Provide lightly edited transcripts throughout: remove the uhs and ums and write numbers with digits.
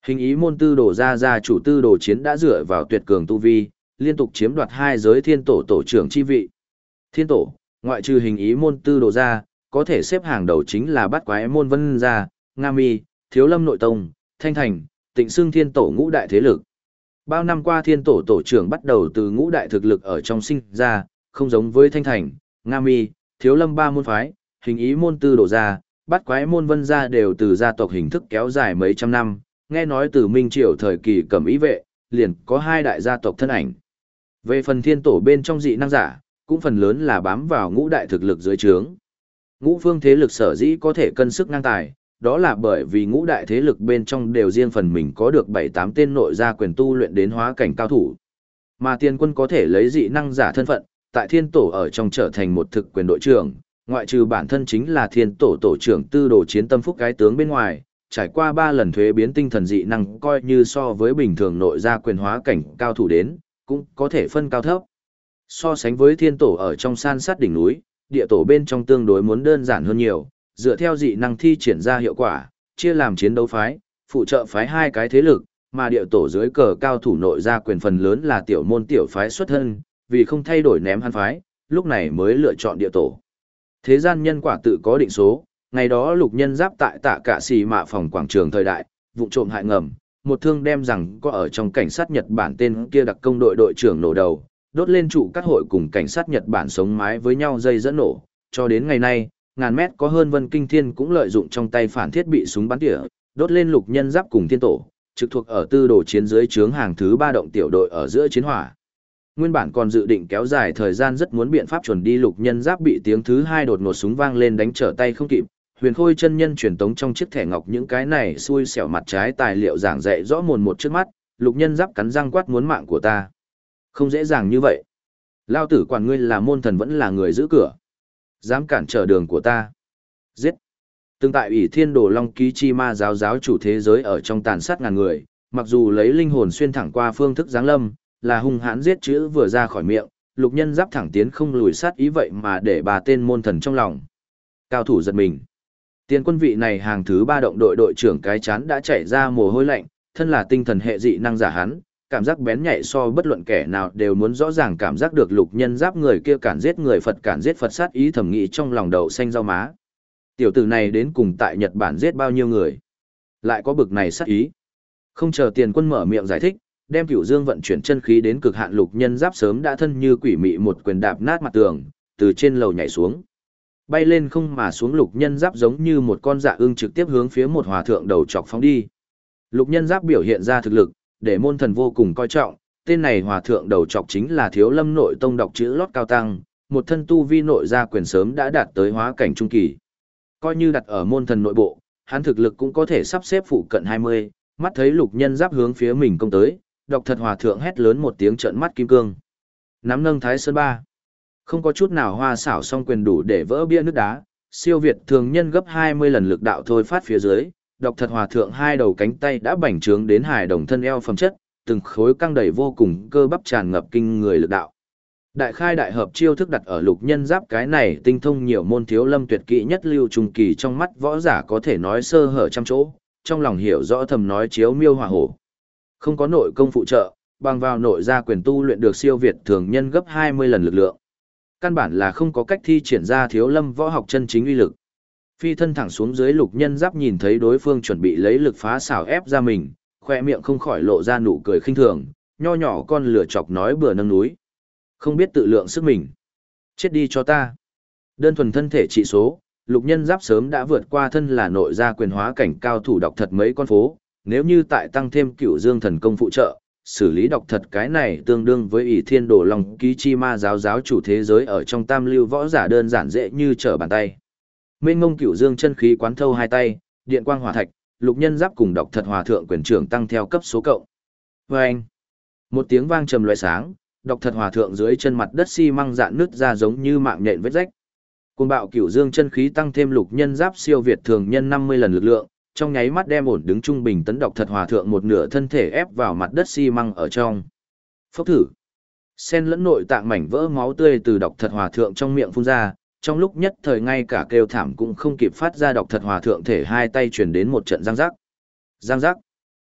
Hình ý môn tư đồ gia chủ tư đồ chiến đã dựa vào tuyệt cường tu vi, liên tục chiếm đoạt 2 giới thiên tổ tổ trưởng chi vị. Thiên tổ, ngoại trừ hình ý môn tư đồ gia, có thể xếp hàng đầu chính là bát quái môn Vân gia, Nga Mi, Thiếu Lâm Nội Tông, Thanh Thành, Tịnh Xưng thiên tổ ngũ đại thế lực. Bao năm qua thiên tổ tổ trưởng bắt đầu từ ngũ đại thực lực ở trong sinh ra, không giống với Thanh Thành, Nga Mi, Thiếu Lâm ba môn phái, hình ý môn tư đồ gia, bát quái môn Vân gia đều từ gia tộc hình thức kéo dài mấy trăm năm, nghe nói từ Minh Triều thời kỳ Cẩm Ý vệ, liền có 2 đại gia tộc thân ảnh. Về phần thiên tổ bên trong dị năng giả, cũng phần lớn là bám vào ngũ đại thực lực dưới trướng. Ngũ phương thế lực sở dĩ có thể cân sức ngang tài, đó là bởi vì ngũ đại thế lực bên trong đều riêng phần mình có được 7-8 tên nội gia quyền tu luyện đến hóa cảnh cao thủ. Mà Tiên Quân có thể lấy dị năng giả thân phận, tại thiên tổ ở trong trở thành một thực quyền đội trưởng, ngoại trừ bản thân chính là thiên tổ tổ trưởng tư đồ chiến tâm phúc cái tướng bên ngoài, trải qua 3 lần thuế biến tinh thần dị năng coi như so với bình thường nội gia quyền hóa cảnh cao thủ đến, cũng có thể phân cao thấp. So sánh với thiên tổ ở trong san sát đỉnh núi, địa tổ bên trong tương đối muốn đơn giản hơn nhiều, dựa theo dị năng thi triển ra hiệu quả, chia làm chiến đấu phái, phụ trợ phái 2 cái thế lực, mà địa tổ dưới cờ cao thủ nội gia quyền phần lớn là tiểu môn tiểu phái xuất thân, vì không thay đổi ném hắn phái, lúc này mới lựa chọn địa tổ. Thế gian nhân quả tự có định số, ngày đó Lục Nhân Giáp tại Tạ Cả Xì Mạ phòng quảng trường thời đại, vụ trộm hại ngầm, một thương đem rằng có ở trong cảnh sát Nhật Bản tên kia đặc công đội đội trưởng nổ đầu, đốt lên trụ các hội cùng cảnh sát Nhật Bản sống mái với nhau dây dẫn nổ, cho đến ngày nay, ngàn mét có hơn Vân Kinh Thiên cũng lợi dụng trong tay phản thiết bị súng bắn tỉa, đốt lên Lục Nhân Giáp cùng thiên tổ, trực thuộc ở tư đồ chiến dưới trướng hàng thứ 3 động tiểu đội ở giữa chiến hỏa. Nguyên bản còn dự định kéo dài thời gian rất muốn biện pháp chuẩn đi Lục Nhân Giáp bị tiếng thứ 2 đột ngột súng vang lên đánh trở tay không kịp. Huyền Khôi chân nhân truyền tống trong chiếc thẻ ngọc những cái này xui xẻo mặt trái tài liệu giảng dạy rõ mồn một trước mắt, Lục Nhân Giáp cắn răng quát muốn mạng của ta. Không dễ dàng như vậy. Lao tử quản ngươi là môn thần vẫn là người giữ cửa. Dám cản trở đường của ta. Giết. Từng tại ủy thiên đồ long ký chi ma giáo chủ thế giới ở trong tàn sát ngàn người, mặc dù lấy linh hồn xuyên thẳng qua phương thức giáng lâm, là hung hãn giết chữ vừa ra khỏi miệng, Lục Nhân Giáp thẳng tiến không lùi sát ý vậy mà để bà tên môn thần trong lòng. Cao thủ giật mình. Tiền quân vị này hàng thứ 3 động đội đội trưởng cái chán đã chảy ra mồ hôi lạnh, thân là tinh thần hệ dị năng giả hắn, cảm giác bén nhạy so bất luận kẻ nào đều muốn rõ ràng cảm giác được Lục Nhân Giáp người kia cản giết người Phật cản giết Phật sát ý thầm nghĩ trong lòng đậu xanh rau má. Tiểu tử này đến cùng tại Nhật Bản giết bao nhiêu người? Lại có bực này sát ý. Không chờ Tiền quân mở miệng giải thích, đem Cửu Dương vận chuyển chân khí đến cực hạn Lục Nhân Giáp sớm đã thân như quỷ mị một quyền đạp nát mặt tường, từ trên lầu nhảy xuống. Bay lên không mà xuống Lục Nhân Giáp giống như một con dạ ưng trực tiếp hướng phía một hòa thượng đầu chọc phóng đi. Lục Nhân Giáp biểu hiện ra thực lực, để môn thần vô cùng coi trọng, tên này hòa thượng đầu chọc chính là Thiếu Lâm Nội Tông đọc chữ lót cao tăng, một thân tu vi nội gia quyền sớm đã đạt tới hóa cảnh trung kỳ. Coi như đặt ở môn thần nội bộ, hắn thực lực cũng có thể sắp xếp phụ cận 20, mắt thấy Lục Nhân Giáp hướng phía mình công tới, đọc thật hòa thượng hét lớn một tiếng trợn mắt kim cương. Nắm nâng Thái Sơn ba. Không có chút nào hoa xảo song quyền đủ để vỡ bia nước đá, siêu việt thường nhân gấp 20 lần lực đạo thôi phát phía dưới, độc thật hòa thượng 2 đầu cánh tay đã bành trướng đến hài đồng thân eo phẩm chất, từng khối căng đầy vô cùng cơ bắp tràn ngập kinh người lực đạo. Đại khai đại hợp chiêu thức đặt ở Lục Nhân Giáp cái này tinh thông nhiều môn thiếu lâm tuyệt kỹ nhất lưu trung kỳ trong mắt võ giả có thể nói sơ hở trăm chỗ, trong lòng hiểu rõ thầm nói chiếu miêu hỏa hổ. Không có nội công phụ trợ, bằng vào nội gia quyền tu luyện được siêu việt thường nhân gấp 20 lần lực lượng. Căn bản là không có cách thi triển ra thiếu lâm võ học chân chính uy lực. Phi thân thẳng xuống dưới Lục Nhân Giáp nhìn thấy đối phương chuẩn bị lấy lực phá xảo ép ra mình, khoe miệng không khỏi lộ ra nụ cười khinh thường, nho nhỏ con lửa chọc nói bừa nâng núi. Không biết tự lượng sức mình. Chết đi cho ta. Đơn thuần thân thể trị số, Lục Nhân Giáp sớm đã vượt qua thân là nội gia quyền hóa cảnh cao thủ đọc thật mấy con phố, nếu như tại tăng thêm Cửu Dương thần công phụ trợ, xử lý đọc thật cái này tương đương với ỷ thiên đồ long ký chi ma giáo chủ thế giới ở trong tam lưu võ giả đơn giản dễ như trở bàn tay. Mênh ngông Cửu Dương chân khí quán thâu hai tay, điện quang hỏa thạch, Lục Nhân Giáp cùng đọc thật hòa thượng quyền trưởng tăng theo cấp số cộng. Vâng! Một tiếng vang trầm loại sáng, đọc thật hòa thượng dưới chân mặt đất xi măng dạn nứt ra giống như mạng nhện vết rách. Cuồng bạo Cửu Dương chân khí tăng thêm Lục Nhân Giáp siêu việt thường nhân 50 lần lực lượng, trong nháy mắt đem ổn đứng trung bình tấn độc thật hòa thượng một nửa thân thể ép vào mặt đất xi măng ở trong. Phốc thử. Sen lẫn nội tạng mảnh vỡ máu tươi từ độc thật hòa thượng trong miệng phun ra, trong lúc nhất thời ngay cả kêu thảm cũng không kịp phát ra độc thật hòa thượng thể hai tay truyền đến một trận giang giác. Giang giác.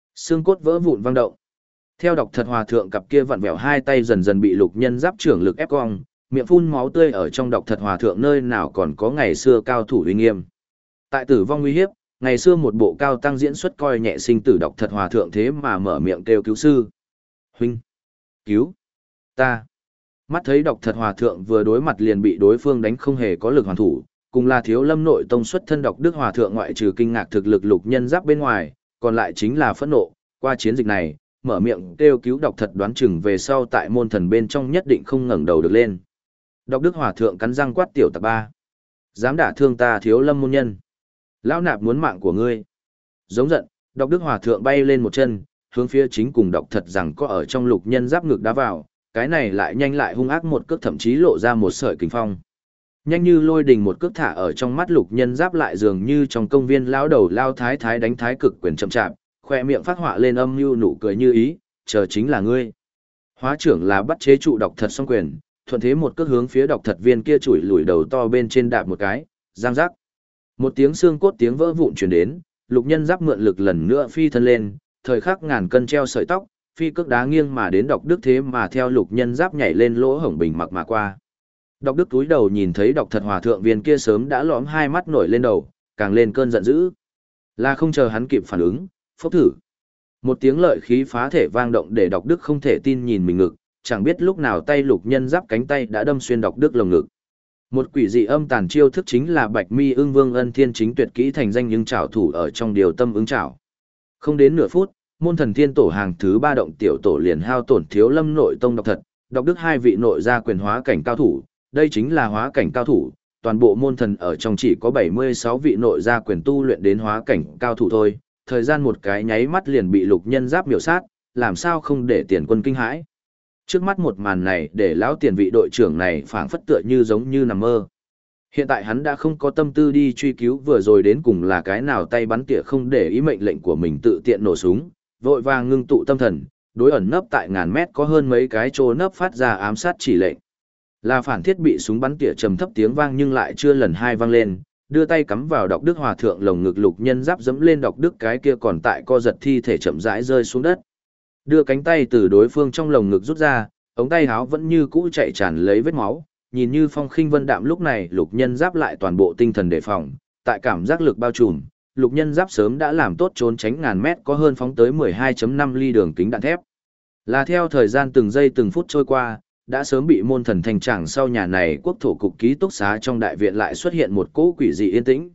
Xương cốt vỡ vụn vang động. Theo độc thật hòa thượng cặp kia vặn vẹo hai tay dần dần bị lục nhân giáp trưởng lực ép cong, miệng phun máu tươi ở trong độc thật hòa thượng nơi nào còn có ngày xưa cao thủ uy nghiêm. Tại tử vong nguy hiếp, ngày xưa một bộ cao tăng diễn xuất coi nhẹ sinh tử độc thật hòa thượng thế mà mở miệng kêu cứu sư. Huynh! Cứu! Ta! Mắt thấy độc thật hòa thượng vừa đối mặt liền bị đối phương đánh không hề có lực hoàn thủ, cùng là Thiếu Lâm nội tông xuất thân độc đức hòa thượng ngoại trừ kinh ngạc thực lực lục nhân giáp bên ngoài, còn lại chính là phẫn nộ, qua chiến dịch này, mở miệng kêu cứu độc thật đoán chừng về sau tại môn thần bên trong nhất định không ngẩng đầu được lên. Độc đức hòa thượng cắn răng quát tiểu tặc ba. Dám đả thương ta Thiếu Lâm môn nhân. Lão nạp muốn mạng của ngươi. Giống giận, độc đức hòa thượng bay lên một chân, hướng phía chính cùng độc thật rằng có ở trong lục nhân giáp ngực đá vào, cái này lại nhanh lại hung ác một cước thậm chí lộ ra một sợi kình phong. Nhanh như lôi đình một cước thả ở trong mắt lục nhân giáp lại dường như trong công viên lão đầu lao thái thái đánh thái cực quyền chậm chạp, khoe miệng phát họa lên âm mưu nụ cười như ý, chờ chính là ngươi. Hóa trưởng là bắt chế trụ độc thật song quyền, thuận thế một cước hướng phía độc thật viên kia chủi lùi đầu to bên trên đạp một cái, giang giác. Một tiếng xương cốt tiếng vỡ vụn truyền đến, lục nhân giáp mượn lực lần nữa phi thân lên, thời khắc ngàn cân treo sợi tóc, phi cước đá nghiêng mà đến độc đức thế mà theo lục nhân giáp nhảy lên lỗ hổng bình mặc mà qua. Độc đức túi đầu nhìn thấy độc thật hòa thượng viên kia sớm đã lõm hai mắt nổi lên đầu, càng lên cơn giận dữ. Là không chờ hắn kịp phản ứng, phốc thử. Một tiếng lợi khí phá thể vang động để độc đức không thể tin nhìn mình ngực, chẳng biết lúc nào tay lục nhân giáp cánh tay đã đâm xuyên độc đức lồng ngực. Một quỷ dị âm tàn chiêu thức chính là Bạch Mi Ưng Vương Ân Thiên chính tuyệt kỹ thành danh nhưng trảo thủ ở trong điều tâm ứng trảo. Không đến nửa phút, môn thần thiên tổ hàng thứ 3 động tiểu tổ liền hao tổn Thiếu Lâm nội tông độc thật, độc đức hai vị nội gia quyền hóa cảnh cao thủ, đây chính là hóa cảnh cao thủ, toàn bộ môn thần ở trong chỉ có 76 vị nội gia quyền tu luyện đến hóa cảnh cao thủ thôi, thời gian một cái nháy mắt liền bị lục nhân giáp miểu sát, làm sao không để tiền quân kinh hãi. Trước mắt một màn này để lão tiền vị đội trưởng này phảng phất tựa như giống như nằm mơ. Hiện tại hắn đã không có tâm tư đi truy cứu vừa rồi đến cùng là cái nào tay bắn tỉa không để ý mệnh lệnh của mình tự tiện nổ súng, vội vàng ngưng tụ tâm thần, đối ẩn nấp tại ngàn mét có hơn mấy cái chỗ nấp phát ra ám sát chỉ lệnh. Là phản thiết bị súng bắn tỉa trầm thấp tiếng vang nhưng lại chưa lần hai vang lên, đưa tay cắm vào độc đức hòa thượng lồng ngực lục nhân giáp dẫm lên độc đức cái kia còn tại co giật thi thể chậm rãi rơi xuống đất. Đưa cánh tay từ đối phương trong lồng ngực rút ra, ống tay áo vẫn như cũ chạy tràn lấy vết máu, nhìn như phong khinh vân đạm lúc này lục nhân giáp lại toàn bộ tinh thần đề phòng, tại cảm giác lực bao trùm, lục nhân giáp sớm đã làm tốt trốn tránh ngàn mét có hơn phóng tới 12.5 ly đường kính đạn thép. Là theo thời gian từng giây từng phút trôi qua, đã sớm bị môn thần thành tràng sau nhà này quốc thổ cục ký túc xá trong đại viện lại xuất hiện một cỗ quỷ dị yên tĩnh.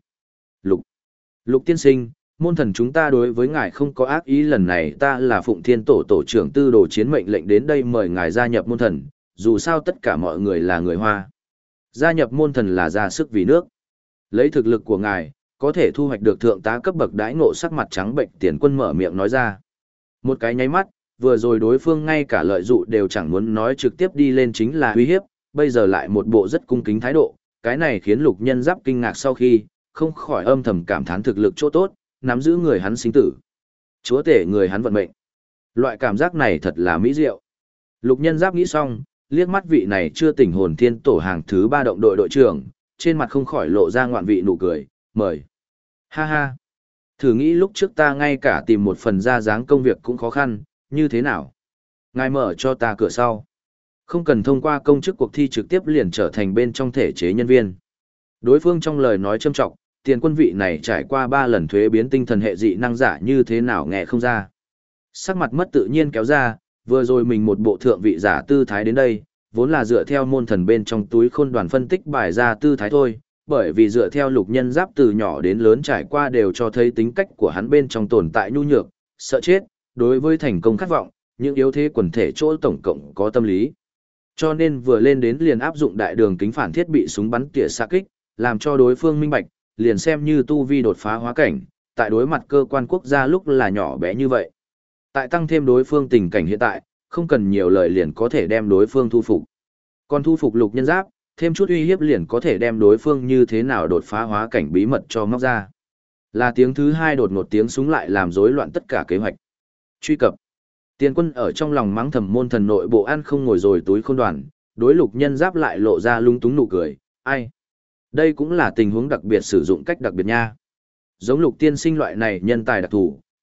Lục tiên sinh, môn thần chúng ta đối với ngài không có ác ý, lần này ta là Phụng Thiên Tổ tổ trưởng Tư Đồ Chiến mệnh lệnh đến đây mời ngài gia nhập môn thần, dù sao tất cả mọi người là người Hoa. Gia nhập môn thần là ra sức vì nước. Lấy thực lực của ngài, có thể thu hoạch được thượng tá cấp bậc đãi ngộ. Sắc mặt trắng bệnh Tiền Quân mở miệng nói ra. Một cái nháy mắt, vừa rồi đối phương ngay cả lợi dụ đều chẳng muốn nói trực tiếp đi lên chính là uy hiếp, bây giờ lại một bộ rất cung kính thái độ, cái này khiến lục nhân giáp kinh ngạc sau khi, không khỏi âm thầm cảm thán thực lực chỗ tốt, nắm giữ người hắn sinh tử. Chúa tể người hắn vận mệnh. Loại cảm giác này thật là mỹ diệu. Lục nhân giáp nghĩ xong, liếc mắt vị này chưa tỉnh hồn thiên tổ hàng thứ 3 động đội đội trưởng, trên mặt không khỏi lộ ra ngoạn vị nụ cười, mời. Ha ha. Thử nghĩ lúc trước ta ngay cả tìm một phần ra dáng công việc cũng khó khăn, như thế nào? Ngài mở cho ta cửa sau. Không cần thông qua công chức cuộc thi trực tiếp liền trở thành bên trong thể chế nhân viên. Đối phương trong lời nói châm trọng, Tiền Quân vị này trải qua 3 lần thuế biến tinh thần hệ dị năng giả như thế nào nghe không ra. Sắc mặt mất tự nhiên kéo ra, vừa rồi mình một bộ thượng vị giả tư thái đến đây, vốn là dựa theo môn thần bên trong túi khôn đoàn phân tích bài ra tư thái thôi, bởi vì dựa theo lục nhân giáp từ nhỏ đến lớn trải qua đều cho thấy tính cách của hắn bên trong tồn tại nhu nhược, sợ chết, đối với thành công khát vọng, những yếu thế quần thể chỗ tổng cộng có tâm lý. Cho nên vừa lên đến liền áp dụng đại đường kính phản thiết bị súng bắn tỉa xạ kích, làm cho đối phương minh bạch, liền xem như tu vi đột phá hóa cảnh, tại đối mặt cơ quan quốc gia lúc là nhỏ bé như vậy. Tại tăng thêm đối phương tình cảnh hiện tại, không cần nhiều lời liền có thể đem đối phương thu phục. Còn thu phục lục nhân giáp, thêm chút uy hiếp liền có thể đem đối phương như thế nào đột phá hóa cảnh bí mật cho móc ra. Là tiếng thứ 2 đột ngột tiếng súng lại làm rối loạn tất cả kế hoạch. Truy cập. Tiền Quân ở trong lòng mắng thầm môn thần nội bộ ăn không ngồi rồi túi khôn đoàn, đối lục nhân giáp lại lộ ra lung túng nụ cười, ai? Đây cũng là tình huống đặc biệt sử dụng cách đặc biệt nha. Giống lục tiên sinh loại này nhân tài đặc thù,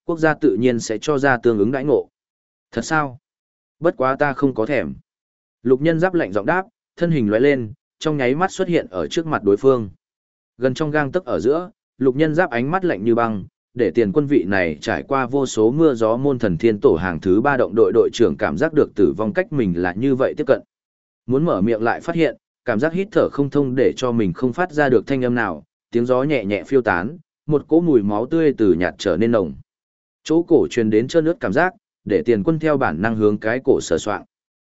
quốc gia tự nhiên sẽ cho ra tương ứng đãi ngộ. Thật sao? Bất quá ta không có thèm. Lục nhân giáp lạnh giọng đáp, thân hình lóe lên, trong nháy mắt xuất hiện ở trước mặt đối phương. Gần trong gang tấc ở giữa, lục nhân giáp ánh mắt lạnh như băng, để tiền quân vị này trải qua vô số mưa gió môn thần thiên tổ hàng thứ 3 động đội đội trưởng cảm giác được tử vong cách mình là như vậy tiếp cận. Muốn mở miệng lại phát hiện, cảm giác hít thở không thông để cho mình không phát ra được thanh âm nào, tiếng gió nhẹ nhẹ phiêu tán, một cỗ mùi máu tươi từ nhạt trở nên nồng. Chỗ cổ truyền đến trơn ướt cảm giác, để tiền quân theo bản năng hướng cái cổ sờ soạng.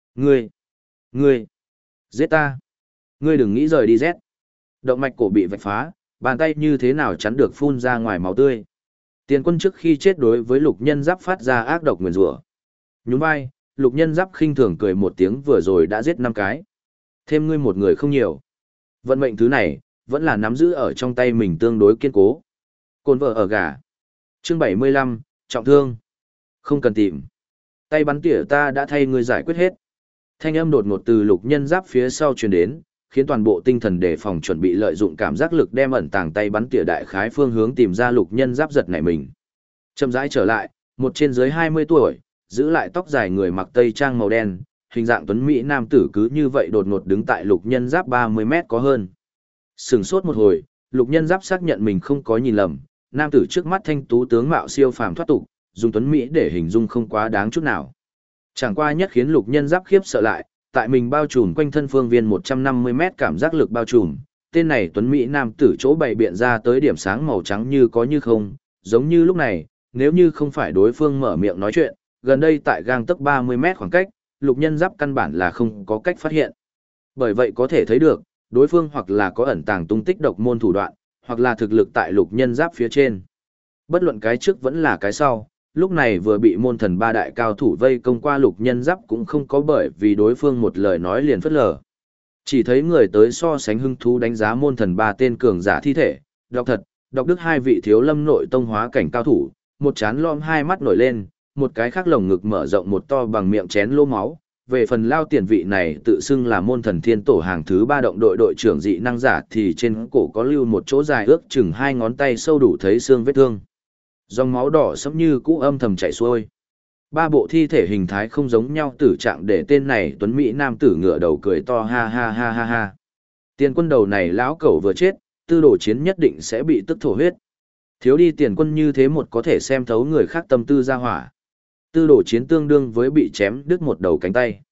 Ngươi, giết ta. Ngươi đừng nghĩ rời đi rét. Động mạch cổ bị vạch phá, bàn tay như thế nào chắn được phun ra ngoài máu tươi. Tiền quân trước khi chết đối với lục nhân giáp phát ra ác độc nguyền rủa. Nhún vai, lục nhân giáp khinh thường cười một tiếng vừa rồi đã giết 5 cái. Thêm ngươi một người không nhiều. Vận mệnh thứ này, vẫn là nắm giữ ở trong tay mình tương đối kiên cố. Côn vợ ở gà. Chương 75, trọng thương. Không cần tìm. Tay bắn tỉa ta đã thay ngươi giải quyết hết. Thanh âm đột ngột từ lục nhân giáp phía sau truyền đến, khiến toàn bộ tinh thần đề phòng chuẩn bị lợi dụng cảm giác lực đem ẩn tàng tay bắn tỉa đại khái phương hướng tìm ra lục nhân giáp giật nảy mình. Chậm rãi trở lại, một trên dưới 20 tuổi, giữ lại tóc dài người mặc tây trang màu đen, hình dạng tuấn mỹ nam tử cứ như vậy đột ngột đứng tại lục nhân giáp 30 mét có hơn. Sừng sốt một hồi, lục nhân giáp xác nhận mình không có nhìn lầm, nam tử trước mắt thanh tú tướng mạo siêu phàm thoát tục, dùng tuấn mỹ để hình dung không quá đáng chút nào. Chẳng qua nhất khiến lục nhân giáp khiếp sợ lại, tại mình bao trùm quanh thân phương viên 150 mét cảm giác lực bao trùm, tên này tuấn mỹ nam tử chỗ bày biện ra tới điểm sáng màu trắng như có như không, giống như lúc này, nếu như không phải đối phương mở miệng nói chuyện, gần đây tại gang tấc 30 mét khoảng cách, lục nhân giáp căn bản là không có cách phát hiện. Bởi vậy có thể thấy được, đối phương hoặc là có ẩn tàng tung tích độc môn thủ đoạn, hoặc là thực lực tại lục nhân giáp phía trên. Bất luận cái trước vẫn là cái sau, lúc này vừa bị môn thần 3 đại cao thủ vây công qua lục nhân giáp cũng không có bởi vì đối phương một lời nói liền phất lờ. Chỉ thấy người tới so sánh hứng thú đánh giá môn thần 3 tên cường giả thi thể, đọc thật, đọc đức 2 vị thiếu lâm nội tông hóa cảnh cao thủ, một chán lom 2 mắt nổi lên, một cái khác lồng ngực mở rộng một to bằng miệng chén lô máu. Về phần lao tiền vị này tự xưng là môn thần thiên tổ hàng thứ 3 động đội đội trưởng dị năng giả thì trên cổ có lưu một chỗ dài ước chừng 2 ngón tay sâu đủ thấy xương vết thương. Dòng máu đỏ sẫm như cũ âm thầm chảy xuôi. 3 bộ thi thể hình thái không giống nhau tử trạng để tên này tuấn mỹ nam tử ngửa đầu cười to ha ha ha ha ha. Tiền quân đầu này lão cẩu vừa chết, tư đồ chiến nhất định sẽ bị tức thổ huyết. Thiếu đi tiền quân như thế một có thể xem thấu người khác tâm tư ra hỏa. Tư đồ chiến tương đương với bị chém đứt một đầu cánh tay.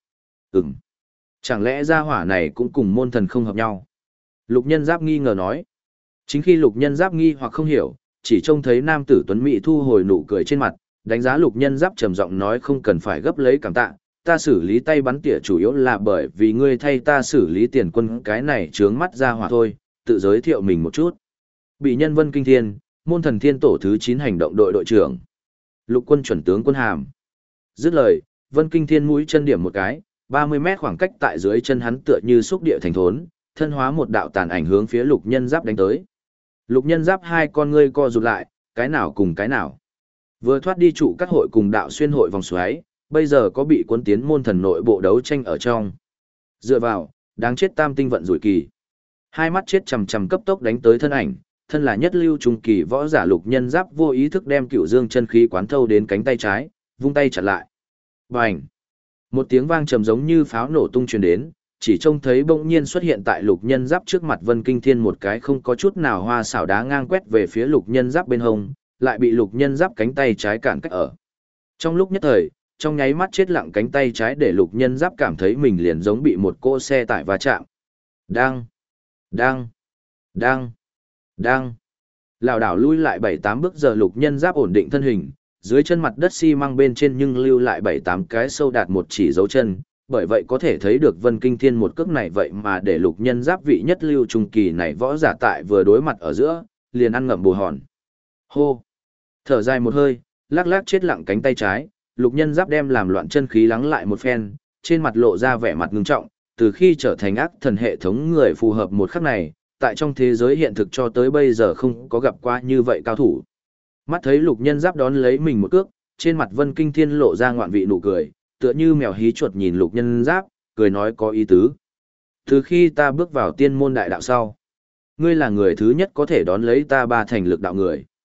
Chẳng lẽ ra hỏa này cũng cùng môn thần không hợp nhau? Lục nhân giáp nghi ngờ nói. Chính khi lục nhân giáp nghi hoặc không hiểu, chỉ trông thấy nam tử tuấn mỹ thu hồi nụ cười trên mặt, đánh giá lục nhân giáp trầm giọng nói không cần phải gấp lấy cảm tạ, ta xử lý tay bắn tỉa chủ yếu là bởi vì ngươi thay ta xử lý tiền quân cái này trướng mắt ra hỏa thôi, tự giới thiệu mình một chút. Bị nhân Vân Kinh Thiên, môn thần thiên tổ thứ 9 hành động đội đội trưởng. Lục quân chuẩn tướng quân hàm. Dứt lời, Vân Kinh Thiên mũi chân điểm một cái, 30 mét khoảng cách tại dưới chân hắn tựa như xúc địa thành thốn, thân hóa một đạo tàn ảnh hướng phía lục nhân giáp đánh tới. Lục nhân giáp 2 con ngươi co rụt lại, cái nào cùng cái nào. Vừa thoát đi trụ các hội cùng đạo xuyên hội vòng xoáy, bây giờ có bị cuốn tiến môn thần nội bộ đấu tranh ở trong. Dựa vào, đáng chết tam tinh vận rủi kỳ. Hai mắt chết chằm chằm cấp tốc đánh tới thân ảnh, thân là nhất lưu trung kỳ võ giả lục nhân giáp vô ý thức đem cựu dương chân khí quán thâu đến cánh tay trái, vung tay chặn lại. Bành! Một tiếng vang trầm giống như pháo nổ tung truyền đến, chỉ trông thấy bỗng nhiên xuất hiện tại lục nhân giáp trước mặt Vân Kinh Thiên một cái không có chút nào hoa xảo đá ngang quét về phía lục nhân giáp bên hông, lại bị lục nhân giáp cánh tay trái cản cách ở. Trong lúc nhất thời, trong nháy mắt chết lặng cánh tay trái để lục nhân giáp cảm thấy mình liền giống bị một cỗ xe tải va chạm. Đang, đang, đang, đang. Lảo đảo lui lại 7-8 bước giờ lục nhân giáp ổn định thân hình, dưới chân mặt đất xi măng bên trên nhưng lưu lại 7-8 cái sâu đạt một chỉ dấu chân, bởi vậy có thể thấy được Vân Kinh Thiên một cước này vậy mà để lục nhân giáp vị nhất lưu trung kỳ này võ giả tại vừa đối mặt ở giữa, liền ăn ngậm bồ hòn. Hô! Thở dài một hơi, lắc lắc chết lặng cánh tay trái, lục nhân giáp đem làm loạn chân khí lắng lại một phen, trên mặt lộ ra vẻ mặt ngưng trọng, từ khi trở thành ác thần hệ thống người phù hợp một khắc này, tại trong thế giới hiện thực cho tới bây giờ không có gặp qua như vậy cao thủ. Mắt thấy lục nhân giáp đón lấy mình một cước, trên mặt Vân Kinh Thiên lộ ra ngoạn vị nụ cười, tựa như mèo hí chuột nhìn lục nhân giáp, cười nói có ý tứ. Từ khi ta bước vào tiên môn đại đạo sau, ngươi là người thứ nhất có thể đón lấy ta 3 thành lực đạo người.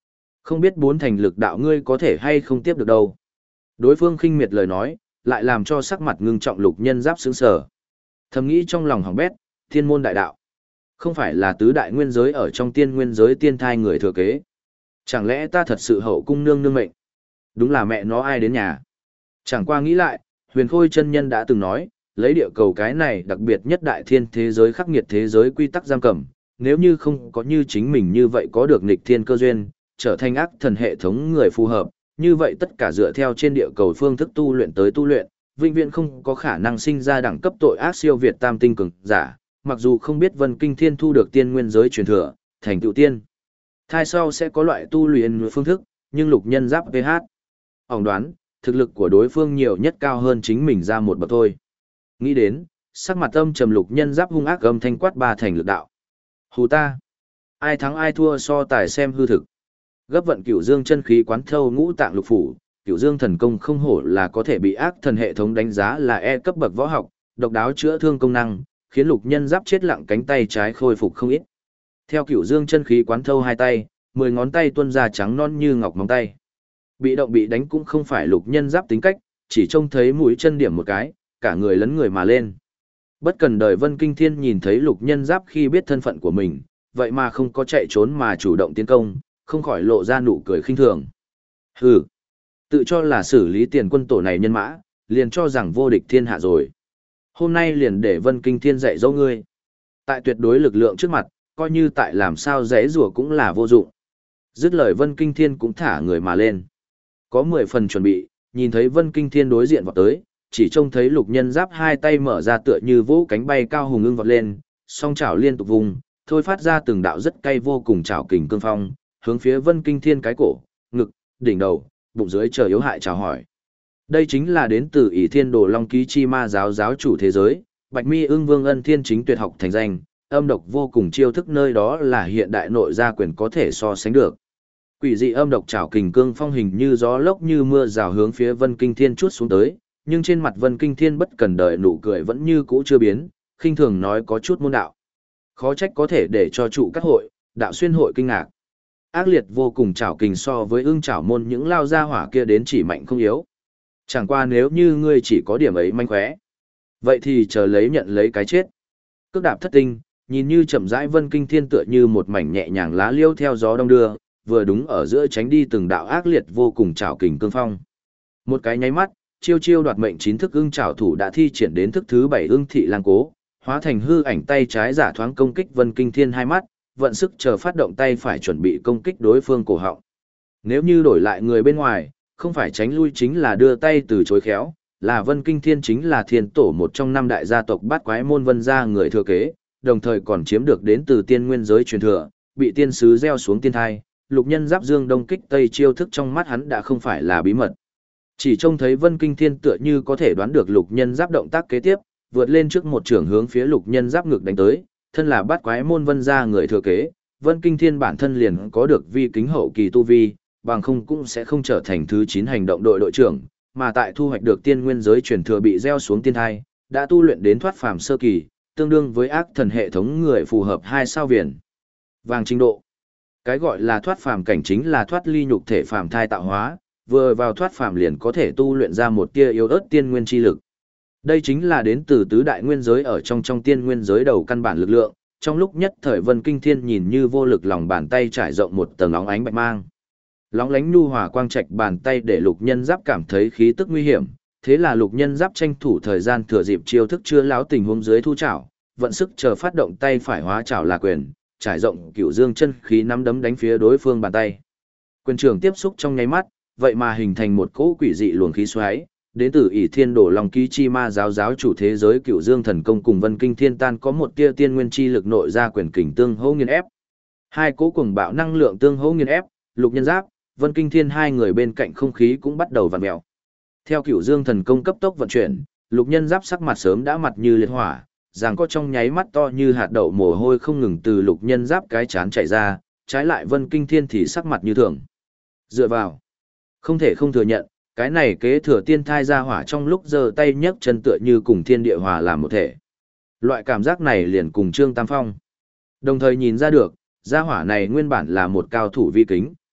Không biết bốn thành lực đạo ngươi có thể hay không tiếp được đâu. Đối phương khinh miệt lời nói, lại làm cho sắc mặt ngưng trọng Lục Nhân Giáp sững sờ. Thầm nghĩ trong lòng hỏng bét, thiên môn đại đạo. Không phải là tứ đại nguyên giới ở trong tiên nguyên giới tiên thai người thừa kế. Chẳng lẽ ta thật sự hậu cung nương nương mệnh? Đúng là mẹ nó ai đến nhà. Chẳng qua nghĩ lại, Huyền Khôi chân nhân đã từng nói, lấy địa cầu cái này đặc biệt nhất đại thiên thế giới khắc nghiệt thế giới quy tắc giam cầm, nếu như không có như chính mình như vậy có được nghịch thiên cơ duyên, trở thành ác thần hệ thống người phù hợp, như vậy tất cả dựa theo trên địa cầu phương thức tu luyện tới tu luyện, vĩnh viễn không có khả năng sinh ra đẳng cấp tội ác siêu việt tam tinh cường giả, mặc dù không biết Vân Kinh Thiên thu được tiên nguyên giới truyền thừa, thành tựu tiên. Thai sau sẽ có loại tu luyện phương thức, nhưng Lục Nhân Giáp PH. Ông đoán, thực lực của đối phương nhiều nhất cao hơn chính mình ra một bậc thôi. Nghĩ đến, sắc mặt âm trầm Lục Nhân Giáp hung ác âm thanh quát ba thành lực đạo. Hù ta! Ai thắng ai thua so tài xem hư thực. Gấp vận Cửu Dương chân khí quán thâu ngũ tạng lục phủ, Cửu Dương thần công không hổ là có thể bị ác thần hệ thống đánh giá là E cấp bậc võ học, độc đáo chữa thương công năng, khiến Lục Nhân Giáp chết lặng cánh tay trái khôi phục không ít. Theo Cửu Dương chân khí quán thâu hai tay, 10 ngón tay tuôn ra trắng non như ngọc móng tay. Bị động bị đánh cũng không phải Lục Nhân Giáp tính cách, chỉ trông thấy mũi chân điểm một cái, cả người lấn người mà lên. Bất cần đời Vân Kinh Thiên nhìn thấy Lục Nhân Giáp khi biết thân phận của mình, vậy mà không có chạy trốn mà chủ động tiến công, không khỏi lộ ra nụ cười khinh thường. Hừ, tự cho là xử lý tiền quân tổ này nhân mã, liền cho rằng vô địch thiên hạ rồi. Hôm nay liền để Vân Kinh Thiên dạy dỗ ngươi. Tại tuyệt đối lực lượng trước mặt, coi như tại làm sao dễ rùa cũng là vô dụng. Dứt lời Vân Kinh Thiên cũng thả người mà lên. Có 10 phần chuẩn bị, nhìn thấy Vân Kinh Thiên đối diện vọt tới, chỉ trông thấy Lục Nhân Giáp hai tay mở ra tựa như vỗ cánh bay cao hùng ưng vọt lên, song chảo liên tục vùng, thôi phát ra từng đạo rất cay vô cùng chảo kình cương phong, hướng phía Vân Kinh Thiên cái cổ, ngực, đỉnh đầu, bụng dưới chờ yếu hại chào hỏi. Đây chính là đến từ ỷ thiên đồ long ký chi ma giáo giáo chủ thế giới, Bạch Mi ưng vương ân thiên chính tuyệt học thành danh, âm độc vô cùng chiêu thức nơi đó là hiện đại nội gia quyền có thể so sánh được. Quỷ dị âm độc chảo kình cương phong hình như gió lốc như mưa rào hướng phía Vân Kinh Thiên chuốt xuống tới, nhưng trên mặt Vân Kinh Thiên bất cần đợi nụ cười vẫn như cũ chưa biến, khinh thường nói có chút môn đạo. Khó trách có thể để cho trụ các hội, đạo xuyên hội kinh ngạc. Ác liệt vô cùng chảo kình so với ưng chảo môn những lao ra hỏa kia đến chỉ mạnh không yếu. Chẳng qua nếu như ngươi chỉ có điểm ấy manh khóe, vậy thì chờ lấy nhận lấy cái chết. Cước đạp thất tinh, nhìn như chậm rãi Vân Kinh Thiên tựa như một mảnh nhẹ nhàng lá liêu theo gió đông đưa, vừa đúng ở giữa tránh đi từng đạo ác liệt vô cùng chảo kình cương phong. Một cái nháy mắt, chiêu chiêu đoạt mệnh 9 thức ưng chảo thủ đã thi triển đến thức thứ 7 ưng thị lang cố, hóa thành hư ảnh tay trái giả thoáng công kích Vân Kinh Thiên hai mắt, vận sức chờ phát động tay phải chuẩn bị công kích đối phương cổ họng. Nếu như đổi lại người bên ngoài, không phải tránh lui chính là đưa tay từ chối khéo, là Vân Kinh Thiên chính là thiên tổ một trong 5 đại gia tộc bát quái môn Vân gia người thừa kế, đồng thời còn chiếm được đến từ tiên nguyên giới truyền thừa, bị tiên sứ gieo xuống tiên thai, Lục Nhân Giáp dương đông kích tây chiêu thức trong mắt hắn đã không phải là bí mật. Chỉ trông thấy Vân Kinh Thiên tựa như có thể đoán được Lục Nhân Giáp động tác kế tiếp, vượt lên trước một trường hướng phía Lục Nhân Giáp ngực đánh tới, thân là bát quái môn Vân gia người thừa kế, Vân Kinh Thiên bản thân liền có được vi kính hậu kỳ tu vi, bằng không cũng sẽ không trở thành thứ 9 hành động đội đội trưởng, mà tại thu hoạch được tiên nguyên giới truyền thừa bị gieo xuống tiên thai, đã tu luyện đến thoát phàm sơ kỳ, tương đương với ác thần hệ thống người phù hợp 2 sao viền. Vàng trình độ. Cái gọi là thoát phàm cảnh chính là thoát ly nhục thể phàm thai tạo hóa, vừa vào thoát phàm liền có thể tu luyện ra một tia yếu ớt tiên nguyên chi lực. Đây chính là đến từ tứ đại nguyên giới ở trong tiên nguyên giới đầu căn bản lực lượng, trong lúc nhất thời Vân Kinh Thiên nhìn như vô lực lòng bàn tay trải rộng một tầng óng ánh bạch mang. Lóng lánh nhu hòa quang trạch bàn tay để Lục Nhân Giáp cảm thấy khí tức nguy hiểm, thế là Lục Nhân Giáp tranh thủ thời gian thừa dịp chiêu thức chưa láo tình huống dưới thu chảo, vận sức chờ phát động tay phải hóa chảo là quyền, trải rộng Cửu Dương chân khí nắm đấm đánh phía đối phương bàn tay. Quyền trường tiếp xúc trong nháy mắt, vậy mà hình thành một cỗ quỷ dị luồng khí xoáy, đến từ ỷ thiên đổ long ký chi ma giáo giáo chủ thế giới Cửu Dương thần công cùng Vân Kinh Thiên tan có một tia tiên nguyên chi lực nội ra quyền kình tương hỗ nghiền ép. Hai cỗ cuồng bạo năng lượng tương hỗ nghiền ép, Lục Nhân Giáp, Vân Kinh Thiên hai người bên cạnh không khí cũng bắt đầu vặn mèo. Theo Cửu Dương thần công cấp tốc vận chuyển, Lục Nhân Giáp sắc mặt sớm đã mặt như liệt hỏa, giằng có trong nháy mắt to như hạt đậu mồ hôi không ngừng từ Lục Nhân Giáp cái chán chảy ra, trái lại Vân Kinh Thiên thì sắc mặt như thường. Dựa vào, không thể không thừa nhận, cái này kế thừa tiên thai ra hỏa trong lúc giơ tay nhấc chân tựa như cùng thiên địa hòa làm một thể. Loại cảm giác này liền cùng Trương Tam Phong. Đồng thời nhìn ra được, gia hỏa này nguyên bản là một cao thủ vi kính.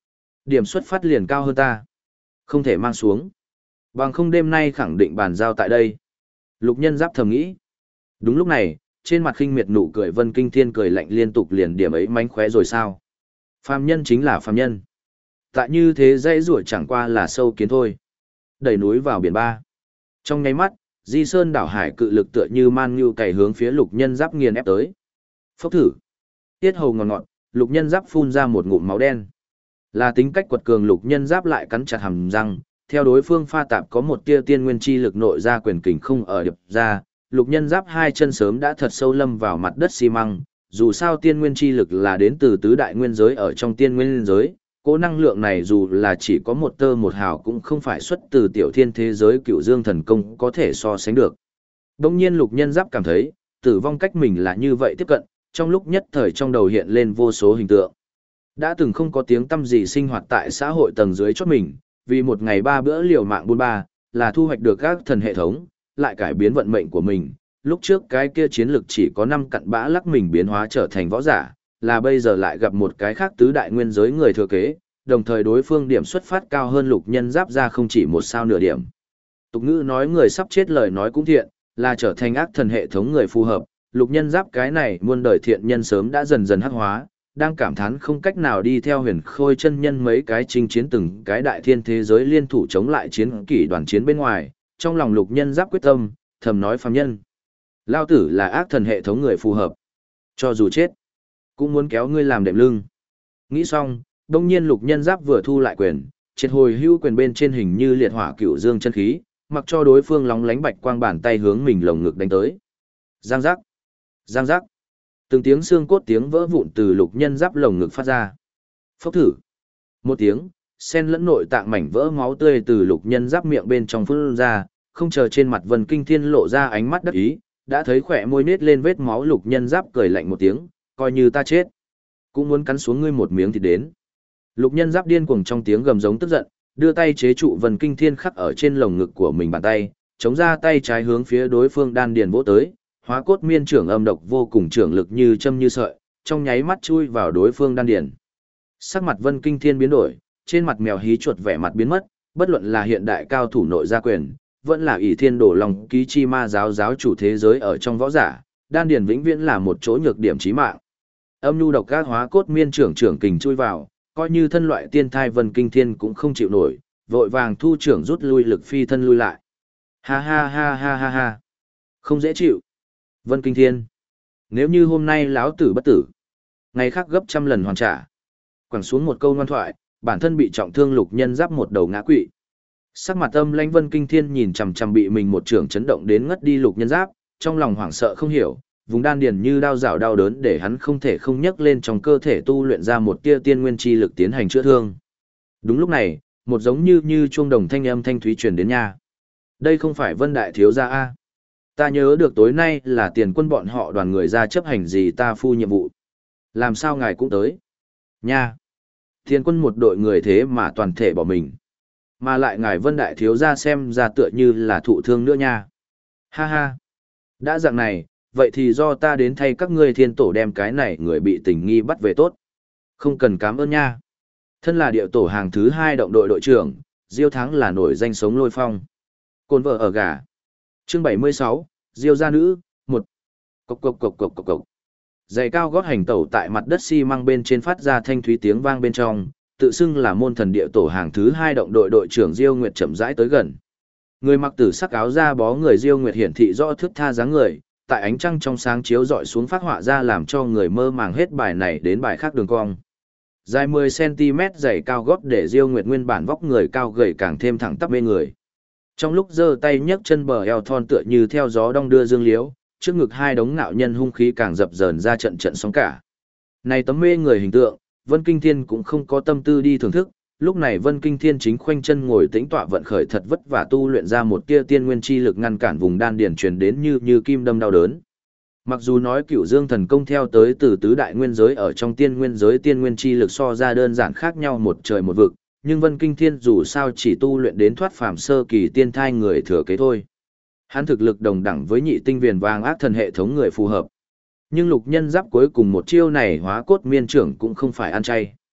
Điểm xuất phát liền cao hơn ta. Không thể mang xuống. Bằng không đêm nay khẳng định bàn giao tại đây. Lục Nhân Giáp thầm nghĩ. Đúng lúc này, trên mặt khinh miệt nụ cười Vân Kinh Thiên cười lạnh liên tục liền điểm ấy mánh khóe rồi sao? Phàm nhân chính là phàm nhân. Tại như thế dãy rủa chẳng qua là sâu kiến thôi. Đẩy núi vào biển ba. Trong nháy mắt, Di Sơn đảo hải cự lực tựa như man nhu cày hướng phía Lục Nhân Giáp nghiền ép tới. Phốc thử. Tiết hầu ngọt ngọt, Lục Nhân Giáp phun ra một ngụm máu đen. Là tính cách quật cường Lục Nhân Giáp lại cắn chặt hàm răng, theo đối phương pha tạp có một tia tiên nguyên chi lực nội ra quyền kình không ở điệp ra, Lục Nhân Giáp hai chân sớm đã thật sâu lâm vào mặt đất xi măng, dù sao tiên nguyên chi lực là đến từ tứ đại nguyên giới ở trong tiên nguyên giới, cỗ năng lượng này dù là chỉ có một tơ một hào cũng không phải xuất từ tiểu thiên thế giới Cựu Dương thần công có thể so sánh được. Đông nhiên Lục Nhân Giáp cảm thấy, tử vong cách mình là như vậy tiếp cận, trong lúc nhất thời trong đầu hiện lên vô số hình tượng. Đã từng không có tiếng tăm gì sinh hoạt tại xã hội tầng dưới chót mình, vì một ngày ba bữa liều mạng buôn ba, là thu hoạch được các thần hệ thống, lại cải biến vận mệnh của mình. Lúc trước cái kia chiến lực chỉ có 5 cặn bã lắc mình biến hóa trở thành võ giả, là bây giờ lại gặp một cái khác tứ đại nguyên giới người thừa kế, đồng thời đối phương điểm xuất phát cao hơn Lục Nhân Giáp ra không chỉ một sao nửa điểm. Tục ngữ nói người sắp chết lời nói cũng thiện, là trở thành ác thần hệ thống người phù hợp, Lục Nhân Giáp cái này muôn đời thiện nhân sớm đã dần dần hắc hóa, đang cảm thán không cách nào đi theo Huyền Khôi chân nhân mấy cái chinh chiến từng cái đại thiên thế giới liên thủ chống lại chiến kỷ đoàn chiến bên ngoài, trong lòng Lục Nhân Giáp quyết tâm, thầm nói phàm nhân. Lao tử là ác thần hệ thống người phù hợp. Cho dù chết, cũng muốn kéo ngươi làm đệm lưng. Nghĩ xong, đông nhiên Lục Nhân Giáp vừa thu lại quyền, triệt hồi hưu quyền bên trên hình như liệt hỏa cửu dương chân khí, mặc cho đối phương lóng lánh bạch quang bàn tay hướng mình lồng ngực đánh tới. Giang giác, giang giác. Từng tiếng xương cốt tiếng vỡ vụn từ Lục Nhân Giáp lồng ngực phát ra. Phốc thử. Một tiếng, sen lẫn nội tạng mảnh vỡ máu tươi từ Lục Nhân Giáp miệng bên trong phun ra, không chờ trên mặt Vân Kinh Thiên lộ ra ánh mắt đắc ý, đã thấy khỏe môi nết lên vết máu. Lục Nhân Giáp cười lạnh một tiếng, coi như ta chết, cũng muốn cắn xuống ngươi một miếng thịt đến. Lục Nhân Giáp điên cuồng trong tiếng gầm giống tức giận, đưa tay chế trụ Vân Kinh Thiên khắc ở trên lồng ngực của mình bàn tay, chống ra tay trái hướng phía đối phương đan điền vỗ tới. Hóa cốt miên trưởng âm độc vô cùng trưởng lực như châm như sợi, trong nháy mắt chui vào đối phương đan điền. Sắc mặt Vân Kinh Thiên biến đổi, trên mặt mèo hí chuột vẻ mặt biến mất, bất luận là hiện đại cao thủ nội gia quyền, vẫn là ỷ thiên đổ lòng ký chi ma giáo giáo chủ thế giới ở trong võ giả, đan điền vĩnh viễn là một chỗ nhược điểm chí mạng. Âm nhu độc các hóa cốt miên trưởng kình chui vào, coi như thân loại tiên thai Vân Kinh Thiên cũng không chịu nổi, vội vàng thu trưởng rút lui lực phi thân lui lại. Ha ha ha ha ha ha. Không dễ chịu. Vân Kinh Thiên, nếu như hôm nay lão tử bất tử, ngày khác gấp trăm lần hoàn trả. Quẳng xuống một câu ngoan thoại, bản thân bị trọng thương Lục Nhân Giáp một đầu ngã quỵ. Sắc mặt âm lãnh Vân Kinh Thiên nhìn chằm chằm bị mình một trưởng chấn động đến ngất đi Lục Nhân Giáp, trong lòng hoảng sợ không hiểu, vùng đan điền như đao rào đau đớn để hắn không thể không nhấc lên trong cơ thể tu luyện ra một tia tiên nguyên chi lực tiến hành chữa thương. Đúng lúc này, một giống như chuông đồng thanh âm thanh thúy truyền đến nha. Đây không phải Vân đại thiếu gia a? Ta nhớ được tối nay là Tiền Quân bọn họ đoàn người ra chấp hành gì ta phu nhiệm vụ. Làm sao ngài cũng tới? Nha! Tiền Quân một đội người thế mà toàn thể bỏ mình. Mà lại ngài Vân đại thiếu gia xem ra tựa như là thụ thương nữa nha. Ha ha! Đã dạng này, vậy thì do ta đến thay các ngươi thiên tổ đem cái này người bị tình nghi bắt về tốt. Không cần cảm ơn nha. Thân là địa tổ hàng thứ 2 động đội đội trưởng, Diêu Thắng là nổi danh sống lôi phong. Côn vợ ở gà. Chương 76, Diêu gia nữ, 1. Cộc cộc cộc cộc cộc cộc. Giày cao gót hành tẩu tại mặt đất xi măng bên trên phát ra thanh thúy tiếng vang bên trong, tự xưng là môn thần địa tổ hàng thứ 2 động đội đội trưởng Diêu Nguyệt chậm rãi tới gần. Người mặc tử sắc áo da bó người Diêu Nguyệt hiển thị rõ thước tha dáng người, tại ánh trăng trong sáng chiếu rọi xuống phát họa ra làm cho người mơ màng hết bài này đến bài khác đường cong. Dài 10 cm giày cao gót để Diêu Nguyệt nguyên bản vóc người cao gầy càng thêm thẳng tắp mê người. Trong lúc giơ tay nhấc chân bờ eo thon tựa như theo gió đong đưa dương liếu, trước ngực hai đống nạo nhân hung khí càng dập dờn ra trận trận sóng cả. Này tấm mê người hình tượng, Vân Kinh Thiên cũng không có tâm tư đi thưởng thức, lúc này Vân Kinh Thiên chính khoanh chân ngồi tĩnh tọa vận khởi thật vất vả tu luyện ra một tia tiên nguyên chi lực ngăn cản vùng đan điền truyền đến như kim đâm đau đớn. Mặc dù nói Cửu Dương thần công theo tới từ tứ đại nguyên giới ở trong tiên nguyên giới tiên nguyên chi lực so ra đơn giản khác nhau một trời một vực, nhưng Vân Kinh Thiên dù sao chỉ tu luyện đến thoát phàm sơ kỳ tiên thai người thừa kế thôi. Hắn thực lực đồng đẳng với nhị tinh viền vàng ác thần hệ thống người phù hợp. Nhưng Lục Nhân Giáp cuối cùng một chiêu này hóa cốt miên trưởng cũng không phải ăn chay.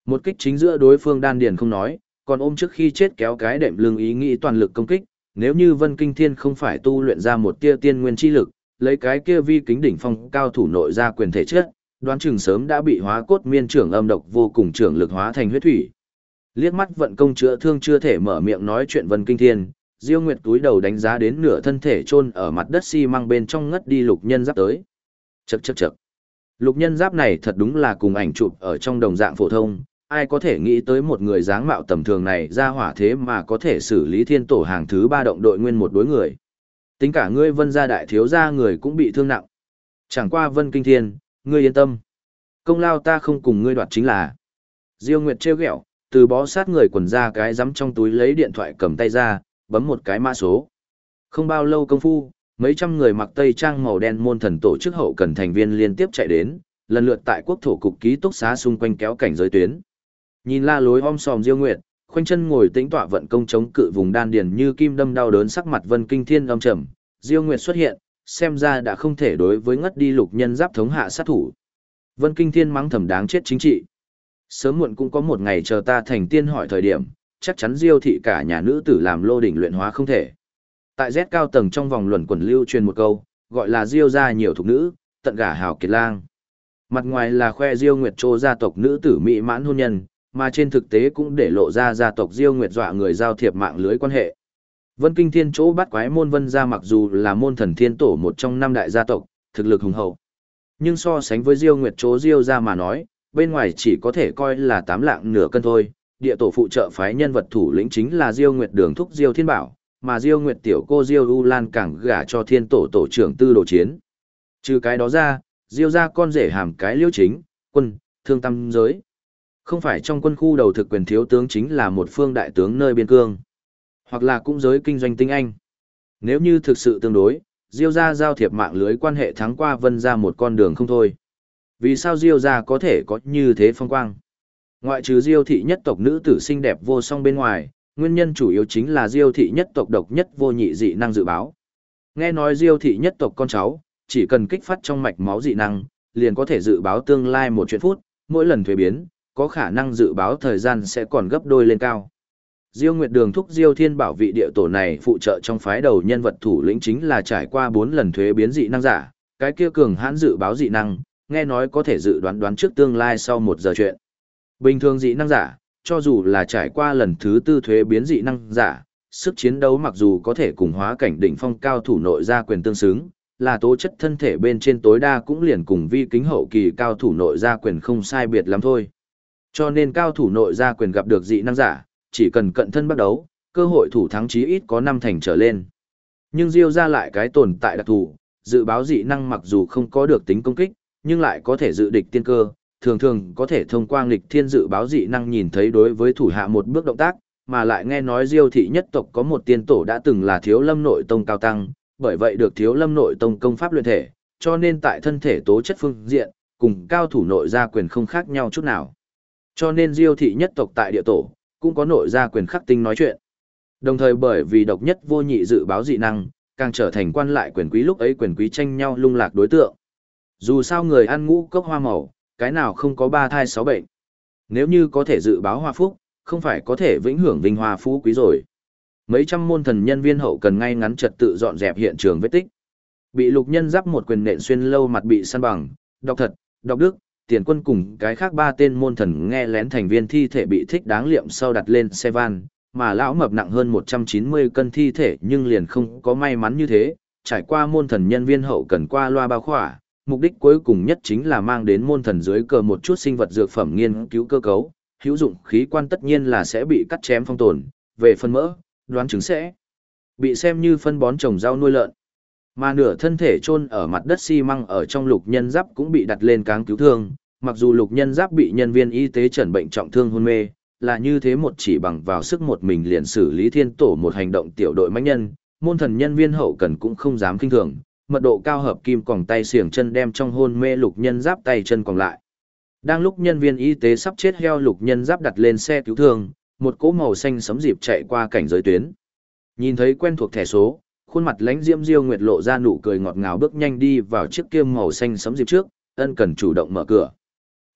Một kích chính giữa đối phương đan điền không nói, còn ôm trước khi chết kéo cái đệm lưng ý nghĩ toàn lực công kích, nếu như Vân Kinh Thiên không phải tu luyện ra một tia tiên nguyên chi lực, lấy cái kia vi kính đỉnh phong cao thủ nội ra quyền thể chất, đoán chừng sớm đã bị hóa cốt miên trưởng âm độc vô cùng trưởng lực hóa thành huyết thủy. Liếc mắt vận công chữa thương chưa thể mở miệng nói chuyện Vân Kinh Thiên, Diêu Nguyệt túi đầu đánh giá đến nửa thân thể chôn ở mặt đất xi măng bên trong ngất đi lục nhân giáp tới. Chậc chậc chậc. Lục nhân giáp này thật đúng là cùng ảnh chụp ở trong đồng dạng phổ thông, ai có thể nghĩ tới một người dáng mạo tầm thường này ra hỏa thế mà có thể xử lý thiên tổ hàng thứ 3 động đội nguyên một đối người. Tính cả ngươi Vân gia đại thiếu gia người cũng bị thương nặng. Chẳng qua Vân Kinh Thiên, ngươi yên tâm. Công lao ta không cùng ngươi đoạt chính là. Diêu Nguyệt trêu ghẹo, từ bó sát người quần ra cái giắm trong túi lấy điện thoại cầm tay ra, bấm một cái mã số. Không bao lâu công phu, mấy trăm người mặc tây trang màu đen môn thần tổ chức hậu cần thành viên liên tiếp chạy đến, lần lượt tại quốc thổ cục ký túc xá xung quanh kéo cảnh giới tuyến. Nhìn la lối om sòm Diêu Nguyệt, khoanh chân ngồi tĩnh tọa vận công chống cự vùng đan điền như kim đâm đau đớn, sắc mặt Vân Kinh Thiên âm trầm, Diêu Nguyệt xuất hiện, xem ra đã không thể đối với ngất đi lục nhân giáp thống hạ sát thủ. Vân Kinh Thiên mắng thầm đáng chết chính trị. Sớm muộn cũng có một ngày chờ ta thành tiên hỏi thời điểm, chắc chắn Diêu thị cả nhà nữ tử làm lô đỉnh luyện hóa không thể. Tại Z cao tầng trong vòng luẩn quẩn lưu truyền một câu, gọi là Diêu gia nhiều thục nữ, tận gả hào kiệt lang. Mặt ngoài là khoe Diêu Nguyệt Trô gia tộc nữ tử mỹ mãn hôn nhân, mà trên thực tế cũng để lộ ra gia tộc Diêu Nguyệt dọa người giao thiệp mạng lưới quan hệ. Vân Kinh Thiên chỗ bắt quái môn Vân gia mặc dù là môn thần thiên tổ một trong 5 đại gia tộc, thực lực hùng hậu. Nhưng so sánh với Diêu Nguyệt chỗ Diêu gia mà nói, bên ngoài chỉ có thể coi là 8 lạng nửa cân thôi. Địa tổ phụ trợ phái nhân vật thủ lĩnh chính là Diêu Nguyệt Đường thúc Diêu Thiên Bảo, mà Diêu Nguyệt tiểu cô Diêu U Lan càng gả cho thiên tổ tổ trưởng Tư Đồ Chiến. Trừ cái đó ra, Diêu gia con rể hàm cái Liêu Chính, quân, thương tâm giới. Không phải trong quân khu đầu thực quyền thiếu tướng chính là một phương đại tướng nơi biên cương, hoặc là cũng giới kinh doanh tinh anh. Nếu như thực sự tương đối, Diêu gia giao thiệp mạng lưới quan hệ thắng qua Vân gia một con đường không thôi. Vì sao Diêu gia có thể có như thế phong quang? Ngoại trừ Diêu thị nhất tộc nữ tử xinh đẹp vô song bên ngoài, nguyên nhân chủ yếu chính là Diêu thị nhất tộc độc nhất vô nhị dị năng dự báo. Nghe nói Diêu thị nhất tộc con cháu, chỉ cần kích phát trong mạch máu dị năng, liền có thể dự báo tương lai một chuyện phút, mỗi lần thuế biến, có khả năng dự báo thời gian sẽ còn gấp đôi lên cao. Diêu Nguyệt Đường thúc Diêu Thiên Bảo vị địa tổ này phụ trợ trong phái đầu nhân vật thủ lĩnh chính là trải qua 4 lần thuế biến dị năng giả, cái kia cường hãn dự báo dị năng, nghe nói có thể dự đoán trước tương lai sau 1 giờ chuyện. Bình thường dị năng giả, cho dù là trải qua lần thứ 4 thuế biến dị năng giả, sức chiến đấu mặc dù có thể cùng hóa cảnh đỉnh phong cao thủ nội gia quyền tương xứng, là tố chất thân thể bên trên tối đa cũng liền cùng vi kính hậu kỳ cao thủ nội gia quyền không sai biệt lắm thôi. Cho nên cao thủ nội gia quyền gặp được dị năng giả, chỉ cần cận thân bắt đấu, cơ hội thủ thắng chí ít có 5 thành trở lên. Nhưng Diêu ra lại cái tồn tại đặc thù, dự báo dị năng mặc dù không có được tính công kích, nhưng lại có thể dự địch tiên cơ, thường thường có thể thông qua nghịch thiên dự báo dị năng nhìn thấy đối với thủ hạ một bước động tác, mà lại nghe nói Diêu thị nhất tộc có một tiên tổ đã từng là Thiếu Lâm Nội Tông cao tăng, bởi vậy được Thiếu Lâm Nội Tông công pháp luyện thể, cho nên tại thân thể tố chất phương diện, cùng cao thủ nội gia quyền không khác nhau chút nào. Cho nên Diêu thị nhất tộc tại địa tổ, cũng có nội gia quyền khắc tinh nói chuyện. Đồng thời bởi vì độc nhất vô nhị dự báo dị năng, càng trở thành quan lại quyền quý lúc ấy quyền quý tranh nhau lung lạc đối tượng. Dù sao người ăn ngũ cốc hoa màu, cái nào không có 3 thai 6 bệnh. Nếu như có thể dự báo hoa phúc, không phải có thể vĩnh hưởng vinh hoa phú quý rồi. Mấy trăm môn thần nhân viên hậu cần ngay ngắn trật tự dọn dẹp hiện trường vết tích. Bị lục nhân giáp một quyền nện xuyên lâu mặt bị săn bằng, độc thật, độc đức, tiền quân cùng cái khác 3 tên môn thần nghe lén thành viên thi thể bị thích đáng liệm sau đặt lên xe van, mà lão mập nặng hơn 190 cân thi thể nhưng liền không có may mắn như thế, trải qua môn thần nhân viên hậu cần qua loa bao khỏa, mục đích cuối cùng nhất chính là mang đến môn thần dưới cờ một chút sinh vật dược phẩm nghiên cứu cơ cấu, hữu dụng khí quan tất nhiên là sẽ bị cắt chém phong tồn, về phân mỡ, đoán chứng sẽ bị xem như phân bón trồng rau nuôi lợn. Mà nửa thân thể chôn ở mặt đất xi măng ở trong lục nhân giáp cũng bị đặt lên cáng cứu thương, mặc dù lục nhân giáp bị nhân viên y tế chẩn bệnh trọng thương hôn mê, là như thế một chỉ bằng vào sức một mình liền xử lý thiên tổ một hành động tiểu đội mãnh nhân, môn thần nhân viên hậu cần cũng không dám kinh thường, mật độ cao hợp kim còng tay xiềng chân đem trong hôn mê lục nhân giáp tay chân còn lại. Đang lúc nhân viên y tế sắp chết heo lục nhân giáp đặt lên xe cứu thương, một cỗ màu xanh sấm dịp chạy qua cảnh giới tuyến. Nhìn thấy quen thuộc thẻ số, khuôn mặt lãnh diễm Diêu Nguyệt lộ ra nụ cười ngọt ngào bước nhanh đi vào chiếc kia màu xanh sấm dịp trước, ân cần chủ động mở cửa.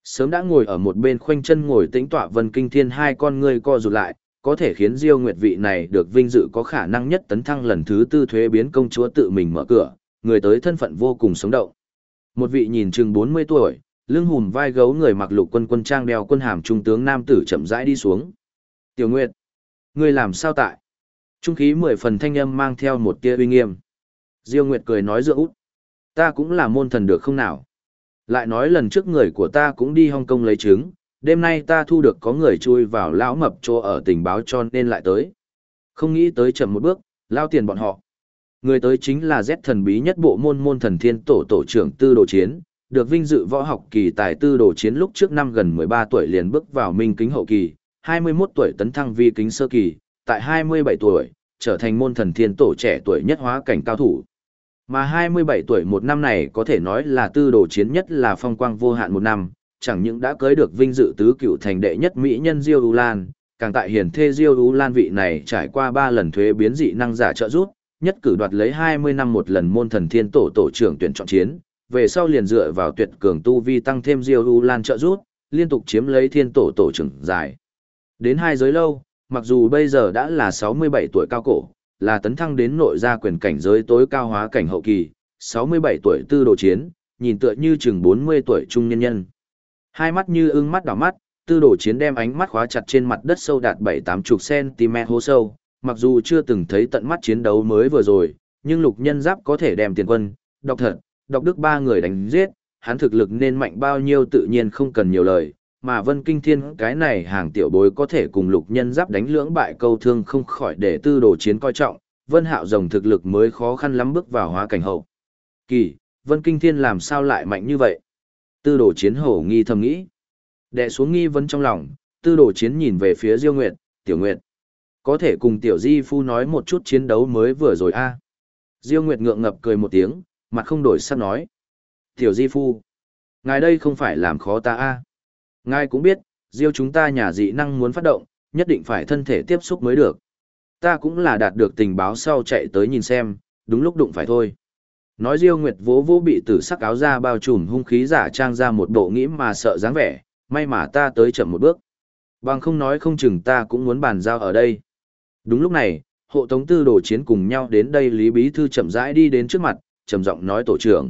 Sớm đã ngồi ở một bên khoanh chân ngồi tĩnh tọa Vân Kinh Thiên hai con ngươi co rụt lại, có thể khiến Diêu Nguyệt vị này được vinh dự có khả năng nhất tấn thăng lần thứ tư thuế biến công chúa tự mình mở cửa, người tới thân phận vô cùng sống động. Một vị nhìn chừng 40 tuổi, lưng hùm vai gấu người mặc lục quân quân trang đeo quân hàm trung tướng nam tử chậm rãi đi xuống. Tiểu Nguyệt, ngươi làm sao tại? Trung khí 10 phần thanh âm mang theo một tia uy nghiêm. Diêu Nguyệt cười nói dựa út. Ta cũng là môn thần được không nào? Lại nói lần trước người của ta cũng đi Hong Kong lấy trứng, đêm nay ta thu được có người chui vào lão mập chỗ ở tình báo cho nên lại tới. Không nghĩ tới chậm một bước, lao tiền bọn họ. Người tới chính là Z thần bí nhất bộ môn thần thiên tổ tổ trưởng Tư Đồ Chiến, được vinh dự võ học kỳ tài Tư Đồ Chiến lúc trước năm gần 13 tuổi liền bước vào minh kính hậu kỳ, 21 tuổi tấn thăng vi kính sơ kỳ, tại 27 tuổi, trở thành môn thần thiên tổ trẻ tuổi nhất hóa cảnh cao thủ. Mà 27 tuổi một năm này có thể nói là Tư Đồ Chiến nhất là phong quang vô hạn một năm, chẳng những đã cưới được vinh dự tứ cựu thành đệ nhất mỹ nhân Diêu U Lan, càng tại hiển thê Diêu U Lan vị này trải qua 3 lần thuế biến dị năng giả trợ giúp, nhất cử đoạt lấy 20 năm một lần môn thần thiên tổ tổ trưởng tuyển chọn chiến, về sau liền dựa vào tuyệt cường tu vi tăng thêm Diêu U Lan trợ giúp, liên tục chiếm lấy thiên tổ tổ trưởng giải. Đến hai giới lâu, mặc dù bây giờ đã là 67 tuổi cao cổ, là tấn thăng đến nội gia quyền cảnh giới tối cao hóa cảnh hậu kỳ, 67 tuổi Tư Đồ Chiến, nhìn tựa như chừng 40 tuổi trung nhân nhân. Hai mắt như ưng mắt đảo mắt, Tư Đồ Chiến đem ánh mắt khóa chặt trên mặt đất sâu đạt 7-80 cm hố sâu, mặc dù chưa từng thấy tận mắt chiến đấu mới vừa rồi, nhưng Lục Nhân Giáp có thể đem Tiền Quân, Độc Thật, Độc Đức ba người đánh giết, hắn thực lực nên mạnh bao nhiêu tự nhiên không cần nhiều lời, mà Vân Kinh Thiên cái này hàng tiểu bối có thể cùng Lục Nhân Giáp đánh lưỡng bại câu thương không khỏi để Tư Đồ Chiến coi trọng, Vân Hạo Rồng thực lực mới khó khăn lắm bước vào hóa cảnh hậu kỳ, Vân Kinh Thiên làm sao lại mạnh như vậy? Tư Đồ Chiến hổ nghi thầm nghĩ. Đè xuống nghi vấn trong lòng, Tư Đồ Chiến nhìn về phía Diêu Nguyệt, Tiểu Nguyệt. Có thể cùng Tiểu Di Phu nói một chút chiến đấu mới vừa rồi a? Diêu Nguyệt ngượng ngập cười một tiếng, mặt không đổi sắc nói. Tiểu Di Phu, ngài đây không phải làm khó ta a? Ngài cũng biết, Diêu chúng ta nhà dị năng muốn phát động, nhất định phải thân thể tiếp xúc mới được. Ta cũng là đạt được tình báo sau chạy tới nhìn xem, đúng lúc đụng phải thôi. Nói Diêu Nguyệt vỗ vỗ bị tử sắc áo ra bao trùm hung khí giả trang ra một bộ nghĩ mà sợ dáng vẻ, may mà ta tới chậm một bước. Bằng không nói không chừng ta cũng muốn bàn giao ở đây. Đúng lúc này, hộ tống Tư Đồ Chiến cùng nhau đến đây Lý Bí Thư chậm rãi đi đến trước mặt, trầm giọng nói tổ trưởng.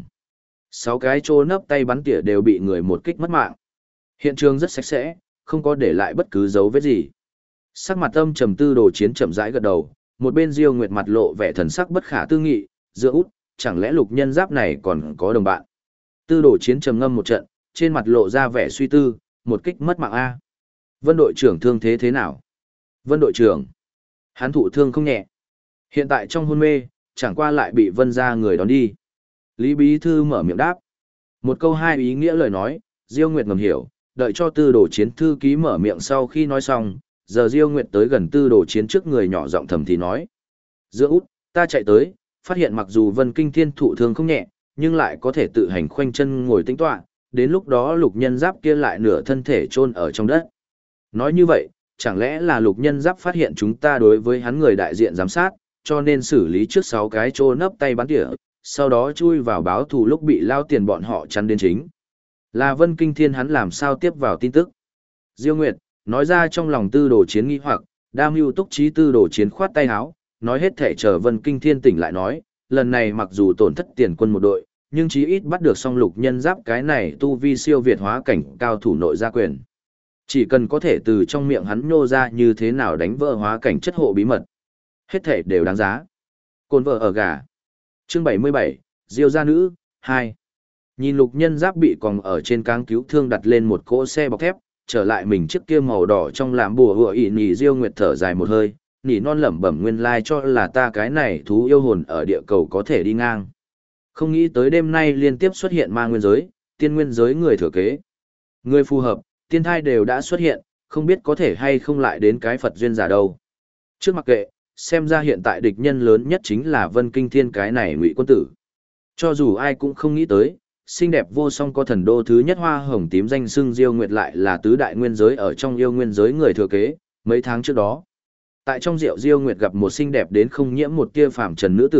6 cái trô nấp tay bắn tỉa đều bị người một kích mất mạng. Hiện trường rất sạch sẽ, không có để lại bất cứ dấu vết gì. Sắc mặt âm trầm Tư Đồ Chiến chậm rãi gật đầu, một bên Diêu Nguyệt mặt lộ vẻ thần sắc bất khả tư nghị, dựa út, chẳng lẽ Lục Nhân Giáp này còn có đồng bạn. Tư Đồ Chiến trầm ngâm một trận, trên mặt lộ ra vẻ suy tư, một kích mất mạng a. Vân đội trưởng thương thế thế nào? Vân đội trưởng, hắn thụ thương không nhẹ. Hiện tại trong hôn mê, chẳng qua lại bị Vân gia người đón đi. Lý Bí Thư mở miệng đáp. Một câu hai ý nghĩa lời nói, Diêu Nguyệt ngầm hiểu, đợi cho Tư Đồ Chiến thư ký mở miệng sau khi nói xong, giờ Diêu Nguyệt tới gần Tư Đồ Chiến trước người nhỏ giọng thầm thì nói. Giữa út, ta chạy tới, phát hiện mặc dù Vân Kinh Thiên thụ thương không nhẹ, nhưng lại có thể tự hành khoanh chân ngồi tĩnh tọa, đến lúc đó Lục Nhân Giáp kia lại nửa thân thể chôn ở trong đất. Nói như vậy, chẳng lẽ là Lục Nhân Giáp phát hiện chúng ta đối với hắn người đại diện giám sát, cho nên xử lý trước 6 cái trô nấp tay bắn tỉa, sau đó chui vào báo thù lúc bị lao tiền bọn họ chắn đến chính. Là Vân Kinh Thiên hắn làm sao tiếp vào tin tức. Diêu Nguyệt, nói ra trong lòng Tư Đồ Chiến nghi hoặc, đam mưu túc trí Tư Đồ Chiến khoát tay áo, nói hết thể chờ Vân Kinh Thiên tỉnh lại nói, lần này mặc dù tổn thất tiền quân một đội, nhưng chí ít bắt được song Lục Nhân Giáp cái này tu vi siêu việt hóa cảnh cao thủ nội gia quyền. Chỉ cần có thể từ trong miệng hắn nhô ra như thế nào đánh vỡ hóa cảnh chất hộ bí mật. Hết thể đều đáng giá. Côn vợ ở gà. Chương 77, Diêu gia nữ, 2. Nhìn Lục Nhân Giáp bị còng ở trên cáng cứu thương đặt lên một cỗ xe bọc thép, trở lại mình chiếc kia màu đỏ trong làm bùa hựa ỉ nỉ Diêu Nguyệt thở dài một hơi, nỉ non lẩm bẩm nguyên lai cho là ta cái này thú yêu hồn ở địa cầu có thể đi ngang. Không nghĩ tới đêm nay liên tiếp xuất hiện ma nguyên giới, tiên nguyên giới người thừa kế. Người phù hợp, tiên thai đều đã xuất hiện, không biết có thể hay không lại đến cái Phật duyên giả đâu. Trước mặc kệ, xem ra hiện tại địch nhân lớn nhất chính là Vân Kinh Thiên cái này Ngụy quân tử. Cho dù ai cũng không nghĩ tới, xinh đẹp vô song có thần đô thứ nhất hoa hồng tím danh xưng Diêu Nguyệt lại là tứ đại nguyên giới ở trong yêu nguyên giới người thừa kế, mấy tháng trước đó. Tại trong rượu Diêu Nguyệt gặp một xinh đẹp đến không nhiễm một tia phàm trần nữ tử,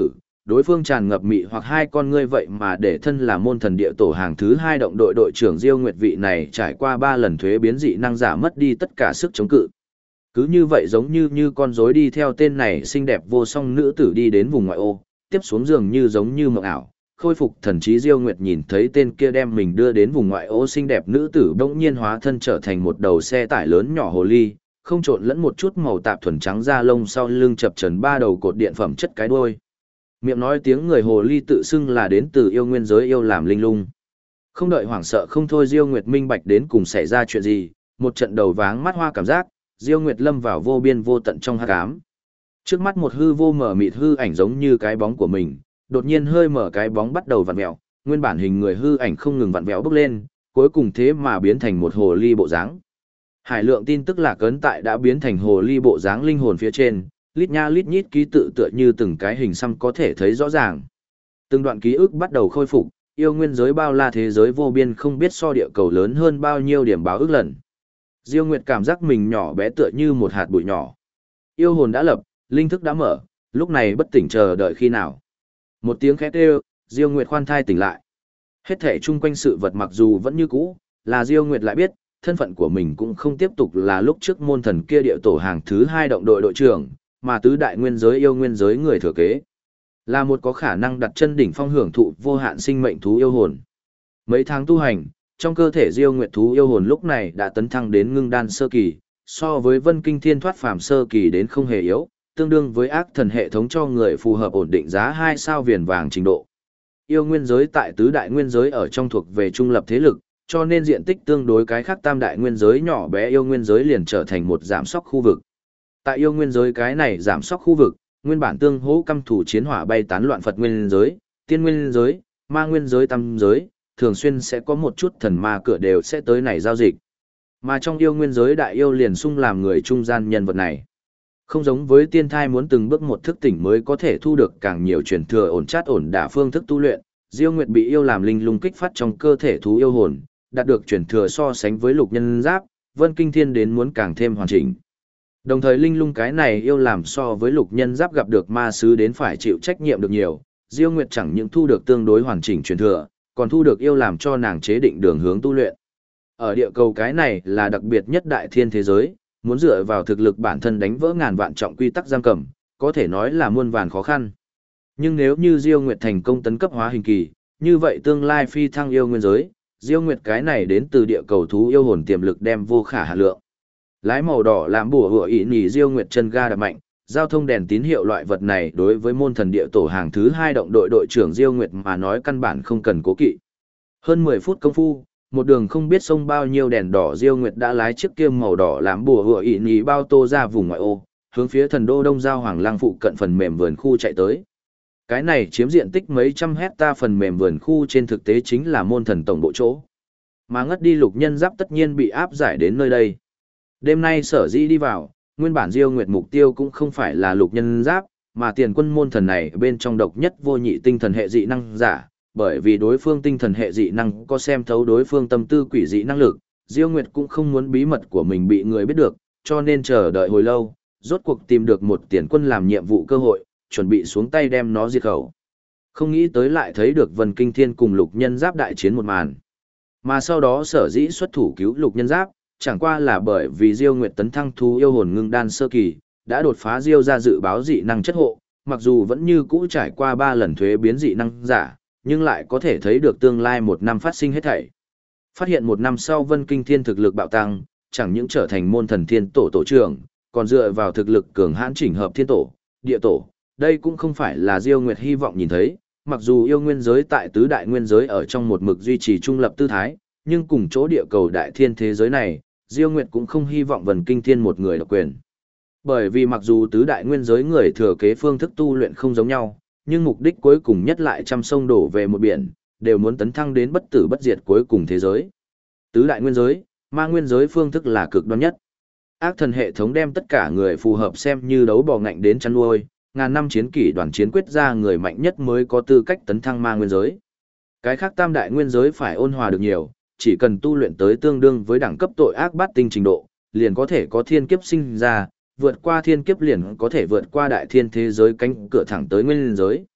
đối phương tràn ngập mị hoặc hai con ngươi vậy mà để thân là môn thần địa tổ hàng thứ 2 động đội đội trưởng Diêu Nguyệt vị này trải qua 3 lần thuế biến dị năng giả mất đi tất cả sức chống cự. Cứ như vậy giống như con rối đi theo tên này xinh đẹp vô song nữ tử đi đến vùng ngoại ô, tiếp xuống giường như giống như mộng ảo, khôi phục thần trí Diêu Nguyệt nhìn thấy tên kia đem mình đưa đến vùng ngoại ô xinh đẹp nữ tử bỗng nhiên hóa thân trở thành một đầu xe tải lớn nhỏ hồ ly, không trộn lẫn một chút màu tạp thuần trắng da lông sau lưng chập trần 3 đầu cột điện phẩm chất cái đuôi. Miệng nói tiếng người hồ ly tự xưng là đến từ yêu nguyên giới yêu làm linh lung. Không đợi hoảng sợ không thôi Diêu Nguyệt minh bạch đến cùng xảy ra chuyện gì, một trận đầu váng mắt hoa cảm giác, Diêu Nguyệt lâm vào vô biên vô tận trong hắc ám. Trước mắt một hư vô mở mịt hư ảnh giống như cái bóng của mình, đột nhiên hơi mở cái bóng bắt đầu vặn vẹo, nguyên bản hình người hư ảnh không ngừng vặn vẹo bước lên, cuối cùng thế mà biến thành một hồ ly bộ dáng. Hải lượng tin tức lạc ấn tại đã biến thành hồ ly bộ dáng linh hồn phía trên, lít nha lít nhít ký tự tựa như từng cái hình xăm có thể thấy rõ ràng. Từng đoạn ký ức bắt đầu khôi phục, yêu nguyên giới bao la thế giới vô biên không biết so địa cầu lớn hơn bao nhiêu điểm báo ức lần. Diêu Nguyệt cảm giác mình nhỏ bé tựa như một hạt bụi nhỏ. Yêu hồn đã lập, linh thức đã mở, lúc này bất tỉnh chờ đợi khi nào. Một tiếng khét kêu, Diêu Nguyệt khoan thai tỉnh lại. Hết thể chung quanh sự vật mặc dù vẫn như cũ, là Diêu Nguyệt lại biết, thân phận của mình cũng không tiếp tục là lúc trước môn thần kia địa tổ hàng thứ 2 động đội đội trưởng, mà tứ đại nguyên giới yêu nguyên giới người thừa kế. Là một có khả năng đặt chân đỉnh phong hưởng thụ vô hạn sinh mệnh thú yêu hồn. Mấy tháng tu hành, trong cơ thể Diêu Nguyệt thú yêu hồn lúc này đã tấn thăng đến ngưng đan sơ kỳ, so với Vân Kinh Thiên thoát phàm sơ kỳ đến không hề yếu, tương đương với ác thần hệ thống cho người phù hợp ổn định giá 2 sao viền vàng trình độ. Yêu nguyên giới tại tứ đại nguyên giới ở trong thuộc về trung lập thế lực, cho nên diện tích tương đối cái khác tam đại nguyên giới nhỏ bé yêu nguyên giới liền trở thành một giảm sóc khu vực. Tại yêu nguyên giới cái này giảm sóc khu vực, nguyên bản tương hỗ căm thủ chiến hỏa bay tán loạn Phật nguyên giới, tiên nguyên giới, ma nguyên giới tam giới, thường xuyên sẽ có một chút thần ma cửa đều sẽ tới này giao dịch. Mà trong yêu nguyên giới đại yêu liền sung làm người trung gian nhân vật này. Không giống với tiên thai muốn từng bước một thức tỉnh mới có thể thu được càng nhiều truyền thừa ổn chát ổn đả phương thức tu luyện, Diêu Nguyệt bị yêu làm linh lung kích phát trong cơ thể thú yêu hồn, đạt được truyền thừa so sánh với lục nhân giáp, Vân Kinh Thiên đến muốn càng thêm hoàn chỉnh. Đồng thời linh lung cái này yêu làm so với lục nhân giáp gặp được ma sứ đến phải chịu trách nhiệm được nhiều, Diêu Nguyệt chẳng những thu được tương đối hoàn chỉnh truyền thừa, còn thu được yêu làm cho nàng chế định đường hướng tu luyện. Ở địa cầu cái này là đặc biệt nhất đại thiên thế giới, muốn dựa vào thực lực bản thân đánh vỡ ngàn vạn trọng quy tắc giam cầm, có thể nói là muôn vàn khó khăn. Nhưng nếu như Diêu Nguyệt thành công tấn cấp hóa hình kỳ, như vậy tương lai phi thăng yêu nguyên giới, Diêu Nguyệt cái này đến từ địa cầu thú yêu hồn tiềm lực đem vô khả hạn lượng. Lái màu đỏ làm bùa hựa ỉ nhỉ Diêu Nguyệt chân ga đạp mạnh, giao thông đèn tín hiệu loại vật này đối với môn thần địa tổ hàng thứ 2 động đội đội trưởng Diêu Nguyệt mà nói căn bản không cần cố kỵ. Hơn 10 phút công phu, một đường không biết sông bao nhiêu đèn đỏ Diêu Nguyệt đã lái chiếc kia màu đỏ làm bùa hựa ỉ nhỉ bao tô ra vùng ngoại ô, hướng phía thần đô Đông Giao Hoàng Lang phụ cận phần mềm vườn khu chạy tới. Cái này chiếm diện tích mấy trăm hecta phần mềm vườn khu trên thực tế chính là môn thần tổng bộ chỗ. Mà ngất đi lục nhân giáp tất nhiên bị áp giải đến nơi đây. Đêm nay sở dĩ đi vào, nguyên bản Diêu Nguyệt mục tiêu cũng không phải là lục nhân giáp, mà tiền quân môn thần này bên trong độc nhất vô nhị tinh thần hệ dị năng giả, bởi vì đối phương tinh thần hệ dị năng có xem thấu đối phương tâm tư quỷ dị năng lực, Diêu Nguyệt cũng không muốn bí mật của mình bị người biết được, cho nên chờ đợi hồi lâu, rốt cuộc tìm được một tiền quân làm nhiệm vụ cơ hội, chuẩn bị xuống tay đem nó diệt khẩu. Không nghĩ tới lại thấy được Vân Kinh Thiên cùng lục nhân giáp đại chiến một màn. Mà sau đó sở dĩ xuất thủ cứu lục nhân giáp, chẳng qua là bởi vì Diêu Nguyệt tấn thăng thú yêu hồn ngưng đan sơ kỳ, đã đột phá Diêu ra dự báo dị năng chất hộ, mặc dù vẫn như cũ trải qua 3 lần thuế biến dị năng giả, nhưng lại có thể thấy được tương lai 1 năm phát sinh hết thảy. Phát hiện 1 năm sau Vân Kinh Thiên thực lực bạo tăng, chẳng những trở thành môn thần thiên tổ tổ trưởng, còn dựa vào thực lực cường hãn chỉnh hợp thiên tổ, địa tổ, đây cũng không phải là Diêu Nguyệt hy vọng nhìn thấy, mặc dù yêu nguyên giới tại tứ đại nguyên giới ở trong một mực duy trì trung lập tư thái, nhưng cùng chỗ địa cầu đại thiên thế giới này, Diêu Nguyệt cũng không hy vọng Vân Kinh Thiên một người độc quyền. Bởi vì mặc dù tứ đại nguyên giới người thừa kế phương thức tu luyện không giống nhau, nhưng mục đích cuối cùng nhất lại trăm sông đổ về một biển, đều muốn tấn thăng đến bất tử bất diệt cuối cùng thế giới. Tứ đại nguyên giới, ma nguyên giới phương thức là cực đoan nhất. Ác thần hệ thống đem tất cả người phù hợp xem như đấu bò ngạnh đến chăn nuôi, ngàn năm chiến kỷ đoàn chiến quyết ra người mạnh nhất mới có tư cách tấn thăng ma nguyên giới. Cái khác tam đại nguyên giới phải ôn hòa được nhiều, chỉ cần tu luyện tới tương đương với đẳng cấp tội ác bát tinh trình độ, liền có thể có thiên kiếp sinh ra, vượt qua thiên kiếp liền có thể vượt qua đại thiên thế giới cánh cửa thẳng tới nguyên giới.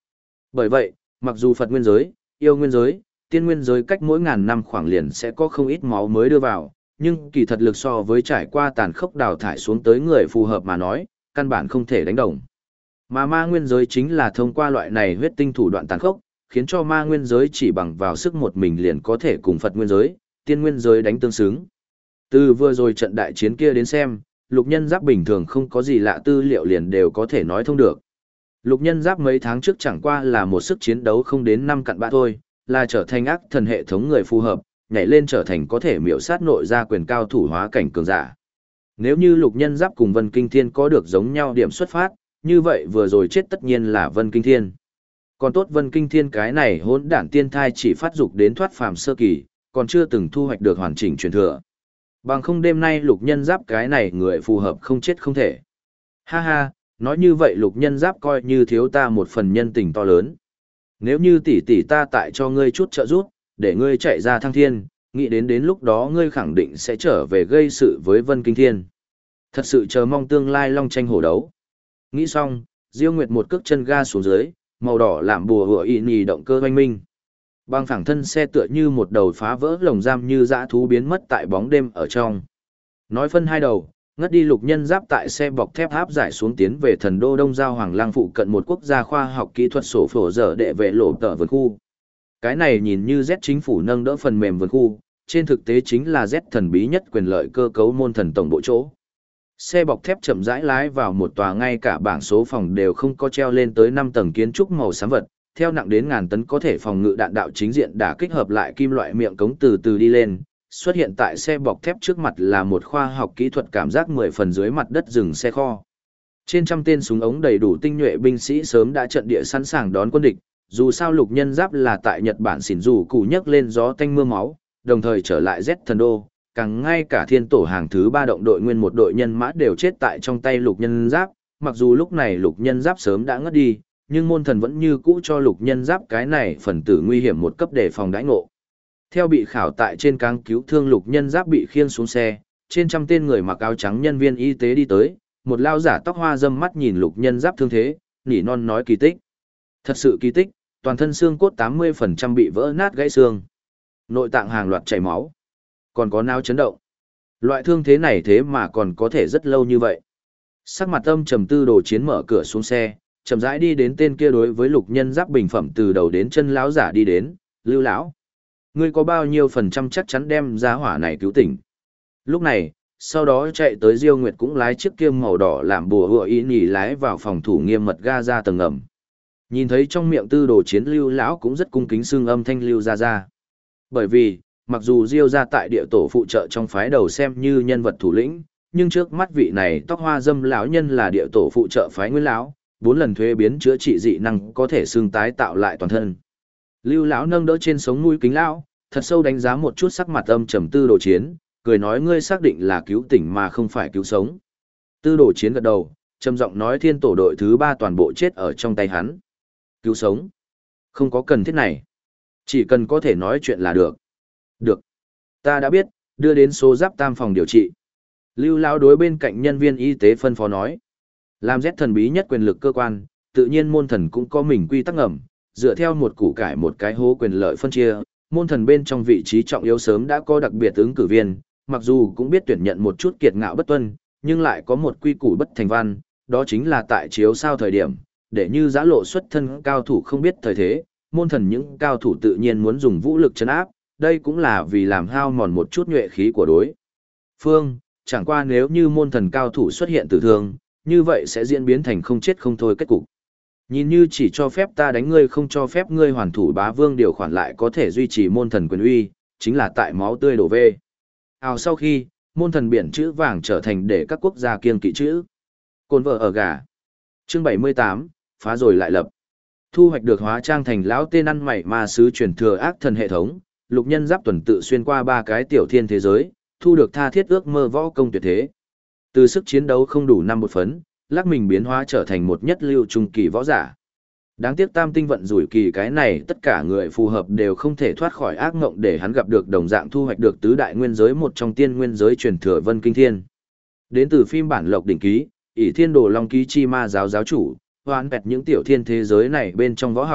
Bởi vậy, mặc dù Phật nguyên giới, yêu nguyên giới, tiên nguyên giới cách mỗi ngàn năm khoảng liền sẽ có không ít máu mới đưa vào, nhưng kỳ thật lực so với trải qua tàn khốc đào thải xuống tới người phù hợp mà nói, căn bản không thể đánh đồng. Mà ma nguyên giới chính là thông qua loại này huyết tinh thủ đoạn tàn khốc, khiến cho ma nguyên giới chỉ bằng vào sức một mình liền có thể cùng Phật nguyên giới, tiên nguyên giới đánh tương xứng. Từ vừa rồi trận đại chiến kia đến xem, lục nhân giáp bình thường không có gì lạ tư liệu liền đều có thể nói thông được. Lục nhân giáp mấy tháng trước chẳng qua là một sức chiến đấu không đến 5 cặn bã thôi, là trở thành ác thần hệ thống người phù hợp, nhảy lên trở thành có thể miểu sát nội gia quyền cao thủ hóa cảnh cường giả. Nếu như lục nhân giáp cùng Vân Kinh Thiên có được giống nhau điểm xuất phát, như vậy vừa rồi chết tất nhiên là Vân Kinh Thiên. Còn tốt Vân Kinh Thiên cái này hỗn đản tiên thai chỉ phát dục đến thoát phàm sơ kỳ, còn chưa từng thu hoạch được hoàn chỉnh truyền thừa. Bằng không đêm nay lục nhân giáp cái này người phù hợp không chết không thể. Ha ha, nói như vậy lục nhân giáp coi như thiếu ta một phần nhân tình to lớn. Nếu như tỷ tỷ ta tại cho ngươi chút trợ giúp, để ngươi chạy ra thăng thiên, nghĩ đến lúc đó ngươi khẳng định sẽ trở về gây sự với Vân Kinh Thiên. Thật sự chờ mong tương lai long tranh hổ đấu. Nghĩ xong, Diêu Nguyệt một cước chân ga xuống dưới, màu đỏ làm bùa hựa y nhì động cơ oanh minh. Băng phẳng thân xe tựa như một đầu phá vỡ lồng giam như dã thú biến mất tại bóng đêm ở trong. Nói phân hai đầu, ngất đi lục nhân giáp tại xe bọc thép áp giải xuống tiến về thần đô Đông Giao Hoàng Lang phụ cận một quốc gia khoa học kỹ thuật sổ phổ dở đệ vệ lộ tờ vườn khu. Cái này nhìn như Z chính phủ nâng đỡ phần mềm vườn khu, trên thực tế chính là Z thần bí nhất quyền lợi cơ cấu môn thần tổng bộ chỗ. Xe bọc thép chậm rãi lái vào một tòa ngay cả bảng số phòng đều không có treo lên tới 5 tầng kiến trúc màu xám vật, theo nặng đến ngàn tấn có thể phòng ngự đạn đạo chính diện đã kích hợp lại kim loại miệng cống từ từ đi lên. Xuất hiện tại xe bọc thép trước mặt là một khoa học kỹ thuật cảm giác 10 phần dưới mặt đất rừng xe kho. Trên trăm tên súng ống đầy đủ tinh nhuệ binh sĩ sớm đã trận địa sẵn sàng đón quân địch, dù sao lục nhân giáp là tại Nhật Bản xỉn rủ cụ nhấc lên gió tanh mưa máu, đồng thời trở lại Z thần đô, càng ngay cả thiên tổ hàng thứ 3 động đội nguyên một đội nhân mã đều chết tại trong tay lục nhân giáp, mặc dù lúc này lục nhân giáp sớm đã ngất đi, nhưng môn thần vẫn như cũ cho lục nhân giáp cái này phần tử nguy hiểm một cấp để phòng đãi ngộ. Theo bị khảo tại trên cáng cứu thương lục nhân giáp bị khiêng xuống xe, trên trăm tên người mặc áo trắng nhân viên y tế đi tới, một lao giả tóc hoa râm mắt nhìn lục nhân giáp thương thế, nỉ non nói kỳ tích. Thật sự kỳ tích, toàn thân xương cốt 80% bị vỡ nát gãy xương. Nội tạng hàng loạt chảy máu. Còn có não chấn động. Loại thương thế này thế mà còn có thể rất lâu như vậy. Sắc mặt âm trầm tư đồ chiến mở cửa xuống xe, chậm rãi đi đến tên kia đối với lục nhân giáp bình phẩm từ đầu đến chân lão giả đi đến, Lưu lão, ngươi có bao nhiêu phần trăm chắc chắn đem giá hỏa này cứu tỉnh. Lúc này, sau đó chạy tới Diêu Nguyệt cũng lái chiếc kiêm màu đỏ làm bùa hựa ý nhì lái vào phòng thủ nghiêm mật ga ra tầng ngầm. Nhìn thấy trong miệng tư đồ chiến Lưu lão cũng rất cung kính xưng âm thanh Lưu ra. Bởi vì, mặc dù Diêu ra tại địa tổ phụ trợ trong phái đầu xem như nhân vật thủ lĩnh, nhưng trước mắt vị này tóc hoa dâm lão nhân là địa tổ phụ trợ phái Nguyên lão, 4 lần thuế biến chữa trị dị năng có thể xương tái tạo lại toàn thân. Lưu lão nâng đỡ trên sống mũi kính lão, thật sâu đánh giá một chút sắc mặt âm trầm tư đồ chiến, cười nói ngươi xác định là cứu tỉnh mà không phải cứu sống. Tư đồ chiến gật đầu, trầm giọng nói thiên tổ đội thứ 3 toàn bộ chết ở trong tay hắn. Cứu sống? Không có cần thiết này. Chỉ cần có thể nói chuyện là được. Được. Ta đã biết, đưa đến số giáp tam phòng điều trị. Lưu lão đối bên cạnh nhân viên y tế phân phó nói. Làm Z thần bí nhất quyền lực cơ quan, tự nhiên môn thần cũng có mình quy tắc ngầm, dựa theo một củ cải một cái hố quyền lợi phân chia, môn thần bên trong vị trí trọng yếu sớm đã có đặc biệt ứng cử viên, mặc dù cũng biết tuyển nhận một chút kiệt ngạo bất tuân, nhưng lại có một quy củ bất thành văn, đó chính là tại chiếu sao thời điểm, để như giã lộ xuất thân cao thủ không biết thời thế, môn thần những cao thủ tự nhiên muốn dùng vũ lực trấn áp, đây cũng là vì làm hao mòn một chút nhuệ khí của đối phương, chẳng qua nếu như môn thần cao thủ xuất hiện tử thương, như vậy sẽ diễn biến thành không chết không thôi kết cục. Nhìn như chỉ cho phép ta đánh ngươi không cho phép ngươi hoàn thủ bá vương điều khoản lại có thể duy trì môn thần quyền uy, chính là tại máu tươi đổ về. Sau khi, môn thần biển chữ vàng trở thành để các quốc gia kiêng kỵ chữ. Côn vợ ở gà. Chương 78, phá rồi lại lập. Thu hoạch được hóa trang thành lão tên ăn mày ma sứ truyền thừa ác thần hệ thống, lục nhân giáp tuần tự xuyên qua 3 cái tiểu thiên thế giới, thu được tha thiết ước mơ võ công tuyệt thế. Từ sức chiến đấu không đủ 5 bột phấn, lắc mình biến hóa trở thành một nhất lưu trung kỳ võ giả. Đáng tiếc tam tinh vận rủi kỳ cái này tất cả người phù hợp đều không thể thoát khỏi ác ngộng để hắn gặp được đồng dạng thu hoạch được tứ đại nguyên giới một trong tiên nguyên giới truyền thừa Vân Kinh Thiên. Đến từ phim bản lộc đỉnh ký, ỷ thiên đồ long ký chi ma giáo giáo chủ, hoán bẹt những tiểu thiên thế giới này bên trong võ học,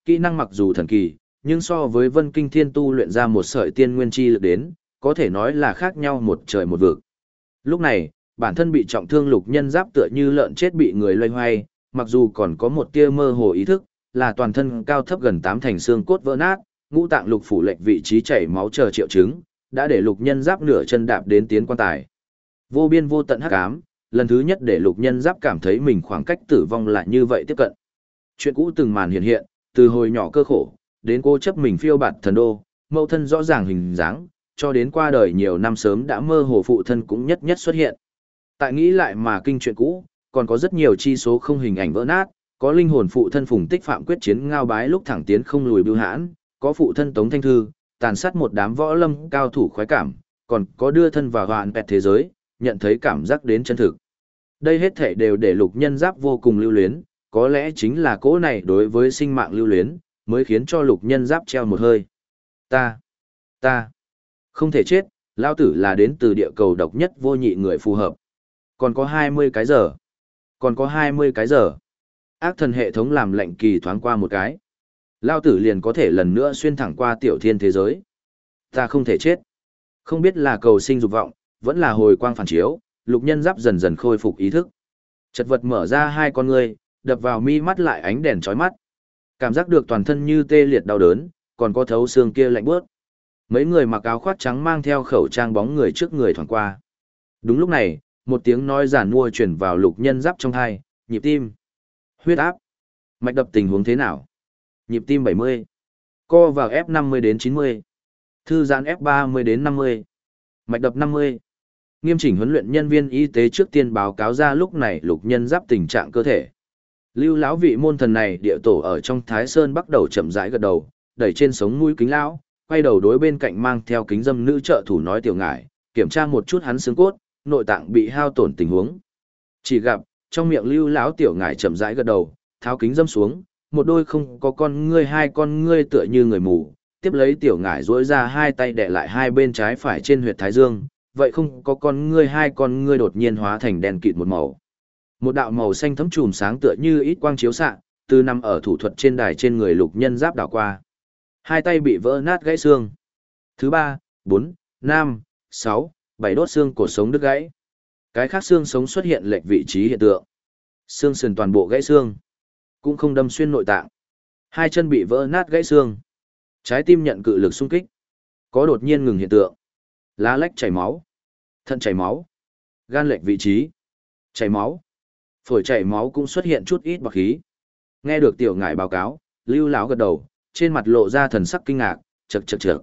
Kỹ năng mặc dù thần kỳ, nhưng so với Vân Kinh Thiên tu luyện ra một sợi tiên nguyên chi lực đến, có thể nói là khác nhau một trời một vực. Lúc này, bản thân bị trọng thương Lục Nhân Giáp tựa như lợn chết bị người loay hoay, mặc dù còn có một tia mơ hồ ý thức, là toàn thân cao thấp gần 8 thành xương cốt vỡ nát, ngũ tạng lục phủ lệch vị trí chảy máu chờ triệu chứng, đã để Lục Nhân Giáp nửa chân đạp đến tiến quan tài. Vô biên vô tận hắc ám, lần thứ nhất để Lục Nhân Giáp cảm thấy mình khoảng cách tử vong lại như vậy tiếp cận. Chuyện cũ từng màn hiện hiện, từ hồi nhỏ cơ khổ, đến cô chấp mình phiêu bạt thần đô, mẫu thân rõ ràng hình dáng, cho đến qua đời nhiều năm sớm đã mơ hồ phụ thân cũng nhất nhất xuất hiện. Tại nghĩ lại mà kinh chuyện cũ, còn có rất nhiều chi số không hình ảnh vỡ nát, có linh hồn phụ thân Phùng Tích Phạm quyết chiến ngao bái lúc thẳng tiến không lùi bưu hãn, có phụ thân Tống Thanh Thư, tàn sát một đám võ lâm cao thủ khoái cảm, còn có đưa thân vào hoạn pẹt thế giới, nhận thấy cảm giác đến chân thực. Đây hết thể đều để Lục Nhân Giáp vô cùng lưu luyến, có lẽ chính là cỗ này đối với sinh mạng lưu luyến, mới khiến cho Lục Nhân Giáp treo một hơi. Ta, không thể chết, lao tử là đến từ địa cầu độc nhất vô nhị người phù hợp. Còn có 20 cái giờ. Còn có 20 cái giờ. Ác thần hệ thống làm lệnh kỳ thoáng qua một cái. Lao tử liền có thể lần nữa xuyên thẳng qua tiểu thiên thế giới. Ta không thể chết. Không biết là cầu sinh dục vọng, vẫn là hồi quang phản chiếu, Lục Nhân Giáp dần dần khôi phục ý thức. Chật vật mở ra hai con ngươi, đập vào mi mắt lại ánh đèn chói mắt. Cảm giác được toàn thân như tê liệt đau đớn, còn có thấu xương kia lạnh buốt. Mấy người mặc áo khoác trắng mang theo khẩu trang bóng người trước người thoảng qua. Đúng lúc này, một tiếng nói giản mua truyền vào Lục Nhân Giáp trong tai, nhịp tim, huyết áp, mạch đập tình huống thế nào? Nhịp tim 70, co vào F50 đến 90, thư giãn F30 đến 50, mạch đập 50. Nghiêm chỉnh huấn luyện nhân viên y tế trước tiên báo cáo ra lúc này Lục Nhân Giáp tình trạng cơ thể. Lưu lão vị môn thần này địa tổ ở trong Thái Sơn bắt đầu chậm rãi gật đầu, đẩy trên sống mũi kính lão, quay đầu đối bên cạnh mang theo kính dâm nữ trợ thủ nói Tiểu Ngải, kiểm tra một chút hắn xương cốt, nội tạng bị hao tổn tình huống. Chỉ gặp, trong miệng Lưu lão Tiểu Ngải chậm rãi gật đầu, tháo kính dâm xuống, một đôi không có con ngươi hai con ngươi tựa như người mù, tiếp lấy Tiểu Ngải duỗi ra hai tay đè lại hai bên trái phải trên huyệt thái dương, vậy không có con ngươi hai con ngươi đột nhiên hóa thành đen kịt một màu. Một đạo màu xanh thấm chùm sáng tựa như ít quang chiếu xạ, từ nằm ở thủ thuật trên đài trên người Lục Nhân Giáp đảo qua. Hai tay bị vỡ nát gãy xương. Thứ 3, 4, 5, 6, 7 đốt xương cột sống đứt gãy. Cái khác xương sống xuất hiện lệch vị trí hiện tượng. Xương sườn toàn bộ gãy xương, cũng không đâm xuyên nội tạng. Hai chân bị vỡ nát gãy xương. Trái tim nhận cự lực xung kích, có đột nhiên ngừng hiện tượng. Lá lách chảy máu, thận chảy máu, gan lệch vị trí, chảy máu, phổi chảy máu cũng xuất hiện chút ít bọt khí. Nghe được Tiểu Ngải báo cáo, Lưu lão gật đầu, trên mặt lộ ra thần sắc kinh ngạc, chậc.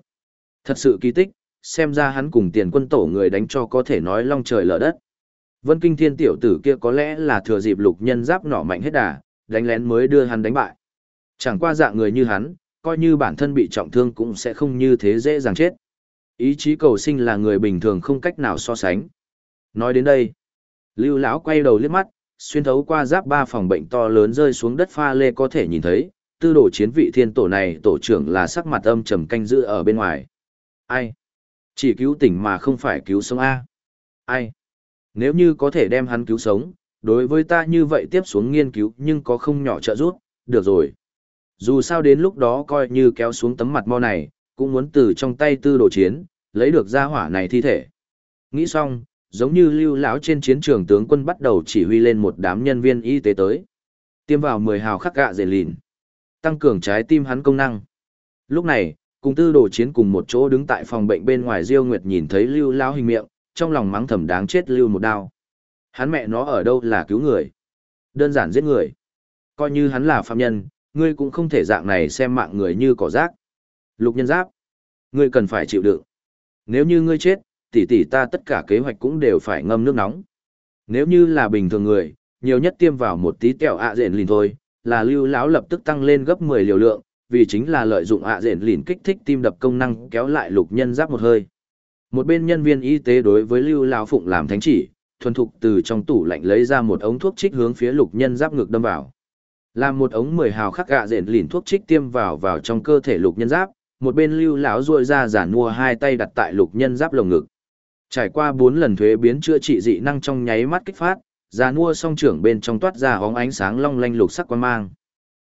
Thật sự kỳ tích, xem ra hắn cùng Tiền Quân tổ người đánh cho có thể nói long trời lở đất. Vân Kinh Thiên tiểu tử kia có lẽ là thừa dịp Lục Nhân Giáp nỏ mạnh hết đà, đánh lén mới đưa hắn đánh bại. Chẳng qua dạng người như hắn, coi như bản thân bị trọng thương cũng sẽ không như thế dễ dàng chết. Ý chí cầu sinh là người bình thường không cách nào so sánh. Nói đến đây, Lưu lão quay đầu liếc mắt, xuyên thấu qua giáp ba phòng bệnh to lớn rơi xuống đất pha lê có thể nhìn thấy, tư đồ chiến vị thiên tổ này tổ trưởng là sắc mặt âm trầm canh giữ ở bên ngoài. Ai? Chỉ cứu tỉnh mà không phải cứu sống A. Ai? Nếu như có thể đem hắn cứu sống, đối với ta như vậy tiếp xuống nghiên cứu nhưng có không nhỏ trợ giúp, được rồi. Dù sao đến lúc đó coi như kéo xuống tấm mặt mo này, cũng muốn từ trong tay tư đồ chiến, lấy được ra hỏa này thi thể. Nghĩ xong, giống như Lưu lão trên chiến trường tướng quân bắt đầu chỉ huy lên một đám nhân viên y tế tới. Tiêm vào 10 hào khắc gạ dề lìn, tăng cường trái tim hắn công năng. Lúc này, cùng tư đồ chiến cùng một chỗ đứng tại phòng bệnh bên ngoài Diêu Nguyệt nhìn thấy Lưu lão hình miệng, trong lòng mắng thầm đáng chết Lưu một đao. Hắn mẹ nó ở đâu là cứu người, đơn giản giết người. Coi như hắn là phạm nhân, ngươi cũng không thể dạng này xem mạng người như cỏ rác. Lục Nhân Giáp, ngươi cần phải chịu đựng. Nếu như ngươi chết, tỷ tỷ ta tất cả kế hoạch cũng đều phải ngâm nước nóng. Nếu như là bình thường người, nhiều nhất tiêm vào một tí kẹo ạ dện lìn thôi, là Lưu lão lập tức tăng lên gấp 10 liều lượng, vì chính là lợi dụng ạ dện lìn kích thích tim đập công năng kéo lại Lục Nhân Giáp một hơi. Một bên nhân viên y tế đối với Lưu lão phụng làm thánh chỉ, thuần thục từ trong tủ lạnh lấy ra một ống thuốc trích hướng phía Lục Nhân Giáp ngực đâm vào. Làm một ống 10 hào khắc gạ dện lìn thuốc trích tiêm vào trong cơ thể Lục Nhân Giáp, một bên Lưu lão duỗi ra giản mua hai tay đặt tại Lục Nhân Giáp lồng ngực. Trải qua 4 lần thuế biến chữa trị dị năng trong nháy mắt kích phát, giàn mua song trưởng bên trong toát ra óng ánh sáng long lanh lục sắc quang mang.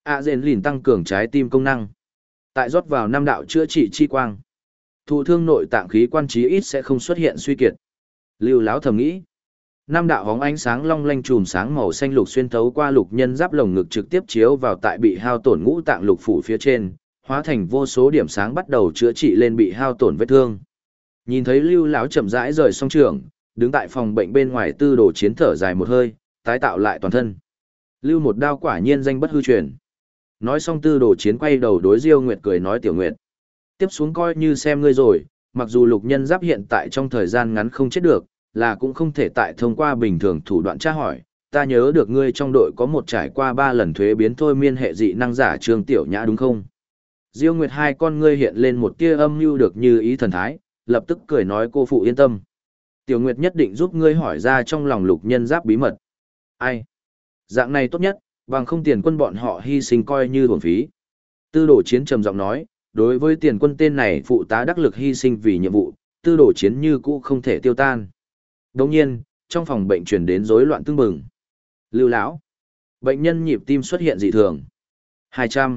Adrenaline tăng cường trái tim công năng. Tại rót vào năm đạo chữa trị chi quang. Thụ thương nội tạng khí quan trí ít sẽ không xuất hiện suy kiệt. Lưu Láo thầm nghĩ. Năm đạo hóng ánh sáng long lanh chùm sáng màu xanh lục xuyên thấu qua lục nhân giáp lồng ngực trực tiếp chiếu vào tại bị hao tổn ngũ tạng lục phủ phía trên, hóa thành vô số điểm sáng bắt đầu chữa trị lên bị hao tổn vết thương. Nhìn thấy Lưu Láo chậm rãi rời song trường, đứng tại phòng bệnh bên ngoài Tư Đồ Chiến thở dài một hơi, tái tạo lại toàn thân. Lưu một đao quả nhiên danh bất hư truyền. Nói xong Tư Đồ Chiến quay đầu đối Diêu Nguyệt cười nói Tiểu Nguyệt. Tiếp xuống coi như xem ngươi rồi, mặc dù lục nhân giáp hiện tại trong thời gian ngắn không chết được, là cũng không thể tại thông qua bình thường thủ đoạn tra hỏi. Ta nhớ được ngươi trong đội có một trải qua 3 lần thuế biến thôi miên hệ dị năng giả Trương Tiểu Nhã đúng không? Diêu Nguyệt hai con ngươi hiện lên một tia âm mưu được như ý thần thái, lập tức cười nói cô phụ yên tâm. Tiểu Nguyệt nhất định giúp ngươi hỏi ra trong lòng lục nhân giáp bí mật. Ai? Dạng này tốt nhất, bằng không tiền quân bọn họ hy sinh coi như uổng phí. Tư Đồ Chiến trầm giọng nói, đối với tiền quân tên này phụ tá đắc lực hy sinh vì nhiệm vụ, Tư Đồ Chiến như cũ không thể tiêu tan. Đồng nhiên, trong phòng bệnh truyền đến rối loạn tương bừng. Lưu Lão, bệnh nhân nhịp tim xuất hiện dị thường. 200,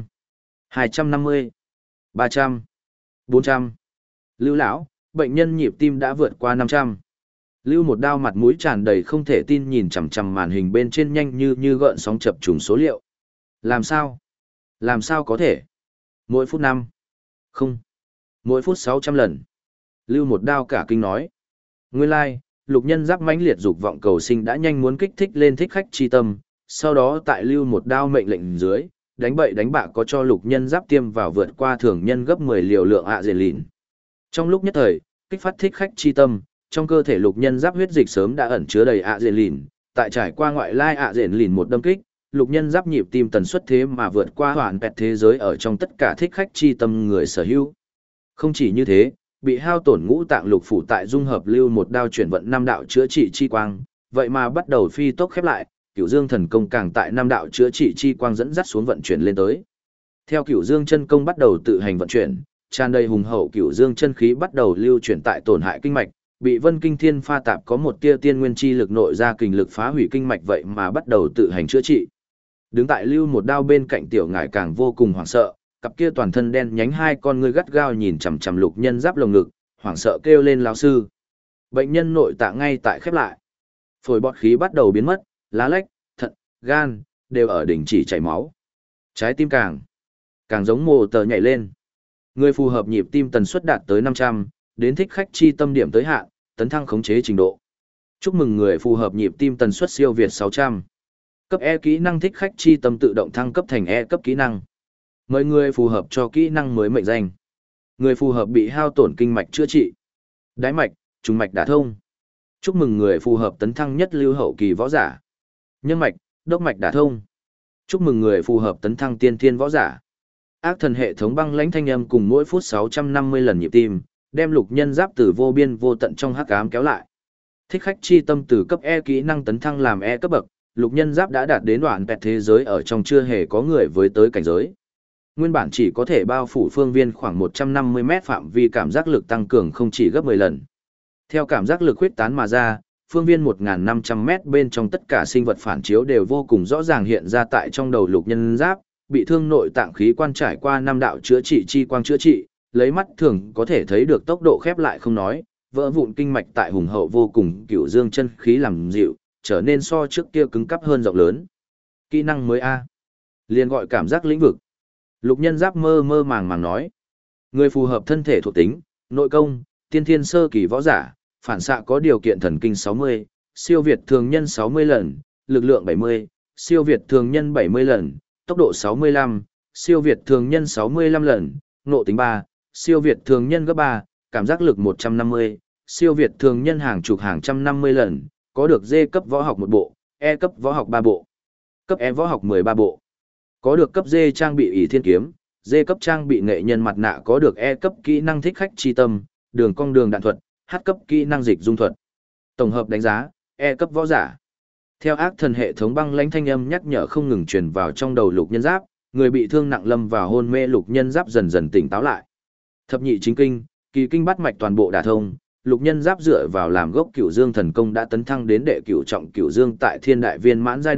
250, 300, 400. Lưu Lão, bệnh nhân nhịp tim đã vượt qua 500. Lưu một đao mặt mũi tràn đầy không thể tin nhìn chằm chằm màn hình bên trên nhanh như gợn sóng chập trùng số liệu. Làm sao? Làm sao có thể? Mỗi phút 5. Không. Mỗi phút 600 lần. Lưu một đao cả kinh nói. Nguyên lai, like, lục nhân giáp mãnh liệt dục vọng cầu sinh đã nhanh muốn kích thích lên thích khách chi tâm, sau đó tại lưu một đao mệnh lệnh dưới, đánh bậy đánh bạ có cho lục nhân giáp tiêm vào vượt qua thường nhân gấp 10 liều lượng adrenaline. Trong lúc nhất thời, kích phát thích khách chi tâm, trong cơ thể lục nhân giáp huyết dịch sớm đã ẩn chứa đầy adrenaline, tại trải qua ngoại lai adrenaline một đâm kích, lục nhân giáp nhịp tim tần suất thế mà vượt qua hoàn pẹt thế giới ở trong tất cả thích khách chi tâm người sở hữu. Không chỉ như thế, bị hao tổn ngũ tạng lục phủ tại dung hợp lưu một đao chuyển vận 5 đạo chữa trị chi quang, vậy mà bắt đầu phi tốc khép lại, Cửu Dương thần công càng tại 5 đạo chữa trị chi quang dẫn dắt xuống vận chuyển lên tới. Theo Cửu Dương chân công bắt đầu tự hành vận chuyển, tràn đầy hùng hậu Cửu Dương chân khí bắt đầu lưu chuyển tại tổn hại kinh mạch, bị Vân Kinh Thiên pha tạp có một tia tiên nguyên chi lực nội ra kình lực phá hủy kinh mạch vậy mà bắt đầu tự hành chữa trị. Đứng tại lưu một đao bên cạnh tiểu ngải càng vô cùng hoảng sợ, cặp kia toàn thân đen nhánh hai con ngươi gắt gao nhìn chằm chằm lục nhân giáp lồng ngực, hoảng sợ kêu lên lão sư. Bệnh nhân nội tạng ngay tại khép lại. Phổi bọt khí bắt đầu biến mất, lá lách, thận, gan, đều ở đỉnh chỉ chảy máu. Trái tim càng giống mồ tờ nhảy lên. Người phù hợp nhịp tim tần suất đạt tới 500, đến thích khách chi tâm điểm tới hạn, tấn thăng khống chế trình độ. Chúc mừng người phù hợp nhịp tim tần suất siêu việt 600. Cấp E kỹ năng thích khách chi tâm tự động thăng cấp thành E cấp kỹ năng. Mời người phù hợp cho kỹ năng mới mệnh danh. Người phù hợp bị hao tổn kinh mạch chữa trị. Đái mạch, trùng mạch đả thông. Chúc mừng người phù hợp tấn thăng nhất lưu hậu kỳ võ giả. Nhân mạch, đốc mạch đả thông. Chúc mừng người phù hợp tấn thăng tiên thiên võ giả. Ác thần hệ thống băng lãnh thanh âm cùng mỗi phút 650 lần nhịp tim, đem lục nhân giáp từ vô biên vô tận trong hắc ám kéo lại. Thích khách chi tâm từ cấp E kỹ năng tấn thăng làm E cấp bậc, lục nhân giáp đã đạt đến đoạn pẹt thế giới ở trong chưa hề có người với tới cảnh giới. Nguyên bản chỉ có thể bao phủ phương viên khoảng 150 mét phạm vi cảm giác lực tăng cường không chỉ gấp 10 lần. Theo cảm giác lực huyết tán mà ra, phương viên 1.500 mét bên trong tất cả sinh vật phản chiếu đều vô cùng rõ ràng hiện ra tại trong đầu lục nhân giáp, bị thương nội tạng khí quan trải qua 5 đạo chữa trị chi quang chữa trị, lấy mắt thường có thể thấy được tốc độ khép lại không nói, vỡ vụn kinh mạch tại hùng hậu vô cùng Cửu Dương chân khí làm dịu, trở nên so trước kia cứng cắp hơn rộng lớn. Kỹ năng mới A. Liền gọi cảm giác lĩnh vực. Lục nhân giáp mơ mơ màng nói. Người phù hợp thân thể thuộc tính, nội công, tiên thiên sơ kỳ võ giả, phản xạ có điều kiện thần kinh 60, siêu việt thường nhân 60 lần, lực lượng 70, siêu việt thường nhân 70 lần, tốc độ 65, siêu việt thường nhân 65 lần, nộ tính 3, siêu việt thường nhân gấp 3, cảm giác lực 150, siêu việt thường nhân hàng chục hàng trăm 50 lần, có được D cấp võ học 1 bộ, E cấp võ học 3 bộ, cấp E võ học 13 bộ. Có được cấp D trang bị ỷ thiên kiếm, D cấp trang bị nghệ nhân mặt nạ có được E cấp kỹ năng thích khách chi tâm, đường cong đường đạn thuật, H cấp kỹ năng dịch dung thuật. Tổng hợp đánh giá, E cấp võ giả. Theo ác thần hệ thống băng lãnh thanh âm nhắc nhở không ngừng truyền vào trong đầu lục nhân giáp, người bị thương nặng lâm vào hôn mê lục nhân giáp dần dần tỉnh táo lại. Thập nhị chính kinh, kỳ kinh bát mạch toàn bộ đả thông, lục nhân giáp dựa vào làm gốc Cửu Dương thần công đã tấn thăng đến đệ cửu trọng Cửu Dương tại thiên đại viên mãn giai đoạn,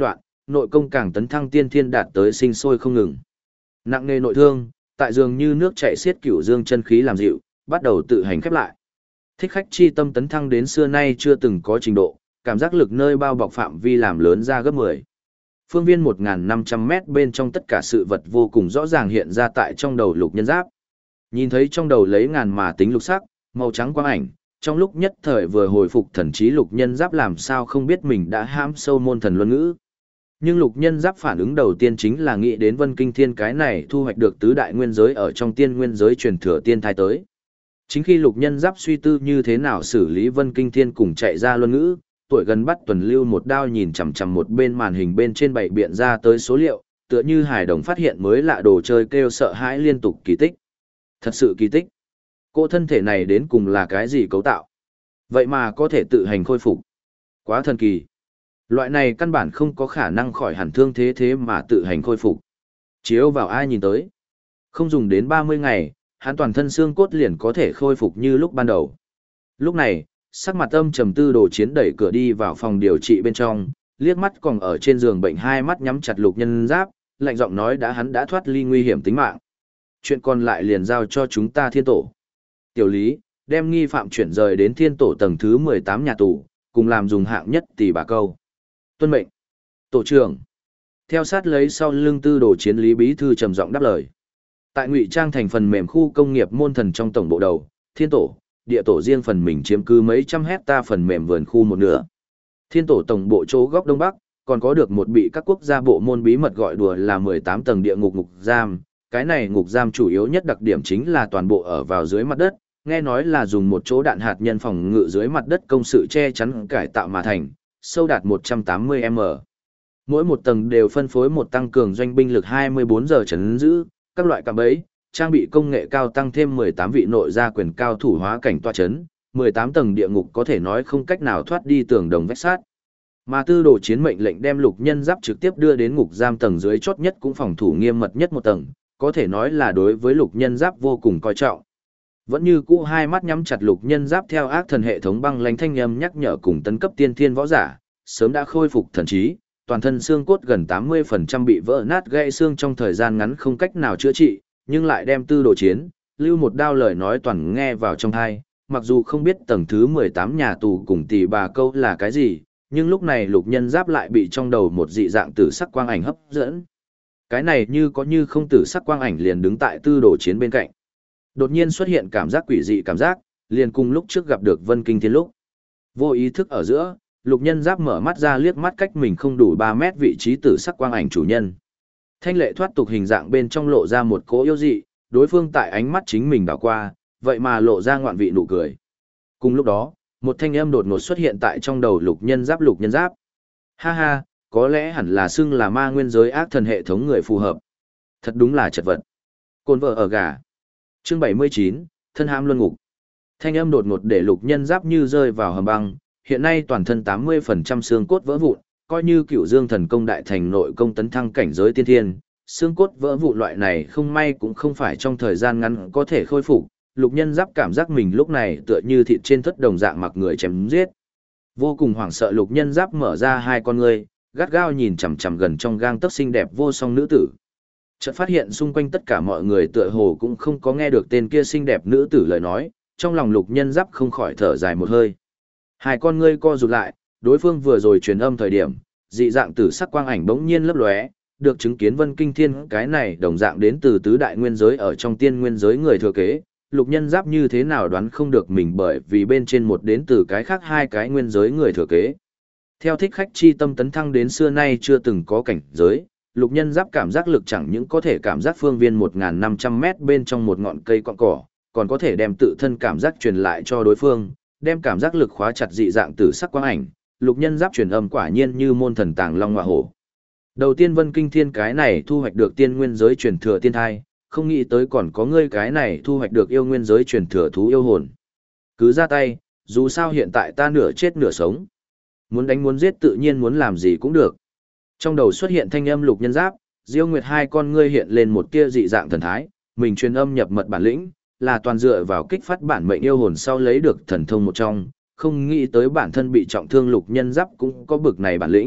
nội công càng tấn thăng tiên thiên đạt tới sinh sôi không ngừng. Nặng nề nội thương, tại dường như nước chảy xiết cửu dương chân khí làm dịu, bắt đầu tự hành khép lại. Thích khách chi tâm tấn thăng đến xưa nay chưa từng có trình độ, cảm giác lực nơi bao bọc phạm vi làm lớn ra gấp 10. Phương viên 1.500 mét bên trong tất cả sự vật vô cùng rõ ràng hiện ra tại trong đầu Lục Nhân Giáp. Nhìn thấy trong đầu lấy ngàn mà tính lục sắc, màu trắng quang ảnh, trong lúc nhất thời vừa hồi phục thần trí Lục Nhân Giáp làm sao không biết mình đã hãm sâu môn thần luân ngữ. Nhưng Lục Nhân Giáp phản ứng đầu tiên chính là nghĩ đến Vân Kinh Thiên cái này thu hoạch được tứ đại nguyên giới ở trong tiên nguyên giới truyền thừa tiên thai tới. Chính khi Lục Nhân Giáp suy tư như thế nào xử lý Vân Kinh Thiên cùng chạy ra luân ngữ, tuổi gần bắt tuần lưu một đao nhìn chằm chằm một bên màn hình bên trên bảy biện ra tới số liệu, tựa như hài đồng phát hiện mới lạ đồ chơi kêu sợ hãi liên tục kỳ tích. Thật sự kỳ tích. Cô thân thể này đến cùng là cái gì cấu tạo? Vậy mà có thể tự hành khôi phục. Quá thần kỳ. Loại này căn bản không có khả năng khỏi hẳn thương thế mà tự hành khôi phục. Chiếu vào ai nhìn tới. Không dùng đến 30 ngày, hắn toàn thân xương cốt liền có thể khôi phục như lúc ban đầu. Lúc này, sắc mặt âm trầm Tư Đồ Chiến đẩy cửa đi vào phòng điều trị bên trong, liếc mắt còn ở trên giường bệnh hai mắt nhắm chặt Lục Nhân Giáp, lạnh giọng nói hắn đã thoát ly nguy hiểm tính mạng. Chuyện còn lại liền giao cho chúng ta Thiên Tổ. Tiểu Lý, đem nghi phạm chuyển rời đến Thiên Tổ tầng thứ 18 nhà tù, cùng làm dùng hạng nhất tỷ bà câu. Tuân mệnh. Tổ trưởng. Theo sát lấy sau lưng Tư Đồ Chiến Lý bí thư trầm giọng đáp lời. Tại Ngụy Trang thành phần mềm khu công nghiệp môn thần trong tổng bộ đầu, Thiên Tổ, địa tổ riêng phần mình chiếm cứ mấy trăm hecta phần mềm vườn khu một nửa. Thiên Tổ tổng bộ chỗ góc đông bắc, còn có được một bị các quốc gia bộ môn bí mật gọi đùa là 18 tầng địa ngục ngục giam. Cái này ngục giam chủ yếu nhất đặc điểm chính là toàn bộ ở vào dưới mặt đất, nghe nói là dùng một chỗ đạn hạt nhân phòng ngự dưới mặt đất công sự che chắn cải tạo mà thành, sâu đạt 180m. Mỗi một tầng đều phân phối một tăng cường doanh binh lực 24 giờ chấn giữ, các loại cạm bẫy, trang bị công nghệ cao tăng thêm 18 vị nội gia quyền cao thủ hóa cảnh tọa chấn, 18 tầng địa ngục có thể nói không cách nào thoát đi tường đồng vách sát. Mà Tư Đồ Chiến mệnh lệnh đem Lục Nhân Giáp trực tiếp đưa đến ngục giam tầng dưới chót nhất cũng phòng thủ nghiêm mật nhất một tầng, có thể nói là đối với Lục Nhân Giáp vô cùng coi trọng. Vẫn như cũ hai mắt nhắm chặt Lục Nhân Giáp theo ác thần hệ thống băng lãnh thanh âm nhắc nhở cùng tấn cấp tiên thiên võ giả, sớm đã khôi phục thần trí, toàn thân xương cốt gần 80% bị vỡ nát gãy xương trong thời gian ngắn không cách nào chữa trị, nhưng lại đem Tư Đồ Chiến, lưu một đao lời nói toàn nghe vào trong tai, mặc dù không biết tầng thứ 18 nhà tù cùng tỷ bà câu là cái gì, nhưng lúc này Lục Nhân Giáp lại bị trong đầu một dị dạng tử sắc quang ảnh hấp dẫn. Cái này như có như không tử sắc quang ảnh liền đứng tại Tư Đồ Chiến bên cạnh. Đột nhiên xuất hiện cảm giác quỷ dị cảm giác, liền cùng lúc trước gặp được Vân Kinh Thiên lúc. Vô ý thức ở giữa, Lục Nhân Giáp mở mắt ra liếc mắt cách mình không đủ 3 mét vị trí tử sắc quang ảnh chủ nhân. Thanh lệ thoát tục hình dạng bên trong lộ ra một cỗ yêu dị, đối phương tại ánh mắt chính mình đảo qua, vậy mà lộ ra ngoạn vị nụ cười. Cùng lúc đó, một thanh âm đột ngột xuất hiện tại trong đầu Lục Nhân Giáp. Ha ha, có lẽ hẳn là xưng là ma nguyên giới ác thần hệ thống người phù hợp. Thật đúng là chật vật. Côn vợ ở gà. Chương 79, thân hãm luân ngục. Thanh âm đột ngột để Lục Nhân Giáp như rơi vào hầm băng, hiện nay toàn thân 80% xương cốt vỡ vụn, coi như Cửu Dương thần công đại thành nội công tấn thăng cảnh giới tiên thiên, xương cốt vỡ vụn loại này không may cũng không phải trong thời gian ngắn có thể khôi phục. Lục Nhân Giáp cảm giác mình lúc này tựa như thịt trên thất đồng dạng mặc người chém giết. Vô cùng hoảng sợ Lục Nhân Giáp mở ra hai con ngươi, gắt gao nhìn chằm chằm gần trong gang tấc xinh đẹp vô song nữ tử. Chợt phát hiện xung quanh tất cả mọi người tựa hồ cũng không có nghe được tên kia xinh đẹp nữ tử lời nói, trong lòng Lục Nhân Giáp không khỏi thở dài một hơi. Hai con ngươi co rụt lại, đối phương vừa rồi truyền âm thời điểm, dị dạng tử sắc quang ảnh bỗng nhiên lấp lóe, được chứng kiến Vân Kinh Thiên cái này đồng dạng đến từ tứ đại nguyên giới ở trong tiên nguyên giới người thừa kế, Lục Nhân Giáp như thế nào đoán không được mình bởi vì bên trên một đến từ cái khác hai cái nguyên giới người thừa kế. Theo thích khách chi tâm tấn thăng đến xưa nay chưa từng có cảnh giới, Lục Nhân Giáp cảm giác lực chẳng những có thể cảm giác phương viên 1.500 mét bên trong một ngọn cây cọn cỏ, còn có thể đem tự thân cảm giác truyền lại cho đối phương, đem cảm giác lực khóa chặt dị dạng tử sắc quang ảnh. Lục Nhân Giáp truyền âm quả nhiên như môn thần tàng long ngọa hổ. Đầu tiên Vân Kinh Thiên cái này thu hoạch được tiên nguyên giới truyền thừa tiên thai, không nghĩ tới còn có ngươi cái này thu hoạch được yêu nguyên giới truyền thừa thú yêu hồn. Cứ ra tay, dù sao hiện tại ta nửa chết nửa sống. Muốn đánh muốn giết tự nhiên muốn làm gì cũng được. Trong đầu xuất hiện thanh âm Lục Nhân Giáp, Diêu Nguyệt hai con ngươi hiện lên một tia dị dạng thần thái, mình truyền âm nhập mật bản lĩnh, là toàn dựa vào kích phát bản mệnh yêu hồn sau lấy được thần thông một trong, không nghĩ tới bản thân bị trọng thương Lục Nhân Giáp cũng có bực này bản lĩnh,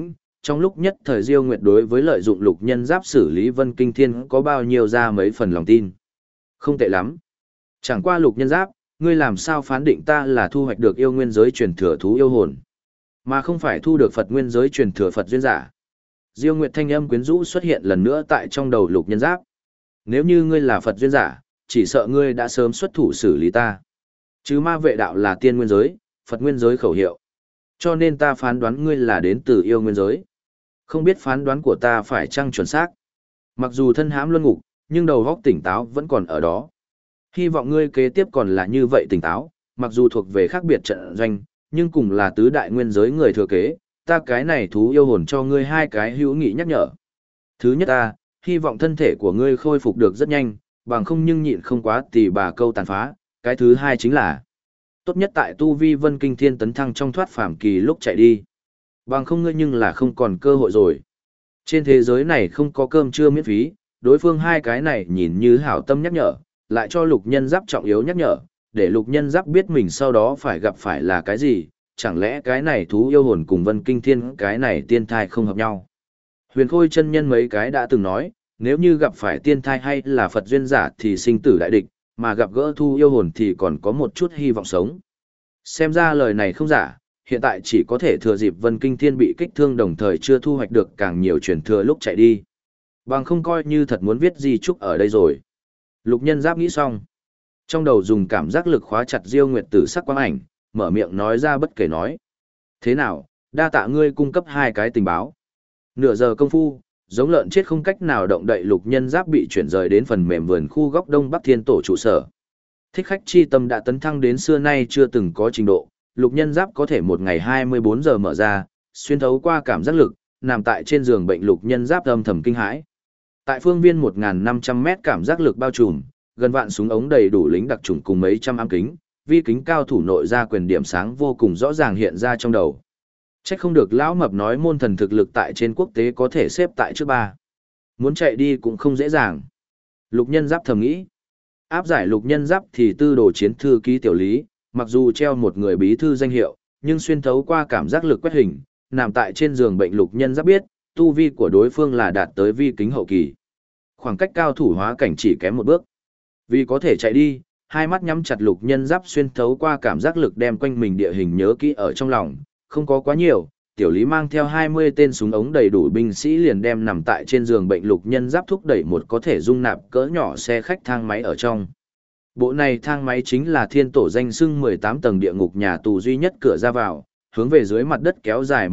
trong lúc nhất thời Diêu Nguyệt đối với lợi dụng Lục Nhân Giáp xử lý Vân Kinh Thiên có bao nhiêu ra mấy phần lòng tin. Không tệ lắm. Chẳng qua Lục Nhân Giáp, ngươi làm sao phán định ta là thu hoạch được yêu nguyên giới truyền thừa thú yêu hồn, mà không phải thu được Phật nguyên giới truyền thừa Phật duyên giả. Diêu Nguyệt thanh âm quyến rũ xuất hiện lần nữa tại trong đầu Lục Nhân Giáp. Nếu như ngươi là Phật duyên giả, chỉ sợ ngươi đã sớm xuất thủ xử lý ta. Chứ ma vệ đạo là tiên nguyên giới, Phật nguyên giới khẩu hiệu. Cho nên ta phán đoán ngươi là đến từ yêu nguyên giới. Không biết phán đoán của ta phải chăng chuẩn xác. Mặc dù thân hãm luân ngục, nhưng đầu óc tỉnh táo vẫn còn ở đó. Hy vọng ngươi kế tiếp còn là như vậy tỉnh táo, mặc dù thuộc về khác biệt trận doanh, nhưng cùng là tứ đại nguyên giới người thừa kế, ta cái này thú yêu hồn cho ngươi hai cái hữu nghị nhắc nhở. Thứ nhất ta, hy vọng thân thể của ngươi khôi phục được rất nhanh, bằng không nhưng nhịn không quá tỉ bà câu tàn phá. Cái thứ hai chính là, tốt nhất tại tu vi Vân Kinh Thiên tấn thăng trong thoát phàm kỳ lúc chạy đi. Bằng không ngươi nhưng là không còn cơ hội rồi. Trên thế giới này không có cơm trưa miễn phí, đối phương hai cái này nhìn như hảo tâm nhắc nhở, lại cho Lục Nhân Giáp trọng yếu nhắc nhở, để Lục Nhân Giáp biết mình sau đó phải gặp phải là cái gì, chẳng lẽ cái này thú yêu hồn cùng Vân Kinh Thiên cái này tiên thai không hợp nhau. Huyền Khôi chân nhân mấy cái đã từng nói, nếu như gặp phải tiên thai hay là Phật duyên giả thì sinh tử đại địch, mà gặp gỡ thú yêu hồn thì còn có một chút hy vọng sống. Xem ra lời này không giả, hiện tại chỉ có thể thừa dịp Vân Kinh Thiên bị kích thương đồng thời chưa thu hoạch được càng nhiều truyền thừa lúc chạy đi. Bằng không coi như thật muốn viết di chúc ở đây rồi. Lục Nhân Giáp nghĩ xong. Trong đầu dùng cảm giác lực khóa chặt Diêu Nguyệt Tử sắc quang ảnh, mở miệng nói ra bất kể nói. Thế nào, đa tạ ngươi cung cấp hai cái tình báo. Nửa giờ công phu, giống lợn chết không cách nào động đậy Lục Nhân Giáp bị chuyển rời đến phần mềm vườn khu góc Đông Bắc Thiên Tổ trụ sở. Thích khách chi tâm đã tấn thăng đến xưa nay chưa từng có trình độ, Lục Nhân Giáp có thể một ngày 24 giờ mở ra, xuyên thấu qua cảm giác lực, nằm tại trên giường bệnh Lục Nhân Giáp âm thầm kinh hãi. Tại phương viên 1.500 mét cảm giác lực bao trùm, gần vạn súng ống đầy đủ lính đặc trùng cùng mấy trăm ám kính, vi kính cao thủ nội ra quyền điểm sáng vô cùng rõ ràng hiện ra trong đầu. Chắc không được lão mập nói môn thần thực lực tại trên quốc tế có thể xếp tại trước ba. Muốn chạy đi cũng không dễ dàng. Lục Nhân Giáp thầm nghĩ. Áp giải Lục Nhân Giáp thì tư đồ chiến thư ký tiểu lý, mặc dù treo một người bí thư danh hiệu, nhưng xuyên thấu qua cảm giác lực quét hình, nằm tại trên giường bệnh Lục Nhân Giáp biết, tu vi của đối phương là đạt tới vi kính hậu kỳ. Khoảng cách cao thủ hóa cảnh chỉ kém một bước. Vì có thể chạy đi, hai mắt nhắm chặt Lục Nhân Giáp xuyên thấu qua cảm giác lực đem quanh mình địa hình nhớ kỹ ở trong lòng, không có quá nhiều. Tiểu lý mang theo 20 tên súng ống đầy đủ binh sĩ liền đem nằm tại trên giường bệnh Lục Nhân Giáp thúc đẩy một có thể dung nạp cỡ nhỏ xe khách thang máy ở trong. Bộ này thang máy chính là thiên tổ danh xưng 18 tầng địa ngục nhà tù duy nhất cửa ra vào, hướng về dưới mặt đất kéo dài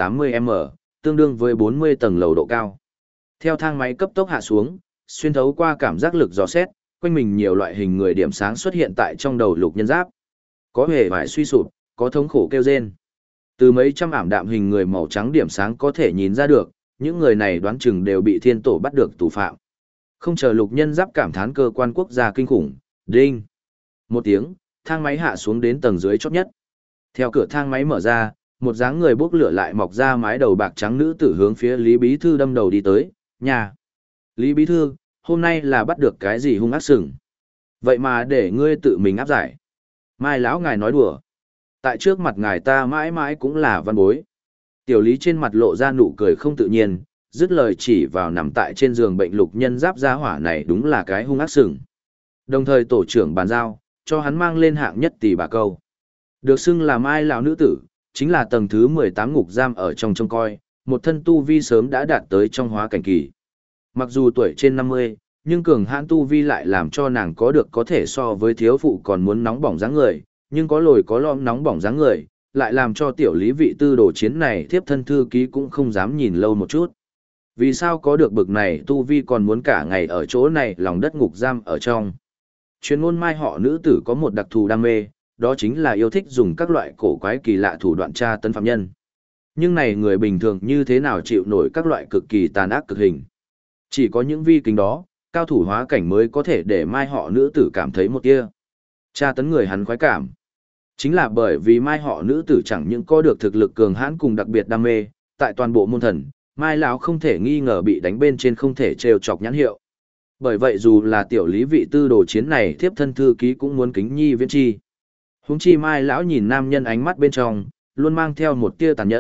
180m, tương đương với 40 tầng lầu độ cao. Theo thang máy cấp tốc hạ xuống, xuyên thấu qua cảm giác lực dò xét, quanh mình nhiều loại hình người điểm sáng xuất hiện tại trong đầu Lục Nhân Giáp. Có hề vải suy sụp, có thống khổ kêu rên. Từ mấy trăm ảm đạm hình người màu trắng điểm sáng có thể nhìn ra được, những người này đoán chừng đều bị thiên tổ bắt được tù phạm. Không chờ Lục Nhân Giáp cảm thán cơ quan quốc gia kinh khủng, đinh. Một tiếng, thang máy hạ xuống đến tầng dưới chót nhất. Theo cửa thang máy mở ra, một dáng người bốc lửa lại mọc ra mái đầu bạc trắng nữ tử hướng phía Lý Bí Thư đâm đầu đi tới, nhà. Lý Bí Thư, hôm nay là bắt được cái gì hung ác sừng? Vậy mà để ngươi tự mình áp giải. Mai lão ngài nói đùa. Tại trước mặt ngài ta mãi mãi cũng là văn bối. Tiểu Lý trên mặt lộ ra nụ cười không tự nhiên, dứt lời chỉ vào nằm tại trên giường bệnh Lục Nhân Giáp gia hỏa này đúng là cái hung ác sừng. Đồng thời tổ trưởng bàn giao, cho hắn mang lên hạng nhất tỷ bà câu. Được xưng là Mai lão nữ tử, chính là tầng thứ 18 ngục giam ở trong trông coi, một thân tu vi sớm đã đạt tới trong hóa cảnh kỳ. Mặc dù tuổi trên 50, nhưng cường hãn tu vi lại làm cho nàng có được có thể so với thiếu phụ còn muốn nóng bỏng dáng người, nhưng có lồi có lõm nóng bỏng dáng người, lại làm cho tiểu lý vị tư đồ chiến này thiếp thân thư ký cũng không dám nhìn lâu một chút. Vì sao có được bực này tu vi còn muốn cả ngày ở chỗ này lòng đất ngục giam ở trong. Chuyên môn Mai họ nữ tử có một đặc thù đam mê, đó chính là yêu thích dùng các loại cổ quái kỳ lạ thủ đoạn tra tấn phạm nhân. Nhưng này người bình thường như thế nào chịu nổi các loại cực kỳ tàn ác cực hình. Chỉ có những vi kính đó, cao thủ hóa cảnh mới có thể để Mai họ nữ tử cảm thấy một tia tra tấn người hắn khoái cảm. Chính là bởi vì Mai họ nữ tử chẳng những có được thực lực cường hãn cùng đặc biệt đam mê, tại toàn bộ môn thần, Mai lão không thể nghi ngờ bị đánh bên trên không thể trêu chọc nhãn hiệu. Bởi vậy dù là tiểu lý vị tư đồ chiến này thiếp thân thư ký cũng muốn kính nhi viễn chi. Huống chi Mai lão nhìn nam nhân ánh mắt bên trong, luôn mang theo một tia tàn nhẫn,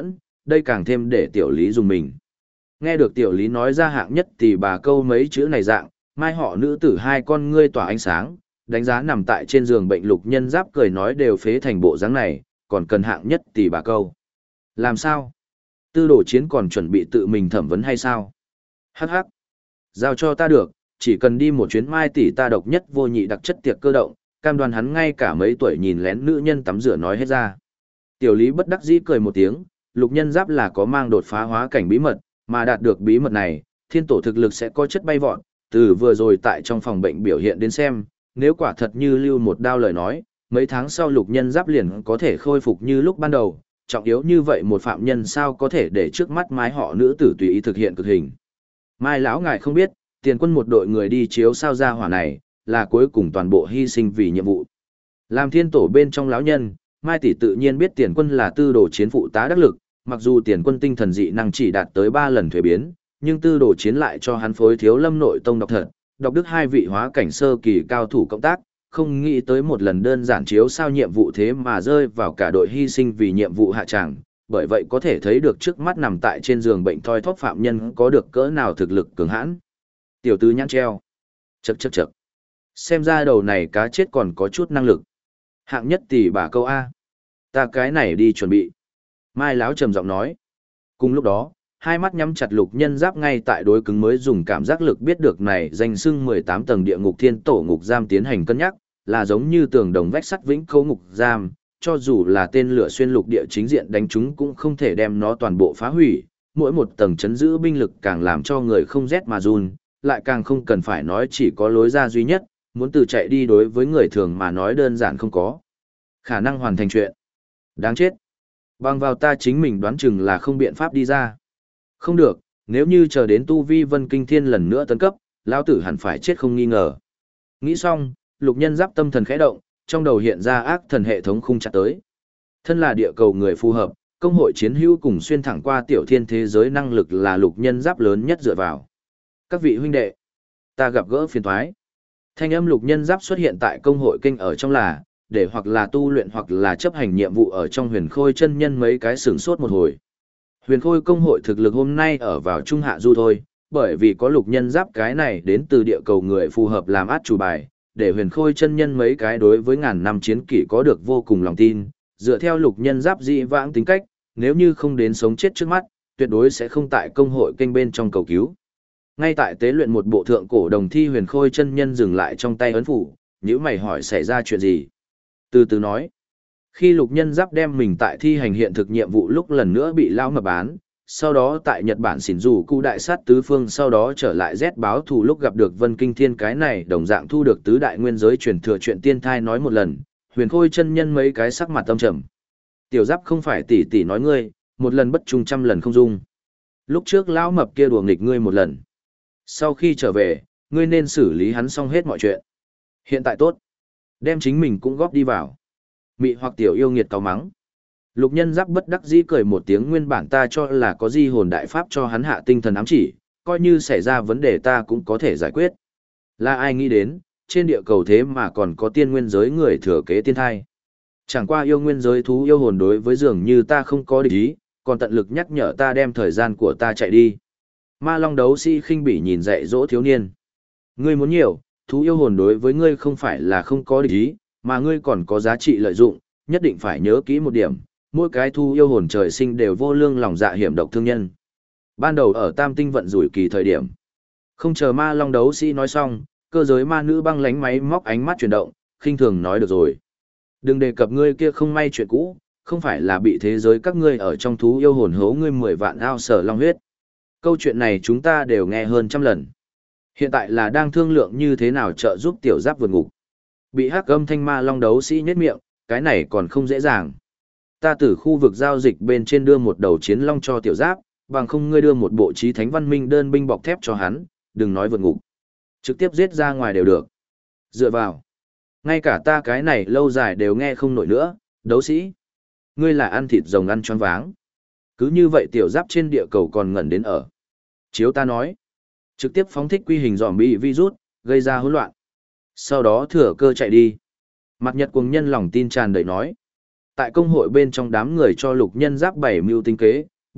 đây càng thêm để tiểu lý dùng mình. Nghe được tiểu lý nói ra hạng nhất thì bà câu mấy chữ này dạng, mai họ nữ tử hai con ngươi tỏa ánh sáng, đánh giá nằm tại trên giường bệnh Lục Nhân Giáp cười nói đều phế thành bộ dáng này, còn cần hạng nhất thì bà câu. Làm sao? Tư đồ chiến còn chuẩn bị tự mình thẩm vấn hay sao? Hắc hắc. Giao cho ta được, chỉ cần đi một chuyến mai tỷ ta độc nhất vô nhị đặc chất tiệc cơ động, cam đoan hắn ngay cả mấy tuổi nhìn lén nữ nhân tắm rửa nói hết ra. Tiểu lý bất đắc dĩ cười một tiếng, Lục Nhân Giáp là có mang đột phá hóa cảnh bí mật, mà đạt được bí mật này, thiên tổ thực lực sẽ có chất bay vọt, từ vừa rồi tại trong phòng bệnh biểu hiện đến xem, nếu quả thật như lưu một đao lời nói, mấy tháng sau Lục Nhân Giáp liền có thể khôi phục như lúc ban đầu, trọng yếu như vậy một phạm nhân sao có thể để trước mắt mái họ nữ tử tùy ý thực hiện cực hình. Mai lão ngài không biết, tiền quân một đội người đi chiếu sao ra hỏa này, là cuối cùng toàn bộ hy sinh vì nhiệm vụ. Làm thiên tổ bên trong lão nhân, Mai tỷ tự nhiên biết tiền quân là tư đồ chiến phụ tá đắc lực, mặc dù tiền quân tinh thần dị năng chỉ đạt tới 3 lần thuế biến, nhưng tư đồ chiến lại cho hắn phối thiếu lâm nội tông độc thật, đọc đức hai vị hóa cảnh sơ kỳ cao thủ cộng tác, không nghĩ tới một lần đơn giản chiếu sao nhiệm vụ thế mà rơi vào cả đội hy sinh vì nhiệm vụ hạ tràng, bởi vậy có thể thấy được trước mắt nằm tại trên giường bệnh thoi thóp phạm nhân có được cỡ nào thực lực cường hãn. Tiểu tứ nhãn treo. Chậc chậc chậc. Xem ra đầu này cá chết còn có chút năng lực. Hạng nhất tỷ bà câu A. Ta cái này đi chuẩn bị. Mai Láo trầm giọng nói. Cùng lúc đó, hai mắt nhắm chặt Lục Nhân Giáp ngay tại đối cứng mới dùng cảm giác lực biết được này danh xưng 18 tầng địa ngục thiên tổ ngục giam tiến hành cân nhắc, là giống như tường đồng vách sắt vĩnh cấu ngục giam, cho dù là tên lửa xuyên lục địa chính diện đánh chúng cũng không thể đem nó toàn bộ phá hủy, mỗi một tầng chấn giữ binh lực càng làm cho người không rét mà run, lại càng không cần phải nói chỉ có lối ra duy nhất, muốn từ chạy đi đối với người thường mà nói đơn giản không có khả năng hoàn thành chuyện. Đáng chết. Bằng vào ta chính mình đoán chừng là không biện pháp đi ra. Không được, nếu như chờ đến tu vi Vân Kinh Thiên lần nữa tấn cấp, lão tử hẳn phải chết không nghi ngờ. Nghĩ xong, Lục Nhân Giáp tâm thần khẽ động, trong đầu hiện ra ác thần hệ thống khung chặt tới. Thân là địa cầu người phù hợp, công hội chiến hữu cùng xuyên thẳng qua tiểu thiên thế giới năng lực là Lục Nhân Giáp lớn nhất dựa vào. Các vị huynh đệ, ta gặp gỡ phiền toái. Thanh âm Lục Nhân Giáp xuất hiện tại công hội kinh ở trong là, để hoặc là tu luyện hoặc là chấp hành nhiệm vụ ở trong Huyền Khôi chân nhân mấy cái sửng sốt một hồi. Huyền Khôi công hội thực lực hôm nay ở vào trung hạ du thôi, bởi vì có Lục Nhân Giáp cái này đến từ địa cầu người phù hợp làm át chủ bài, để Huyền Khôi chân nhân mấy cái đối với ngàn năm chiến kỷ có được vô cùng lòng tin, dựa theo Lục Nhân Giáp dị vãng tính cách, nếu như không đến sống chết trước mắt, tuyệt đối sẽ không tại công hội kênh bên trong cầu cứu. Ngay tại tế luyện một bộ thượng cổ đồng thi Huyền Khôi chân nhân dừng lại trong tay ấn phủ, nhíu mày hỏi xảy ra chuyện gì. Từ từ nói, khi Lục Nhân Giáp đem mình tại thi hành hiện thực nhiệm vụ lúc lần nữa bị lao mập bán, sau đó tại Nhật Bản xỉn rủ cụ đại sát tứ phương sau đó trở lại Z báo thù lúc gặp được Vân Kinh Thiên cái này đồng dạng thu được tứ đại nguyên giới truyền thừa chuyện tiên thai nói một lần, Huyền Khôi chân nhân mấy cái sắc mặt tâm trầm. Tiểu Giáp không phải tỷ tỷ nói ngươi, một lần bất trung trăm lần không dung. Lúc trước lão mập kia đùa nghịch ngươi một lần. Sau khi trở về, ngươi nên xử lý hắn xong hết mọi chuyện. Hiện tại tốt. Đem chính mình cũng góp đi vào. Mị hoặc tiểu yêu nghiệt cáo mắng. Lục Nhân Giáp bất đắc dĩ cười một tiếng nguyên bản ta cho là có di hồn đại pháp cho hắn hạ tinh thần ám chỉ, coi như xảy ra vấn đề ta cũng có thể giải quyết. Là ai nghĩ đến, trên địa cầu thế mà còn có tiên nguyên giới người thừa kế tiên thai. Chẳng qua yêu nguyên giới thú yêu hồn đối với dường như ta không có địch ý, còn tận lực nhắc nhở ta đem thời gian của ta chạy đi. Ma Long đấu sĩ khinh bỉ nhìn dạy dỗ thiếu niên. Ngươi muốn nhiều, thú yêu hồn đối với ngươi không phải là không có địch ý, mà ngươi còn có giá trị lợi dụng, nhất định phải nhớ kỹ một điểm, mỗi cái thú yêu hồn trời sinh đều vô lương lòng dạ hiểm độc thương nhân. Ban đầu ở Tam Tinh vận rủi kỳ thời điểm, không chờ Ma Long đấu sĩ nói xong, cơ giới ma nữ băng lánh máy móc ánh mắt chuyển động, khinh thường nói được rồi. Đừng đề cập ngươi kia không may chuyện cũ, không phải là bị thế giới các ngươi ở trong thú yêu hồn hố ngươi 10 vạn ao sở long huyết. Câu chuyện này chúng ta đều nghe hơn trăm lần. Hiện tại là đang thương lượng như thế nào trợ giúp Tiểu Giáp vượt ngục. Bị hắc âm thanh ma long đấu sĩ nhếch miệng, cái này còn không dễ dàng. Ta từ khu vực giao dịch bên trên đưa một đầu chiến long cho Tiểu Giáp, bằng không ngươi đưa một bộ chí thánh văn minh đơn binh bọc thép cho hắn, đừng nói vượt ngục. Trực tiếp giết ra ngoài đều được. Dựa vào. Ngay cả ta cái này lâu dài đều nghe không nổi nữa, đấu sĩ. Ngươi là ăn thịt rồng ăn choáng váng. Cứ như vậy Tiểu Giáp trên địa cầu còn ngẩn đến ở. Chiếu ta nói. Trực tiếp phóng thích quy hình zombie virus, gây ra hỗn loạn. Sau đó thừa cơ chạy đi. Mặt Nhật cuồng nhân lòng tin tràn đầy nói. Tại công hội bên trong đám người cho Lục Nhân Giáp 7 mưu tinh kế,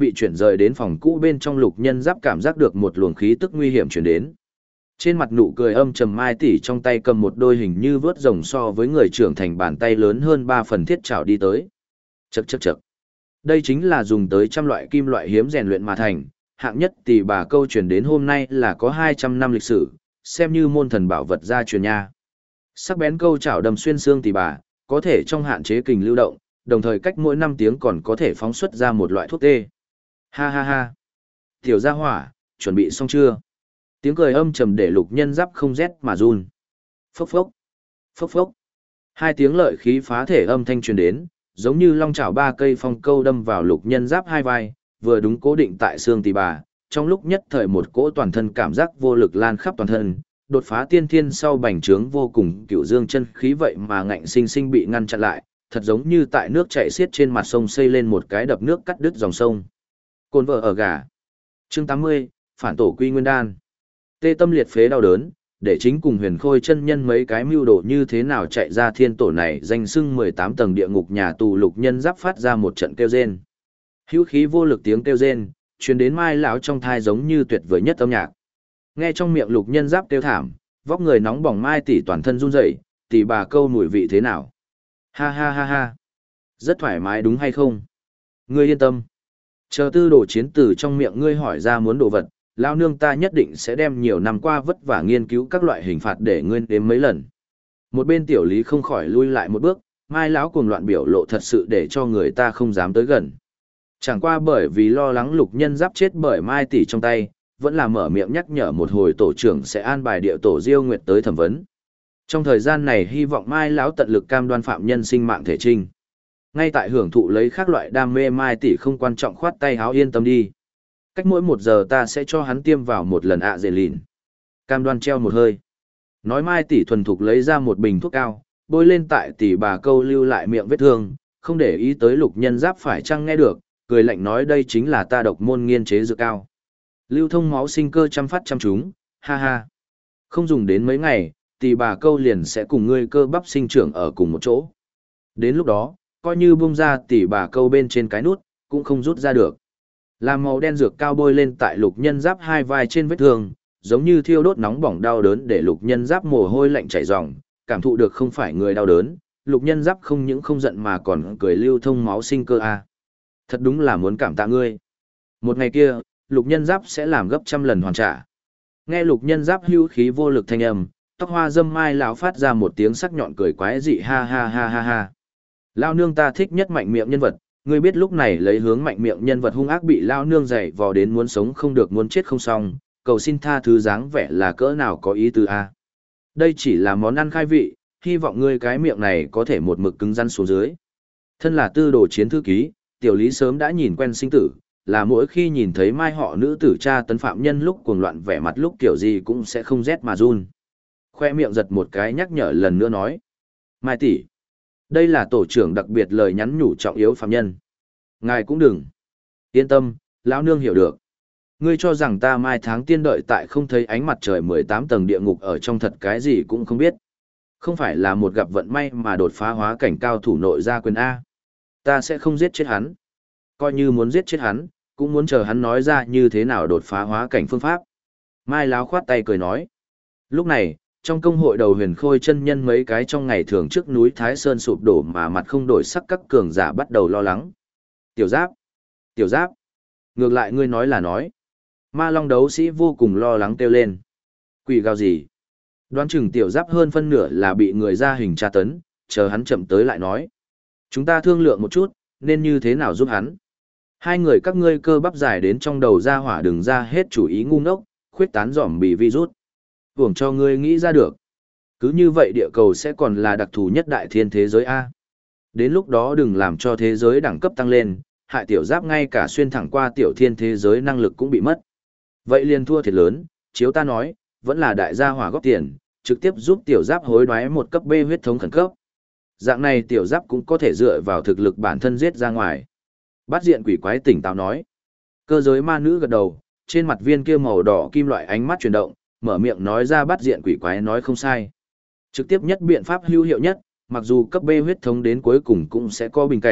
bị chuyển rời đến phòng cũ bên trong Lục Nhân Giáp cảm giác được một luồng khí tức nguy hiểm chuyển đến. Trên mặt nụ cười âm trầm, Mai tỷ trong tay cầm một đôi hình như vớt rồng so với người trưởng thành bàn tay lớn hơn 3 phần thiết chảo đi tới. Chậc chậc chậc. Đây chính là dùng tới trăm loại kim loại hiếm rèn luyện mà thành, hạng nhất tỷ bà câu truyền đến hôm nay là có 200 năm lịch sử, xem như môn thần bảo vật gia truyền nha. Sắc bén câu chảo đâm xuyên xương tỷ bà, có thể trong hạn chế kình lưu động, đồng thời cách mỗi 5 tiếng còn có thể phóng xuất ra một loại thuốc tê. Ha ha ha. Tiểu gia hỏa, chuẩn bị xong chưa? Tiếng cười âm trầm để Lục Nhân Giáp không rét mà run. Phốc phốc. Phốc phốc. Hai tiếng lợi khí phá thể âm thanh truyền đến, giống như long chảo ba cây phong câu đâm vào Lục Nhân Giáp hai vai, vừa đúng cố định tại xương tỳ bà, trong lúc nhất thời một cỗ toàn thân cảm giác vô lực lan khắp toàn thân, đột phá tiên thiên sau bành trướng vô cùng cựu dương chân khí vậy mà ngạnh sinh sinh bị ngăn chặn lại, thật giống như tại nước chảy xiết trên mặt sông xây lên một cái đập nước cắt đứt dòng sông. Cồn vợ ở gà. Chương 80, phản tổ quy nguyên đan. Tê tâm liệt phế đau đớn, để chính cùng Huyền Khôi chân nhân mấy cái mưu đồ như thế nào chạy ra thiên tổ này danh xưng 18 tầng địa ngục nhà tù Lục Nhân Giáp phát ra một trận kêu rên. Hữu khí vô lực tiếng kêu rên, truyền đến Mai lão trong thai giống như tuyệt vời nhất âm nhạc. Nghe trong miệng Lục Nhân Giáp kêu thảm, vóc người nóng bỏng Mai tỷ toàn thân run rẩy, tỷ bà câu mùi vị thế nào? Ha ha ha ha. Rất thoải mái đúng hay không? Ngươi yên tâm. Chờ tư đồ chiến từ trong miệng ngươi hỏi ra muốn đồ vật, lão nương ta nhất định sẽ đem nhiều năm qua vất vả nghiên cứu các loại hình phạt để ngươi đếm mấy lần. Một bên tiểu lý không khỏi lui lại một bước, Mai lão cuồng loạn biểu lộ thật sự để cho người ta không dám tới gần. Chẳng qua bởi vì lo lắng Lục Nhân Giáp chết bởi Mai tỷ trong tay, vẫn là mở miệng nhắc nhở một hồi tổ trưởng sẽ an bài địa tổ Diêu Nguyệt tới thẩm vấn. Trong thời gian này hy vọng Mai lão tận lực cam đoan phạm nhân sinh mạng thể trinh. Ngay tại hưởng thụ lấy các loại đam mê, Mai tỷ không quan trọng khoát tay háo yên tâm đi. Cách mỗi 1 giờ ta sẽ cho hắn tiêm vào một lần ạ dề lìn. Cam đoan treo một hơi. Nói Mai tỷ thuần thục lấy ra một bình thuốc cao, bôi lên tại tỷ bà câu lưu lại miệng vết thương, không để ý tới Lục Nhân Giáp phải chăng nghe được, cười lạnh nói đây chính là ta độc môn nghiên chế dược cao. Lưu thông máu sinh cơ trăm phát trăm trúng, ha ha. Không dùng đến mấy ngày, tỷ bà câu liền sẽ cùng ngươi cơ bắp sinh trưởng ở cùng một chỗ. Đến lúc đó, coi như bung ra tỷ bà câu bên trên cái nút, cũng không rút ra được. Làm màu đen dược cao bôi lên tại Lục Nhân Giáp hai vai trên vết thương, giống như thiêu đốt nóng bỏng đau đớn để Lục Nhân Giáp mồ hôi lạnh chảy ròng, cảm thụ được không phải người đau đớn, Lục Nhân Giáp không những không giận mà còn cười lưu thông máu sinh cơ a. Thật đúng là muốn cảm tạ ngươi. Một ngày kia, Lục Nhân Giáp sẽ làm gấp trăm lần hoàn trả. Nghe Lục Nhân Giáp hưu khí vô lực thanh âm, tóc hoa dâm Mai lão phát ra một tiếng sắc nhọn cười quái dị ha ha ha ha ha. Lao nương ta thích nhất mạnh miệng nhân vật, ngươi biết lúc này lấy hướng mạnh miệng nhân vật hung ác bị lao nương dạy vò đến muốn sống không được muốn chết không xong, cầu xin tha thứ dáng vẻ là cỡ nào có ý tứ a. Đây chỉ là món ăn khai vị, hy vọng ngươi cái miệng này có thể một mực cứng rắn xuống dưới. Thân là tư đồ chiến thư ký, tiểu lý sớm đã nhìn quen sinh tử, là mỗi khi nhìn thấy Mai họ nữ tử tra tấn phạm nhân lúc cuồng loạn vẻ mặt lúc kiểu gì cũng sẽ không rét mà run. Khoe miệng giật một cái nhắc nhở lần nữa nói. Mai tỷ, đây là tổ trưởng đặc biệt lời nhắn nhủ trọng yếu phạm nhân. Ngài cũng đừng. Yên tâm, lão nương hiểu được. Ngươi cho rằng ta mai tháng tiên đợi tại không thấy ánh mặt trời 18 tầng địa ngục ở trong thật cái gì cũng không biết. Không phải là một gặp vận may mà đột phá hóa cảnh cao thủ nội gia quyền A. Ta sẽ không giết chết hắn. Coi như muốn giết chết hắn, cũng muốn chờ hắn nói ra như thế nào đột phá hóa cảnh phương pháp. Mai láo khoát tay cười nói. Lúc này, trong công hội đầu Huyền Khôi chân nhân mấy cái trong ngày thường trước núi Thái Sơn sụp đổ mà mặt không đổi sắc các cường giả bắt đầu lo lắng. Tiểu Giáp! Tiểu Giáp! Ngược lại ngươi nói là nói. Ma Long đấu sĩ vô cùng lo lắng kêu lên. Quỷ gào gì? Đoán chừng Tiểu Giáp hơn phân nửa là bị người ra hình tra tấn, chờ hắn chậm tới lại nói. Chúng ta thương lượng một chút, nên như thế nào giúp hắn? Hai người các ngươi cơ bắp dài đến trong đầu ra hỏa đừng ra hết chủ ý ngu ngốc, khuyết tán giỏm bị virus. Hưởng cho ngươi nghĩ ra được. Cứ như vậy địa cầu sẽ còn là đặc thù nhất đại thiên thế giới A. Đến lúc đó đừng làm cho thế giới đẳng cấp tăng lên, hại Tiểu Giáp ngay cả xuyên thẳng qua tiểu thiên thế giới năng lực cũng bị mất. Vậy liền thua thiệt lớn, chiếu ta nói, vẫn là đại gia hỏa góp tiền, trực tiếp giúp Tiểu Giáp hối đoái một cấp B huyết thống khẩn cấp. Dạng này Tiểu Giáp cũng có thể dựa vào thực lực bản thân giết ra ngoài. Bát diện quỷ quái tỉnh táo nói. Cơ giới ma nữ gật đầu, trên mặt viên kia màu đỏ kim loại ánh mắt chuyển động, mở miệng nói ra bát diện quỷ quái nói không sai. Trực tiếp nhất biện pháp hữu hiệu nhất, mặc dù cấp B huyết thống đến cuối cùng cũng sẽ có bình cảnh,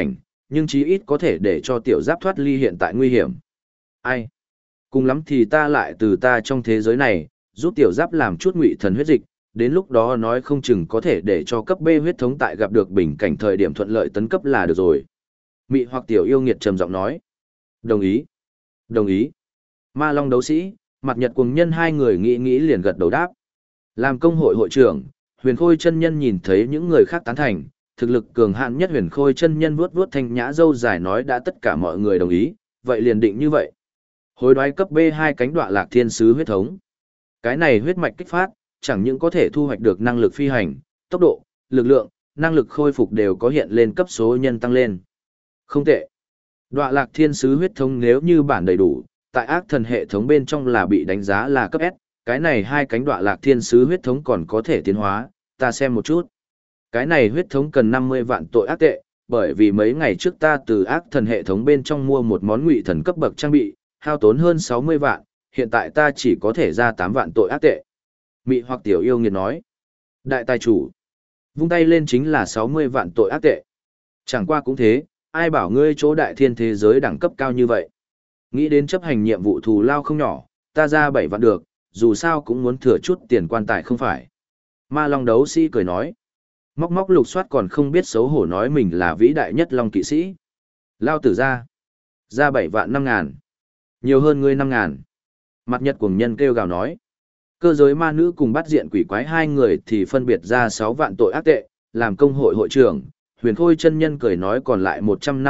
nhưng chí ít có thể để cho tiểu giáp thoát ly hiện tại nguy hiểm. Ai? Cùng lắm thì ta lại từ ta trong thế giới này, giúp tiểu giáp làm chút ngụy thần huyết dịch, đến lúc đó nói không chừng có thể để cho cấp B huyết thống tại gặp được bình cảnh thời điểm thuận lợi tấn cấp là được rồi. Mị hoặc tiểu yêu nghiệt trầm giọng nói. Đồng ý. Đồng ý. Ma Long đấu sĩ, mặt nhật cuồng nhân hai người nghĩ liền gật đầu đáp. Làm công hội hội trưởng, Huyền Khôi chân nhân nhìn thấy những người khác tán thành, thực lực cường hạn nhất Huyền Khôi chân nhân vuốt vuốt thanh nhã râu dài nói đã tất cả mọi người đồng ý, vậy liền định như vậy. Hối đoái cấp B2 cánh đoạ lạc thiên sứ huyết thống. Cái này huyết mạch kích phát, chẳng những có thể thu hoạch được năng lực phi hành, tốc độ, lực lượng, năng lực khôi phục đều có hiện lên cấp số nhân tăng lên. Không tệ. Đoạ lạc thiên sứ huyết thống nếu như bản đầy đủ, tại ác thần hệ thống bên trong là bị đánh giá là cấp S, cái này hai cánh đoạ lạc thiên sứ huyết thống còn có thể tiến hóa, ta xem một chút. Cái này huyết thống cần 50 vạn tội ác tệ, bởi vì mấy ngày trước ta từ ác thần hệ thống bên trong mua một món ngụy thần cấp bậc trang bị, hao tốn hơn 60 vạn, hiện tại ta chỉ có thể ra 8 vạn tội ác tệ. Mị hoặc tiểu yêu nghiệt nói. Đại tài chủ. Vung tay lên chính là 60 vạn tội ác tệ. Chẳng qua cũng thế, ai bảo ngươi chỗ đại thiên thế giới đẳng cấp cao như vậy. Nghĩ đến chấp hành nhiệm vụ thù lao không nhỏ, ta ra 7 vạn được, dù sao cũng muốn thừa chút tiền quan tài không phải. Ma Long đấu sĩ cười nói. Móc móc lục soát còn không biết xấu hổ nói mình là vĩ đại nhất Long kỵ sĩ. Lao tử ra 7 vạn 5 ngàn. Nhiều hơn ngươi 5 ngàn. Mặt nhật cuồng nhân kêu gào nói. Cơ giới ma nữ cùng bắt diện quỷ quái hai người thì phân biệt ra 6 vạn tội ác tệ, làm công hội hội trưởng, Huyền Khôi chân nhân cười nói còn lại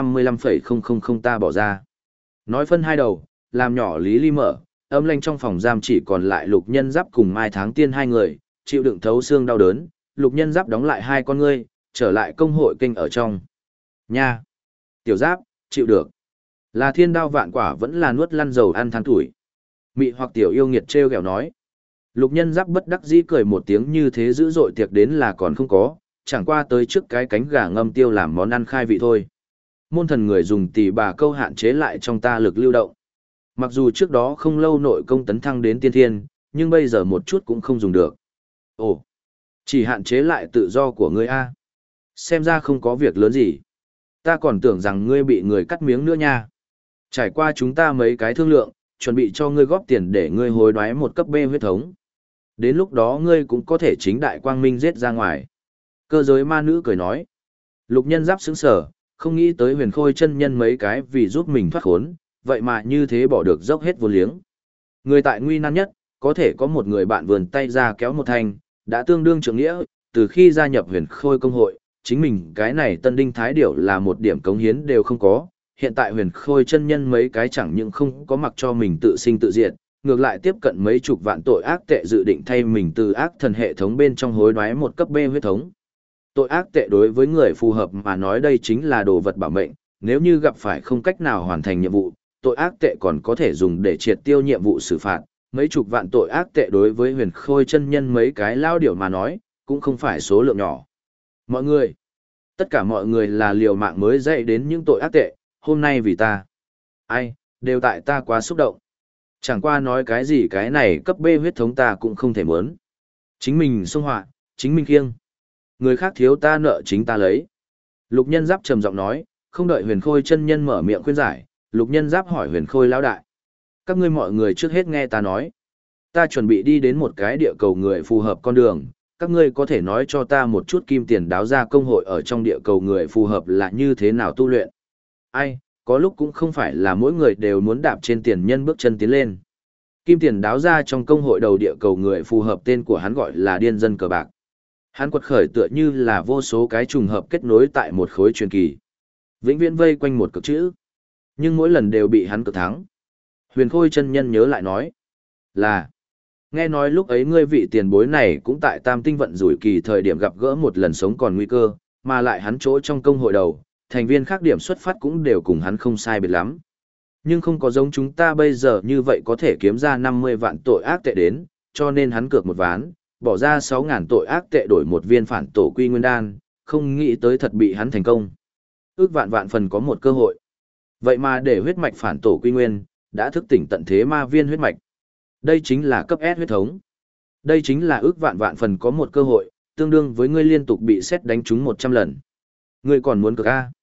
155,000 ta bỏ ra. Nói phân hai đầu, làm nhỏ Lý Ly mở, âm lanh trong phòng giam chỉ còn lại Lục Nhân Giáp cùng Mai Tháng Tiên hai người, chịu đựng thấu xương đau đớn, Lục Nhân Giáp đóng lại hai con ngươi, trở lại công hội kênh ở trong. Nha! Tiểu Giáp, chịu được. Là thiên đao vạn quả vẫn là nuốt lăn dầu ăn than tuổi. Mị hoặc tiểu yêu nghiệt trêu ghẹo nói. Lục Nhân Giáp bất đắc dĩ cười một tiếng như thế dữ dội tiệc đến là còn không có, chẳng qua tới trước cái cánh gà ngâm tiêu làm món ăn khai vị thôi. Môn thần người dùng tỷ bà câu hạn chế lại trong ta lực lưu động. Mặc dù trước đó không lâu nội công tấn thăng đến tiên thiên, nhưng bây giờ một chút cũng không dùng được. Ồ, chỉ hạn chế lại tự do của ngươi a. Xem ra không có việc lớn gì. Ta còn tưởng rằng ngươi bị người cắt miếng nữa nha. Trải qua chúng ta mấy cái thương lượng, chuẩn bị cho ngươi góp tiền để ngươi hối đoái một cấp B huyết thống. Đến lúc đó ngươi cũng có thể chính đại quang minh giết ra ngoài. Cơ giới ma nữ cười nói. Lục Nhân Giáp sững sờ, không nghĩ tới Huyền Khôi chân nhân mấy cái vì giúp mình thoát khốn, vậy mà như thế bỏ được dốc hết vô liếng. Người tại nguy nan nhất, có thể có một người bạn vườn tay ra kéo một thành, đã tương đương trượng nghĩa, từ khi gia nhập Huyền Khôi công hội, chính mình cái này tân đinh thái điểu là một điểm cống hiến đều không có. Hiện tại Huyền Khôi chân nhân mấy cái chẳng những không có mặc cho mình tự sinh tự diệt, ngược lại tiếp cận mấy chục vạn tội ác tệ dự định thay mình từ ác thần hệ thống bên trong hối đoái một cấp B huyết thống. Tội ác tệ đối với người phù hợp mà nói đây chính là đồ vật bảo mệnh, nếu như gặp phải không cách nào hoàn thành nhiệm vụ, tội ác tệ còn có thể dùng để triệt tiêu nhiệm vụ xử phạt. Mấy chục vạn tội ác tệ đối với Huyền Khôi chân nhân mấy cái lao điểu mà nói, cũng không phải số lượng nhỏ. Mọi người, tất cả mọi người là liều mạng mới dạy đến những tội ác tệ, hôm nay vì ta. Ai, đều tại ta quá xúc động. Chẳng qua nói cái gì cái này cấp B huyết thống ta cũng không thể muốn. Chính mình xông họa, chính mình kiêng. Người khác thiếu ta nợ chính ta lấy. Lục Nhân Giáp trầm giọng nói, không đợi Huyền Khôi chân nhân mở miệng khuyên giải, Lục Nhân Giáp hỏi Huyền Khôi lão đại. Các ngươi mọi người trước hết nghe ta nói. Ta chuẩn bị đi đến một cái địa cầu người phù hợp con đường, các ngươi có thể nói cho ta một chút kim tiền đáo ra công hội ở trong địa cầu người phù hợp là như thế nào tu luyện. Ai, có lúc cũng không phải là mỗi người đều muốn đạp trên tiền nhân bước chân tiến lên. Kim tiền đáo ra trong công hội đầu địa cầu người phù hợp tên của hắn gọi là điên dân cờ bạc. Hắn quật khởi tựa như là vô số cái trùng hợp kết nối tại một khối truyền kỳ. Vĩnh viễn vây quanh một cực chữ. Nhưng mỗi lần đều bị hắn cực thắng. Huyền Khôi chân nhân nhớ lại nói. Là. Nghe nói lúc ấy ngươi vị tiền bối này cũng tại tam tinh vận rủi kỳ thời điểm gặp gỡ một lần sống còn nguy cơ, mà lại hắn chỗ trong công hội đầu, thành viên khác điểm xuất phát cũng đều cùng hắn không sai biệt lắm. Nhưng không có giống chúng ta bây giờ như vậy có thể kiếm ra 50 vạn tội ác tệ đến, cho nên hắn cược một ván, bỏ ra 6.000 tội ác tệ đổi một viên phản tổ quy nguyên đan, không nghĩ tới thật bị hắn thành công. Ước vạn vạn phần có một cơ hội. Vậy mà để huyết mạch phản tổ quy nguyên, đã thức tỉnh tận thế ma viên huyết mạch. Đây chính là cấp S huyết thống. Đây chính là ước vạn vạn phần có một cơ hội, tương đương với ngươi liên tục bị xét đánh trúng 100 lần. Ngươi còn muốn cược A.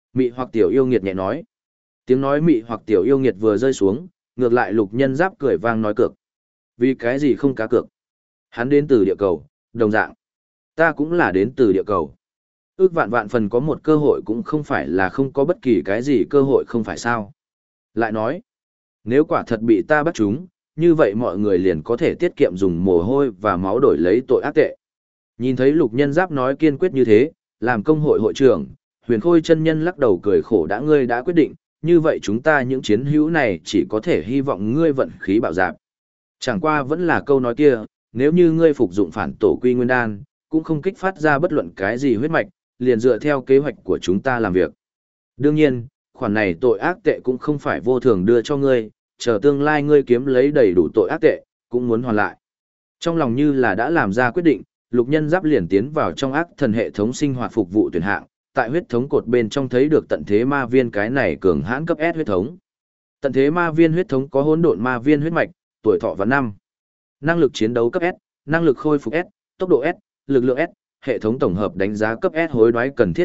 Mị hoặc tiểu yêu nghiệt nhẹ nói. Tiếng nói mị hoặc tiểu yêu nghiệt vừa rơi xuống, ngược lại Lục Nhân Giáp cười vang nói cược. Vì cái gì không cá cược? Hắn đến từ địa cầu, đồng dạng. Ta cũng là đến từ địa cầu. Ước vạn vạn phần có một cơ hội cũng không phải là không có bất kỳ cái gì cơ hội không phải sao. Lại nói, nếu quả thật bị ta bắt chúng, như vậy mọi người liền có thể tiết kiệm dùng mồ hôi và máu đổi lấy tội ác tệ. Nhìn thấy Lục Nhân Giáp nói kiên quyết như thế, làm công hội hội trưởng, Huyền Khôi chân nhân lắc đầu cười khổ đã ngươi đã quyết định, như vậy chúng ta những chiến hữu này chỉ có thể hy vọng ngươi vận khí bạo dạp. Chẳng qua vẫn là câu nói kia, nếu như ngươi phục dụng phản tổ quy nguyên đan, cũng không kích phát ra bất luận cái gì huyết mạch, liền dựa theo kế hoạch của chúng ta làm việc. Đương nhiên, khoản này tội ác tệ cũng không phải vô thường đưa cho ngươi, chờ tương lai ngươi kiếm lấy đầy đủ tội ác tệ, cũng muốn hoàn lại. Trong lòng như là đã làm ra quyết định, Lục Nhân Giáp liền tiến vào trong ác thần hệ thống sinh hoạt phục vụ tuyển hạng, tại huyết thống cột bên trong thấy được tận thế ma viên cái này cường hãn cấp S huyết thống. Tận thế ma viên huyết thống có hỗn độn ma viên huyết mạch, tuổi thọ và năm. Năng lực chiến đấu cấp S, năng lực khôi phục S, tốc độ S, lực lượng S, hệ thống tổng hợp đánh giá cấp S hối đoái cần thiết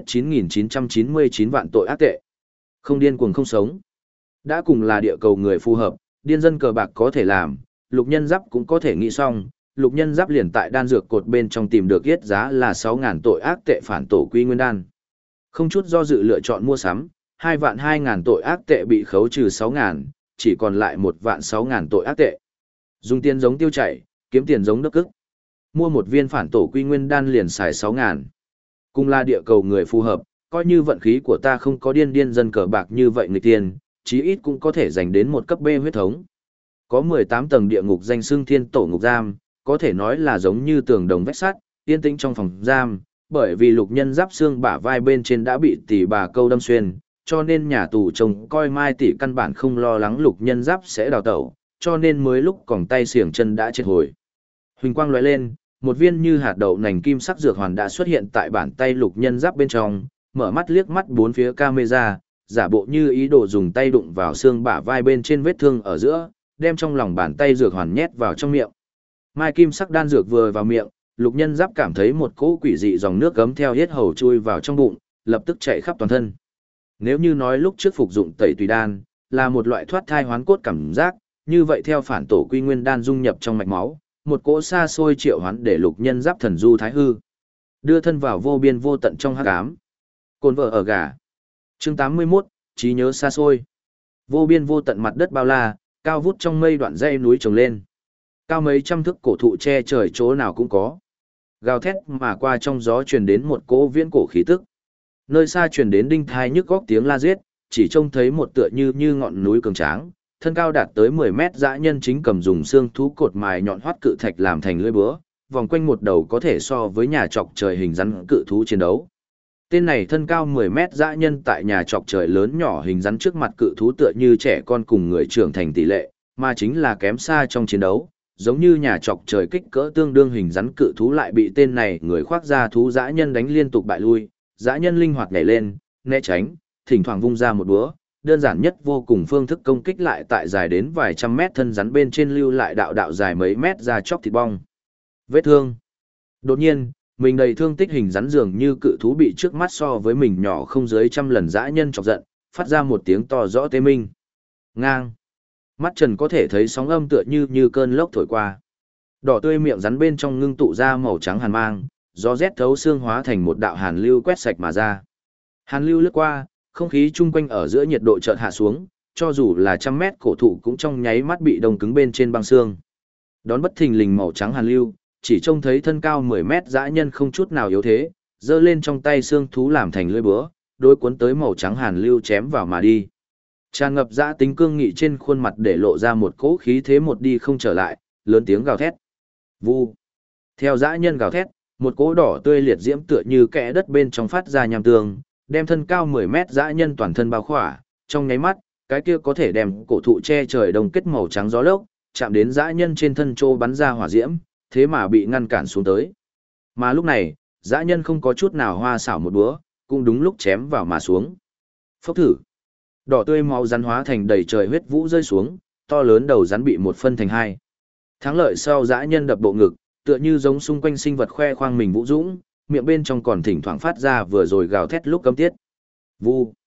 9.999 vạn tội ác tệ. Không điên cuồng không sống. Đã cùng là địa cầu người phù hợp, điên dân cờ bạc có thể làm, Lục Nhân Giáp cũng có thể nghĩ xong. Lục Nhân Giáp liền tại đan dược cột bên trong tìm được yết giá là 6.000 tội ác tệ phản tổ quy nguyên đan. Không chút do dự lựa chọn mua sắm, 2 vạn 2.000 tội ác tệ bị khấu trừ 6.000, chỉ còn lại 1 vạn 6.000 tội ác tệ. Dùng tiền giống tiêu chảy, kiếm tiền giống đất cức. Mua một viên phản tổ quy nguyên đan liền xài 6.000. Cùng là địa cầu người phù hợp, coi như vận khí của ta không có điên dân cờ bạc như vậy người tiền, chí ít cũng có thể giành đến một cấp B huyết thống. Có 18 tầng địa ngục danh xưng thiên tổ ngục giam, có thể nói là giống như tường đồng vách sắt, yên tĩnh trong phòng giam, bởi vì Lục Nhân Giáp xương bả vai bên trên đã bị tỷ bà câu đâm xuyên, cho nên nhà tù trông coi Mai tỷ căn bản không lo lắng Lục Nhân Giáp sẽ đào tẩu, cho nên mới lúc còng tay xiềng chân đã chết hồi. Huỳnh quang lóe lên, một viên như hạt đậu nành kim sắc dược hoàn đã xuất hiện tại bàn tay Lục Nhân Giáp bên trong, mở mắt liếc mắt bốn phía camera, giả bộ như ý đồ dùng tay đụng vào xương bả vai bên trên vết thương ở giữa, đem trong lòng bàn tay dược hoàn nhét vào trong miệng. Mai kim sắc đan dược vừa vào miệng, Lục Nhân Giáp cảm thấy một cỗ quỷ dị dòng nước gấm theo yết hầu chui vào trong bụng, lập tức chạy khắp toàn thân. Nếu như nói lúc trước phục dụng tẩy tùy đan là một loại thoát thai hoán cốt cảm giác, như vậy theo phản tổ quy nguyên đan dung nhập trong mạch máu, một cỗ xa xôi triệu hoán để Lục Nhân Giáp thần du thái hư, đưa thân vào vô biên vô tận trong hắc ám. Cồn vợ ở gà. Chương 81, trí nhớ xa xôi. Vô biên vô tận mặt đất bao la, cao vút trong mây đoạn dãy núi trồng lên. Cao mấy trăm thước cổ thụ che trời chỗ nào cũng có. Gào thét mà qua trong gió truyền đến một cỗ viễn cổ khí tức. Nơi xa truyền đến đinh thai nhức góc tiếng la giết, chỉ trông thấy một tựa như ngọn núi cường tráng, thân cao đạt tới 10 mét dã nhân chính cầm dùng xương thú cột mài nhọn hoắt cự thạch làm thành lưỡi búa, vòng quanh một đầu có thể so với nhà chọc trời hình rắn cự thú chiến đấu. Tên này thân cao 10 mét dã nhân tại nhà chọc trời lớn nhỏ hình rắn trước mặt cự thú tựa như trẻ con cùng người trưởng thành tỷ lệ, mà chính là kém xa trong chiến đấu, giống như nhà chọc trời kích cỡ tương đương hình rắn cự thú lại bị tên này người khoác da thú dã nhân đánh liên tục bại lui, dã nhân linh hoạt nhảy lên, né tránh, thỉnh thoảng vung ra một búa, đơn giản nhất vô cùng phương thức công kích lại tại dài đến vài trăm mét thân rắn bên trên lưu lại đạo đạo dài mấy mét ra chóc thịt bong. Vết thương. Đột nhiên, mình đầy thương tích hình rắn dường như cự thú bị trước mắt so với mình nhỏ không dưới trăm lần dã nhân chọc giận, phát ra một tiếng to rõ tê minh. Ngang. Mắt Trần có thể thấy sóng âm tựa như cơn lốc thổi qua. Đỏ tươi miệng rắn bên trong ngưng tụ ra màu trắng hàn mang, gió rét thấu xương hóa thành một đạo hàn lưu quét sạch mà ra. Hàn lưu lướt qua, không khí chung quanh ở giữa nhiệt độ chợt hạ xuống, cho dù là trăm mét cổ thụ cũng trong nháy mắt bị đông cứng bên trên băng xương. Đón bất thình lình màu trắng hàn lưu, chỉ trông thấy thân cao 10 mét dã nhân không chút nào yếu thế, giơ lên trong tay xương thú làm thành lưỡi búa, đối cuốn tới màu trắng hàn lưu chém vào mà đi. Tràn ngập dã tính cương nghị trên khuôn mặt để lộ ra một cỗ khí thế một đi không trở lại, lớn tiếng gào thét. Vu. Theo dã nhân gào thét, một cỗ đỏ tươi liệt diễm tựa như kẽ đất bên trong phát ra nham tương, đem thân cao 10 mét dã nhân toàn thân bao khỏa, trong nháy mắt, cái kia có thể đem cổ thụ che trời đông kết màu trắng gió lốc, chạm đến dã nhân trên thân trô bắn ra hỏa diễm, thế mà bị ngăn cản xuống tới. Mà lúc này, dã nhân không có chút nào hoa xảo một búa, cũng đúng lúc chém vào mà xuống. Phốc thử. Đỏ tươi máu rắn hóa thành đầy trời huyết vũ rơi xuống, to lớn đầu rắn bị một phân thành hai. Thắng lợi sau dã nhân đập bộ ngực, tựa như giống xung quanh sinh vật khoe khoang mình vũ dũng, miệng bên trong còn thỉnh thoảng phát ra vừa rồi gào thét lúc cấm tiết. Vu.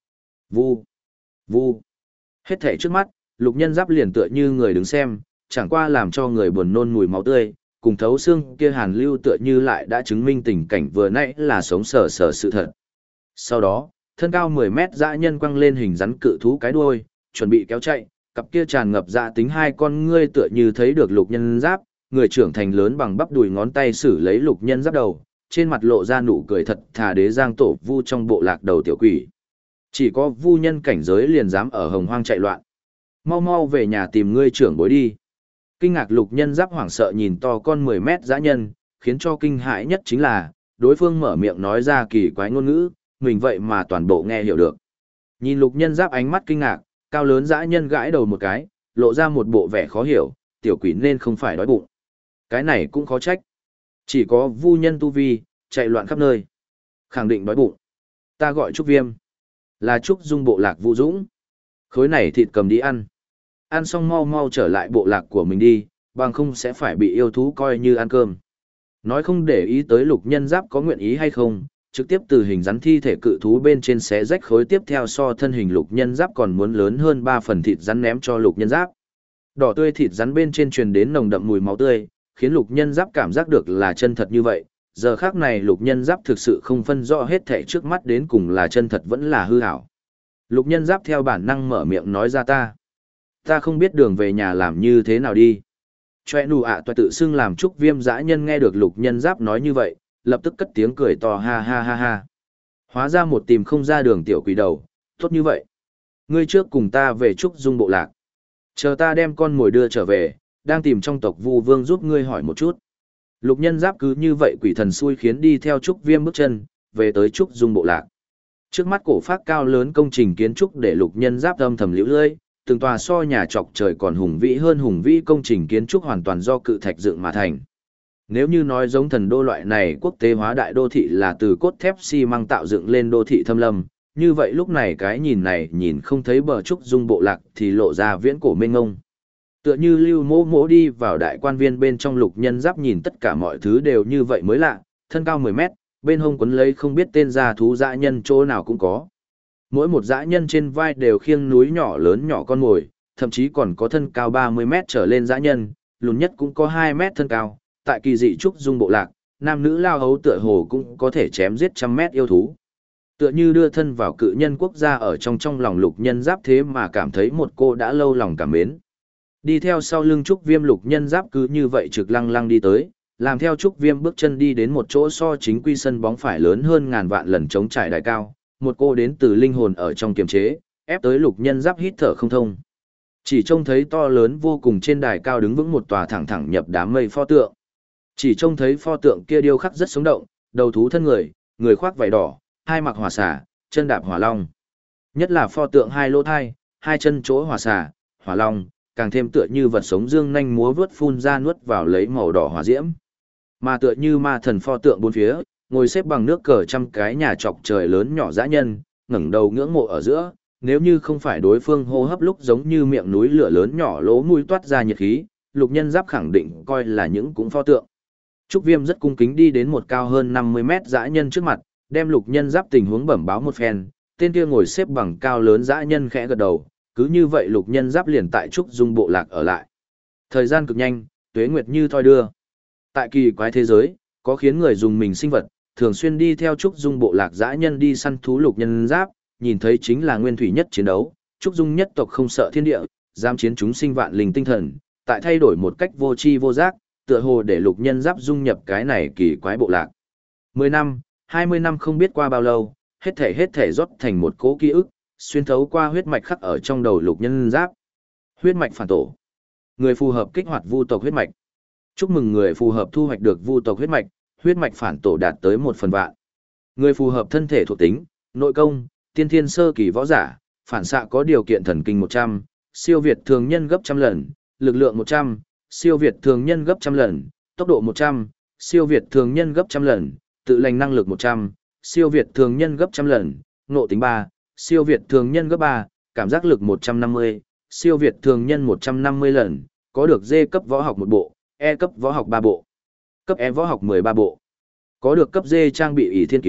Vu, vu. Hết thảy trước mắt, lục nhân giáp liền tựa như người đứng xem, chẳng qua làm cho người buồn nôn mùi máu tươi, cùng thấu xương kia hàn lưu tựa như lại đã chứng minh tình cảnh vừa nãy là sống sờ sờ sự thật. Sau đó, thân cao 10 mét dã nhân quăng lên hình rắn cự thú cái đuôi, chuẩn bị kéo chạy, cặp kia tràn ngập dạ tính hai con ngươi tựa như thấy được lục nhân giáp, người trưởng thành lớn bằng bắp đùi ngón tay xử lấy lục nhân giáp đầu, trên mặt lộ ra nụ cười thật thà đế giang tổ vu trong bộ lạc đầu tiểu quỷ. Chỉ có vu nhân cảnh giới liền dám ở hồng hoang chạy loạn. Mau mau về nhà tìm ngươi trưởng bối đi. Kinh ngạc lục nhân giáp hoảng sợ nhìn to con 10 mét dã nhân, khiến cho kinh hãi nhất chính là, đối phương mở miệng nói ra kỳ quái ngôn ngữ, mình vậy mà toàn bộ nghe hiểu được. Nhìn lục nhân giáp ánh mắt kinh ngạc, cao lớn dã nhân gãi đầu một cái, lộ ra một bộ vẻ khó hiểu, tiểu quỷ nên không phải đói bụng. Cái này cũng khó trách. Chỉ có vu nhân tu vi, chạy loạn khắp nơi. Khẳng định đói bụng. Ta gọi Trúc Viêm. Là Trúc Dung bộ lạc Vu Dũng. Khối này thịt cầm đi ăn. Ăn xong mau mau trở lại bộ lạc của mình đi, bằng không sẽ phải bị yêu thú coi như ăn cơm. Nói không để ý tới lục nhân giáp có nguyện ý hay không, trực tiếp từ hình rắn thi thể cự thú bên trên xé rách khối tiếp theo so thân hình lục nhân giáp còn muốn lớn hơn 3 phần thịt rắn ném cho lục nhân giáp. Đỏ tươi thịt rắn bên trên truyền đến nồng đậm mùi máu tươi, khiến lục nhân giáp cảm giác được là chân thật như vậy. Giờ khác này lục nhân giáp thực sự không phân rõ hết thảy trước mắt đến cùng là chân thật vẫn là hư ảo. Lục nhân giáp theo bản năng mở miệng nói ra ta không biết đường về nhà làm như thế nào đi. Choe nụ ạ toại tự xưng làm Trúc Viêm dã nhân nghe được lục nhân giáp nói như vậy, lập tức cất tiếng cười to ha ha ha ha. Hóa ra một tìm không ra đường tiểu quỷ đầu, tốt như vậy. Ngươi trước cùng ta về Trúc Dung bộ lạc. Chờ ta đem con mồi đưa trở về, đang tìm trong tộc Vu Vương giúp ngươi hỏi một chút. Lục nhân giáp cứ như vậy quỷ thần xui khiến đi theo Trúc Viêm bước chân, về tới Trúc Dung bộ lạc. Trước mắt cổ phác cao lớn công trình kiến trúc để lục nhân giáp âm thầm liễu lưỡi, từng tòa so nhà chọc trời còn hùng vĩ hơn hùng vĩ công trình kiến trúc hoàn toàn do cự thạch dựng mà thành. Nếu như nói giống thần đô loại này quốc tế hóa đại đô thị là từ cốt thép xi măng tạo dựng lên đô thị thâm lâm, như vậy lúc này cái nhìn nhìn không thấy bờ Trúc Dung bộ lạc thì lộ ra viễn cổ mênh ngông. Tựa như Lưu Mỗ Mỗ đi vào đại quan viên bên trong lục nhân giáp nhìn tất cả mọi thứ đều như vậy mới lạ, thân cao 10 mét, bên hông quấn lấy không biết tên gia thú dã nhân chỗ nào cũng có. Mỗi một dã nhân trên vai đều khiêng núi nhỏ lớn nhỏ con mồi, thậm chí còn có thân cao 30 mét trở lên dã nhân, lùn nhất cũng có 2 mét thân cao. Tại kỳ dị Trúc Dung bộ lạc, nam nữ lao hấu tựa hồ cũng có thể chém giết 100 mét yêu thú. Tựa như đưa thân vào cự nhân quốc gia ở trong lòng lục nhân giáp thế mà cảm thấy một cô đã lâu lòng cảm mến. Đi theo sau lưng Trúc Viêm lục nhân giáp cứ như vậy trực lăng lăng đi tới, làm theo Trúc Viêm bước chân đi đến một chỗ so chính quy sân bóng phải lớn hơn ngàn vạn lần chống trải đài cao, một cô đến từ linh hồn ở trong kiềm chế, ép tới lục nhân giáp hít thở không thông. Chỉ trông thấy to lớn vô cùng trên đài cao đứng vững một tòa thẳng thẳng nhập đám mây pho tượng. Chỉ trông thấy pho tượng kia điêu khắc rất sống động, đầu thú thân người, người khoác vải đỏ, hai mặc hỏa xà, chân đạp hỏa long. Nhất là pho tượng hai lỗ thai, hai chân chỗ hỏa xà, hỏa long, càng thêm tựa như vật sống dương nhanh múa vớt phun ra nuốt vào lấy màu đỏ hỏa diễm. Mà tựa như ma thần pho tượng bốn phía, ngồi xếp bằng nước cờ trăm cái nhà chọc trời lớn nhỏ dã nhân, ngẩng đầu ngưỡng mộ ở giữa, nếu như không phải đối phương hô hấp lúc giống như miệng núi lửa lớn nhỏ lỗ mũi toát ra nhiệt khí, lục nhân giáp khẳng định coi là những cũng pho tượng. Trúc Viêm rất cung kính đi đến một cao hơn 50 mét dã nhân trước mặt, đem lục nhân giáp tình huống bẩm báo một phen, tên kia ngồi xếp bằng cao lớn dã nhân khẽ gật đầu, cứ như vậy lục nhân giáp liền tại Trúc Dung bộ lạc ở lại. Thời gian cực nhanh, tuế nguyệt như thoi đưa. Tại kỳ quái thế giới, có khiến người dùng mình sinh vật, thường xuyên đi theo Trúc Dung bộ lạc dã nhân đi săn thú lục nhân giáp, nhìn thấy chính là nguyên thủy nhất chiến đấu, Trúc Dung nhất tộc không sợ thiên địa, dám chiến chúng sinh vạn linh tinh thần, tại thay đổi một cách vô tri vô giác, tựa hồ để lục nhân giáp dung nhập cái này kỳ quái bộ lạc. 10 năm, 20 năm không biết qua bao lâu, hết thể rót thành một cỗ ký ức, xuyên thấu qua huyết mạch khắc ở trong đầu lục nhân giáp. Huyết mạch phản tổ. Người phù hợp kích hoạt vu tộc huyết mạch. Chúc mừng người phù hợp thu hoạch được vu tộc huyết mạch phản tổ đạt tới 1/1000. Người phù hợp thân thể thuộc tính, nội công, tiên thiên sơ kỳ võ giả, phản xạ có điều kiện thần kinh 100, siêu việt thường nhân gấp 100 lần, lực lượng 100, siêu việt thường nhân gấp 100 lần, tốc độ 100, siêu việt thường nhân gấp 100 lần, tự lành năng lực 100, siêu việt thường nhân gấp 100 lần, ngộ tính 3, siêu việt thường nhân gấp 3, cảm giác lực 150, siêu việt thường nhân 150 lần, có được D cấp võ học 1 bộ, E cấp võ học 3 bộ, cấp E võ học 13 bộ. Có được cấp D trang bị ỷ thiên kiếm,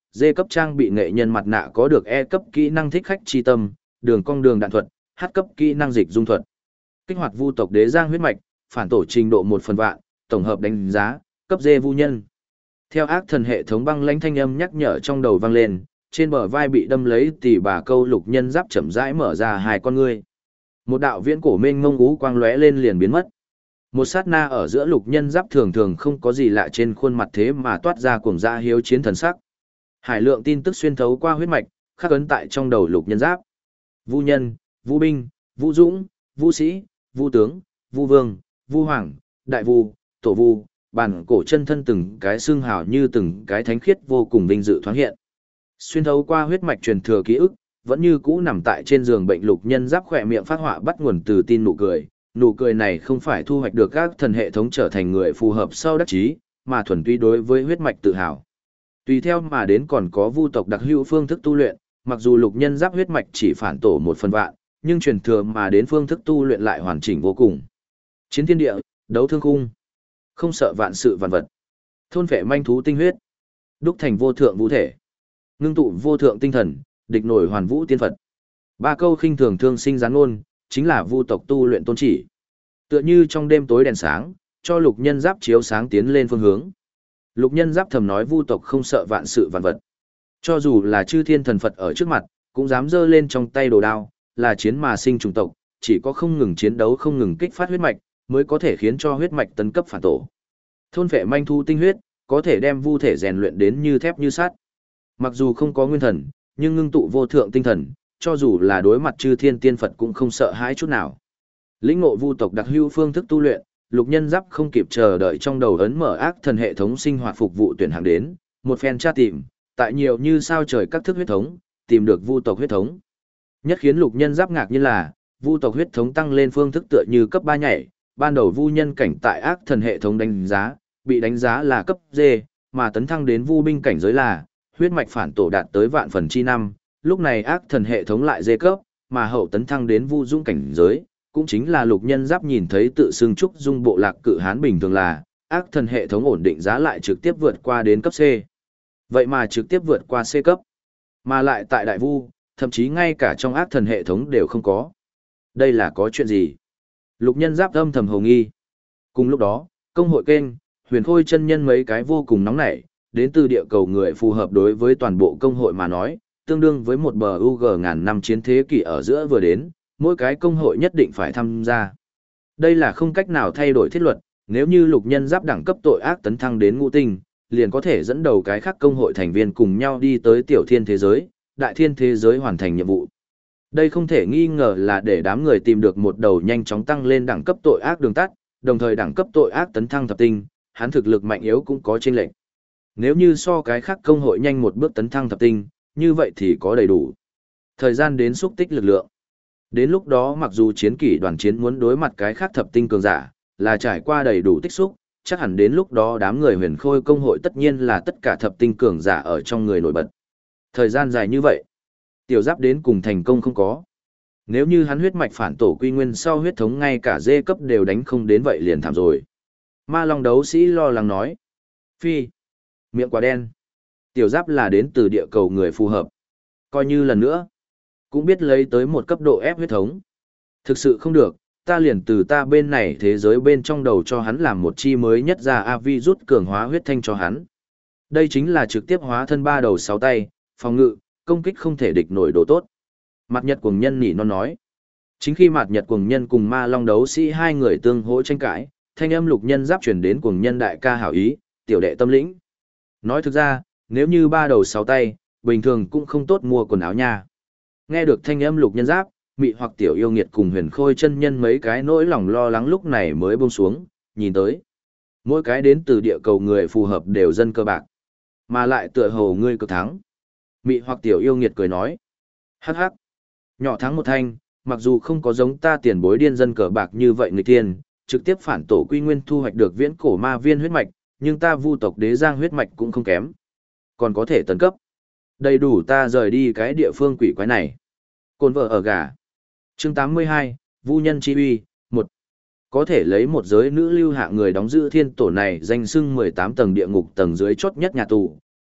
D cấp trang bị nghệ nhân mặt nạ có được E cấp kỹ năng thích khách chi tâm, đường cong đường đạn thuật, H cấp kỹ năng dịch dung thuật. Kích hoạt vu tộc đế giang huyết mạch, phản tổ trình độ 1/vạn, tổng hợp đánh giá, cấp D vu nhân. Theo ác thần hệ thống băng lãnh thanh âm nhắc nhở trong đầu vang lên, trên bờ vai bị đâm lấy tỉ bà câu lục nhân giáp chậm rãi mở ra hai con ngươi. Một đạo viễn cổ mênh mông ú quang lóe lên liền biến mất. Một sát na ở giữa lục nhân giáp thường thường không có gì lạ trên khuôn mặt thế mà toát ra cuồng dã hiếu chiến thần sắc. Hải lượng tin tức xuyên thấu qua huyết mạch, khắc ấn tại trong đầu lục nhân giáp. Vu nhân, Vu binh, Vu dũng, Vu sĩ, Vu tướng, Vu vương, Vu hoàng, đại vu, tổ vu, bản cổ chân thân từng cái xương hào như từng cái thánh khiết vô cùng vinh dự thoáng hiện. Xuyên thấu qua huyết mạch truyền thừa ký ức, vẫn như cũ nằm tại trên giường bệnh lục nhân giáp khỏe miệng phát họa bắt nguồn từ tin nụ cười này không phải thu hoạch được các thần hệ thống trở thành người phù hợp sau đắc chí, mà thuần túy đối với huyết mạch tự hào. Tùy theo mà đến còn có vu tộc đặc hữu phương thức tu luyện, mặc dù lục nhân giáp huyết mạch chỉ phản tổ 1/vạn, nhưng truyền thừa mà đến phương thức tu luyện lại hoàn chỉnh vô cùng. Chiến thiên địa, đấu thương khung, không sợ vạn sự vạn vật, thôn vệ manh thú tinh huyết, đúc thành vô thượng vũ thể, ngưng tụ vô thượng tinh thần, địch nổi hoàn vũ tiên Phật. Ba câu khinh thường thương sinh gián ngôn, chính là vu tộc tu luyện tôn chỉ. Tựa như trong đêm tối đèn sáng, cho lục nhân giáp chiếu sáng tiến lên phương hướng. Lục nhân giáp thầm nói vu tộc không sợ vạn sự vạn vật. Cho dù là chư thiên thần Phật ở trước mặt, cũng dám giơ lên trong tay đồ đao, là chiến mà sinh chủng tộc, chỉ có không ngừng chiến đấu không ngừng kích phát huyết mạch, mới có thể khiến cho huyết mạch tấn cấp phản tổ. Thôn vệ manh thu tinh huyết, có thể đem vu thể rèn luyện đến như thép như sắt. Mặc dù không có nguyên thần, nhưng ngưng tụ vô thượng tinh thần, cho dù là đối mặt chư thiên tiên Phật cũng không sợ hãi chút nào. Lĩnh ngộ vu tộc đặc hữu phương thức tu luyện, lục nhân giáp không kịp chờ đợi trong đầu ấn mở ác thần hệ thống sinh hoạt phục vụ tuyển hàng đến, một phen tra tìm, tại nhiều như sao trời các thức huyết thống, tìm được vu tộc huyết thống. Nhất khiến lục nhân giáp ngạc như là, vu tộc huyết thống tăng lên phương thức tựa như cấp 3 nhảy, ban đầu vu nhân cảnh tại ác thần hệ thống đánh giá, bị đánh giá là cấp D, mà tấn thăng đến vu binh cảnh giới là huyết mạch phản tổ đạt tới vạn phần chi năm, lúc này ác thần hệ thống lại D cấp, mà hậu tấn thăng đến vu dũng cảnh giới, cũng chính là lục nhân giáp nhìn thấy tự xưng trúc dung bộ lạc cự hán bình thường là, ác thần hệ thống ổn định giá lại trực tiếp vượt qua đến cấp C. Vậy mà trực tiếp vượt qua C cấp, mà lại tại đại vu, thậm chí ngay cả trong ác thần hệ thống đều không có. Đây là có chuyện gì? Lục nhân giáp âm thầm hồ nghi. Cùng lúc đó, công hội kênh, huyền khôi chân nhân mấy cái vô cùng nóng nảy, đến từ địa cầu người phù hợp đối với toàn bộ công hội mà nói, tương đương với một bờ UG ngàn năm chiến thế kỷ ở giữa vừa đến, mỗi cái công hội nhất định phải tham gia. Đây là không cách nào thay đổi thiết luật, nếu như lục nhân giáp đẳng cấp tội ác tấn thăng đến ngũ tinh, liền có thể dẫn đầu cái khác công hội thành viên cùng nhau đi tới tiểu thiên thế giới, đại thiên thế giới hoàn thành nhiệm vụ. Đây không thể nghi ngờ là để đám người tìm được một đầu nhanh chóng tăng lên đẳng cấp tội ác đường tắt, đồng thời đẳng cấp tội ác tấn thăng thập tinh, hắn thực lực mạnh yếu cũng có chênh lệch. Nếu như so cái khác công hội nhanh một bước tấn thăng thập tinh, như vậy thì có đầy đủ thời gian đến xúc tích lực lượng. Đến lúc đó mặc dù chiến kỷ đoàn chiến muốn đối mặt cái khác thập tinh cường giả, là trải qua đầy đủ tích xúc, chắc hẳn đến lúc đó đám người huyền khôi công hội tất nhiên là tất cả thập tinh cường giả ở trong người nổi bật. Thời gian dài như vậy, tiểu giáp đến cùng thành công không có. Nếu như hắn huyết mạch phản tổ quy nguyên sau huyết thống ngay cả D cấp đều đánh không đến vậy liền thảm rồi. Ma Long đấu sĩ lo lắng nói. Phi, miệng quả đen. Tiểu giáp là đến từ địa cầu người phù hợp. Coi như lần nữa, cũng biết lấy tới một cấp độ ép huyết thống. Thực sự không được, ta liền từ ta bên này thế giới bên trong đầu cho hắn làm một chi mới nhất ra AV rút cường hóa huyết thanh cho hắn. Đây chính là trực tiếp hóa thân 3 đầu 6 tay, phòng ngự, công kích không thể địch nổi đồ tốt. Mạt Nhật Cuồng Nhân nỉ non nói. Chính khi Mạt Nhật Cuồng Nhân cùng Ma Long đấu sĩ hai người tương hỗ tranh cãi, thanh âm lục nhân giáp truyền đến Cuồng Nhân đại ca hảo ý, tiểu đệ tâm lĩnh. Nói thực ra, nếu như 3 đầu 6 tay, bình thường cũng không tốt mua quần áo nha. Nghe được thanh âm lục nhân giáp, mị hoặc tiểu yêu nghiệt cùng huyền khôi chân nhân mấy cái nỗi lòng lo lắng lúc này mới buông xuống, nhìn tới. Mỗi cái đến từ địa cầu người phù hợp đều dân cơ bạc. Mà lại tựa hồ ngươi cực thắng. Mị hoặc tiểu yêu nghiệt cười nói. Hắc hắc. Nhỏ thắng một thanh, mặc dù không có giống ta tiền bối điên dân cờ bạc như vậy người tiên, trực tiếp phản tổ quy nguyên thu hoạch được viễn cổ ma viên huyết mạch, nhưng ta vu tộc đế giang huyết mạch cũng không kém. Còn có thể tấn cấp. Đầy đủ ta rời đi cái địa phương quỷ quái này. Côn vợ ở gà. Chương 82, Vu nhân chi uy, 1. Có thể lấy một giới nữ lưu hạ người đóng giữ thiên tổ này danh xưng 18 tầng địa ngục tầng dưới chốt nhất nhà tù,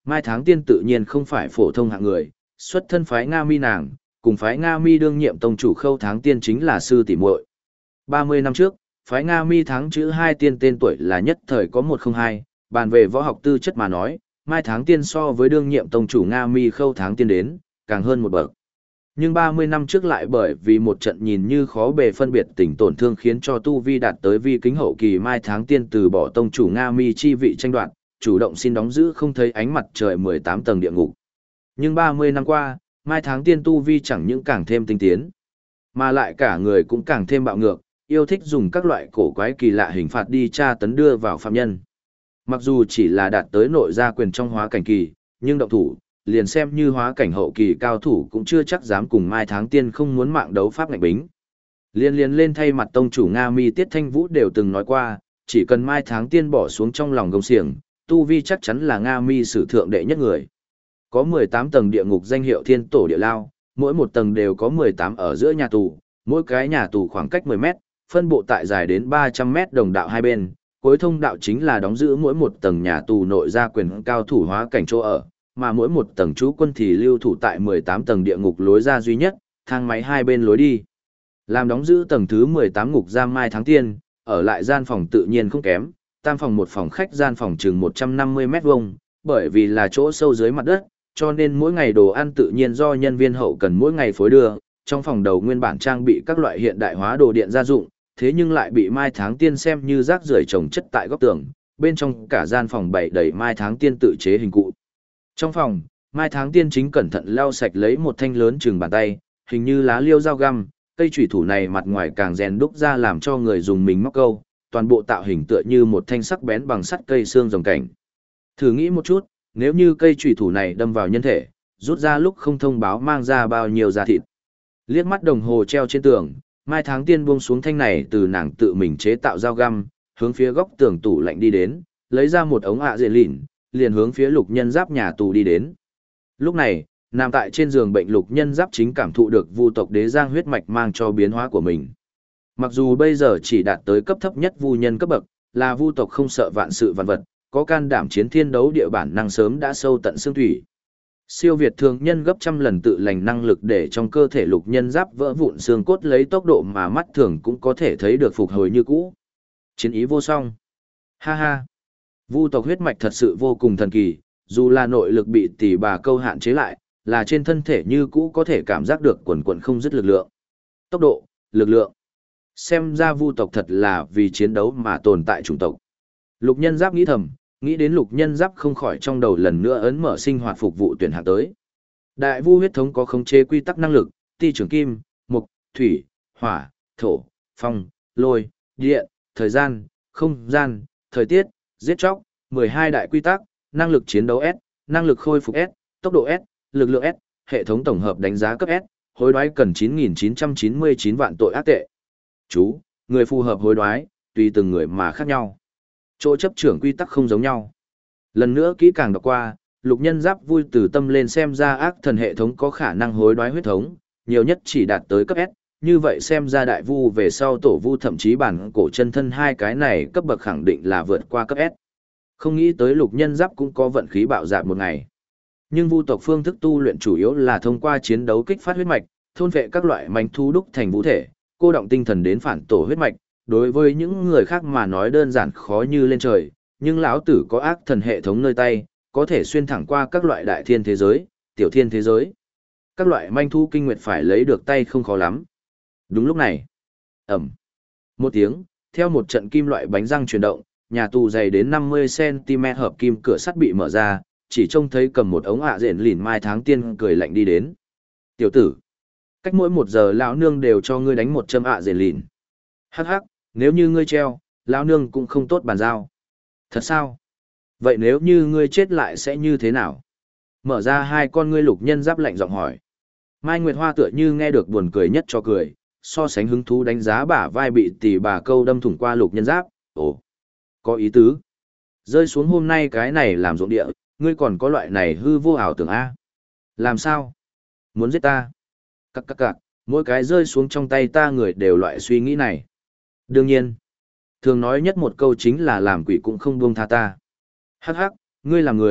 Mai Tháng Tiên tự nhiên không phải phổ thông hạng người, xuất thân phái Nga Mi nàng, cùng phái Nga Mi đương nhiệm tông chủ Khâu Tháng Tiên chính là sư tỷ muội. 30 năm trước, phái Nga Mi Tháng chữ hai tiên tên tuổi là nhất thời có 102, bàn về võ học tư chất mà nói, Mai Tháng Tiên so với đương nhiệm tông chủ Nga Mi Khâu Tháng Tiên đến, càng hơn một bậc. Nhưng 30 năm trước lại bởi vì một trận nhìn như khó bề phân biệt tình tổn thương khiến cho tu vi đạt tới vi kính hậu kỳ Mai Tháng Tiên từ bỏ tông chủ Nga Mi chi vị tranh đoạt, chủ động xin đóng giữ không thấy ánh mặt trời 18 tầng địa ngục. Nhưng 30 năm qua, Mai Tháng Tiên tu vi chẳng những càng thêm tinh tiến, mà lại cả người cũng càng thêm bạo ngược, yêu thích dùng các loại cổ quái kỳ lạ hình phạt đi tra tấn đưa vào phạm nhân. Mặc dù chỉ là đạt tới nội gia quyền trong hóa cảnh kỳ, nhưng động thủ, liền xem như hóa cảnh hậu kỳ cao thủ cũng chưa chắc dám cùng Mai Tháng Tiên không muốn mạng đấu pháp ngạch bính. Liên lên thay mặt tông chủ Nga Mi Tiết Thanh Vũ đều từng nói qua, chỉ cần Mai Tháng Tiên bỏ xuống trong lòng gông xiềng, tu vi chắc chắn là Nga Mi sử thượng đệ nhất người. Có 18 tầng địa ngục danh hiệu Thiên Tổ Địa Lao, mỗi một tầng đều có 18 ở giữa nhà tù, mỗi cái nhà tù khoảng cách 10 mét, phân bộ tại dài đến 300 mét đồng đạo hai bên, cuối thông đạo chính là đóng giữ mỗi một tầng nhà tù nội gia quyền cao thủ hóa cảnh chỗ ở, mà mỗi một tầng trú quân thì lưu thủ tại 18 tầng địa ngục lối ra duy nhất, thang máy hai bên lối đi. Làm đóng giữ tầng thứ 18 ngục giam Mai Tháng Tiên, ở lại gian phòng tự nhiên không kém, tam phòng một phòng khách gian phòng chừng 150 mét vuông, bởi vì là chỗ sâu dưới mặt đất, cho nên mỗi ngày đồ ăn tự nhiên do nhân viên hậu cần mỗi ngày phối đưa, trong phòng đầu nguyên bản trang bị các loại hiện đại hóa đồ điện gia dụng, thế nhưng lại bị Mai Tháng Tiên xem như rác rưởi chồng chất tại góc tường, bên trong cả gian phòng bày đầy Mai Tháng Tiên tự chế hình cụ. Trong phòng, Mai Tháng Tiên chính cẩn thận lau sạch lấy một thanh lớn chừng bàn tay, hình như lá liêu dao găm, cây chủy thủ này mặt ngoài càng rèn đúc ra làm cho người dùng mình móc câu, toàn bộ tạo hình tựa như một thanh sắc bén bằng sắt cây xương rồng cảnh. Thử nghĩ một chút, nếu như cây chủy thủ này đâm vào nhân thể, rút ra lúc không thông báo mang ra bao nhiêu da thịt. Liếc mắt đồng hồ treo trên tường, Mai Tháng Tiên buông xuống thanh này từ nàng tự mình chế tạo dao găm, hướng phía góc tường tủ lạnh đi đến, lấy ra một ống ạ dệ lìn, liền hướng phía Lục Nhân Giáp nhà tù đi đến. Lúc này, nằm tại trên giường bệnh Lục Nhân Giáp chính cảm thụ được Vu tộc Đế Giang huyết mạch mang cho biến hóa của mình. Mặc dù bây giờ chỉ đạt tới cấp thấp nhất Vu nhân cấp bậc, là Vu tộc không sợ vạn sự vạn vật, có can đảm chiến thiên đấu địa bản năng sớm đã sâu tận xương thủy. Siêu việt thường nhân gấp trăm lần tự lành năng lực để trong cơ thể Lục Nhân Giáp vỡ vụn xương cốt lấy tốc độ mà mắt thường cũng có thể thấy được phục hồi như cũ. Chiến ý vô song. Ha ha. Vu tộc huyết mạch thật sự vô cùng thần kỳ, dù là nội lực bị tỷ bà câu hạn chế lại, là trên thân thể như cũ có thể cảm giác được quần quần không dứt lực lượng. Tốc độ, lực lượng. Xem ra Vu tộc thật là vì chiến đấu mà tồn tại chủng tộc. Lục Nhân Giáp nghĩ thầm, nghĩ đến Lục Nhân Giáp không khỏi trong đầu lần nữa ấn mở sinh hoạt phục vụ tuyển hạng tới. Đại Vu huyết thống có khống chế quy tắc năng lực, ti trưởng kim, mộc, thủy, hỏa, thổ, phong, lôi, điện, thời gian, không gian, thời tiết, giết chóc, 12 đại quy tắc, năng lực chiến đấu S, năng lực khôi phục S, tốc độ S, lực lượng S, hệ thống tổng hợp đánh giá cấp S, hối đoái cần 9.999 vạn tội ác tệ. Chú, người phù hợp hối đoái, tùy từng người mà khác nhau. Chỗ chấp trưởng quy tắc không giống nhau. Lần nữa kỹ càng đọc qua, Lục Nhân Giáp vui từ tâm lên xem ra ác thần hệ thống có khả năng hối đoái huyết thống, nhiều nhất chỉ đạt tới cấp S, như vậy xem ra đại vu về sau tổ vu thậm chí bản cổ chân thân hai cái này cấp bậc khẳng định là vượt qua cấp S. Không nghĩ tới Lục Nhân Giáp cũng có vận khí bạo dạn một ngày. Nhưng vu tộc phương thức tu luyện chủ yếu là thông qua chiến đấu kích phát huyết mạch, thôn vệ các loại manh thú đúc thành vũ thể, cô động tinh thần đến phản tổ huyết mạch. Đối với những người khác mà nói đơn giản khó như lên trời, nhưng lão tử có ác thần hệ thống nơi tay, có thể xuyên thẳng qua các loại đại thiên thế giới, tiểu thiên thế giới. Các loại manh thú kinh nguyệt phải lấy được tay không khó lắm. Đúng lúc này, ầm, một tiếng, theo một trận kim loại bánh răng chuyển động, nhà tù dày đến 50 cm hợp kim cửa sắt bị mở ra, chỉ trông thấy cầm một ống ạ rện lìn Mai Tháng Tiên cười lạnh đi đến. Tiểu tử, cách mỗi 1 giờ lão nương đều cho ngươi đánh 1 châm ạ rện lìn. Hắc hắc, nếu như ngươi treo, lão nương cũng không tốt bàn giao. Thật sao? Vậy nếu như ngươi chết lại sẽ như thế nào? Mở ra hai con ngươi Lục Nhân Giáp lạnh giọng hỏi. Mai Nguyệt Hoa tựa như nghe được buồn cười nhất cho cười, so sánh hứng thú đánh giá bả vai bị tỷ bà câu đâm thủng qua Lục Nhân Giáp. Ồ, có ý tứ. Rơi xuống hôm nay cái này làm ruộng địa, ngươi còn có loại này hư vô ảo tưởng A. Làm sao? Muốn giết ta? Cặc, mỗi cái rơi xuống trong tay ta người đều loại suy nghĩ này. Đương nhiên, thường nói nhất một câu chính là làm quỷ cũng không buông tha ta. Hắc hắc, ngươi là người,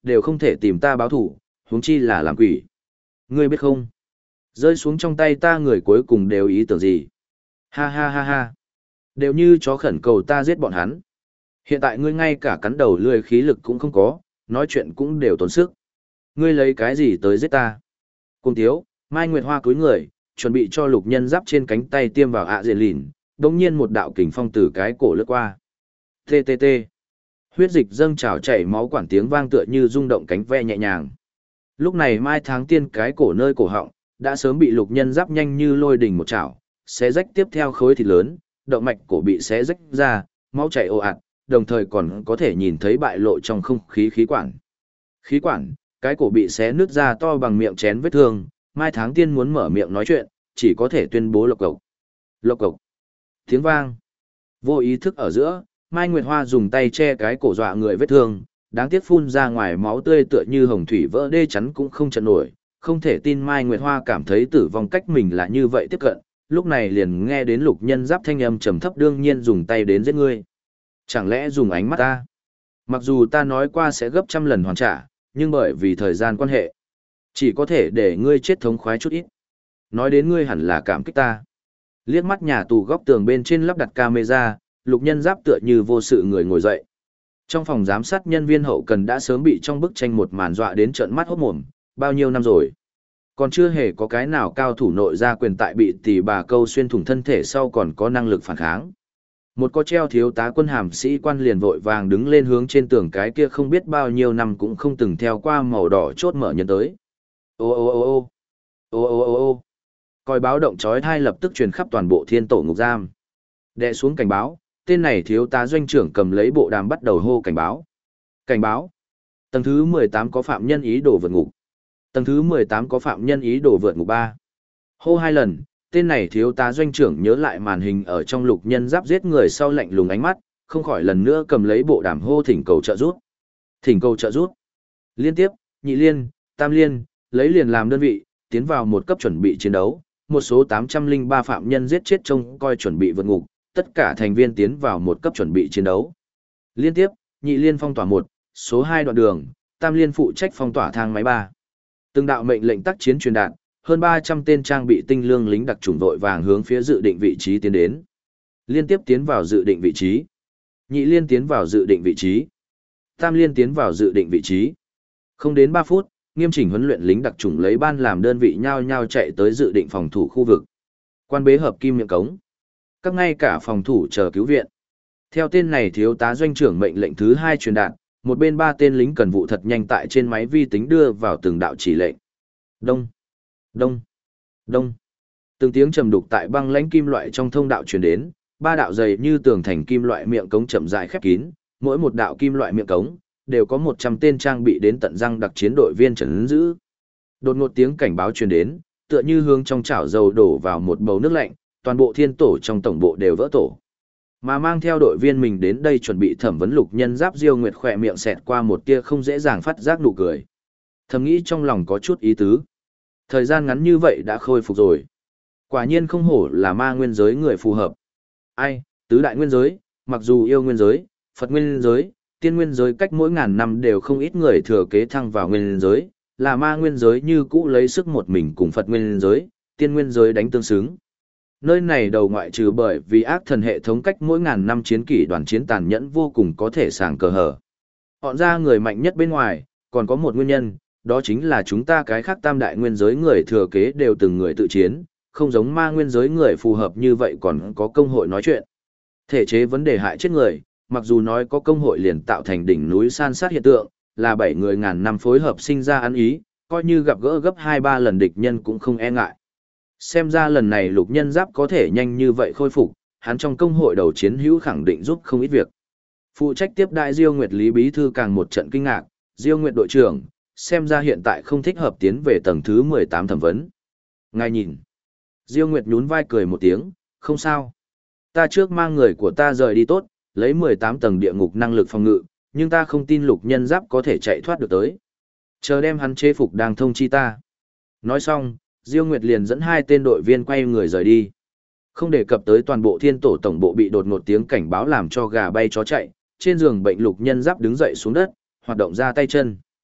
đều không thể tìm ta báo thủ, huống chi là làm quỷ. Ngươi biết không? Rơi xuống trong tay ta người cuối cùng đều ý tưởng gì? Ha ha ha ha. Đều như chó khẩn cầu ta giết bọn hắn. Hiện tại ngươi ngay cả cắn đầu lười khí lực cũng không có, nói chuyện cũng đều tốn sức. Ngươi lấy cái gì tới giết ta? Cùng thiếu, Mai Nguyệt Hoa cúi người, chuẩn bị cho lục nhân giáp trên cánh tay tiêm vào ạ dệt lìn, đồng nhiên một đạo kình phong từ cái cổ lướt qua. TTT. Huyết dịch dâng trào chảy máu quản tiếng vang tựa như rung động cánh ve nhẹ nhàng. Lúc này Mai Tháng Tiên cái cổ nơi cổ họng, đã sớm bị lục nhân giáp nhanh như lôi đình một chảo, xé rách tiếp theo khối thịt lớn, động mạch cổ bị xé rách ra, máu chảy ồ ạt, đồng thời còn có thể nhìn thấy bại lộ trong không khí khí quản. Khí quản, cái cổ bị xé nứt ra to bằng miệng chén vết thương, Mai Tháng Tiên muốn mở miệng nói chuyện, chỉ có thể tuyên bố lộc cộc. Lộc cộc. Tiếng vang. Vô ý thức ở giữa, Mai Nguyệt Hoa dùng tay che cái cổ dọa người vết thương, đáng tiếc phun ra ngoài máu tươi tựa như hồng thủy vỡ đê chắn cũng không chặn nổi, không thể tin Mai Nguyệt Hoa cảm thấy tử vong cách mình là như vậy tiếp cận, lúc này liền nghe đến lục nhân giáp thanh âm trầm thấp đương nhiên dùng tay đến giết ngươi. Chẳng lẽ dùng ánh mắt ta? Mặc dù ta nói qua sẽ gấp trăm lần hoàn trả, nhưng bởi vì thời gian quan hệ, chỉ có thể để ngươi chết thống khoái chút ít. Nói đến ngươi hẳn là cảm kích ta. Liếc mắt nhà tù góc tường bên trên lắp đặt camera, lục nhân giáp tựa như vô sự người ngồi dậy. Trong phòng giám sát nhân viên hậu cần đã sớm bị trong bức tranh một màn dọa đến trợn mắt hốt mồm, bao nhiêu năm rồi. Còn chưa hề có cái nào cao thủ nội gia quyền tại bị tỷ bà câu xuyên thủng thân thể sau còn có năng lực phản kháng. Một có treo thiếu tá quân hàm sĩ quan liền vội vàng đứng lên hướng trên tường cái kia không biết bao nhiêu năm cũng không từng theo qua màu đỏ chốt mở nhân tới. Ô ô ô ô ô ô ô ô còi báo động chói tai lập tức truyền khắp toàn bộ thiên tổ ngục giam. Đệ xuống cảnh báo, tên này thiếu tá doanh trưởng cầm lấy bộ đàm bắt đầu hô cảnh báo. Cảnh báo. Tầng thứ 18 có phạm nhân ý đồ vượt ngục. Tầng thứ 18 có phạm nhân ý đồ vượt ngục 3. Hô 2 lần, tên này thiếu tá doanh trưởng nhớ lại màn hình ở trong lục nhân giáp giết người sau lạnh lùng ánh mắt, không khỏi lần nữa cầm lấy bộ đàm hô thỉnh cầu trợ giúp. Thỉnh cầu trợ giúp. Liên tiếp, nhị liên, tam liên, lấy liền làm đơn vị, tiến vào một cấp chuẩn bị chiến đấu, một số 803 phạm nhân giết chết trông coi chuẩn bị vượt ngục, tất cả thành viên tiến vào một cấp chuẩn bị chiến đấu. Liên tiếp, nhị liên phong tỏa 1, số 2 đoạn đường, tam liên phụ trách phong tỏa thang máy 3. Từng đạo mệnh lệnh tác chiến truyền đạt, hơn 300 tên trang bị tinh lương lính đặc chủng vội vàng hướng phía dự định vị trí tiến đến. Liên tiếp tiến vào dự định vị trí. Nhị liên tiến vào dự định vị trí. Tam liên tiến vào dự định vị trí. Không đến 3 phút, nghiêm chỉnh huấn luyện lính đặc chủng lấy ban làm đơn vị nhau nhau chạy tới dự định phòng thủ khu vực. Quan bế hợp kim miệng cống. Các ngay cả phòng thủ chờ cứu viện. Theo tên này thiếu tá doanh trưởng mệnh lệnh thứ 2 truyền đạt, một bên 3 tên lính cần vụ thật nhanh tại trên máy vi tính đưa vào từng đạo chỉ lệnh. Đông, đông, đông. Từng tiếng trầm đục tại băng lãnh kim loại trong thông đạo truyền đến, 3 đạo dày như tường thành kim loại miệng cống chậm rãi khép kín, mỗi một đạo kim loại miệng cống đều có 100 tên trang bị đến tận răng đặc chiến đội viên trấn giữ. Đột ngột tiếng cảnh báo truyền đến, tựa như hướng trong chảo dầu đổ vào một bầu nước lạnh, toàn bộ thiên tổ trong tổng bộ đều vỡ tổ. Mà mang theo đội viên mình đến đây chuẩn bị thẩm vấn lục nhân giáp Diêu Nguyệt khỏe miệng xẹt qua một tia không dễ dàng phát giác nụ cười. Thầm nghĩ trong lòng có chút ý tứ. Thời gian ngắn như vậy đã khôi phục rồi. Quả nhiên không hổ là ma nguyên giới người phù hợp. Ai, tứ đại nguyên giới, mặc dù yêu nguyên giới, Phật nguyên giới, tiên nguyên giới cách mỗi ngàn năm đều không ít người thừa kế thăng vào nguyên giới, là ma nguyên giới như cũ lấy sức một mình cùng Phật nguyên giới, tiên nguyên giới đánh tương xứng. Nơi này đầu ngoại trừ bởi vì ác thần hệ thống cách mỗi ngàn năm chiến kỷ đoàn chiến tàn nhẫn vô cùng có thể sàng cờ hở. Họ ra người mạnh nhất bên ngoài, còn có một nguyên nhân, đó chính là chúng ta cái khác tam đại nguyên giới người thừa kế đều từng người tự chiến, không giống ma nguyên giới người phù hợp như vậy còn có công hội nói chuyện. Thể chế vấn đề hại chết người, mặc dù nói có công hội liền tạo thành đỉnh núi san sát hiện tượng, là 7 người ngàn năm phối hợp sinh ra ăn ý, coi như gặp gỡ gấp 2-3 lần địch nhân cũng không e ngại. Xem ra lần này lục nhân giáp có thể nhanh như vậy khôi phục, hắn trong công hội đầu chiến hữu khẳng định giúp không ít việc. Phụ trách tiếp đại Diêu Nguyệt Lý Bí Thư càng một trận kinh ngạc, Diêu Nguyệt đội trưởng, xem ra hiện tại không thích hợp tiến về tầng thứ 18 thẩm vấn. Ngài nhìn. Diêu Nguyệt nhún vai cười một tiếng, không sao. Ta trước mang người của ta rời đi tốt, lấy 18 tầng địa ngục năng lực phòng ngự, nhưng ta không tin lục nhân giáp có thể chạy thoát được tới. Chờ đem hắn chế phục đang thông chi ta. Nói xong, Diêu Nguyệt liền dẫn 2 tên đội viên quay người rời đi. Không đề cập tới toàn bộ thiên tổ tổng bộ bị đột ngột tiếng cảnh báo làm cho gà bay chó chạy, trên giường bệnh lục nhân giáp đứng dậy xuống đất, hoạt động ra tay chân.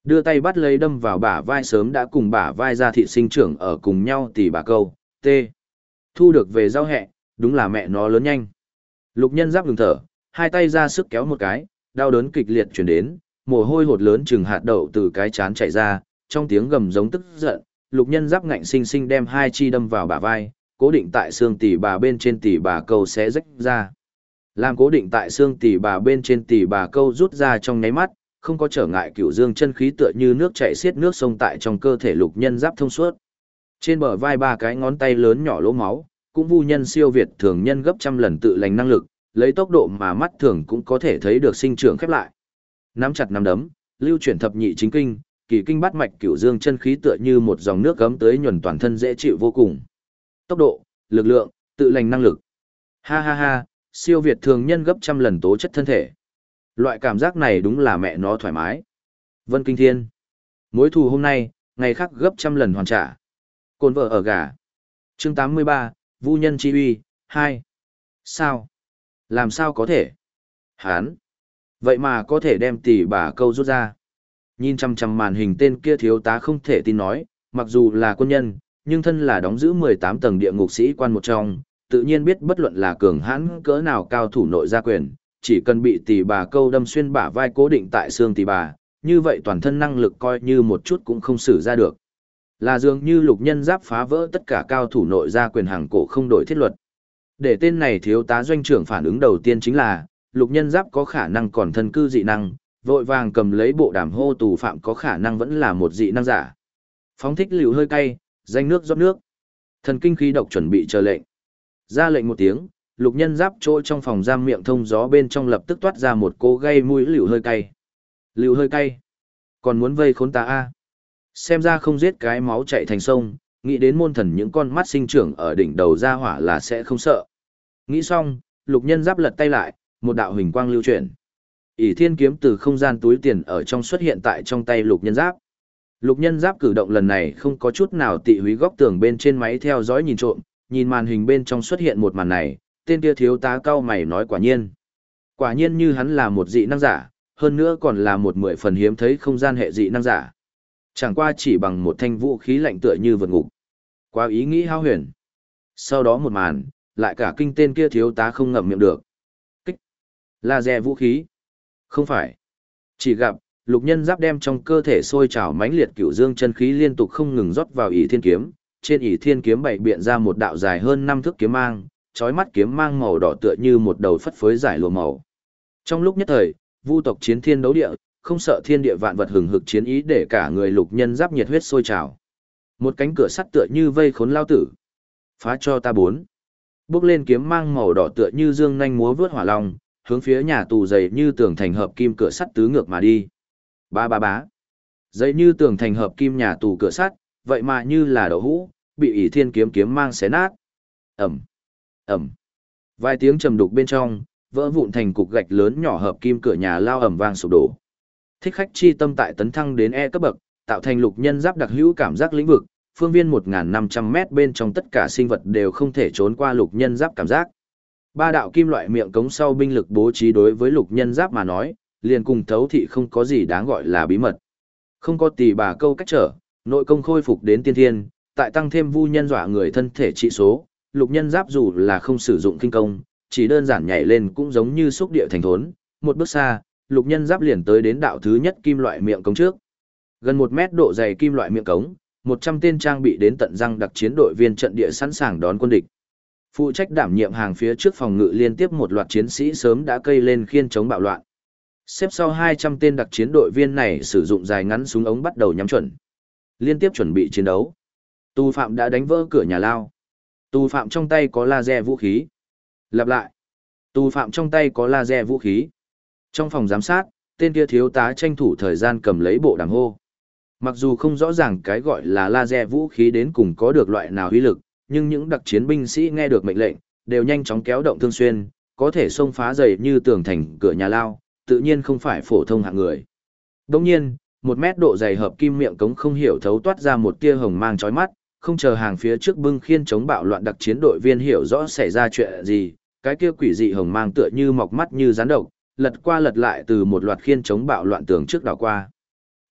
Đưa tay bắt lấy đâm vào bả vai sớm đã cùng bả vai ra thị sinh trưởng ở cùng nhau tỷ bà câu, tê. Thu được về giao hẹ, đúng là mẹ nó lớn nhanh. Lục nhân giáp ngừng thở, hai tay ra sức kéo một cái, đau đớn kịch liệt chuyển đến, mồ hôi hột lớn chừng hạt đậu từ cái chán chảy ra, trong tiếng gầm giống tức giận, lục nhân giáp ngạnh sinh sinh đem hai chi đâm vào bả vai, cố định tại xương tỷ bà bên trên tỷ bà câu sẽ rách ra. Làm cố định tại xương tỷ bà bên trên tỷ bà câu rút ra trong nháy mắt, không có trở ngại cửu dương chân khí tựa như nước chảy xiết nước sông tại trong cơ thể lục nhân giáp thông suốt. Trên bờ vai ba cái ngón tay lớn nhỏ lỗ máu, cũng vu nhân siêu việt thường nhân gấp trăm lần tự lành năng lực, lấy tốc độ mà mắt thường cũng có thể thấy được sinh trưởng khép lại. Nắm chặt nắm đấm, lưu chuyển thập nhị chính kinh, kỳ kinh bát mạch cửu dương chân khí tựa như một dòng nước gấm tới nhuần toàn thân dễ chịu vô cùng. Tốc độ, lực lượng, tự lành năng lực. Ha ha ha, siêu việt thường nhân gấp trăm lần tố chất thân thể. Loại cảm giác này đúng là mẹ nó thoải mái. Vân Kinh Thiên. Mối thù hôm nay, ngày khác gấp trăm lần hoàn trả. Côn vợ ở gà. Chương 83, Vu nhân chi uy, 2. Sao? Làm sao có thể? Hán. Vậy mà có thể đem tỷ bà câu rút ra. Nhìn chăm chăm màn hình tên kia thiếu tá không thể tin nói, mặc dù là quân nhân, nhưng thân là đóng giữ 18 tầng địa ngục sĩ quan một trong, tự nhiên biết bất luận là cường hãn cỡ nào cao thủ nội gia quyền, chỉ cần bị tỷ bà câu đâm xuyên bả vai cố định tại xương tỷ bà, như vậy toàn thân năng lực coi như một chút cũng không sử ra được. Là dường như lục nhân giáp phá vỡ tất cả cao thủ nội gia quyền hàng cổ không đổi thiết luật. Để tên này thiếu tá doanh trưởng phản ứng đầu tiên chính là, lục nhân giáp có khả năng còn thân cư dị năng, vội vàng cầm lấy bộ đàm hô tù phạm có khả năng vẫn là một dị năng giả. Phóng thích liều hơi cay, danh nước rót nước. Thần kinh khí độc chuẩn bị chờ lệnh. Ra lệnh một tiếng, lục nhân giáp chỗ trong phòng giam miệng thông gió bên trong lập tức toát ra một cô gây mũi liều hơi cay. Liều hơi cay. Còn muốn vây khốn ta a? Xem ra không giết cái máu chạy thành sông, nghĩ đến môn thần những con mắt sinh trưởng ở đỉnh đầu ra hỏa là sẽ không sợ. Nghĩ xong, lục nhân giáp lật tay lại, một đạo huỳnh quang lưu chuyển. ỷ thiên kiếm từ không gian túi tiền ở trong xuất hiện tại trong tay lục nhân giáp. Lục nhân giáp cử động lần này không có chút nào tị húy góc tường bên trên máy theo dõi nhìn trộm, nhìn màn hình bên trong xuất hiện một màn này, tên kia thiếu tá cao mày nói quả nhiên. Quả nhiên như hắn là một dị năng giả, hơn nữa còn là một 10 phần hiếm thấy không gian hệ dị năng giả. Chẳng qua chỉ bằng một thanh vũ khí lạnh tựa như vượt ngục. Quá ý nghĩ hao huyền. Sau đó một màn, lại cả kinh tên kia thiếu tá không ngậm miệng được. Kích. Laser vũ khí. Không phải. Chỉ gặp, lục nhân giáp đem trong cơ thể sôi trào mãnh liệt cửu dương chân khí liên tục không ngừng rót vào ỷ thiên kiếm. Trên ỷ thiên kiếm bày biện ra một đạo dài hơn 5 thước kiếm mang, chói mắt kiếm mang màu đỏ tựa như một đầu phất phới giải lụa màu. Trong lúc nhất thời, vu tộc chiến thiên đấu địa, không sợ thiên địa vạn vật hừng hực chiến ý để cả người lục nhân giáp nhiệt huyết sôi trào. Một cánh cửa sắt tựa như vây khốn lao tử. Phá cho ta 4. Bước lên kiếm mang màu đỏ tựa như dương nhanh múa vướt hỏa long, hướng phía nhà tù dày như tường thành hợp kim cửa sắt tứ ngược mà đi. Ba ba bá. Dày như tường thành hợp kim nhà tù cửa sắt, vậy mà như là đậu hũ, bị ỷ thiên kiếm kiếm mang xé nát. Ẩm. Ẩm. Vài tiếng trầm đục bên trong, vỡ vụn thành cục gạch lớn nhỏ hợp kim cửa nhà lao ầm vang sụp đổ. Thích khách chi tâm tại tấn thăng đến E cấp bậc, tạo thành lục nhân giáp đặc hữu cảm giác lĩnh vực, phương viên 1.500 mét bên trong tất cả sinh vật đều không thể trốn qua lục nhân giáp cảm giác. Ba đạo kim loại miệng cống sau binh lực bố trí đối với lục nhân giáp mà nói, liền cùng thấu thị không có gì đáng gọi là bí mật. Không có tỷ bà câu cách trở, nội công khôi phục đến tiên thiên, tại tăng thêm vu nhân dọa người thân thể trị số, lục nhân giáp dù là không sử dụng kinh công, chỉ đơn giản nhảy lên cũng giống như xúc địa thành thốn, một bước xa, lục nhân giáp liền tới đến đạo thứ nhất kim loại miệng cống trước. Gần 1 mét độ dày kim loại miệng cống, 100 tên trang bị đến tận răng đặc chiến đội viên trận địa sẵn sàng đón quân địch. Phụ trách đảm nhiệm hàng phía trước phòng ngự liên tiếp một loạt chiến sĩ sớm đã cây lên khiên chống bạo loạn. Xếp sau 200 tên đặc chiến đội viên này sử dụng dài ngắn súng ống bắt đầu nhắm chuẩn. Liên tiếp chuẩn bị chiến đấu. Tù phạm đã đánh vỡ cửa nhà lao. Tù phạm trong tay có laser vũ khí. Lặp lại. Tù phạm trong tay có laser vũ khí. Trong phòng giám sát, tên kia thiếu tá tranh thủ thời gian cầm lấy bộ đàm hô. Mặc dù không rõ ràng cái gọi là laser vũ khí đến cùng có được loại nào uy lực, nhưng những đặc chiến binh sĩ nghe được mệnh lệnh, đều nhanh chóng kéo động thương xuyên, có thể xông phá dày như tường thành cửa nhà lao, tự nhiên không phải phổ thông hạng người. Đồng nhiên, 1 mét độ dày hợp kim miệng cống không hiểu thấu toát ra một tia hồng mang chói mắt, không chờ hàng phía trước bưng khiên chống bạo loạn đặc chiến đội viên hiểu rõ xảy ra chuyện gì, cái kia quỷ dị hồng mang tựa như mọc mắt như rắn độc, lật qua lật lại từ một loạt khiên chống bạo loạn tường trước đảo qua.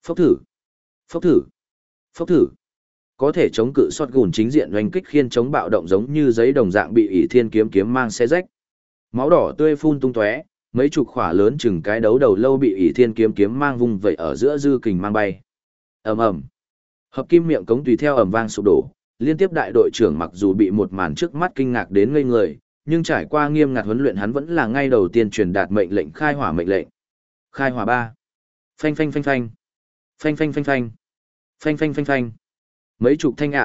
Phốc thử, phốc thử, phốc thử. Có thể chống cự sọt gùn chính diện oanh kích khiên chống bạo động giống như giấy đồng dạng bị ỷ thiên kiếm kiếm mang xé rách. Máu đỏ tươi phun tung tóe, mấy chục khỏa lớn chừng cái đấu đầu lâu bị ỷ thiên kiếm kiếm mang vung vẩy ở giữa dư kình mang bay. Ầm ầm. Hợp kim miệng cống tùy theo ầm vang sụp đổ, liên tiếp đại đội trưởng mặc dù bị một màn trước mắt kinh ngạc đến ngây người, nhưng trải qua nghiêm ngặt huấn luyện hắn vẫn là ngay đầu tiên truyền đạt mệnh lệnh khai hỏa mệnh lệnh. Khai hỏa 3. Phanh phanh phanh phanh. Phanh phanh phanh phanh. Phanh phanh phanh phanh. Mấy chục thanh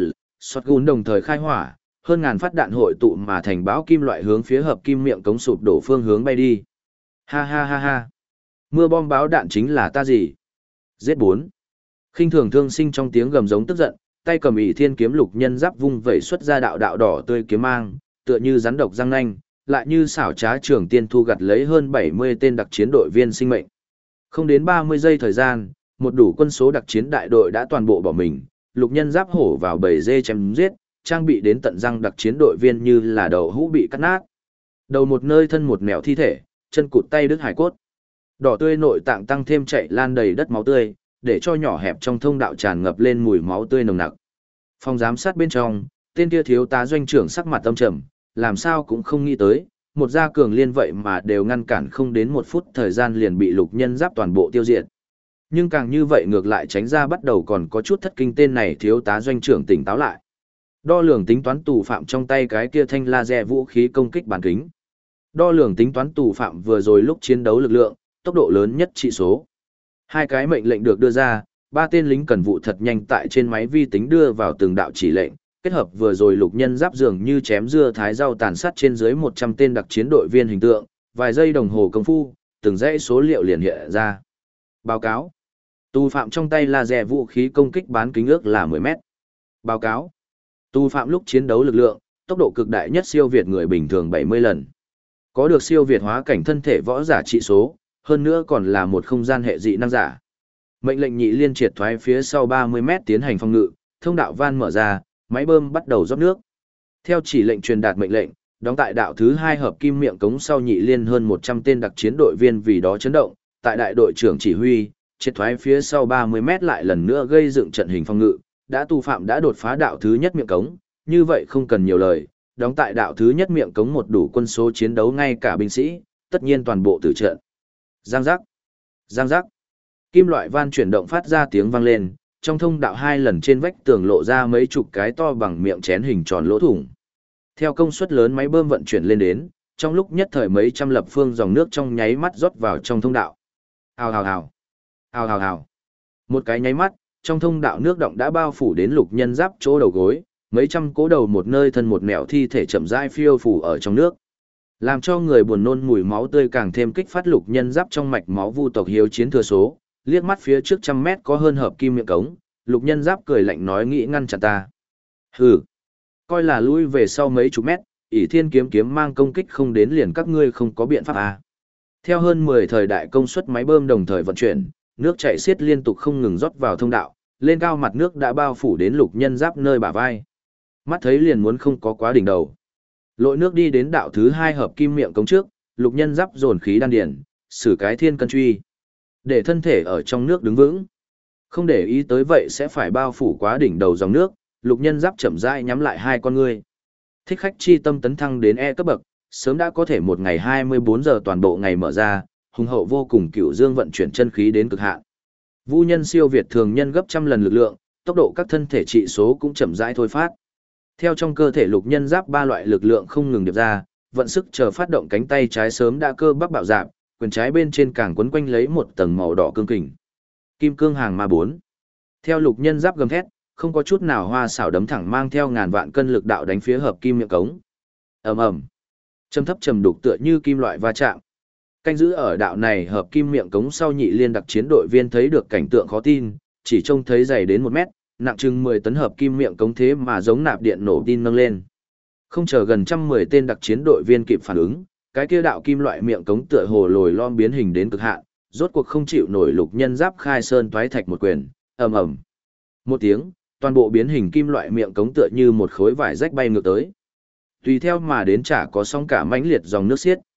sọt gùn đồng thời khai hỏa, hơn ngàn phát đạn hội tụ mà thành bão kim loại hướng phía hợp kim miệng cống sụp đổ phương hướng bay đi. Ha ha ha ha. Mưa bom báo đạn chính là ta gì? Giết 4. Khinh thường thương sinh trong tiếng gầm giống tức giận, tay cầm ỷ thiên kiếm lục nhân giáp vung vẩy xuất ra đạo đạo đỏ tươi kiếm mang, tựa như rắn độc răng nanh, lại như xảo trá trường tiên thu gặt lấy hơn 70 tên đặc chiến đội viên sinh mệnh. Không đến 30 giây thời gian, một đủ quân số đặc chiến đại đội đã toàn bộ bỏ mình, lục nhân giáp hổ vào bầy dê chém giết, trang bị đến tận răng đặc chiến đội viên như là đầu hũ bị cắt nát. Đầu một nơi thân một mèo thi thể, chân cụt tay đứt hải cốt. Đỏ tươi nội tạng tăng thêm chạy lan đầy đất máu tươi, để cho nhỏ hẹp trong thông đạo tràn ngập lên mùi máu tươi nồng nặc. Phòng giám sát bên trong, tên kia thiếu tá doanh trưởng sắc mặt âm trầm, làm sao cũng không nghĩ tới, một gia cường liên vậy mà đều ngăn cản không đến 1 phút thời gian liền bị lục nhân giáp toàn bộ tiêu diệt. Nhưng càng như vậy ngược lại tránh ra bắt đầu còn có chút thất kinh, tên này thiếu tá doanh trưởng tỉnh táo lại. Đo lường tính toán tù phạm trong tay cái kia thanh laser vũ khí công kích bán kính. Đo lường tính toán tù phạm vừa rồi lúc chiến đấu lực lượng, tốc độ lớn nhất trị số. 2 cái mệnh lệnh được đưa ra, 3 tên lính cần vụ thật nhanh tại trên máy vi tính đưa vào từng đạo chỉ lệnh, kết hợp vừa rồi lục nhân giáp dường như chém dưa thái rau tàn sát trên dưới 100 tên đặc chiến đội viên hình tượng, vài giây đồng hồ công phu, từng dãy số liệu liền hiện ra. Báo cáo. Tù phạm trong tay laser vũ khí công kích bán kính ước là 10 mét. Báo cáo. Tù phạm lúc chiến đấu lực lượng, tốc độ cực đại nhất siêu việt người bình thường 70 lần. Có được siêu việt hóa cảnh thân thể võ giả trị số, hơn nữa còn là một không gian hệ dị năng giả. Mệnh lệnh nhị liên triệt thoái phía sau 30 mét tiến hành phòng ngự, thông đạo van mở ra, máy bơm bắt đầu rót nước. Theo chỉ lệnh truyền đạt mệnh lệnh, đóng tại đạo thứ 2 hợp kim miệng cống sau nhị liên hơn 100 tên đặc chiến đội viên vì đó chấn động, tại đại đội trưởng chỉ huy, triệt thoái phía sau 30 mét lại lần nữa gây dựng trận hình phòng ngự, đã tù phạm đã đột phá đạo thứ nhất miệng cống, như vậy không cần nhiều lời, đóng tại đạo thứ nhất miệng cống một đủ quân số chiến đấu ngay cả binh sĩ, tất nhiên toàn bộ tử trận. Giang giác, giang giác. Kim loại van chuyển động phát ra tiếng vang lên, trong thông đạo 2 lần trên vách tường lộ ra mấy chục cái to bằng miệng chén hình tròn lỗ thủng. Theo công suất lớn máy bơm vận chuyển lên đến, trong lúc nhất thời mấy trăm lập phương dòng nước trong nháy mắt rót vào trong thông đạo. Hào hào hào, hào hào hào. Một cái nháy mắt, trong thông đạo nước động đã bao phủ đến lục nhân giáp chỗ đầu gối, mấy trăm cố đầu một nơi thân một mẹo thi thể chậm rãi phiêu phủ ở trong nước. Làm cho người buồn nôn mùi máu tươi càng thêm kích phát lục nhân giáp trong mạch máu vu tộc hiếu chiến thừa số, liếc mắt phía trước 100 mét có hơn hợp kim miệng cống, lục nhân giáp cười lạnh nói nghĩ ngăn chặn ta. Hừ, coi là lui về sau mấy chục mét, ỷ thiên kiếm kiếm mang công kích không đến liền các ngươi không có biện pháp à. Theo hơn 10 thời đại công suất máy bơm đồng thời vận chuyển, nước chảy xiết liên tục không ngừng rót vào thông đạo, lên cao mặt nước đã bao phủ đến lục nhân giáp nơi bả vai. Mắt thấy liền muốn không có quá đỉnh đầu. Lội nước đi đến đạo thứ 2 hợp kim miệng cống trước, lục nhân giáp dồn khí đan điển, sử cái thiên cân truy. Để thân thể ở trong nước đứng vững. Không để ý tới vậy sẽ phải bao phủ quá đỉnh đầu dòng nước, lục nhân giáp chậm rãi nhắm lại 2 con ngươi. Thích khách chi tâm tấn thăng đến E cấp bậc, sớm đã có thể một ngày 24 giờ toàn bộ ngày mở ra, hùng hậu vô cùng cửu dương vận chuyển chân khí đến cực hạn. Vũ nhân siêu việt thường nhân gấp trăm lần lực lượng, tốc độ các thân thể trị số cũng chậm rãi thôi phát. Theo trong cơ thể lục nhân giáp 3 loại lực lượng không ngừng điệp ra, vận sức chờ phát động cánh tay trái sớm đã cơ bắp bạo dạn, quyền trái bên trên càng quấn quanh lấy một tầng màu đỏ cương kình. Kim cương hàng ma 4. Theo lục nhân giáp gầm thét, không có chút nào hoa xảo đấm thẳng mang theo ngàn vạn cân lực đạo đánh phía hợp kim miệng cống. Ầm ầm. Trầm thấp trầm đục tựa như kim loại va chạm. Canh giữ ở đạo này hợp kim miệng cống sau nhị liên đặc chiến đội viên thấy được cảnh tượng khó tin, chỉ trông thấy dày đến 1 mét, nặng chừng 10 tấn hợp kim miệng cống thế mà giống nạp điện nổ tin nâng lên. Không chờ gần 110 tên đặc chiến đội viên kịp phản ứng, cái kia đạo kim loại miệng cống tựa hồ lồi lom biến hình đến cực hạn, rốt cuộc không chịu nổi lục nhân giáp khai sơn toái thạch một quyền, ầm ầm. Một tiếng, toàn bộ biến hình kim loại miệng cống tựa như một khối vải rách bay ngược tới. Tùy theo mà đến chả có sóng cả mãnh liệt dòng nước xiết.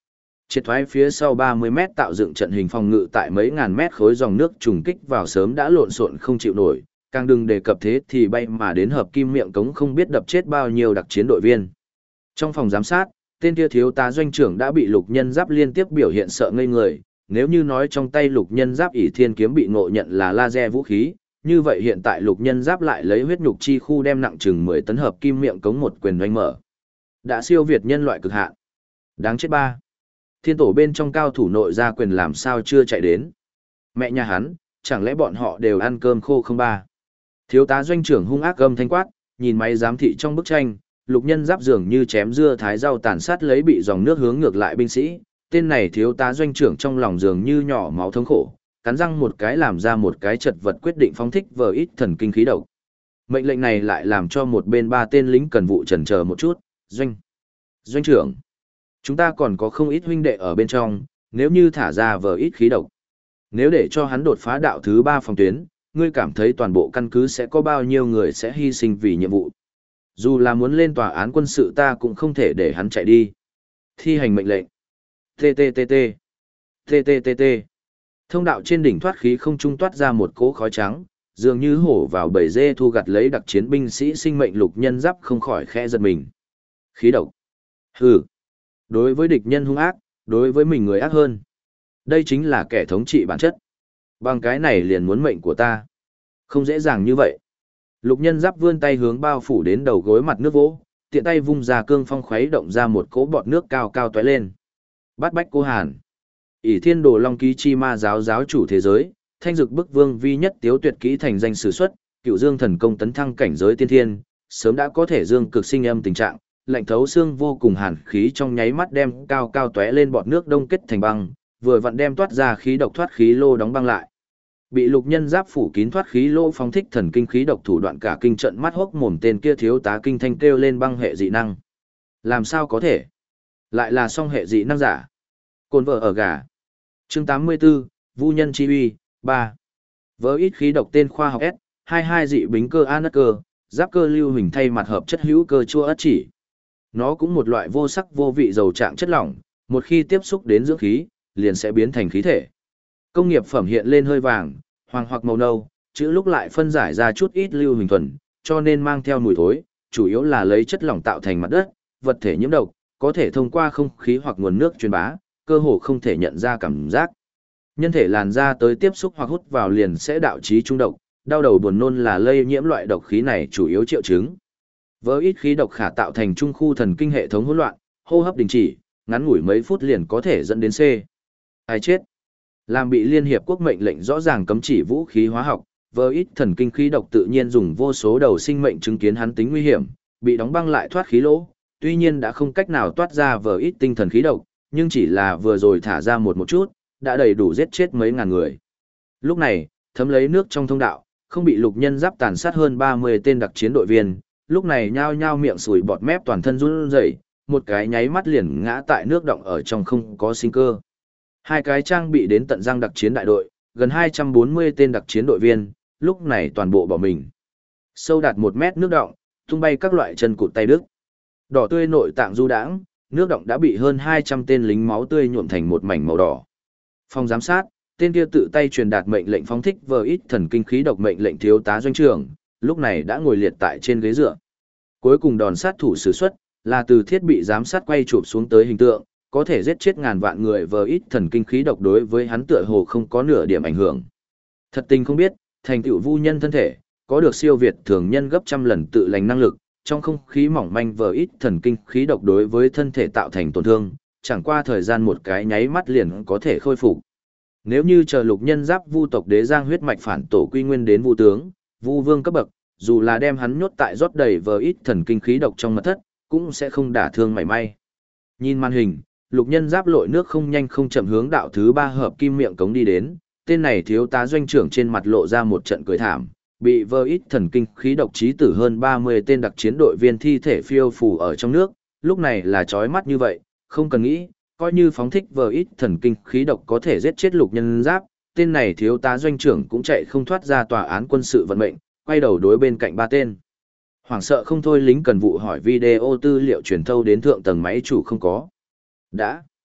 Triệt thoái phía sau 30 mét tạo dựng trận hình phòng ngự tại mấy ngàn mét khối dòng nước trùng kích vào sớm đã lộn xộn không chịu nổi, càng đừng đề cập thế thì bay mà đến hợp kim miệng cống không biết đập chết bao nhiêu đặc chiến đội viên. Trong phòng giám sát, tên kia thiếu tá doanh trưởng đã bị lục nhân giáp liên tiếp biểu hiện sợ ngây người, nếu như nói trong tay lục nhân giáp ỷ thiên kiếm bị ngộ nhận là laser vũ khí, như vậy hiện tại lục nhân giáp lại lấy huyết nhục chi khu đem nặng chừng 10 tấn hợp kim miệng cống một quyền doanh mở. Đã siêu việt nhân loại cực hạn. Đáng chết ba. Thiên tổ bên trong cao thủ nội gia quyền làm sao chưa chạy đến. Mẹ nhà hắn, chẳng lẽ bọn họ đều ăn cơm khô không ba. Thiếu tá doanh trưởng hung ác gầm thanh quát, nhìn máy giám thị trong bức tranh, lục nhân giáp dường như chém dưa thái rau tàn sát lấy bị dòng nước hướng ngược lại binh sĩ. Tên này thiếu tá doanh trưởng trong lòng dường như nhỏ máu thống khổ, cắn răng một cái làm ra một cái chật vật quyết định phóng thích vờ ít thần kinh khí độc. Mệnh lệnh này lại làm cho một bên ba tên lính cần vụ chần chờ một chút, doanh trưởng. Chúng ta còn có không ít huynh đệ ở bên trong, nếu như thả ra vờ ít khí độc. Nếu để cho hắn đột phá đạo thứ 3 phòng tuyến, ngươi cảm thấy toàn bộ căn cứ sẽ có bao nhiêu người sẽ hy sinh vì nhiệm vụ. Dù là muốn lên tòa án quân sự ta cũng không thể để hắn chạy đi. Thi hành mệnh lệnh. TTTT. TTTT. Thông đạo trên đỉnh thoát khí không trung toát ra một cỗ khói trắng, dường như hổ vào bầy dê thu gặt lấy đặc chiến binh sĩ sinh mệnh lục nhân giáp không khỏi khẽ giật mình. Khí độc. Hừ. Đối với địch nhân hung ác, đối với mình người ác hơn. Đây chính là kẻ thống trị bản chất. Bằng cái này liền muốn mệnh của ta. Không dễ dàng như vậy. Lục nhân giáp vươn tay hướng bao phủ đến đầu gối mặt nước vỗ, tiện tay vung ra cương phong khuấy động ra một cỗ bọt nước cao cao tóe lên. Bát bách cô Hàn. ỷ thiên đồ long ký chi ma giáo giáo chủ thế giới, thanh dực bức vương vi nhất tiếu tuyệt kỹ thành danh sử xuất, cựu dương thần công tấn thăng cảnh giới tiên thiên, sớm đã có thể dương cực sinh âm tình trạng, lạnh thấu xương vô cùng hàn khí trong nháy mắt đem cao cao tóe lên bọt nước đông kết thành băng, vừa vặn đem toát ra khí độc thoát khí lô đóng băng lại. Bị lục nhân giáp phủ kín thoát khí lô phóng thích thần kinh khí độc thủ đoạn cả kinh trận mắt hốc mồm tên kia thiếu tá kinh thanh kêu lên băng hệ dị năng. Làm sao có thể? Lại là song hệ dị năng giả. Cồn vợ ở gà. Chương 84, Vu nhân chi uy, 3. Với ít khí độc tên khoa học S, 22 dị bính cơ an cơ, giáp cơ lưu hình thay mặt hợp chất hữu cơ chua ất chỉ. Nó cũng một loại vô sắc vô vị dầu trạng chất lỏng, một khi tiếp xúc đến dưỡng khí, liền sẽ biến thành khí thể. Công nghiệp phẩm hiện lên hơi vàng, hoàng hoặc màu nâu, chữ lúc lại phân giải ra chút ít lưu hình thuần, cho nên mang theo mùi thối, chủ yếu là lấy chất lỏng tạo thành mặt đất, vật thể nhiễm độc, có thể thông qua không khí hoặc nguồn nước truyền bá, cơ hồ không thể nhận ra cảm giác. Nhân thể làn da tới tiếp xúc hoặc hút vào liền sẽ đạo chí trung độc, đau đầu buồn nôn là lây nhiễm loại độc khí này chủ yếu triệu chứng. Với ít khí độc khả tạo thành trung khu thần kinh hệ thống hỗn loạn, hô hấp đình chỉ, ngắn ngủi mấy phút liền có thể dẫn đến C. Ai chết? Làm bị Liên Hiệp Quốc mệnh lệnh rõ ràng cấm chỉ vũ khí hóa học, với ít thần kinh khí độc tự nhiên dùng vô số đầu sinh mệnh chứng kiến hắn tính nguy hiểm, bị đóng băng lại thoát khí lỗ, tuy nhiên đã không cách nào toát ra với ít tinh thần khí độc, nhưng chỉ là vừa rồi thả ra một chút, đã đầy đủ giết chết mấy ngàn người. Lúc này, thấm lấy nước trong thông đạo, không bị lục nhân giáp tàn sát hơn 30 tên đặc chiến đội viên, lúc này nhao nhao miệng sùi bọt mép toàn thân run rẩy, một cái nháy mắt liền ngã tại nước động ở trong không có sinh cơ. Hai cái trang bị đến tận răng đặc chiến đại đội, gần 240 tên đặc chiến đội viên, lúc này toàn bộ bỏ mình. Sâu đạt 1 mét nước động, tung bay các loại chân cụt tay đứt. Đỏ tươi nội tạng du đãng, nước động đã bị hơn 200 tên lính máu tươi nhuộm thành một mảnh màu đỏ. Phòng giám sát, tên kia tự tay truyền đạt mệnh lệnh phóng thích vờ ít thần kinh khí độc mệnh lệnh thiếu tá doanh trưởng, lúc này đã ngồi liệt tại trên ghế dựa. Cuối cùng đòn sát thủ sử xuất, là từ thiết bị giám sát quay chụp xuống tới hình tượng, có thể giết chết ngàn vạn người vờ ít thần kinh khí độc đối với hắn tựa hồ không có nửa điểm ảnh hưởng. Thật tình không biết, thành tựu vu nhân thân thể, có được siêu việt thường nhân gấp trăm lần tự lành năng lực, trong không khí mỏng manh vờ ít thần kinh khí độc đối với thân thể tạo thành tổn thương, chẳng qua thời gian một cái nháy mắt liền có thể khôi phục. Nếu như chờ lục nhân giáp vu tộc đế giang huyết mạch phản tổ quy nguyên đến vu tướng, vu vương cấp bậc, dù là đem hắn nhốt tại rót đầy vờ ít thần kinh khí độc trong mật thất, cũng sẽ không đả thương mảy may. Nhìn màn hình, lục nhân giáp lội nước không nhanh không chậm hướng đạo thứ 3 hợp kim miệng cống đi đến, tên này thiếu tá doanh trưởng trên mặt lộ ra một trận cười thảm, bị vờ ít thần kinh khí độc chí tử hơn 30 tên đặc chiến đội viên thi thể phiêu phù ở trong nước, lúc này là chói mắt như vậy, không cần nghĩ, coi như phóng thích vờ ít thần kinh khí độc có thể giết chết lục nhân giáp, tên này thiếu tá doanh trưởng cũng chạy không thoát ra tòa án quân sự vận mệnh, quay đầu đối bên cạnh ba tên. Hoảng sợ không thôi lính cần vụ hỏi video tư liệu truyền thâu đến thượng tầng máy chủ không có.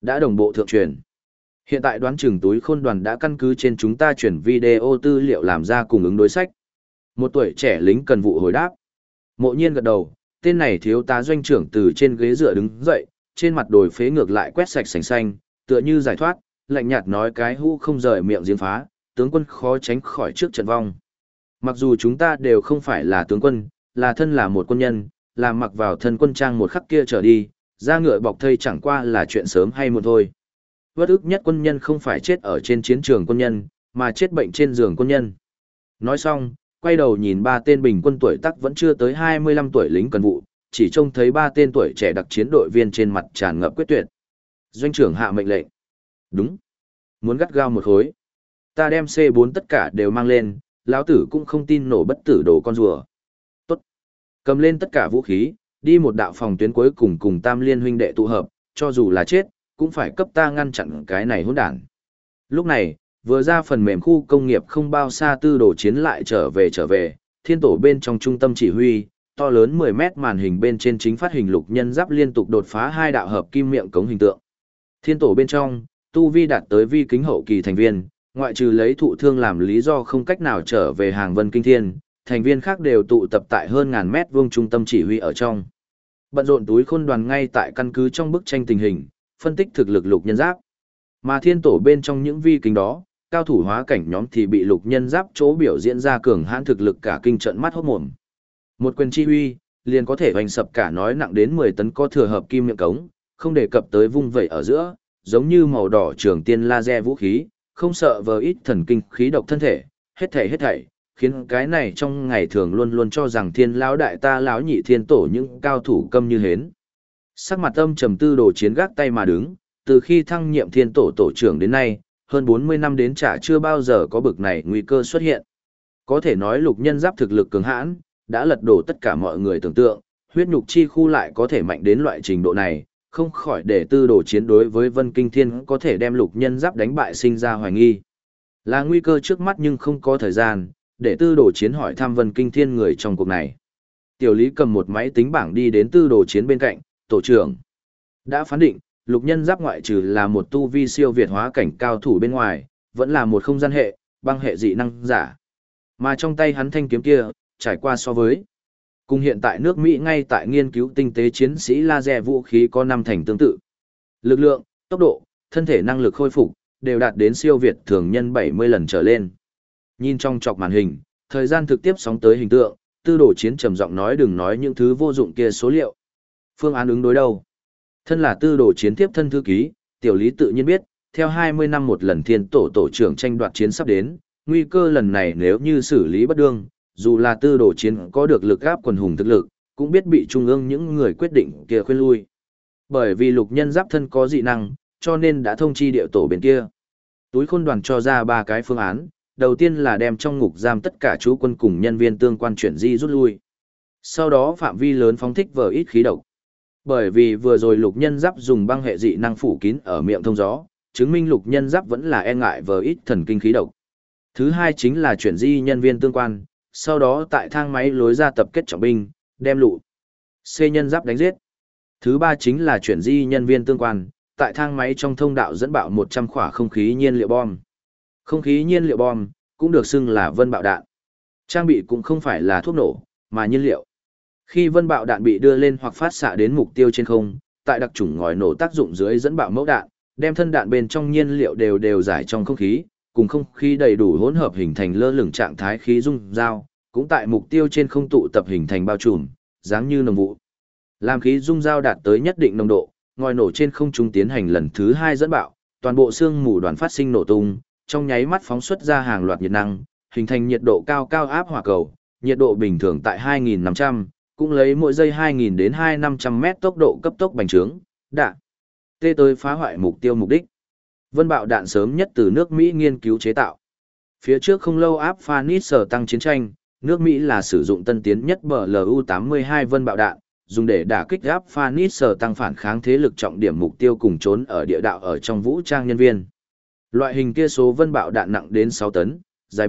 Đã đồng bộ thượng truyền. Hiện tại đoán chừng túi khôn đoàn đã căn cứ trên chúng ta chuyển video tư liệu làm ra cùng ứng đối sách. Một tuổi trẻ lính cần vụ hồi đáp. Mộ Nhiên gật đầu, tên này thiếu tá doanh trưởng từ trên ghế dựa đứng dậy, trên mặt đồi phế ngược lại quét sạch sành xanh, tựa như giải thoát, lạnh nhạt nói cái hũ không rời miệng giếng phá, tướng quân khó tránh khỏi trước trận vong. Mặc dù chúng ta đều không phải là tướng quân, là thân là một quân nhân, là mặc vào thân quân trang một khắc kia trở đi, ra ngựa bọc thây chẳng qua là chuyện sớm hay muộn thôi. Bất ức nhất quân nhân không phải chết ở trên chiến trường quân nhân, mà chết bệnh trên giường quân nhân. Nói xong, quay đầu nhìn ba tên bình quân tuổi tác vẫn chưa tới 25 tuổi lính cần vụ, chỉ trông thấy ba tên tuổi trẻ đặc chiến đội viên trên mặt tràn ngập quyết tuyệt. Doanh trưởng hạ mệnh lệnh. Đúng. Muốn gắt gao một khối. Ta đem C4 tất cả đều mang lên, lão tử cũng không tin nổ bất tử đồ con rùa. Tốt. Cầm lên tất cả vũ khí, đi một đạo phòng tuyến cuối cùng cùng Tam Liên huynh đệ tụ hợp, cho dù là chết, cũng phải cấp ta ngăn chặn cái này hỗn đản. Lúc này, vừa ra phần mềm khu công nghiệp không bao xa tư đồ chiến lại trở về, thiên tổ bên trong trung tâm chỉ huy, to lớn 10 mét màn hình bên trên chính phát hình lục nhân giáp liên tục đột phá hai đạo hợp kim miệng cống hình tượng. Thiên tổ bên trong, tu vi đạt tới vi kính hậu kỳ thành viên, ngoại trừ lấy thụ thương làm lý do không cách nào trở về hàng vân kinh thiên, thành viên khác đều tụ tập tại hơn ngàn mét vuông trung tâm chỉ huy ở trong. Bận rộn túi khôn đoàn ngay tại căn cứ trong bức tranh tình hình, phân tích thực lực lục nhân giáp. Mà thiên tổ bên trong những vi kính đó, cao thủ hóa cảnh nhóm thì bị lục nhân giáp chỗ biểu diễn ra cường hãn thực lực cả kinh trận mắt hốt mồm. Một quyền chi huy, liền có thể hoành sập cả nói nặng đến 10 tấn có thừa hợp kim miệng cống, không đề cập tới vung vẩy ở giữa, giống như màu đỏ trường tiên laser vũ khí, không sợ vờ ít thần kinh khí độc thân thể, hết thảy, khiến cái này trong ngày thường luôn luôn cho rằng thiên lão đại ta lão nhị thiên tổ những cao thủ câm như hến. Sắc mặt âm trầm tư đồ chiến gác tay mà đứng, từ khi thăng nhiệm thiên tổ tổ trưởng đến nay, hơn 40 năm đến chả chưa bao giờ có bực này nguy cơ xuất hiện. Có thể nói lục nhân giáp thực lực cường hãn, đã lật đổ tất cả mọi người tưởng tượng, huyết nhục chi khu lại có thể mạnh đến loại trình độ này, không khỏi để tư đồ chiến đối với Vân Kinh Thiên có thể đem lục nhân giáp đánh bại sinh ra hoài nghi. Là nguy cơ trước mắt nhưng không có thời gian, để tư đồ chiến hỏi thăm Vân Kinh Thiên người trong cuộc này. Tiểu Lý cầm một máy tính bảng đi đến tư đồ chiến bên cạnh, tổ trưởng. Đã phán định, lục nhân giáp ngoại trừ là một tu vi siêu việt hóa cảnh cao thủ bên ngoài, vẫn là một không gian hệ, băng hệ dị năng giả. Mà trong tay hắn thanh kiếm kia, trải qua so với cùng hiện tại nước Mỹ ngay tại nghiên cứu tinh tế chiến sĩ laser vũ khí có 5 thành tương tự. Lực lượng, tốc độ, thân thể năng lực khôi phục, đều đạt đến siêu việt thường nhân 70 lần trở lên. Nhìn trong chọc màn hình, thời gian thực tiếp sóng tới hình tượng, tư đồ chiến trầm giọng nói đừng nói những thứ vô dụng kia số liệu. Phương án ứng đối đâu? Thân là tư đồ chiến tiếp thân thư ký, Tiểu Lý tự nhiên biết, theo 20 năm một lần thiên tổ tổ trưởng tranh đoạt chiến sắp đến, nguy cơ lần này nếu như xử lý bất đương, dù là tư đồ chiến có được lực áp quần hùng thực lực, cũng biết bị trung ương những người quyết định kia khuyên lui. Bởi vì lục nhân giáp thân có dị năng, cho nên đã thông chi địa tổ bên kia. Túi khôn đoàn cho ra 3 cái phương án, đầu tiên là đem trong ngục giam tất cả chú quân cùng nhân viên tương quan chuyển di rút lui. Sau đó phạm vi lớn phóng thích vờ ít khí độc. Bởi vì vừa rồi lục nhân giáp dùng băng hệ dị năng phủ kín ở miệng thông gió, chứng minh lục nhân giáp vẫn là e ngại vờ ít thần kinh khí độc. Thứ hai chính là chuyển di nhân viên tương quan, sau đó tại thang máy lối ra tập kết trọng binh, đem lũ C nhân giáp đánh giết. Thứ ba chính là chuyển di nhân viên tương quan, tại thang máy trong thông đạo dẫn bạo 100 quả không khí nhiên liệu bom. Không khí nhiên liệu bom cũng được xưng là vân bạo đạn. Trang bị cũng không phải là thuốc nổ, mà nhiên liệu. Khi vân bạo đạn bị đưa lên hoặc phát xạ đến mục tiêu trên không, tại đặc chủng ngòi nổ tác dụng dưới dẫn bạo mẫu đạn, đem thân đạn bên trong nhiên liệu đều giải trong không khí, cùng không khí đầy đủ hỗn hợp hình thành lơ lửng trạng thái khí dung giao, cũng tại mục tiêu trên không tụ tập hình thành bao trùm, dáng như nồng vụ. Làm khí dung giao đạt tới nhất định nồng độ, ngòi nổ trên không trung tiến hành lần thứ 2 dẫn bạo, toàn bộ xương mù đoàn phát sinh nổ tung, trong nháy mắt phóng xuất ra hàng loạt nhiệt năng, hình thành nhiệt độ cao áp hỏa cầu, nhiệt độ bình thường tại 2.500, cũng lấy mỗi giây 2.000 đến 2.500 mét tốc độ cấp tốc bành trướng, đạn tê tới phá hoại mục tiêu mục đích. Vân bạo đạn sớm nhất từ nước Mỹ nghiên cứu chế tạo. Phía trước không lâu áp Phanis sở tăng chiến tranh, nước Mỹ là sử dụng tân tiến nhất BLU-82 vân bạo đạn, dùng để đả kích áp Phanis sở tăng phản kháng thế lực trọng điểm mục tiêu cùng trốn ở địa đạo ở trong vũ trang nhân viên. Loại hình kia số vân bạo đạn nặng đến 6 tấn, dài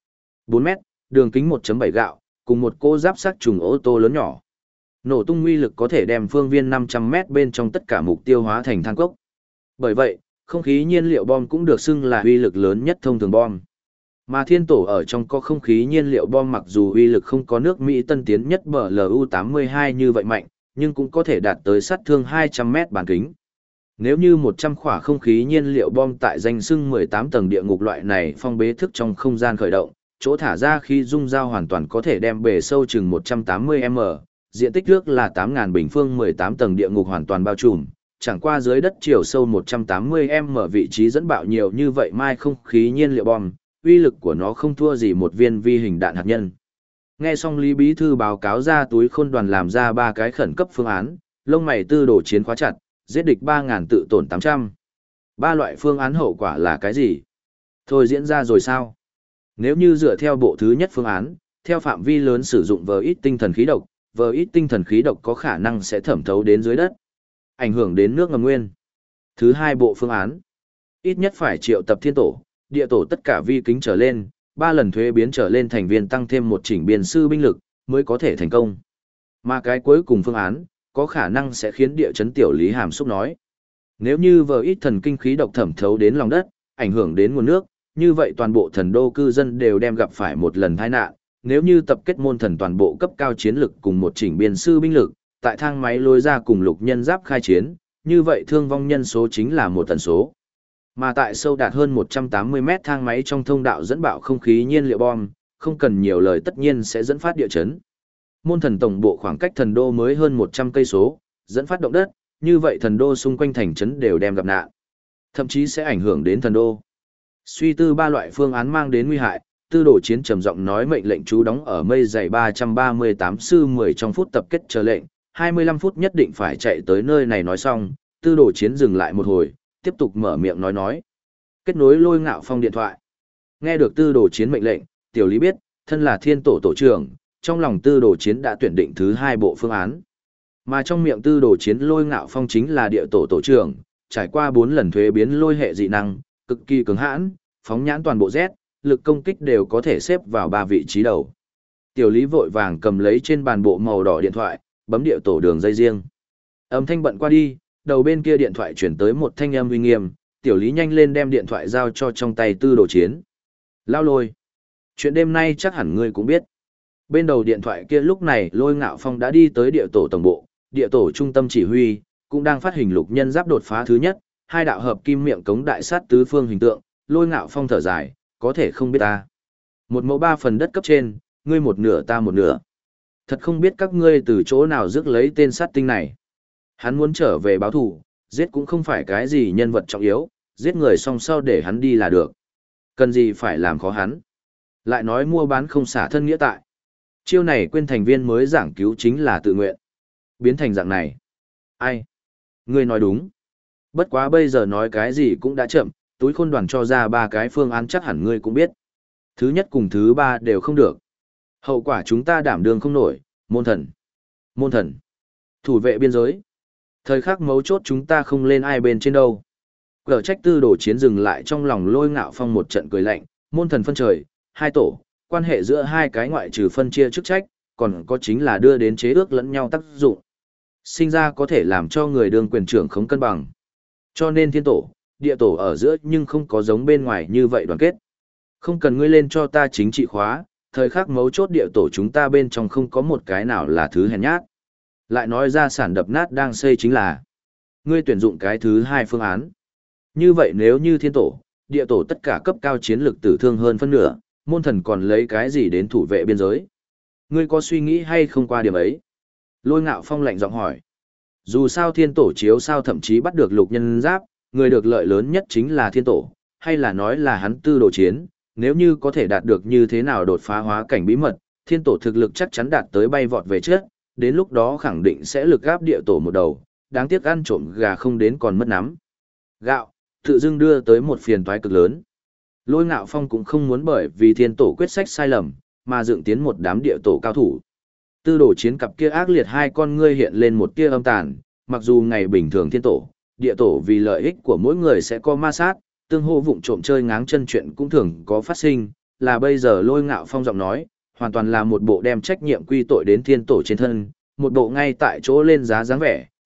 3-4 mét, đường kính 1.7 gạo, cùng một cô giáp sắc trùng ô tô lớn nhỏ. Nổ tung uy lực có thể đem phương viên 500 mét bên trong tất cả mục tiêu hóa thành than cốc. Bởi vậy, không khí nhiên liệu bom cũng được xưng là uy lực lớn nhất thông thường bom. Mà thiên tổ ở trong có không khí nhiên liệu bom mặc dù uy lực không có nước Mỹ tân tiến nhất BLU-82 như vậy mạnh, nhưng cũng có thể đạt tới sát thương 200 mét bán kính. Nếu như 100 quả không khí nhiên liệu bom tại danh xưng 18 tầng địa ngục loại này phong bế thức trong không gian khởi động, chỗ thả ra khi dung giao hoàn toàn có thể đem bề sâu chừng 180m, diện tích nước là 8.000 bình phương 18 tầng địa ngục hoàn toàn bao trùm, chẳng qua dưới đất chiều sâu 180m vị trí dẫn bạo nhiều như vậy mai không khí nhiên liệu bom, uy lực của nó không thua gì một viên vi hình đạn hạt nhân. Nghe xong Lý Bí Thư báo cáo ra túi khôn đoàn làm ra 3 cái khẩn cấp phương án, lông mày tư đồ chiến khóa chặt, giết địch 3.000 tự tổn 800. 3 loại phương án hậu quả là cái gì? Thôi diễn ra rồi sao? Nếu như dựa theo bộ thứ nhất phương án, theo phạm vi lớn sử dụng vờ ít tinh thần khí độc, vờ ít tinh thần khí độc có khả năng sẽ thẩm thấu đến dưới đất, ảnh hưởng đến nước ngầm nguyên. Thứ hai bộ phương án, ít nhất phải triệu tập thiên tổ, địa tổ tất cả vi kính trở lên, 3 lần thuế biến trở lên thành viên tăng thêm một chỉnh biên sư binh lực, mới có thể thành công. Mà cái cuối cùng phương án, có khả năng sẽ khiến địa chấn tiểu Lý Hàm Xúc nói. Nếu như vờ ít thần kinh khí độc thẩm thấu đến lòng đất, ảnh hưởng đến nguồn nước, như vậy toàn bộ thần đô cư dân đều đem gặp phải một lần tai nạn. Nếu như tập kết môn thần toàn bộ cấp cao chiến lực cùng một chỉnh biên sư binh lực, tại thang máy lôi ra cùng lục nhân giáp khai chiến, như vậy thương vong nhân số chính là một tần số. Mà tại sâu đạt hơn 180 mét thang máy trong thông đạo dẫn bạo không khí nhiên liệu bom, không cần nhiều lời tất nhiên sẽ dẫn phát địa chấn. Môn thần tổng bộ khoảng cách thần đô mới hơn 100 cây số, dẫn phát động đất, như vậy thần đô xung quanh thành trấn đều đem gặp nạn. Thậm chí sẽ ảnh hưởng đến thần đô. Suy tư 3 loại phương án mang đến nguy hại, tư đồ chiến trầm giọng nói mệnh lệnh chú đóng ở mây dày 338 sư 10 trong phút tập kết chờ lệnh, 25 phút nhất định phải chạy tới nơi này nói xong, tư đồ chiến dừng lại một hồi, tiếp tục mở miệng nói. Kết nối Lôi Ngạo Phong điện thoại. Nghe được tư đồ chiến mệnh lệnh, tiểu Lý biết, thân là thiên tổ tổ trưởng, trong lòng tư đồ chiến đã tuyển định thứ 2 bộ phương án. Mà trong miệng tư đồ chiến Lôi Ngạo Phong chính là địa tổ tổ trưởng, trải qua 4 lần thuế biến lôi hệ dị năng, cực kỳ cứng hãn, phóng nhãn toàn bộ Z, lực công kích đều có thể xếp vào 3 vị trí đầu. Tiểu Lý vội vàng cầm lấy trên bàn bộ màu đỏ điện thoại, bấm địa tổ đường dây riêng. Âm thanh bận qua đi, đầu bên kia điện thoại chuyển tới một thanh âm uy nghiêm, Tiểu Lý nhanh lên đem điện thoại giao cho trong tay tư đồ chiến. Lao Lôi, chuyện đêm nay chắc hẳn ngươi cũng biết. Bên đầu điện thoại kia lúc này Lôi Ngạo Phong đã đi tới địa tổ tổng bộ, địa tổ trung tâm chỉ huy, cũng đang phát hình lục nhân giáp đột phá thứ nhất, 2 đạo hợp kim miệng cống đại sát tứ phương hình tượng, Lôi Ngạo Phong thở dài, có thể không biết ta. 1 mẫu 3 phần đất cấp trên, ngươi một nửa ta một nửa. Thật không biết các ngươi từ chỗ nào rước lấy tên sát tinh này. Hắn muốn trở về báo thù, giết cũng không phải cái gì nhân vật trọng yếu, giết người xong sau để hắn đi là được. Cần gì phải làm khó hắn. Lại nói mua bán không xả thân nghĩa tại. Chiêu này quên thành viên mới giảng cứu chính là tự nguyện. Biến thành dạng này. Ai? Ngươi nói đúng. Bất quá bây giờ nói cái gì cũng đã chậm, túi khôn đoàn cho ra 3 cái phương án chắc hẳn ngươi cũng biết. Thứ nhất cùng thứ 3 đều không được. Hậu quả chúng ta đảm đương không nổi, môn thần. Môn thần. Thủ vệ biên giới. Thời khắc mấu chốt chúng ta không lên ai bên trên đâu. Cờ trách tư đồ chiến dừng lại trong lòng Lôi Ngạo Phong một trận cười lạnh, môn thần phân trời, 2 tổ, quan hệ giữa 2 cái ngoại trừ phân chia chức trách, còn có chính là đưa đến chế ước lẫn nhau tác dụng. Sinh ra có thể làm cho người đương quyền trưởng không cân bằng. Cho nên thiên tổ, địa tổ ở giữa nhưng không có giống bên ngoài như vậy đoàn kết. Không cần ngươi lên cho ta chính trị khóa, thời khắc mấu chốt địa tổ chúng ta bên trong không có một cái nào là thứ hèn nhát. Lại nói ra sản đập nát đang xây chính là ngươi tuyển dụng cái thứ 2 phương án. Như vậy nếu như thiên tổ, địa tổ tất cả cấp cao chiến lực tử thương hơn phân nửa, môn thần còn lấy cái gì đến thủ vệ biên giới? Ngươi có suy nghĩ hay không qua điểm ấy? Lôi Ngạo Phong lạnh giọng hỏi. Dù sao thiên tổ chiếu sao thậm chí bắt được lục nhân giáp, người được lợi lớn nhất chính là thiên tổ, hay là nói là hắn tư đồ chiến, nếu như có thể đạt được như thế nào đột phá hóa cảnh bí mật, thiên tổ thực lực chắc chắn đạt tới bay vọt về trước, đến lúc đó khẳng định sẽ lực gáp địa tổ một đầu, đáng tiếc ăn trộm gà không đến còn mất nắm. Gạo, tự dưng đưa tới một phiền toái cực lớn. Lôi Ngạo Phong cũng không muốn bởi vì thiên tổ quyết sách sai lầm, mà dựng tiến một đám địa tổ cao thủ. Tư đồ chiến cặp kia ác liệt 2 con ngươi hiện lên một tia âm tàn, mặc dù ngày bình thường thiên tổ, địa tổ vì lợi ích của mỗi người sẽ có ma sát, tương hô vụng trộm chơi ngáng chân chuyện cũng thường có phát sinh, là bây giờ Lôi Ngạo Phong giọng nói, hoàn toàn là một bộ đem trách nhiệm quy tội đến thiên tổ trên thân, một bộ ngay tại chỗ lên giá dáng vẻ,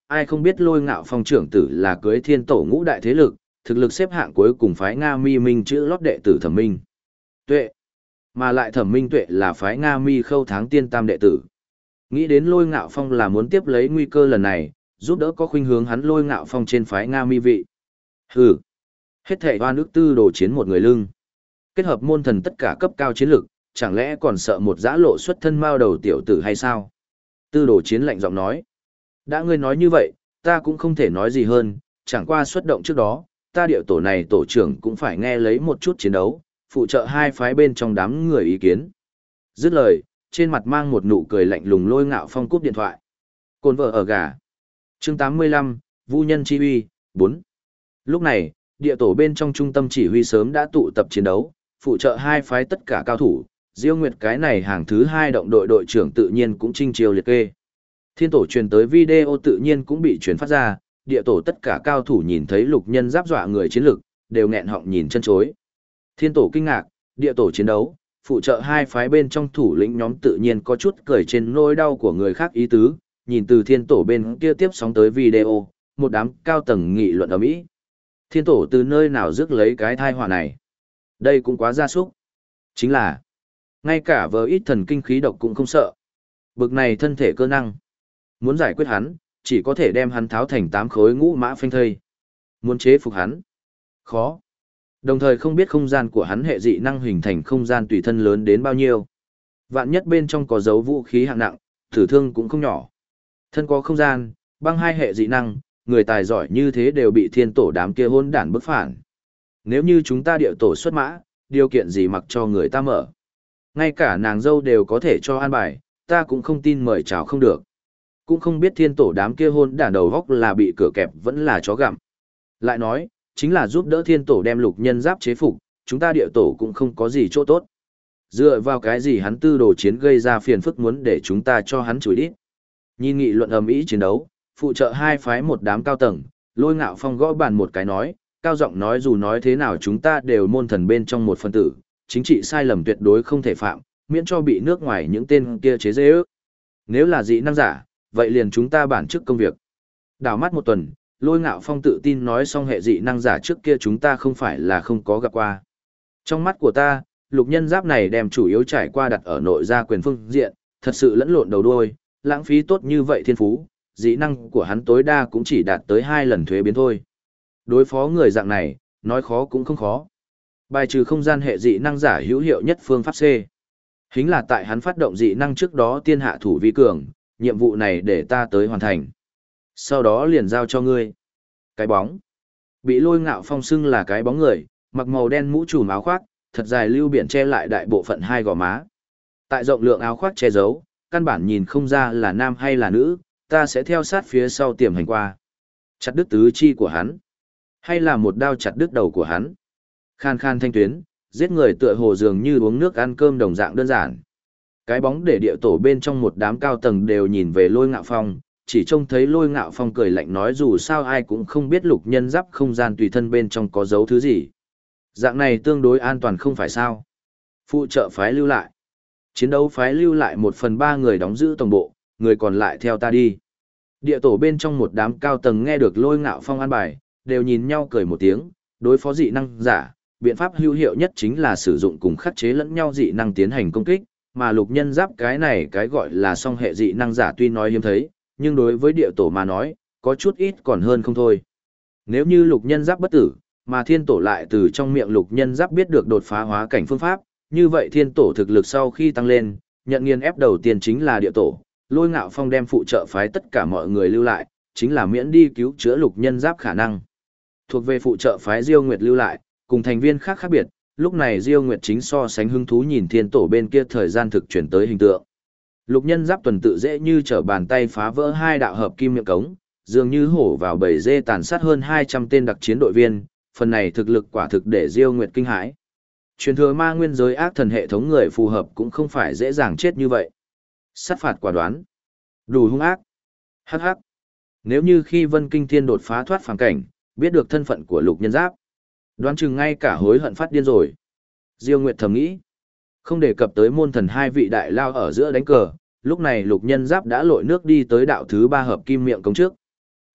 ai không biết Lôi Ngạo Phong trưởng tử là cưới thiên tổ ngũ đại thế lực, thực lực xếp hạng cuối cùng phái Nga Mi Minh chữ lót đệ tử Thẩm Minh Tuệ. Mà lại Thẩm Minh Tuệ là phái Nga Mi Khâu Tháng Tiên tam đệ tử. Nghĩ đến Lôi Ngạo Phong là muốn tiếp lấy nguy cơ lần này, giúp đỡ có khuynh hướng hắn Lôi Ngạo Phong trên phái Nga Mi vị. Hừ, hết thảy oan ức tư đồ chiến một người lưng. Kết hợp môn thần tất cả cấp cao chiến lực, chẳng lẽ còn sợ một dã lộ xuất thân mao đầu tiểu tử hay sao? Tư đồ chiến lạnh giọng nói. Đã ngươi nói như vậy, ta cũng không thể nói gì hơn, chẳng qua xuất động trước đó, ta điệu tổ này tổ trưởng cũng phải nghe lấy một chút chiến đấu, phụ trợ hai phái bên trong đám người ý kiến. Dứt lời, trên mặt mang một nụ cười lạnh lùng Lôi Ngạo Phong cúp điện thoại. Cồn vợ ở gà. Chương 85, Vu Nhân Chi Uy, 4. Lúc này, địa tổ bên trong trung tâm chỉ huy sớm đã tụ tập chiến đấu, phụ trợ hai phái tất cả cao thủ, Diêu Nguyệt cái này hàng thứ hai động đội đội trưởng tự nhiên cũng trinh chiêu liệt kê. Thiên tổ truyền tới video tự nhiên cũng bị truyền phát ra, địa tổ tất cả cao thủ nhìn thấy Lục Nhân Giáp dọa người chiến lực, đều nghẹn họng nhìn chân chối. Thiên tổ kinh ngạc, địa tổ chiến đấu, phụ trợ hai phái bên trong thủ lĩnh nhóm tự nhiên có chút cười trên nỗi đau của người khác ý tứ, nhìn từ thiên tổ bên kia tiếp sóng tới video, một đám cao tầng nghị luận ầm ĩ. Thiên tổ từ nơi nào rước lấy cái thai họa này? Đây cũng quá gia súc. Chính là, ngay cả vờ ít thần kinh khí độc cũng không sợ. Bực này thân thể cơ năng. Muốn giải quyết hắn, chỉ có thể đem hắn tháo thành 8 khối ngũ mã phanh thây. Muốn chế phục hắn, khó. Đồng thời không biết không gian của hắn hệ dị năng hình thành không gian tùy thân lớn đến bao nhiêu. Vạn nhất bên trong có dấu vũ khí hạng nặng, tử thương cũng không nhỏ. Thân có không gian, băng hai hệ dị năng, người tài giỏi như thế đều bị thiên tổ đám kia hôn đản bức phản. Nếu như chúng ta điệu tổ xuất mã, điều kiện gì mặc cho người ta mở. Ngay cả nàng dâu đều có thể cho an bài, ta cũng không tin mời chào không được. Cũng không biết thiên tổ đám kia hôn đản đầu góc là bị cửa kẹp vẫn là chó gặm. Lại nói, chính là giúp đỡ thiên tổ đem Lục Nhân Giáp chế phục, chúng ta địa tổ cũng không có gì chỗ tốt. Dựa vào cái gì hắn tư đồ chiến gây ra phiền phức muốn để chúng ta cho hắn chửi đít. Nhìn nghị luận ầm ĩ chiến đấu, phụ trợ hai phái một đám cao tầng, Lôi Ngạo Phong gõ bàn một cái nói, cao giọng nói dù nói thế nào chúng ta đều môn thần bên trong một phân tử, chính trị sai lầm tuyệt đối không thể phạm, miễn cho bị nước ngoài những tên kia chế giễu. Nếu là dị năng giả, vậy liền chúng ta bản chức công việc. Đảo mắt một tuần, Lôi Ngạo Phong tự tin nói xong hệ dị năng giả trước kia chúng ta không phải là không có gặp qua. Trong mắt của ta, Lục Nhân Giáp này đem chủ yếu trải qua đặt ở nội gia quyền phương diện, thật sự lẫn lộn đầu đuôi, lãng phí tốt như vậy thiên phú, dị năng của hắn tối đa cũng chỉ đạt tới 2 lần thuế biến thôi. Đối phó người dạng này, nói khó cũng không khó. Bài trừ không gian hệ dị năng giả hữu hiệu nhất phương pháp C. Chính là tại hắn phát động dị năng trước đó tiên hạ thủ vi cường, nhiệm vụ này để ta tới hoàn thành. Sau đó liền giao cho ngươi. Cái bóng. Bị Lôi Ngạo Phong xưng là cái bóng người, mặc màu đen mũ trùm áo khoác, thật dài lưu biển che lại đại bộ phận hai gò má. Tại rộng lượng áo khoác che giấu, căn bản nhìn không ra là nam hay là nữ, ta sẽ theo sát phía sau tiềm hành qua. Chặt đứt tứ chi của hắn. Hay là một đao chặt đứt đầu của hắn. Khan khan thanh tuyến, giết người tựa hồ dường như uống nước ăn cơm đồng dạng đơn giản. Cái bóng để địa tổ bên trong một đám cao tầng đều nhìn về Lôi Ngạo Phong, chỉ trông thấy Lôi Ngạo Phong cười lạnh nói dù sao ai cũng không biết Lục Nhân Giáp không gian tùy thân bên trong có dấu thứ gì. Dạng này tương đối an toàn không phải sao. Phụ trợ phái lưu lại. Chiến đấu phái lưu lại 1/3 người đóng giữ tổng bộ, người còn lại theo ta đi. Địa tổ bên trong một đám cao tầng nghe được Lôi Ngạo Phong an bài, đều nhìn nhau cười một tiếng, đối phó dị năng giả, biện pháp hữu hiệu nhất chính là sử dụng cùng khắc chế lẫn nhau dị năng tiến hành công kích, mà Lục Nhân Giáp cái này cái gọi là song hệ dị năng giả tuy nói hiếm thấy, nhưng đối với địa tổ mà nói, có chút ít còn hơn không thôi. Nếu như Lục Nhân Giáp bất tử, mà thiên tổ lại từ trong miệng Lục Nhân Giáp biết được đột phá hóa cảnh phương pháp, như vậy thiên tổ thực lực sau khi tăng lên, nhận nghiền ép đầu tiên chính là địa tổ, Lôi Ngạo Phong đem phụ trợ phái tất cả mọi người lưu lại, chính là miễn đi cứu chữa Lục Nhân Giáp khả năng. Thuộc về phụ trợ phái Diêu Nguyệt lưu lại, cùng thành viên khác khác biệt, lúc này Diêu Nguyệt chính so sánh hứng thú nhìn thiên tổ bên kia thời gian thực chuyển tới hình tượng. Lục Nhân Giáp tuần tự dễ như trở bàn tay phá vỡ 2 đạo hợp kim miệng cống, dường như hổ vào bầy dê tàn sát hơn 200 tên đặc chiến đội viên, phần này thực lực quả thực để Diêu Nguyệt kinh hãi. Truyền thừa ma nguyên giới ác thần hệ thống người phù hợp cũng không phải dễ dàng chết như vậy. Sát phạt quả đoán, đủ hung ác. Hắc hắc. Nếu như khi Vân Kinh Thiên đột phá thoát phàm cảnh, biết được thân phận của Lục Nhân Giáp, đoán chừng ngay cả hối hận phát điên rồi. Diêu Nguyệt thầm nghĩ. Không đề cập tới môn thần 2 vị đại lao ở giữa đánh cờ, lúc này Lục Nhân Giáp đã lội nước đi tới đạo thứ 3 hợp kim miệng cống trước.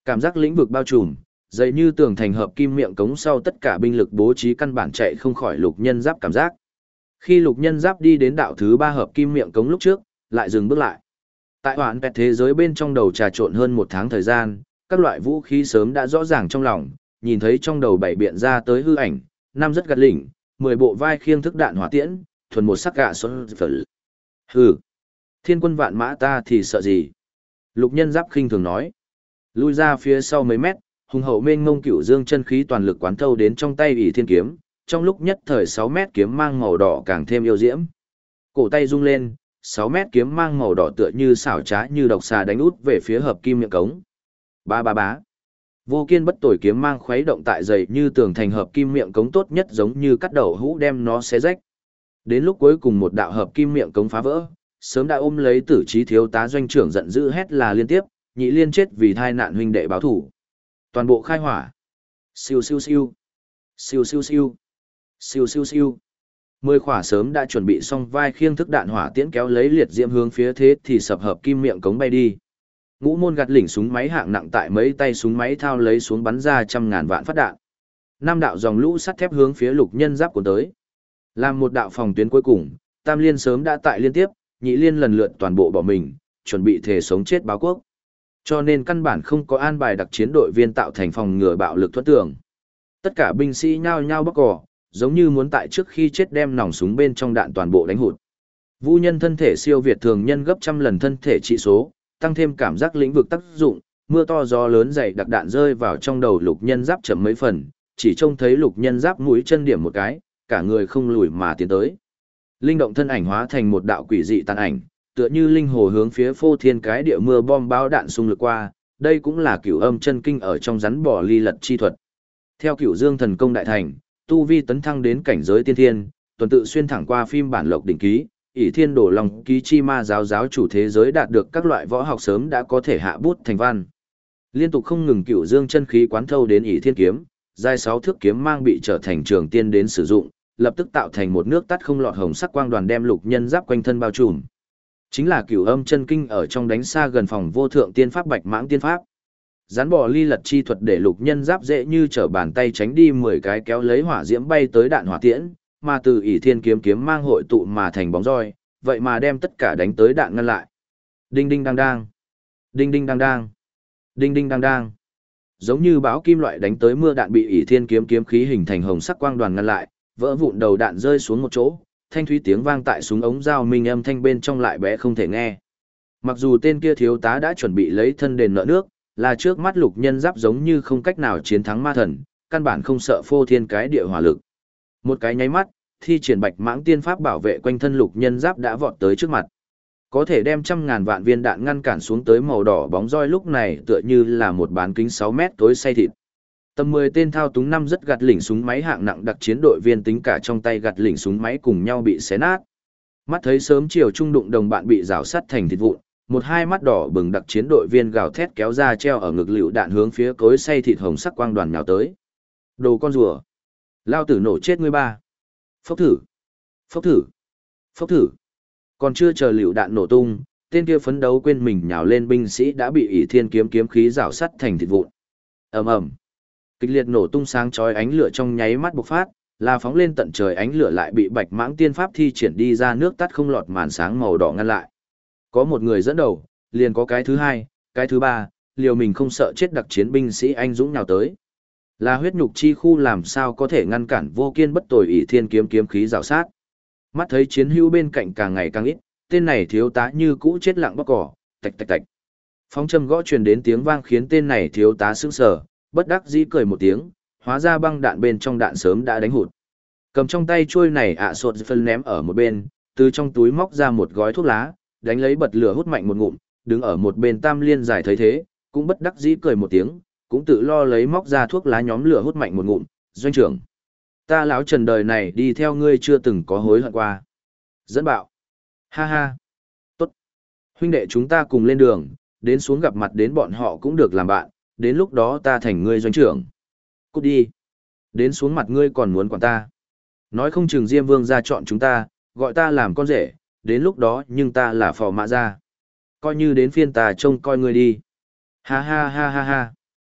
Cảm giác lĩnh vực bao trùm, dày như tường thành hợp kim miệng cống sau tất cả binh lực bố trí căn bản chạy không khỏi lục nhân giáp cảm giác. Khi lục nhân giáp đi đến đạo thứ 3 hợp kim miệng cống lúc trước, lại dừng bước lại. Tại hoàn vẹt thế giới bên trong đầu trà trộn hơn 1 tháng thời gian, các loại vũ khí sớm đã rõ ràng trong lòng, nhìn thấy trong đầu bảy biện ra tới hư ảnh, 5 rất gạt lỉnh, 10 bộ vai khiêng thức đạn hỏa tiễn, thuần một sắc gạ xuân phở. Hừ, thiên quân vạn mã ta thì sợ gì? Lục nhân giáp khinh thường nói. Lui ra phía sau mấy mét, hùng hậu mênh mông cửu dương chân khí toàn lực quán thâu đến trong tay ỷ thiên kiếm, trong lúc nhất thời 6 mét kiếm mang màu đỏ càng thêm yêu diễm. Cổ tay rung lên, 6 mét kiếm mang màu đỏ tựa như xảo trá như độc xà đánh út về phía hợp kim miệng cống. Ba ba bá. Vô kiên bất tồi kiếm mang khuấy động tại dày như tường thành hợp kim miệng cống tốt nhất giống như cắt đầu hũ đem nó xé rách. Đến lúc cuối cùng một đạo hợp kim miệng cống phá vỡ, sớm đã ôm lấy Tử Chí thiếu tá doanh trưởng giận dữ hét là liên tiếp, nhị liên chết vì thai nạn huynh đệ báo thủ. Toàn bộ khai hỏa. Siêu siêu siêu. Siêu siêu siêu. Siêu siêu siêu. 10 khỏa sớm đã chuẩn bị xong vai khiêng thức đạn hỏa tiễn kéo lấy liệt diễm hướng phía thế thì sập hợp kim miệng cống bay đi. Ngũ môn gạt lỉnh súng máy hạng nặng tại mấy tay súng máy thao lấy xuống bắn ra trăm ngàn vạn phát đạn. 5 đạo dòng lũ sắt thép hướng phía lục nhân giáp cuốn tới. Làm một đạo phòng tuyến cuối cùng, tam liên sớm đã tại liên tiếp, nhị liên lần lượt toàn bộ bỏ mình, chuẩn bị thể sống chết báo quốc. Cho nên căn bản không có an bài đặc chiến đội viên tạo thành phòng ngừa bạo lực thuẫn tường. Tất cả binh sĩ nhao nhao bóc cỏ, giống như muốn tại trước khi chết đem nòng súng bên trong đạn toàn bộ đánh hụt. Vũ nhân thân thể siêu việt thường nhân gấp trăm lần thân thể trị số, tăng thêm cảm giác lĩnh vực tác dụng, mưa to gió lớn dày đặc đạn rơi vào trong đầu lục nhân giáp chậm mấy phần, chỉ trông thấy lục nhân giáp mũi chân điểm một cái, cả người không lùi mà tiến tới. Linh động thân ảnh hóa thành một đạo quỷ dị tàn ảnh, tựa như linh hồ hướng phía phô thiên cái địa mưa bom bão đạn xung lực qua, đây cũng là cửu âm chân kinh ở trong rắn bò ly lật chi thuật. Theo cửu dương thần công đại thành, tu vi tấn thăng đến cảnh giới tiên thiên, tuần tự xuyên thẳng qua phim bản lộc đỉnh ký, ỷ thiên đổ lòng ký chi ma giáo chủ thế giới đạt được các loại võ học sớm đã có thể hạ bút thành văn. Liên tục không ngừng cửu dương chân khí quán thâu đến ỷ thiên kiếm, dài 6 thước kiếm mang bị trở thành trường tiên đến sử dụng, lập tức tạo thành một nước tắt không lọt hồng sắc quang đoàn đem lục nhân giáp quanh thân bao trùm. Chính là cửu âm chân kinh ở trong đánh xa gần phòng vô thượng tiên pháp bạch mãng tiên pháp. Rắn bò ly lật chi thuật để lục nhân giáp dễ như trở bàn tay tránh đi 10 cái kéo lấy hỏa diễm bay tới đạn hỏa tiễn, mà từ ỷ thiên kiếm mang hội tụ mà thành bóng roi, vậy mà đem tất cả đánh tới đạn ngăn lại. Đinh đinh đang đang. Đinh đinh đang đang. Đinh đinh đang đang. Giống như bão kim loại đánh tới mưa đạn bị ỷ thiên kiếm khí hình thành hồng sắc quang đoàn ngăn lại, vỡ vụn đầu đạn rơi xuống một chỗ, thanh thúy tiếng vang tại súng ống dao minh âm thanh bên trong lại bé không thể nghe. Mặc dù tên kia thiếu tá đã chuẩn bị lấy thân đền nợ nước, là trước mắt lục nhân giáp giống như không cách nào chiến thắng ma thần, căn bản không sợ phô thiên cái địa hỏa lực. Một cái nháy mắt, thi triển bạch mãng tiên pháp bảo vệ quanh thân lục nhân giáp đã vọt tới trước mặt. Có thể đem trăm ngàn vạn viên đạn ngăn cản xuống tới màu đỏ bóng roi lúc này tựa như là một bán kính 6 mét tối xay thịt. Tầm 10 tên thao túng 5 rất gạt lỉnh súng máy hạng nặng đặc chiến đội viên tính cả trong tay gạt lỉnh súng máy cùng nhau bị xé nát. Mắt thấy sớm chiều trung đụng đồng bạn bị rào sắt thành thịt vụn, một hai mắt đỏ bừng đặc chiến đội viên gào thét kéo ra treo ở ngực lựu đạn hướng phía cối xay thịt hồng sắc quang đoàn nhào tới. Đồ con rùa, lao tử nổ chết ngươi ba. Phốc thử, phốc thử, phốc thử. Còn chưa chờ lựu đạn nổ tung, tên kia phấn đấu quên mình nhào lên binh sĩ đã bị ỷ thiên kiếm khí rào sắt thành thịt vụn. Ầm ầm. Kịch liệt nổ tung sáng chói ánh lửa trong nháy mắt bộc phát, là phóng lên tận trời ánh lửa lại bị bạch mãng tiên pháp thi triển đi ra nước tắt không lọt màn sáng màu đỏ ngăn lại. Có một người dẫn đầu, liền có cái thứ hai, cái thứ ba, liều mình không sợ chết đặc chiến binh sĩ anh dũng nhào tới. Là huyết nhục chi khu làm sao có thể ngăn cản vô kiên bất tồi ỷ thiên kiếm khí rào sát. Mắt thấy chiến hữu bên cạnh càng ngày càng ít, tên này thiếu tá như cũ chết lặng bóc cỏ, tạch tạch tạch. Phóng châm gõ truyền đến tiếng vang khiến tên này thiếu tá sững sờ, bất đắc dĩ cười một tiếng, hóa ra băng đạn bên trong đạn sớm đã đánh hụt. Cầm trong tay chuôi này sột phân ném ở một bên, từ trong túi móc ra một gói thuốc lá, đánh lấy bật lửa hút mạnh một ngụm, đứng ở một bên tam liên giải thấy thế, cũng bất đắc dĩ cười một tiếng, cũng tự lo lấy móc ra thuốc lá nhóm lửa hút mạnh một ngụm, doanh trưởng. Ta lão Trần đời này đi theo ngươi chưa từng có hối hận qua. Dẫn bạo. Ha ha. Tốt. Huynh đệ chúng ta cùng lên đường, đến xuống gặp mặt đến bọn họ cũng được làm bạn, đến lúc đó ta thành ngươi doanh trưởng. Cút đi. Đến xuống mặt ngươi còn muốn quản ta. Nói không chừng Diêm Vương ra chọn chúng ta, gọi ta làm con rể, đến lúc đó nhưng ta là phò mã ra. Coi như đến phiên ta trông coi ngươi đi. Ha ha ha ha ha.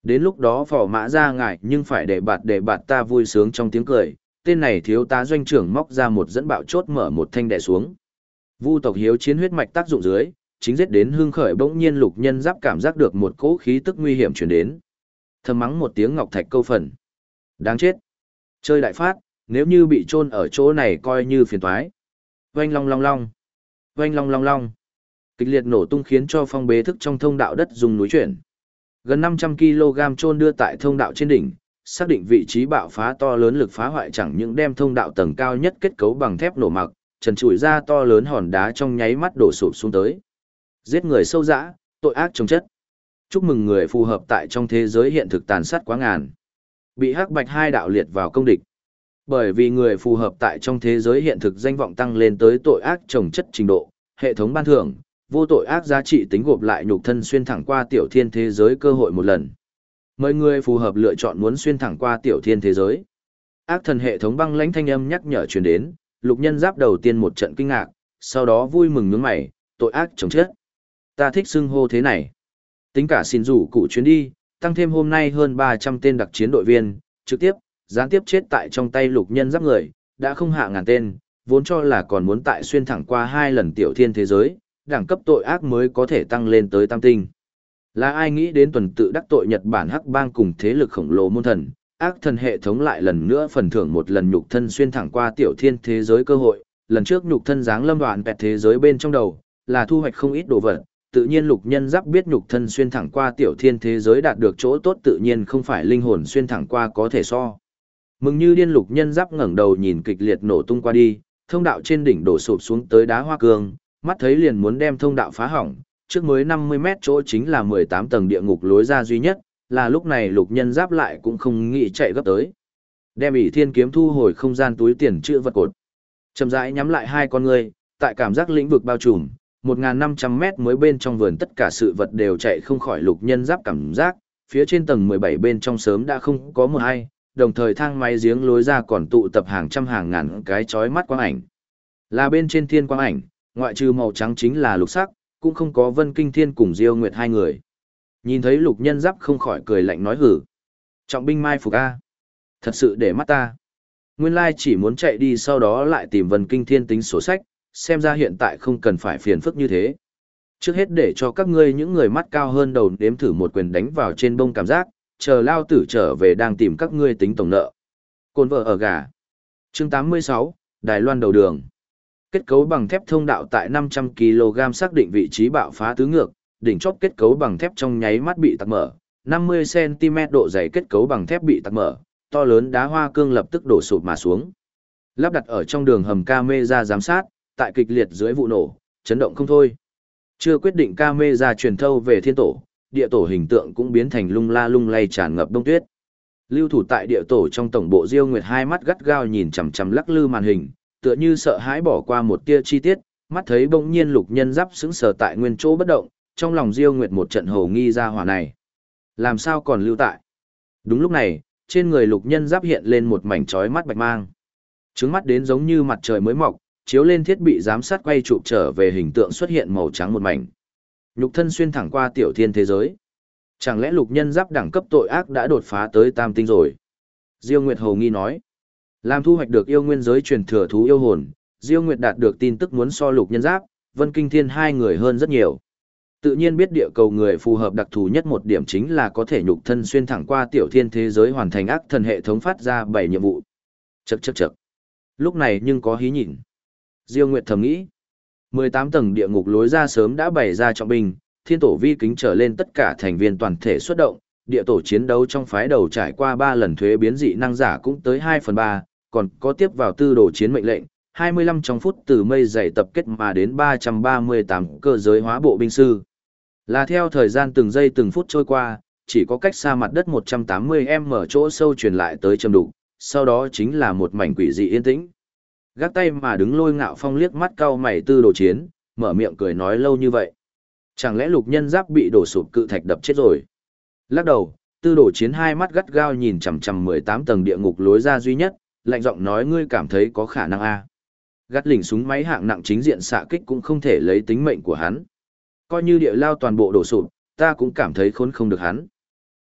Đến lúc đó phò mã ra ngại nhưng phải để bạt ta vui sướng trong tiếng cười, tên này thiếu tá doanh trưởng móc ra một dẫn bạo chốt mở một thanh đè xuống. Vu tộc hiếu chiến huyết mạch tác dụng dưới, chính giết đến hưng khởi bỗng nhiên Lục Nhân Giáp cảm giác được một cỗ khí tức nguy hiểm truyền đến. Thầm mắng một tiếng ngọc thạch câu phần. Đáng chết. Chơi đại phát, nếu như bị chôn ở chỗ này coi như phiền toái. Oanh long long long. Oanh long long long. Kịch liệt nổ tung khiến cho phong bế thức trong thông đạo đất rung núi chuyển. Gần 500 kg chôn đưa tại thông đạo trên đỉnh, xác định vị trí bạo phá to lớn lực phá hoại chẳng những đem thông đạo tầng cao nhất kết cấu bằng thép nổ mặc, trần trụi ra to lớn hòn đá trong nháy mắt đổ sụp xuống tới. Giết người sâu dã, tội ác chồng chất. Chúc mừng người phù hợp tại trong thế giới hiện thực tàn sát quá ngàn. Bị hắc bạch hai đạo liệt vào công địch. Bởi vì người phù hợp tại trong thế giới hiện thực danh vọng tăng lên tới tội ác chồng chất trình độ, hệ thống ban thưởng, vô tội ác giá trị tính gộp lại nhục thân xuyên thẳng qua tiểu thiên thế giới cơ hội một lần. Mời người phù hợp lựa chọn muốn xuyên thẳng qua tiểu thiên thế giới. Ác thần hệ thống băng lãnh thanh âm nhắc nhở truyền đến, Lục Nhân Giáp đầu tiên một trận kinh ngạc, sau đó vui mừng nhướng mày, tội ác chồng chất. Ta thích xưng hô thế này. Tính cả xin rủ cụ chuyến đi, tăng thêm hôm nay hơn 300 tên đặc chiến đội viên, trực tiếp, gián tiếp chết tại trong tay Lục Nhân Giáp người, đã không hạ ngàn tên, vốn cho là còn muốn tại xuyên thẳng qua 2 lần tiểu thiên thế giới, đẳng cấp tội ác mới có thể tăng lên tới tam tinh. Là ai nghĩ đến tuần tự đắc tội Nhật Bản Hắc Bang cùng thế lực khổng lồ môn thần, ác thần hệ thống lại lần nữa phần thưởng một lần nhục thân xuyên thẳng qua tiểu thiên thế giới cơ hội, lần trước nhục thân giáng lâm đoạn vẹt thế giới bên trong đầu, là thu hoạch không ít đồ vật, tự nhiên Lục Nhân Giáp biết nhục thân xuyên thẳng qua tiểu thiên thế giới đạt được chỗ tốt tự nhiên không phải linh hồn xuyên thẳng qua có thể so. Mừng như điên Lục Nhân Giáp ngẩng đầu nhìn kịch liệt nổ tung qua đi, thông đạo trên đỉnh đổ sụp xuống tới đá hoa cương, mắt thấy liền muốn đem thông đạo phá hỏng, trước mới 50 mét chỗ chính là 18 tầng địa ngục lối ra duy nhất, là lúc này Lục Nhân Giáp lại cũng không nghĩ chạy gấp tới. Đem ỷ thiên kiếm thu hồi không gian túi tiền chữ vật cột. Chậm rãi nhắm lại hai con ngươi, tại cảm giác lĩnh vực bao trùm, 1.500 mét mới bên trong vườn tất cả sự vật đều chạy không khỏi Lục Nhân Giáp cảm giác, phía trên tầng 17 bên trong sớm đã không có một ai, đồng thời thang máy giếng lối ra còn tụ tập hàng trăm hàng ngàn cái chói mắt quang ảnh. Là bên trên thiên quang ảnh, ngoại trừ màu trắng chính là lục sắc, cũng không có Vân Kinh Thiên cùng Diêu Nguyệt hai người. Nhìn thấy Lục Nhân Giáp không khỏi cười lạnh nói hử. Trọng binh mai phục a, thật sự để mắt ta. Nguyên lai chỉ muốn chạy đi sau đó lại tìm Vân Kinh Thiên tính sổ sách, xem ra hiện tại không cần phải phiền phức như thế. Trước hết để cho các ngươi những người mắt cao hơn đầu đếm thử một quyền đánh vào trên bông cảm giác, chờ lao tử trở về đang tìm các ngươi tính tổng nợ. Côn vợ ở gà. Chương 86, Đài Loan đầu đường. Kết cấu bằng thép thông đạo tại 500 kg xác định vị trí bạo phá tứ ngược, đỉnh chóp kết cấu bằng thép trong nháy mắt bị tắc mở, 50 cm độ dày kết cấu bằng thép bị tắc mở, to lớn đá hoa cương lập tức đổ sụp mà xuống. Lắp đặt ở trong đường hầm camera giám sát, tại kịch liệt dưới vụ nổ, chấn động không thôi. Chưa quyết định camera truyền thâu về thiên tổ, địa tổ hình tượng cũng biến thành lung la lung lay tràn ngập đông tuyết. Lưu thủ tại địa tổ trong tổng bộ Diêu Nguyệt hai mắt gắt gao nhìn chằm chằm lắc lư màn hình, tựa như sợ hãi bỏ qua một tia chi tiết, mắt thấy bỗng nhiên Lục Nhân Giáp sững sờ tại nguyên chỗ bất động, trong lòng Diêu Nguyệt một trận hồ nghi ra hỏa này. Làm sao còn lưu tại? Đúng lúc này, trên người Lục Nhân Giáp hiện lên một mảnh chói mắt bạch mang. Trứng mắt đến giống như mặt trời mới mọc, chiếu lên thiết bị giám sát quay chụp trở về hình tượng xuất hiện màu trắng một mảnh. Nhục thân xuyên thẳng qua tiểu thiên thế giới. Chẳng lẽ Lục Nhân Giáp đẳng cấp tội ác đã đột phá tới tam tinh rồi? Diêu Nguyệt hồ nghi nói. Làm thu hoạch được yêu nguyên giới truyền thừa thú yêu hồn, Diêu Nguyệt đạt được tin tức muốn so Lục Nhân Giáp, Vân Kinh Thiên hai người hơn rất nhiều. Tự nhiên biết địa cầu người phù hợp đặc thù nhất một điểm chính là có thể nhục thân xuyên thẳng qua tiểu thiên thế giới hoàn thành ác thần hệ thống phát ra 7 nhiệm vụ. Chậc. Lúc này nhưng có hí nhìn. Diêu Nguyệt thầm nghĩ. 18 tầng địa ngục lối ra sớm đã bày ra trọng binh, thiên tổ vi kính trở lên tất cả thành viên toàn thể xuất động, địa tổ chiến đấu trong phái đầu trải qua 3 lần thuế biến dị năng giả cũng tới 2/3, còn có tiếp vào tư đồ chiến mệnh lệnh, 25 trong phút từ mây dày tập kết mà đến 338 cơ giới hóa bộ binh sư. Là theo thời gian từng giây từng phút trôi qua, chỉ có cách xa mặt đất 180m chỗ sâu truyền lại tới trầm đục, sau đó chính là một mảnh quỷ dị yên tĩnh. Gác tay mà đứng Lôi Ngạo Phong liếc mắt cau mày tư đồ chiến, mở miệng cười nói lâu như vậy. Chẳng lẽ Lục Nhân Giáp bị đổ sụp cự thạch đập chết rồi? Lắc đầu, tư đồ chiến hai mắt gắt gao nhìn chằm chằm 18 tầng địa ngục lối ra duy nhất, lạnh giọng nói ngươi cảm thấy có khả năng a? Gắt lỉnh súng máy hạng nặng chính diện xạ kích cũng không thể lấy tính mệnh của hắn. Coi như địa lao toàn bộ đổ sụp, ta cũng cảm thấy khốn không được hắn.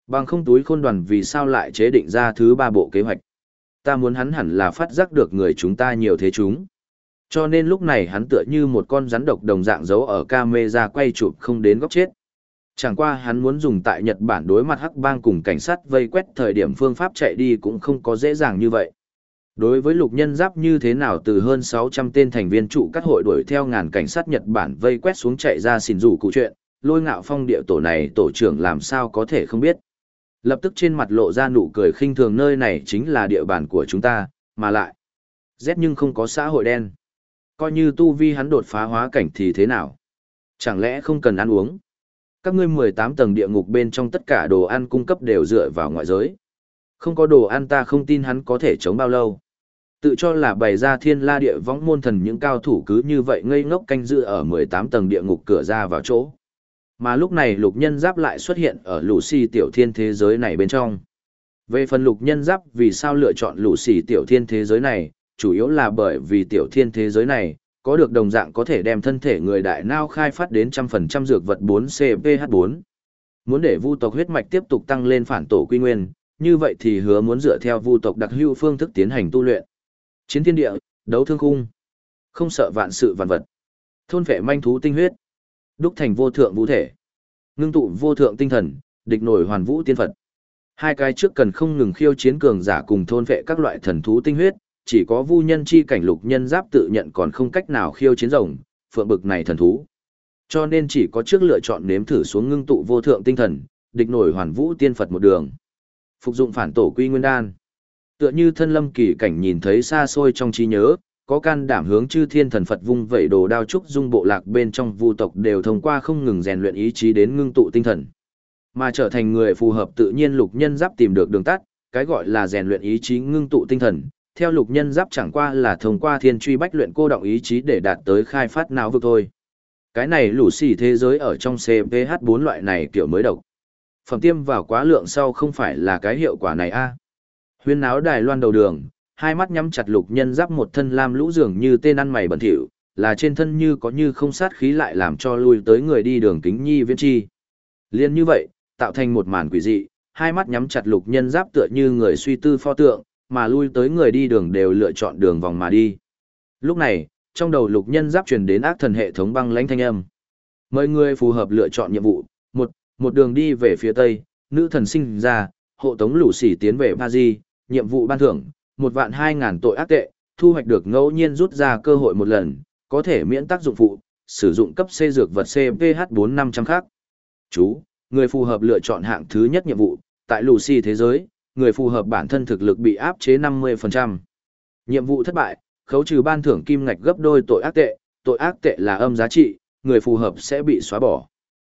Bằng không túi khôn đoàn vì sao lại chế định ra thứ 3 bộ kế hoạch. Ta muốn hắn hẳn là phát giác được người chúng ta nhiều thế chúng. Cho nên lúc này hắn tựa như một con rắn độc đồng dạng giấu ở camera quay chụp không đến góc chết. Chẳng qua hắn muốn dùng tại Nhật Bản đối mặt Hắc Bang cùng cảnh sát vây quét thời điểm phương pháp chạy đi cũng không có dễ dàng như vậy. Đối với Lục Nhân Giáp như thế nào từ hơn 600 tên thành viên trụ các hội đuổi theo ngàn cảnh sát Nhật Bản vây quét xuống chạy ra xỉn rủ cụ chuyện, Lôi Ngạo Phong địa tổ này tổ trưởng làm sao có thể không biết. Lập tức trên mặt lộ ra nụ cười khinh thường, nơi này chính là địa bàn của chúng ta, mà lại rét nhưng không có xã hội đen. Coi như tu vi hắn đột phá hóa cảnh thì thế nào? Chẳng lẽ không cần ăn uống? Các ngươi 18 tầng địa ngục bên trong tất cả đồ ăn cung cấp đều dựa vào ngoại giới. Không có đồ ăn ta không tin hắn có thể chống bao lâu. Tự cho là bày ra thiên la địa võng môn thần những cao thủ cứ như vậy ngây ngốc canh giữ ở 18 tầng địa ngục cửa ra vào chỗ. Mà lúc này Lục Nhân Giáp lại xuất hiện ở Lucy tiểu thiên thế giới này bên trong. Về phần Lục Nhân Giáp vì sao lựa chọn Lucy tiểu thiên thế giới này, chủ yếu là bởi vì tiểu thiên thế giới này, có được đồng dạng có thể đem thân thể người đại nao khai phát đến 100% dược vật 4CPH4. Muốn để vu tộc huyết mạch tiếp tục tăng lên phản tổ quy nguyên, như vậy thì hứa muốn dựa theo vu tộc đặc hữu phương thức tiến hành tu luyện. Chiến thiên địa, đấu thương khung, không sợ vạn sự vạn vật. Thôn phệ manh thú tinh huyết, đúc thành vô thượng vũ thể, ngưng tụ vô thượng tinh thần, địch nổi hoàn vũ tiên Phật. Hai cái trước cần không ngừng khiêu chiến cường giả cùng thôn phệ các loại thần thú tinh huyết, chỉ có vu nhân chi cảnh Lục Nhân Giáp tự nhận còn không cách nào khiêu chiến rồng, phượng bực này thần thú. Cho nên chỉ có trước lựa chọn nếm thử xuống ngưng tụ vô thượng tinh thần, địch nổi hoàn vũ tiên Phật một đường. Phục dụng phản tổ quy nguyên đan. Tựa như thân lâm kỳ cảnh nhìn thấy xa xôi trong trí nhớ, có can đảm hướng chư thiên thần Phật vung vẩy đồ đao trúc dung bộ lạc bên trong vu tộc đều thông qua không ngừng rèn luyện ý chí đến ngưng tụ tinh thần. Mà trở thành người phù hợp tự nhiên Lục Nhân Giáp tìm được đường tắt, cái gọi là rèn luyện ý chí ngưng tụ tinh thần, theo Lục Nhân Giáp chẳng qua là thông qua thiên truy bách luyện cô động ý chí để đạt tới khai phát não vực thôi. Cái này lũ xì thế giới ở trong CPH4 loại này kiểu mới độc. Phẩm tiêm vào quá lượng sau không phải là cái hiệu quả này a. Huyên náo Đài Loan đầu đường, hai mắt nhắm chặt Lục Nhân Giáp một thân lam lũ dường như tên ăn mày bẩn thỉu, là trên thân như có như không sát khí lại làm cho lui tới người đi đường kính nhi viễn chi. Liên như vậy, tạo thành một màn quỷ dị, hai mắt nhắm chặt Lục Nhân Giáp tựa như người suy tư pho tượng, mà lui tới người đi đường đều lựa chọn đường vòng mà đi. Lúc này, trong đầu Lục Nhân Giáp truyền đến ác thần hệ thống băng lãnh thanh âm. Mời người phù hợp lựa chọn nhiệm vụ, một đường đi về phía tây, nữ thần sinh ra, hộ tống lũ xỉ tiến về Paris, nhiệm vụ ban thưởng, 1.200.000 tội ác tệ, thu hoạch được ngẫu nhiên rút ra cơ hội một lần, có thể miễn tác dụng phụ, sử dụng cấp C dược vật CPH4 500 khác. Chú, người phù hợp lựa chọn hạng thứ nhất nhiệm vụ, tại Lucy thế giới, người phù hợp bản thân thực lực bị áp chế 50%. Nhiệm vụ thất bại, khấu trừ ban thưởng kim ngạch gấp đôi tội ác tệ là âm giá trị, người phù hợp sẽ bị xóa bỏ.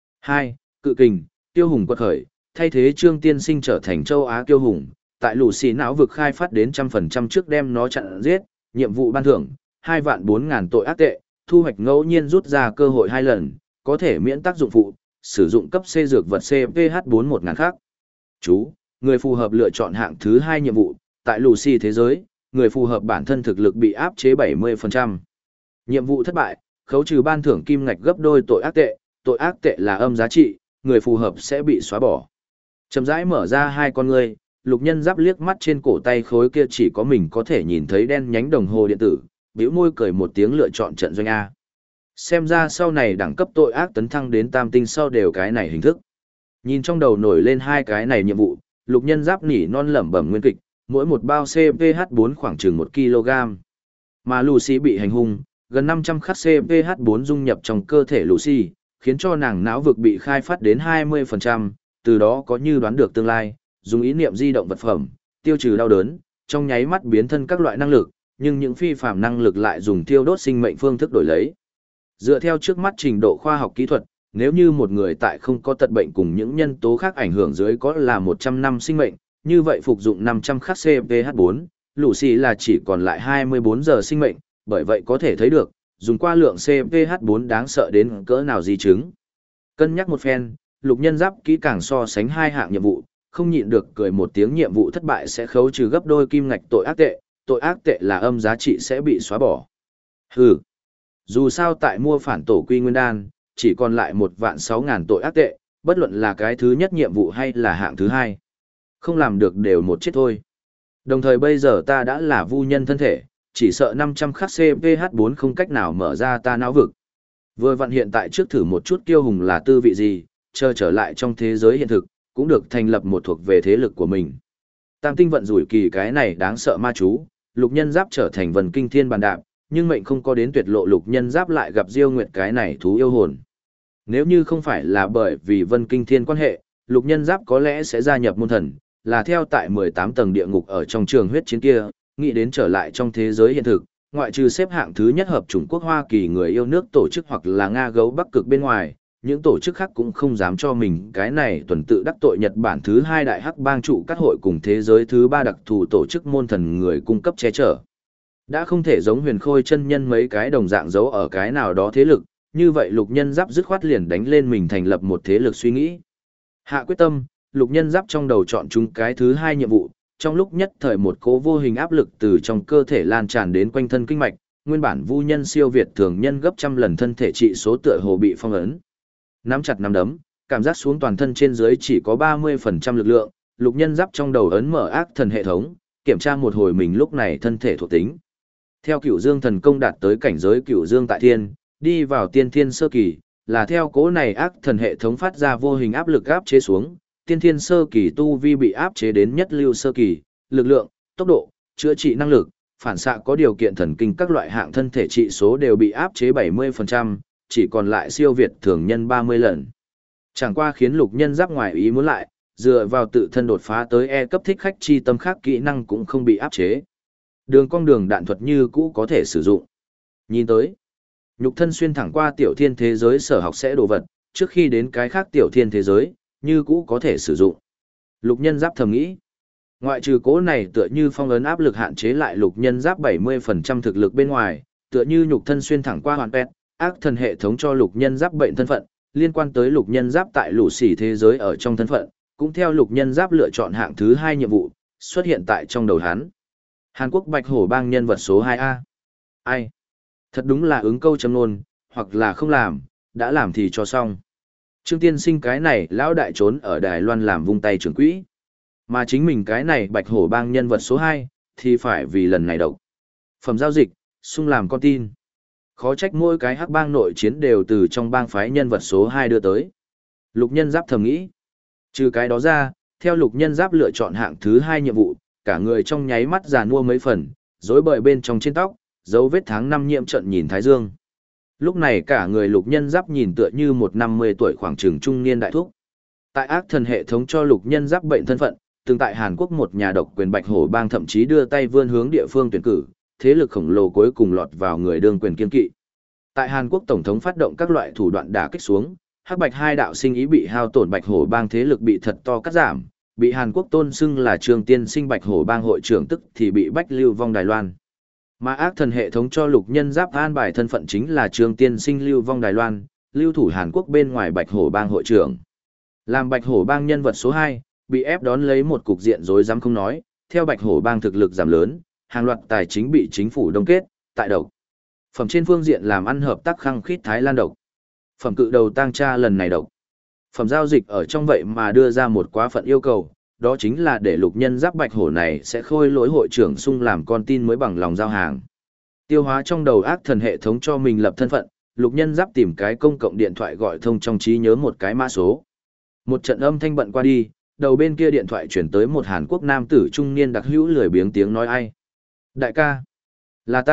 2. Cự kình, tiêu hùng quật khởi, thay thế Trương Tiên Sinh trở thành châu Á kiêu hùng, tại Lucy não vực khai phát đến 100% trước đem nó chặn giết, nhiệm vụ ban thưởng, 2.400.000 tội ác tệ, thu hoạch ngẫu nhiên rút ra cơ hội 2 lần, có thể miễn tác dụng phụ, sử dụng cấp C dược vật CPH4 1.000 khác. Chú, người phù hợp lựa chọn hạng thứ 2 nhiệm vụ, tại Lucy thế giới, người phù hợp bản thân thực lực bị áp chế 70%. Nhiệm vụ thất bại, khấu trừ ban thưởng kim ngạch gấp đôi tội ác tệ là âm giá trị, người phù hợp sẽ bị xóa bỏ. Chậm rãi mở ra hai con ngươi, Lục Nhân Giáp liếc mắt trên cổ tay khối kia chỉ có mình có thể nhìn thấy đen nhánh đồng hồ điện tử, bĩu môi cười một tiếng lựa chọn trận doanh A. Xem ra sau này đẳng cấp tội ác tấn thăng đến tam tinh sau đều cái này hình thức. Nhìn trong đầu nổi lên hai cái này nhiệm vụ, Lục Nhân Giáp nỉ non lẩm bẩm nguyên kịch, mỗi một bao CPH4 khoảng chừng 1 kg. Mà Lucy bị hành hung, gần 500 khắc CPH4 dung nhập trong cơ thể Lucy, khiến cho nàng não vực bị khai phát đến 20%, từ đó có như đoán được tương lai, dùng ý niệm di động vật phẩm, tiêu trừ đau đớn, trong nháy mắt biến thân các loại năng lực, nhưng những phi phàm năng lực lại dùng tiêu đốt sinh mệnh phương thức đổi lấy. Dựa theo trước mắt trình độ khoa học kỹ thuật, nếu như một người tại không có tật bệnh cùng những nhân tố khác ảnh hưởng dưới có là 100 năm sinh mệnh, như vậy phục dụng 500 khắc CPH4, Lucy là chỉ còn lại 24 giờ sinh mệnh, bởi vậy có thể thấy được, dùng qua lượng CPH4 đáng sợ đến cỡ nào di chứng. Cân nhắc một phen, Lục Nhân Giáp kỹ càng so sánh hai hạng nhiệm vụ, không nhịn được cười một tiếng, nhiệm vụ thất bại sẽ khấu trừ gấp đôi kim ngạch tội ác tệ là âm giá trị sẽ bị xóa bỏ. Hừ, dù sao tại mua phản tổ quy nguyên đan, chỉ còn lại 1.600.000 tội ác tệ, bất luận là cái thứ nhất nhiệm vụ hay là hạng thứ hai. Không làm được đều một chết thôi. Đồng thời bây giờ ta đã là vu nhân thân thể, chỉ sợ 500 khắc CPH4 không cách nào mở ra ta não vực. Vừa vặn hiện tại trước thử một chút kiêu hùng là tư vị gì, chờ trở lại trong thế giới hiện thực, cũng được thành lập một thuộc về thế lực của mình. Tam tinh vận rủi kỳ cái này đáng sợ ma chú, lục nhân giáp trở thành vần kinh thiên bàn đạp, nhưng mệnh không có đến tuyệt lộ lục nhân giáp lại gặp Diêu Nguyệt cái này thú yêu hồn. Nếu như không phải là bởi vì vân kinh thiên quan hệ, lục nhân giáp có lẽ sẽ gia nhập môn thần, là theo tại 18 tầng địa ngục ở trong trường huyết chiến kia, nghĩ đến trở lại trong thế giới hiện thực, ngoại trừ xếp hạng thứ nhất hợp chủng quốc Hoa Kỳ người yêu nước tổ chức hoặc là Nga gấu Bắc cực bên ngoài, những tổ chức khác cũng không dám cho mình cái này tuần tự đắc tội Nhật Bản thứ hai đại hắc bang trụ các hội cùng thế giới thứ ba đặc thù tổ chức môn thần người cung cấp che chở. Đã không thể giống Huyền Khôi chân nhân mấy cái đồng dạng giấu ở cái nào đó thế lực, như vậy lục nhân giáp dứt khoát liền đánh lên mình thành lập một thế lực suy nghĩ. Hạ quyết tâm, lục nhân giáp trong đầu chọn chúng cái thứ hai nhiệm vụ, trong lúc nhất thời một cỗ vô hình áp lực từ trong cơ thể lan tràn đến quanh thân kinh mạch, nguyên bản vu nhân siêu việt thường nhân gấp trăm lần thân thể trị số tựa hồ bị phong ấn. Nắm chặt nắm đấm, cảm giác xuống toàn thân trên dưới chỉ có 30% lực lượng, lục nhân giáp trong đầu ấn mở ác thần hệ thống, kiểm tra một hồi mình lúc này thân thể thuộc tính. Theo Cửu Dương thần công đạt tới cảnh giới Cửu Dương tại thiên, đi vào tiên thiên sơ kỳ, là theo cỗ này ác thần hệ thống phát ra vô hình áp lực áp chế xuống, tiên thiên sơ kỳ tu vi bị áp chế đến nhất lưu sơ kỳ, lực lượng, tốc độ, chữa trị năng lực, phản xạ có điều kiện thần kinh các loại hạng thân thể trị số đều bị áp chế 70%, chỉ còn lại siêu việt thường nhân 30 lần. Chẳng qua khiến lục nhân giáp ngoài ý muốn lại, dựa vào tự thân đột phá tới E cấp thích khách chi tâm khác kỹ năng cũng không bị áp chế. Đường cong đường đạn thuật như cũ có thể sử dụng. Nhìn tới, nhục thân xuyên thẳng qua tiểu thiên thế giới sở học sẽ đồ vật, trước khi đến cái khác tiểu thiên thế giới, như cũ có thể sử dụng. Lục nhân giáp thầm nghĩ. Ngoại trừ cố này tựa như phong ấn áp lực hạn chế lại lục nhân giáp 70% thực lực bên ngoài, tựa như nhục thân xuyên thẳng qua hoàn pet, ác thần hệ thống cho lục nhân giáp bệnh thân phận, liên quan tới lục nhân giáp tại lũ xỉ thế giới ở trong thân phận, cũng theo lục nhân giáp lựa chọn hạng thứ hai nhiệm vụ, xuất hiện tại trong đầu hắn. Hàn Quốc Bạch Hổ bang nhân vật số 2A. Ai? Thật đúng là ứng câu châm ngôn, hoặc là không làm, đã làm thì cho xong. Trương Tiên Sinh cái này lão đại trốn ở Đài Loan làm vung tay trưởng quỹ. Mà chính mình cái này Bạch Hổ bang nhân vật số 2, thì phải vì lần này độc. Phẩm giao dịch, sung làm con tin. Khó trách mỗi cái hắc bang nội chiến đều từ trong bang phái nhân vật số 2 đưa tới. Lục nhân giáp thầm nghĩ. Trừ cái đó ra, theo lục nhân giáp lựa chọn hạng thứ 2 nhiệm vụ, cả người trong nháy mắt già nua mấy phần, rối bời bên trong trên tóc, dấu vết tháng năm nhiễm trận nhìn thái dương. Lúc này cả người lục nhân giáp nhìn tựa như một 50 tuổi khoảng chừng trung niên đại thúc. Tại ác thần hệ thống cho lục nhân giáp bệnh thân phận, từng tại Hàn Quốc một nhà độc quyền Bạch Hổ bang thậm chí đưa tay vươn hướng địa phương tuyển cử, thế lực khổng lồ cuối cùng lọt vào người đương quyền kiên kỵ. Tại Hàn Quốc tổng thống phát động các loại thủ đoạn đả kích xuống, hắc bạch hai đạo sinh ý bị hao tổn Bạch Hổ bang thế lực bị thật to cắt giảm, bị Hàn Quốc tôn xưng là Trương Tiên Sinh Bạch Hổ bang hội trưởng tức thì bị bách lưu vong Đài Loan. Mà ác thần hệ thống cho lục nhân giáp an bài thân phận chính là Trương Tiên Sinh lưu vong Đài Loan, lưu thủ Hàn Quốc bên ngoài Bạch Hổ bang hội trưởng. Làm Bạch Hổ bang nhân vật số 2, bị ép đón lấy một cục diện rối rắm không nói, theo Bạch Hổ bang thực lực giảm lớn, hàng loạt tài chính bị chính phủ đông kết, tại độc. Phẩm trên phương diện làm ăn hợp tác khăng khít Thái Lan độc. Phẩm cự đầu tang tra lần này độc. Phẩm giao dịch ở trong vậy mà đưa ra một quá phận yêu cầu, đó chính là để lục nhân giáp Bạch Hổ này sẽ khôi lỗi hội trưởng sung làm con tin mới bằng lòng giao hàng. Tiêu hóa trong đầu ác thần hệ thống cho mình lập thân phận, lục nhân giáp tìm cái công cộng điện thoại gọi thông trong trí nhớ một cái mã số. Một trận âm thanh bận qua đi, đầu bên kia điện thoại chuyển tới một Hàn Quốc nam tử trung niên đặc hữu lười biếng tiếng nói ai. Đại ca, là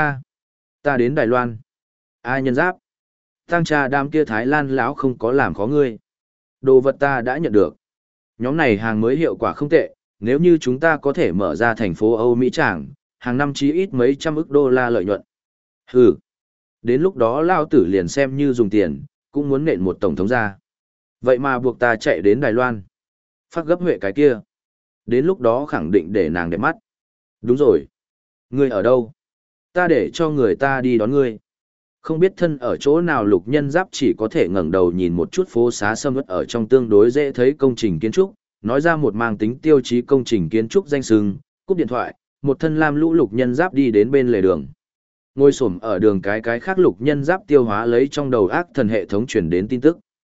ta đến Đài Loan. Ai nhân giáp? Tăng trà đám kia Thái Lan lão không có làm khó ngươi. Đồ vật ta đã nhận được. Nhóm này hàng mới hiệu quả không tệ, nếu như chúng ta có thể mở ra thành phố Âu Mỹ Tràng, hàng năm chí ít mấy trăm ức đô la lợi nhuận. Hừ. Đến lúc đó lao tử liền xem như dùng tiền, cũng muốn nện một tổng thống ra. Vậy mà buộc ta chạy đến Đài Loan. Phát gấp huệ cái kia. Đến lúc đó khẳng định để nàng đẹp mắt. Đúng rồi. Ngươi ở đâu? Ta để cho người ta đi đón ngươi. Không biết thân ở chỗ nào lục nhân giáp chỉ có thể ngẩng đầu nhìn một chút phố xá sầm uất ở trong tương đối dễ thấy công trình kiến trúc, nói ra một mang tính tiêu chí công trình kiến trúc danh sừng, cúp điện thoại, một thân lam lũ lục nhân giáp đi đến bên lề đường. Ngồi xổm ở đường cái khác lục nhân giáp tiêu hóa lấy trong đầu ác thần hệ thống truyền đến tin tức.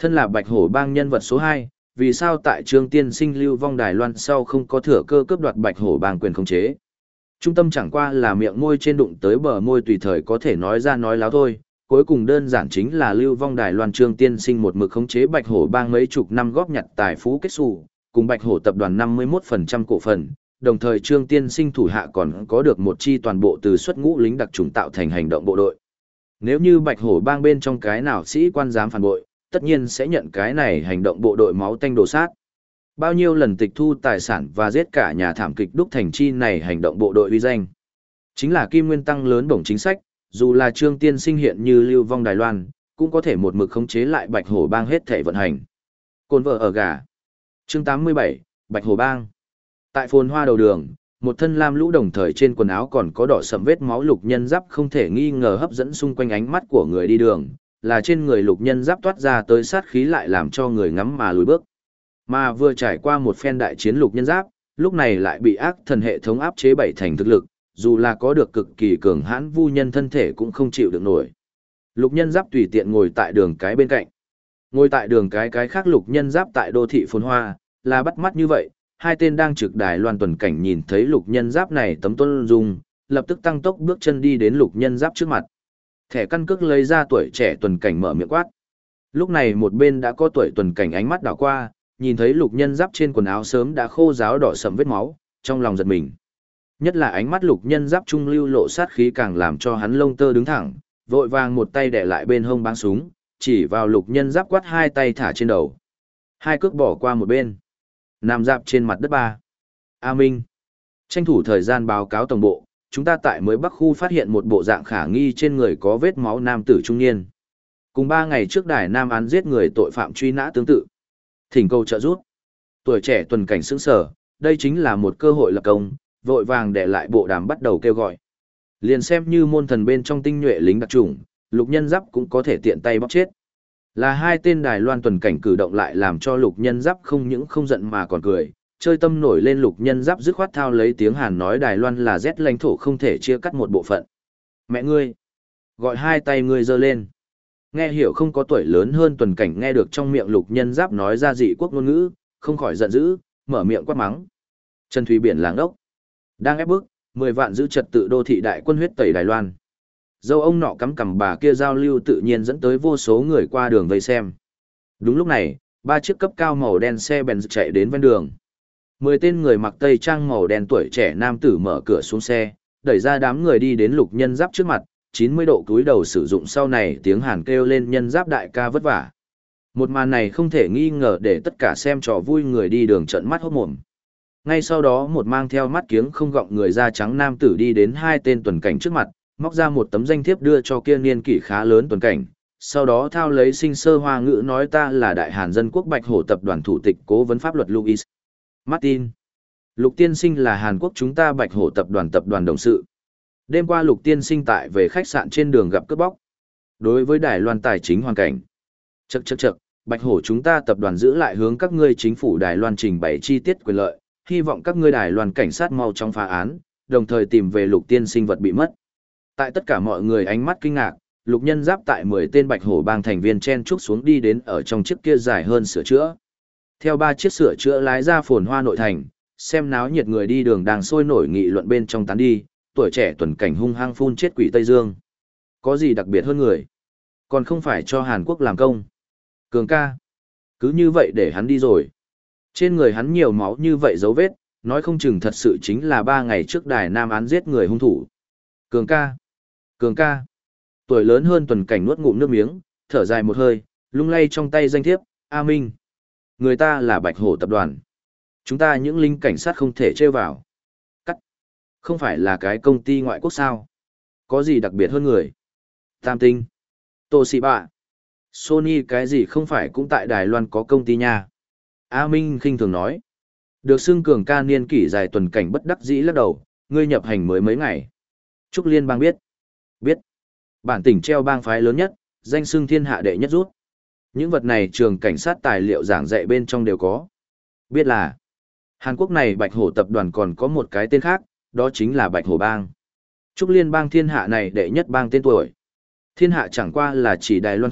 Thân là Bạch Hổ bang nhân vật số 2, vì sao tại Trương Tiên Sinh lưu vong Đài Loan sau không có thừa cơ cướp đoạt Bạch Hổ bang quyền khống chế? Trung tâm chẳng qua là miệng môi trên đụng tới bờ môi tùy thời có thể nói ra nói láo thôi, cuối cùng đơn giản chính là lưu vong Đài Loan Trương Tiên Sinh một mực khống chế Bạch Hổ bang mấy chục năm góp nhặt tài phú kết xù, cùng Bạch Hổ tập đoàn 51% cổ phần, đồng thời Trương Tiên Sinh thủ hạ còn có được một chi toàn bộ từ xuất ngũ lính đặc chủng tạo thành hành động bộ đội. Nếu như Bạch Hổ bang bên trong cái nào sĩ quan dám phản bội, tất nhiên sẽ nhận cái này hành động bộ đội máu tanh đồ sát. Bao nhiêu lần tịch thu tài sản và giết cả nhà thảm kịch đúc thành chi này hành động bộ đội uy danh. Chính là Kim Nguyên tăng lớn bổng chính sách, dù là Trương Tiên Sinh hiện như lưu vong Đài Loan, cũng có thể một mực khống chế lại Bạch Hổ bang hết thể vận hành. Cồn vợ ở gà. Chương 87, Bạch Hổ bang. Tại phồn hoa đầu đường, một thân lam lũ đồng thời trên quần áo còn có đỏ sẫm vết máu lục nhân giáp không thể nghi ngờ hấp dẫn xung quanh ánh mắt của người đi đường, là trên người lục nhân giáp toát ra tới sát khí lại làm cho người ngắm mà lùi bước. Mà vừa trải qua một phen đại chiến lục nhân giáp, lúc này lại bị ác thần hệ thống áp chế bảy thành thực lực, dù là có được cực kỳ cường hãn vu nhân thân thể cũng không chịu được nổi. Lục nhân giáp tùy tiện ngồi tại đường cái bên cạnh. Ngồi tại đường cái khác lục nhân giáp tại đô thị phồn hoa, là bắt mắt như vậy, hai tên đang trực Đài Loan tuần cảnh nhìn thấy lục nhân giáp này tấm tuân dung, lập tức tăng tốc bước chân đi đến lục nhân giáp trước mặt. Thẻ căn cước lấy ra tuổi trẻ tuần cảnh mở miệng quát. Lúc này một bên đã có tuổi tuần cảnh ánh mắt đảo qua, nhìn thấy lục nhân giáp trên quần áo sớm đã khô ráo đỏ sẫm vết máu, trong lòng giật mình. Nhất là ánh mắt lục nhân giáp trung lưu lộ sát khí càng làm cho hắn lông tơ đứng thẳng, vội vàng một tay đè lại bên hông báng súng, chỉ vào lục nhân giáp quát hai tay thả trên đầu. Hai cước bỏ qua một bên. Nằm dạp trên mặt đất ba. A Minh. Tranh thủ thời gian báo cáo tổng bộ, chúng ta tại mới Bắc khu phát hiện một bộ dạng khả nghi trên người có vết máu nam tử trung niên. Cùng 3 ngày trước Đài Nam án giết người tội phạm truy nã tương tự. Thỉnh cầu trợ giúp. Tuổi trẻ tuần cảnh sững sờ, đây chính là một cơ hội lập công, vội vàng để lại bộ đàm bắt đầu kêu gọi. Liền xem như môn thần bên trong tinh nhuệ lính đặc chủng, lục nhân giáp cũng có thể tiện tay bóc chết. Là hai tên Đài Loan tuần cảnh cử động lại làm cho lục nhân giáp không những không giận mà còn cười, chơi tâm nổi lên lục nhân giáp dứt khoát thao lấy tiếng Hàn nói Đài Loan là rét lãnh thổ không thể chia cắt một bộ phận. Mẹ ngươi! Gọi hai tay ngươi giơ lên. Nghe hiểu không có tuổi lớn hơn tuần cảnh nghe được trong miệng lục nhân giáp nói ra dị quốc ngôn ngữ, không khỏi giận dữ, mở miệng quát mắng. Trần Thủy Biển làng ốc. Đang ép bức, 10 vạn giữ trật tự đô thị đại quân huyết tẩy Đài Loan. Dâu ông nọ cắm cằm bà kia giao lưu tự nhiên dẫn tới vô số người qua đường vây xem. Đúng lúc này, 3 chiếc cấp cao màu đen xe Benz chạy đến ven đường. 10 tên người mặc tây trang màu đen tuổi trẻ nam tử mở cửa xuống xe, đẩy ra đám người đi đến lục nhân giáp trước mặt, 90 độ cúi đầu sử dụng sau này tiếng Hàn kêu lên nhân giáp đại ca vất vả. Một màn này không thể nghi ngờ để tất cả xem trò vui người đi đường trợn mắt hốt mồm. Ngay sau đó một mang theo mắt kiếng không gọng người da trắng nam tử đi đến hai tên tuần cảnh trước mặt, móc ra một tấm danh thiếp đưa cho kia niên kỷ khá lớn tuần cảnh, sau đó thao lấy sinh sơ hoa ngữ nói ta là Đại Hàn Dân Quốc Bạch Hổ Tập đoàn thủ tịch cố vấn pháp luật Louis Martin. Lục tiên sinh là Hàn Quốc chúng ta Bạch Hổ tập đoàn đồng sự. Đêm qua Lục tiên sinh tại về khách sạn trên đường gặp cướp bóc. Đối với Đài Loan tài chính hoàn cảnh. Chậc, Bạch Hổ chúng ta tập đoàn giữ lại hướng các ngươi chính phủ Đài Loan trình bày chi tiết quyền lợi, hy vọng các ngươi Đài Loan cảnh sát mau chóng phá án, đồng thời tìm về Lục tiên sinh vật bị mất. Tại tất cả mọi người ánh mắt kinh ngạc, Lục nhân giáp tại 10 tên Bạch Hổ bang thành viên chen chúc xuống đi đến ở trong chiếc kia dài hơn sửa chữa. Theo 3 chiếc sửa chữa lái ra phồn hoa nội thành, xem náo nhiệt người đi đường đang sôi nổi nghị luận bên trong tán đi, tuổi trẻ tuần cảnh hung hăng phun chết quỷ Tây Dương. Có gì đặc biệt hơn người? Còn không phải cho Hàn Quốc làm công. Cường ca. Cứ như vậy để hắn đi rồi. Trên người hắn nhiều máu như vậy dấu vết, nói không chừng thật sự chính là 3 ngày trước Đài Nam án giết người hung thủ. Cường ca. Cường ca. Tuổi lớn hơn tuần cảnh nuốt ngụm nước miếng, thở dài một hơi, lung lay trong tay danh thiếp, A Minh. Người ta là Bạch Hổ tập đoàn. Chúng ta những lính cảnh sát không thể trêu vào. Cắt. Không phải là cái công ty ngoại quốc sao? Có gì đặc biệt hơn người? Tam Tinh. Toshiba. Sony cái gì không phải cũng tại Đài Loan có công ty nha. A Minh khinh thường nói. Được xưng cường ca niên kỷ dài tuần cảnh bất đắc dĩ lắc đầu, ngươi nhập hành mới mấy ngày. Trúc Liên bang biết. Biết. Bản tỉnh treo bang phái lớn nhất, danh xưng thiên hạ đệ nhất rút. Những vật này trường cảnh sát tài liệu giảng dạy bên trong đều có. Biết là, Hàn Quốc này Bạch Hổ tập đoàn còn có một cái tên khác, đó chính là Bạch Hổ bang. Trúc Liên bang thiên hạ này đệ nhất bang tên tuổi. Thiên hạ chẳng qua là chỉ Đài Loan thôi,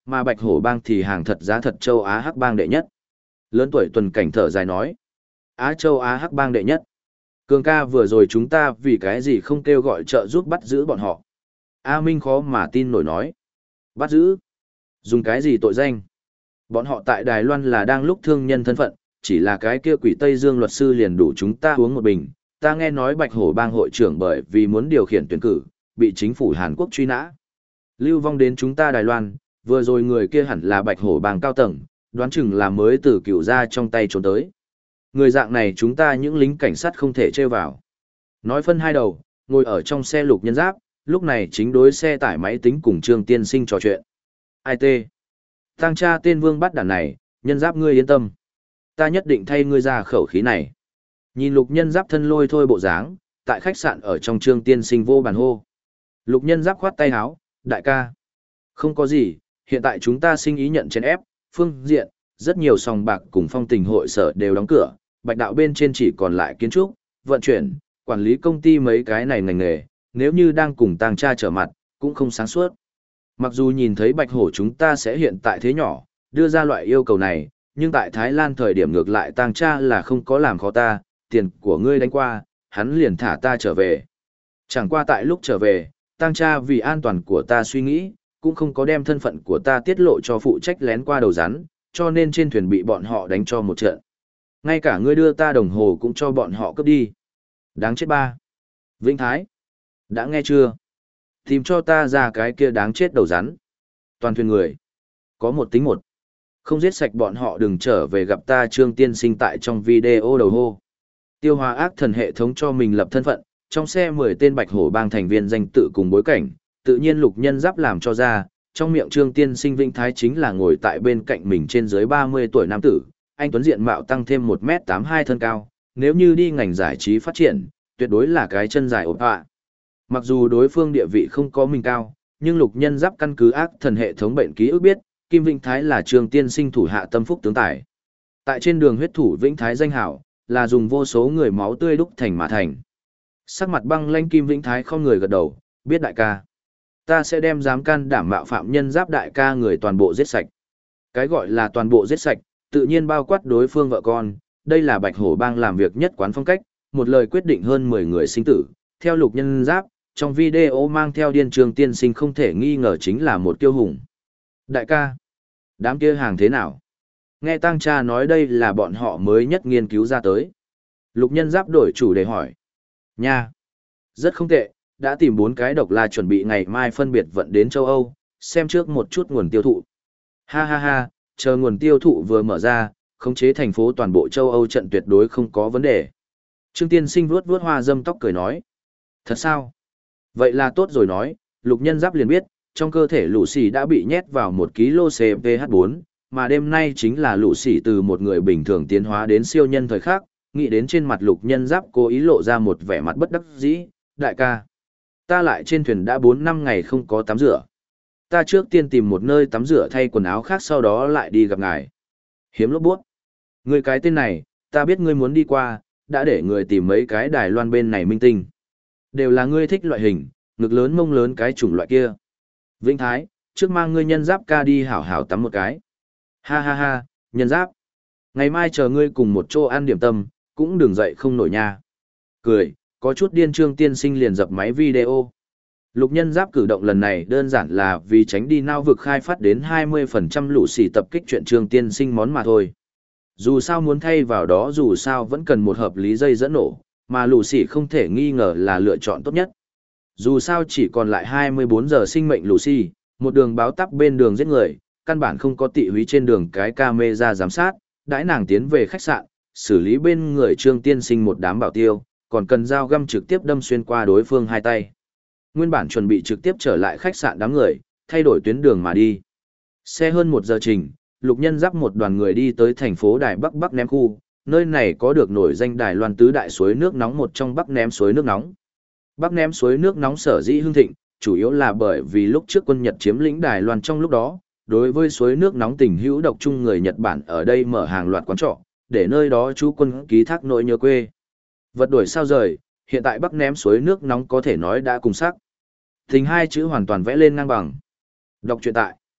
mà Bạch Hổ bang thì hàng thật giá thật châu Á Hắc bang đệ nhất. Lớn tuổi Tuần Cảnh thở dài nói, Á châu Á Hắc bang đệ nhất. Cường ca vừa rồi chúng ta vì cái gì không kêu gọi trợ giúp bắt giữ bọn họ. A Minh khó mà tin nổi nói. Bắt giữ? Dùng cái gì tội danh? Bọn họ tại Đài Loan là đang lúc thương nhân thân phận, chỉ là cái kia quỷ Tây Dương luật sư liền đủ chúng ta uống một bình. Ta nghe nói Bạch Hổ bang hội trưởng bởi vì muốn điều khiển tuyển cử, bị chính phủ Hàn Quốc truy nã. Lưu vong đến chúng ta Đài Loan, vừa rồi người kia hẳn là Bạch Hổ bang cao tầng, đoán chừng là mới từ cựu gia trong tay trốn tới. Người dạng này chúng ta những lính cảnh sát không thể trêu vào. Nói phân hai đầu, ngồi ở trong xe Lục Nhân Giáp, lúc này chính đối xe tải máy tính cùng Trương Tiên Sinh trò chuyện. Ai tê? Tăng cha tên Vương bắt đàn này, Nhân Giáp ngươi yên tâm. Ta nhất định thay ngươi ra khẩu khí này. Nhìn Lục Nhân Giáp thân lôi thôi bộ dáng, tại khách sạn ở trong Trương Tiên Sinh vô bàn hô. Lục Nhân Giáp khoát tay áo, đại ca. Không có gì, hiện tại chúng ta sinh ý nhận chèn ép, phương diện, rất nhiều sòng bạc cùng phong tình hội sở đều đóng cửa, Bạch đạo bên trên chỉ còn lại kiến trúc, vận chuyển, quản lý công ty mấy cái này ngành nghề, nếu như đang cùng Tang Cha trở mặt, cũng không sáng suốt. Mặc dù nhìn thấy Bạch Hổ chúng ta sẽ hiện tại thế nhỏ, đưa ra loại yêu cầu này, nhưng tại Thái Lan thời điểm ngược lại Tang Cha là không có làm khó ta, tiền của ngươi đánh qua, hắn liền thả ta trở về. Chẳng qua tại lúc trở về, Tang Cha vì an toàn của ta suy nghĩ, cũng không có đem thân phận của ta tiết lộ cho phụ trách lén qua đầu rắn, cho nên trên thuyền bị bọn họ đánh cho một trận. Ngay cả ngươi đưa ta đồng hồ cũng cho bọn họ cướp đi. Đáng chết ba. Vĩnh Thái. Đã nghe chưa? Tìm cho ta ra cái kia đáng chết đầu rắn. Toàn thuyền người. Có một tính một. Không giết sạch bọn họ đừng trở về gặp ta Trương Tiên Sinh tại trong video đầu hô. Tiêu hóa ác thần hệ thống cho mình lập thân phận, trong xe 10 tên Bạch Hổ bang thành viên danh tự cùng bối cảnh, tự nhiên Lục Nhân Giáp làm cho ra, trong miệng Trương Tiên Sinh Vĩnh Thái chính là ngồi tại bên cạnh mình trên dưới 30 tuổi nam tử, anh tuấn diện mạo tăng thêm 1m82 thân cao, nếu như đi ngành giải trí phát triển, tuyệt đối là cái chân dài ổn họa. Mặc dù đối phương địa vị không có mình cao, nhưng Lục Nhân Giáp căn cứ ác thần hệ thống bệnh ký ức biết, Kim Vĩnh Thái là Trương Tiên Sinh thủ hạ tâm phúc tướng tài. Tại trên đường huyết thủ Vĩnh Thái danh hảo, là dùng vô số người máu tươi đúc thành mà thành. Sắc mặt băng lãnh Kim Vĩnh Thái không người gật đầu, biết đại ca. Ta sẽ đem dám can đảm mạo phạm nhân Giáp đại ca người toàn bộ giết sạch. Cái gọi là toàn bộ giết sạch, tự nhiên bao quát đối phương vợ con, đây là Bạch Hổ bang làm việc nhất quán phong cách, một lời quyết định hơn 10 người sinh tử. Theo Lục Nhân Giáp, trong video mang theo điên Trương Tiên Sinh không thể nghi ngờ chính là một kiêu hùng. Đại ca, đám kia hàng thế nào? Nghe Tang Cha nói đây là bọn họ mới nhất nghiên cứu ra tới. Lục Nhân Giáp đổi chủ đề hỏi. Nha, rất không tệ, đã tìm 4 cái độc la chuẩn bị ngày mai phân biệt vận đến châu Âu, xem trước một chút nguồn tiêu thụ. Ha ha ha, chờ nguồn tiêu thụ vừa mở ra, khống chế thành phố toàn bộ châu Âu trận tuyệt đối không có vấn đề. Trương Tiên Sinh vuốt vuốt hoa dâm tóc cười nói. Thật sao? Vậy là tốt rồi nói, Lục Nhân Giáp liền biết, trong cơ thể lũ xỉ đã bị nhét vào 1 kg CPH4, mà đêm nay chính là lũ xỉ từ một người bình thường tiến hóa đến siêu nhân thời khắc, nghĩ đến trên mặt Lục Nhân Giáp cố ý lộ ra một vẻ mặt bất đắc dĩ, đại ca. Ta lại trên thuyền đã 4-5 ngày không có tắm rửa. Ta trước tiên tìm một nơi tắm rửa thay quần áo khác sau đó lại đi gặp ngài. Hiếm lốp buốt. Người cái tên này, ta biết ngươi muốn đi qua, đã để người tìm mấy cái Đài Loan bên này minh tinh. Đều là ngươi thích loại hình, ngực lớn mông lớn cái chủng loại kia. Vĩnh Thái, trước mang ngươi Nhân Giáp ca đi hảo hảo tắm một cái. Ha ha ha, Nhân Giáp. Ngày mai chờ ngươi cùng một chỗ ăn điểm tâm, cũng đừng dậy không nổi nha. Cười, có chút điên Trương Tiên Sinh liền dập máy video. Lục Nhân Giáp cử động lần này đơn giản là vì tránh đi nao vực khai phát đến 20% lũ xỉ tập kích chuyện Trương Tiên Sinh món mà thôi. Dù sao muốn thay vào đó dù sao vẫn cần một hợp lý dây dẫn nổ, mà lũ xỉ không thể nghi ngờ là lựa chọn tốt nhất. Dù sao chỉ còn lại 24 giờ sinh mệnh lũ xỉ, một đường báo tắp bên đường giết người, căn bản không có tị húy trên đường cái camera giám sát, đãi nàng tiến về khách sạn, xử lý bên người Trương Tiên Sinh một đám bảo tiêu, còn cần dao găm trực tiếp đâm xuyên qua đối phương hai tay. Nguyên bản chuẩn bị trực tiếp trở lại khách sạn đám người, thay đổi tuyến đường mà đi. Xe hơn 1 giờ trình, Lục Nhân Giáp một đoàn người đi tới thành phố Đài Bắc Bắc Ném khu, nơi này có được nổi danh Đài Loan tứ đại suối nước nóng một trong Bắc Ném suối nước nóng. Bắc Ném suối nước nóng sở dĩ hưng thịnh, chủ yếu là bởi vì lúc trước quân Nhật chiếm lĩnh Đài Loan trong lúc đó, đối với suối nước nóng tình hữu độc chung người Nhật Bản ở đây mở hàng loạt quán trọ, để nơi đó chú quân ký thác nỗi nhớ quê. Vật đổi sao rời, hiện tại Bắc Ném suối nước nóng có thể nói đã cùng sắc. Tình hai chữ hoàn toàn vẽ lên ngang bằng. Đọc truyện tại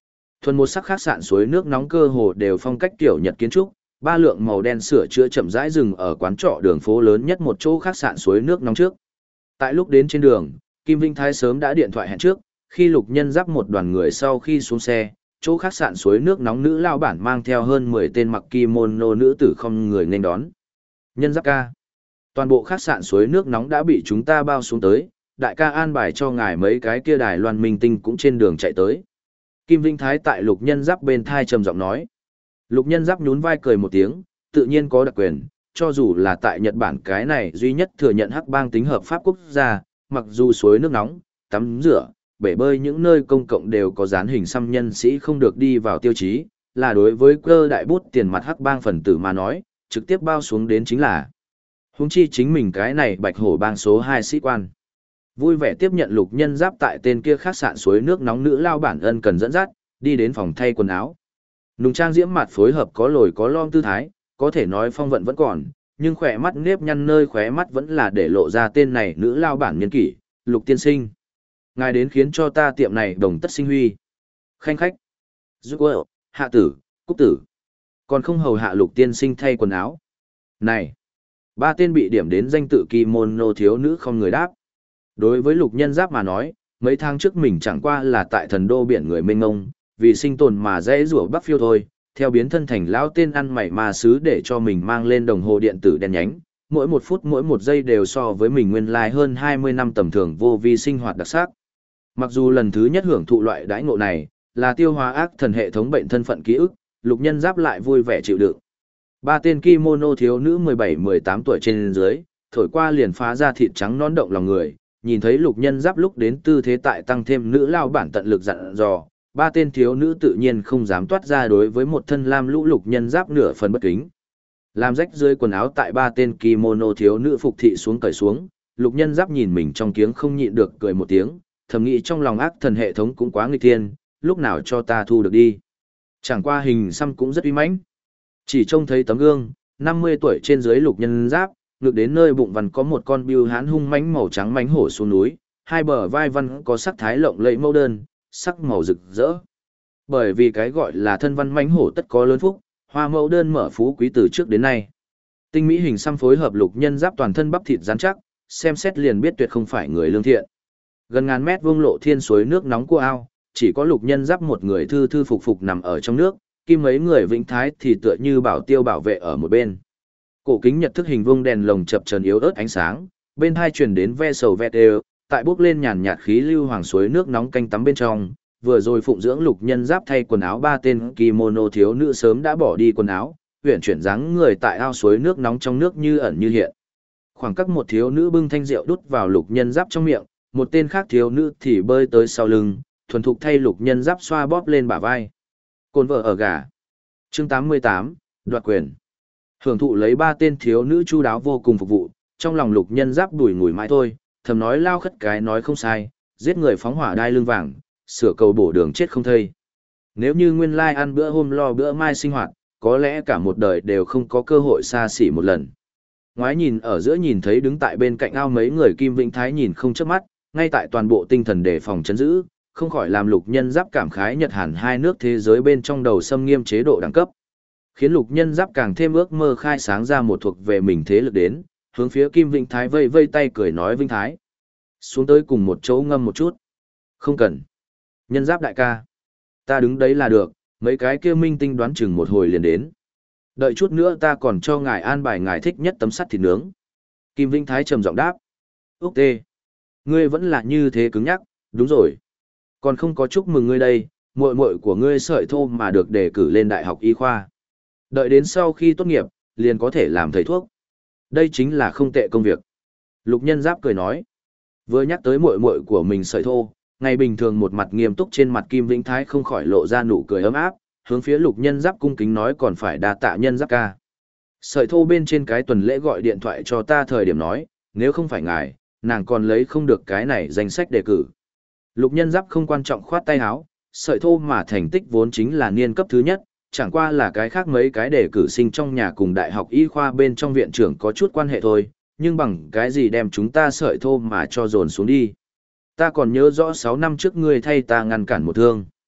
Thuần một sắc khách sạn suối nước nóng cơ hồ đều phong cách kiểu Nhật kiến trúc, ba lượng màu đen sửa chữa chậm rãi dừng ở quán trọ đường phố lớn nhất một chỗ khách sạn suối nước nóng trước. Tại lúc đến trên đường, Kim Vinh Thái sớm đã điện thoại hẹn trước, khi Lục Nhân Giáp một đoàn người sau khi xuống xe, chỗ khách sạn suối nước nóng nữ lao bản mang theo hơn 10 tên mặc kimono nữ tử không người nên đón. Nhân Giáp ca, toàn bộ khách sạn suối nước nóng đã bị chúng ta bao xuống tới, đại ca an bài cho ngài mấy cái kia đài loan minh tinh cũng trên đường chạy tới. Kim Vinh Thái tại Lục Nhân Giáp bên thai trầm giọng nói. Lục Nhân Giáp nhún vai cười một tiếng, tự nhiên có đặc quyền, cho dù là tại Nhật Bản cái này duy nhất thừa nhận hắc bang tính hợp pháp quốc gia, mặc dù suối nước nóng, tắm rửa, bể bơi những nơi công cộng đều có dán hình xăm nhân sĩ không được đi vào tiêu chí, là đối với cơ đại bút tiền mặt hắc bang phần tử mà nói, trực tiếp bao xuống đến chính là. Huống chi chính mình cái này bạch hổ bang số 2 sĩ quan. Vui vẻ tiếp nhận Lục Nhân Giáp tại tên kia khách sạn suối nước nóng nữ lao bản ân cần dẫn dắt, đi đến phòng thay quần áo. Nùng trang diễm mặt phối hợp có lồi có lõm tư thái, có thể nói phong vận vẫn còn, nhưng khỏe mắt nếp nhăn nơi khóe mắt vẫn là để lộ ra tên này nữ lao bản nhân kỷ, Lục tiên sinh. Ngài đến khiến cho ta tiệm này đồng tất sinh huy. Khanh khách, giúp ơ, hạ tử, cúc tử. Còn không hầu hạ Lục tiên sinh thay quần áo. Này, ba tên bị điểm đến danh tự kimono thiếu nữ không người đáp. Đối với Lục Nhân Giáp mà nói, mấy tháng trước mình chẳng qua là tại thần đô biển người mênh ngông, vì sinh tồn mà dễ rủa bắc phiêu thôi, theo biến thân thành lão tên ăn mày ma sứ để cho mình mang lên đồng hồ điện tử đen nhánh, mỗi một phút mỗi một giây đều so với mình nguyên lai hơn 20 năm tầm thường vô vi sinh hoạt đặc sắc. Mặc dù lần thứ nhất hưởng thụ loại đãi ngộ này, là tiêu hóa ác thần hệ thống bệnh thân phận ký ức, Lục Nhân Giáp lại vui vẻ chịu đựng. Ba tên kimono thiếu nữ 17-18 tuổi trên dưới, thổi qua liền phá ra thịt trắng nón động lòng người, nhìn thấy Lục Nhân Giáp lúc đến tư thế tại tăng thêm nữ lao bản tận lực dặn dò, ba tên thiếu nữ tự nhiên không dám toát ra đối với một thân lam lũ Lục Nhân Giáp nửa phần bất kính. Làm rách dưới quần áo tại ba tên kimono thiếu nữ phục thị xuống cởi xuống, Lục Nhân Giáp nhìn mình trong kiếng không nhịn được cười một tiếng, thầm nghĩ trong lòng ác thần hệ thống cũng quá nghịch thiên, lúc nào cho ta thu được đi. Chẳng qua hình xăm cũng rất uy mãnh. Chỉ trông thấy tấm gương, 50 tuổi trên dưới Lục Nhân Giáp, ngược đến nơi bụng văn có một con bưu hán hung mãnh màu trắng mãnh hổ xuống núi, hai bờ vai văn có sắc thái lộng lẫy mẫu đơn, sắc màu rực rỡ. Bởi vì cái gọi là thân văn mãnh hổ tất có lớn phúc, hoa mẫu đơn mở phú quý từ trước đến nay. Tinh mỹ hình xăm phối hợp Lục Nhân Giáp toàn thân bắp thịt rắn chắc, xem xét liền biết tuyệt không phải người lương thiện. Gần ngàn mét vuông lộ thiên suối nước nóng của ao, chỉ có Lục Nhân Giáp một người thư thư phục phục nằm ở trong nước, kim mấy người vĩnh thái thì tựa như bảo tiêu bảo vệ ở một bên. Cổ kính nhật thức hình vuông đèn lồng chập chờn yếu ớt ánh sáng, bên hai truyền đến ve sầu ve đều, tại bước lên nhàn nhạt khí lưu hoàng suối nước nóng canh tắm bên trong, vừa rồi phụng dưỡng Lục Nhân Giáp thay quần áo ba tên kimono thiếu nữ sớm đã bỏ đi quần áo, huyền chuyển dáng người tại ao suối nước nóng trong nước như ẩn như hiện. Khoảng cách một thiếu nữ bưng thanh rượu đút vào Lục Nhân Giáp trong miệng, một tên khác thiếu nữ thì bơi tới sau lưng, thuần thục thay Lục Nhân Giáp xoa bóp lên bả vai. Cồn vợ ở gà. Chương 88, đoạt quyền. Hưởng thụ lấy ba tên thiếu nữ chu đáo vô cùng phục vụ, trong lòng Lục Nhân Giáp đùi ngùi mãi thôi, thầm nói lao khất cái nói không sai, giết người phóng hỏa đai lưng vàng, sửa cầu bổ đường chết không thây. Nếu như nguyên lai ăn bữa hôm lo bữa mai sinh hoạt, có lẽ cả một đời đều không có cơ hội xa xỉ một lần. Ngoái nhìn ở giữa nhìn thấy đứng tại bên cạnh ao mấy người Kim Vĩnh Thái nhìn không chớp mắt, ngay tại toàn bộ tinh thần đề phòng chấn giữ, không khỏi làm Lục Nhân Giáp cảm khái Nhật Hàn hai nước thế giới bên trong đầu xâm nghiêm chế độ đẳng cấp. Khiến Lục Nhân Giáp càng thêm ước mơ khai sáng ra một thuộc về mình thế lực đến, hướng phía Kim Vĩnh Thái vây vây tay cười nói Vĩnh Thái. Xuống tới cùng một chỗ ngâm một chút. Không cần. Nhân Giáp đại ca. Ta đứng đấy là được, mấy cái kia minh tinh đoán chừng một hồi liền đến. Đợi chút nữa ta còn cho ngài an bài ngài thích nhất tấm sắt thịt nướng. Kim Vĩnh Thái trầm giọng đáp. Úc tê. Ngươi vẫn là như thế cứng nhắc, đúng rồi. Còn không có chúc mừng ngươi đây, muội muội của ngươi sợi thô mà được đề cử lên đại học y khoa. Đợi đến sau khi tốt nghiệp, liền có thể làm thầy thuốc. Đây chính là không tệ công việc. Lục Nhân Giáp cười nói. Vừa nhắc tới muội muội của mình sợi thô, ngày bình thường một mặt nghiêm túc trên mặt Kim Vĩnh Thái không khỏi lộ ra nụ cười ấm áp, hướng phía Lục Nhân Giáp cung kính nói còn phải đa tạ Nhân Giáp ca. Sợi thô bên trên cái tuần lễ gọi điện thoại cho ta thời điểm nói, nếu không phải ngài, nàng còn lấy không được cái này danh sách đề cử. Lục Nhân Giáp không quan trọng khoát tay áo, sợi thô mà thành tích vốn chính là niên cấp thứ nhất, chẳng qua là cái khác mấy cái đề cử sinh trong nhà cùng đại học y khoa bên trong viện trưởng có chút quan hệ thôi, nhưng bằng cái gì đem chúng ta sợi thô mà cho dồn xuống đi. Ta còn nhớ rõ 6 năm trước ngươi thay ta ngăn cản một thương.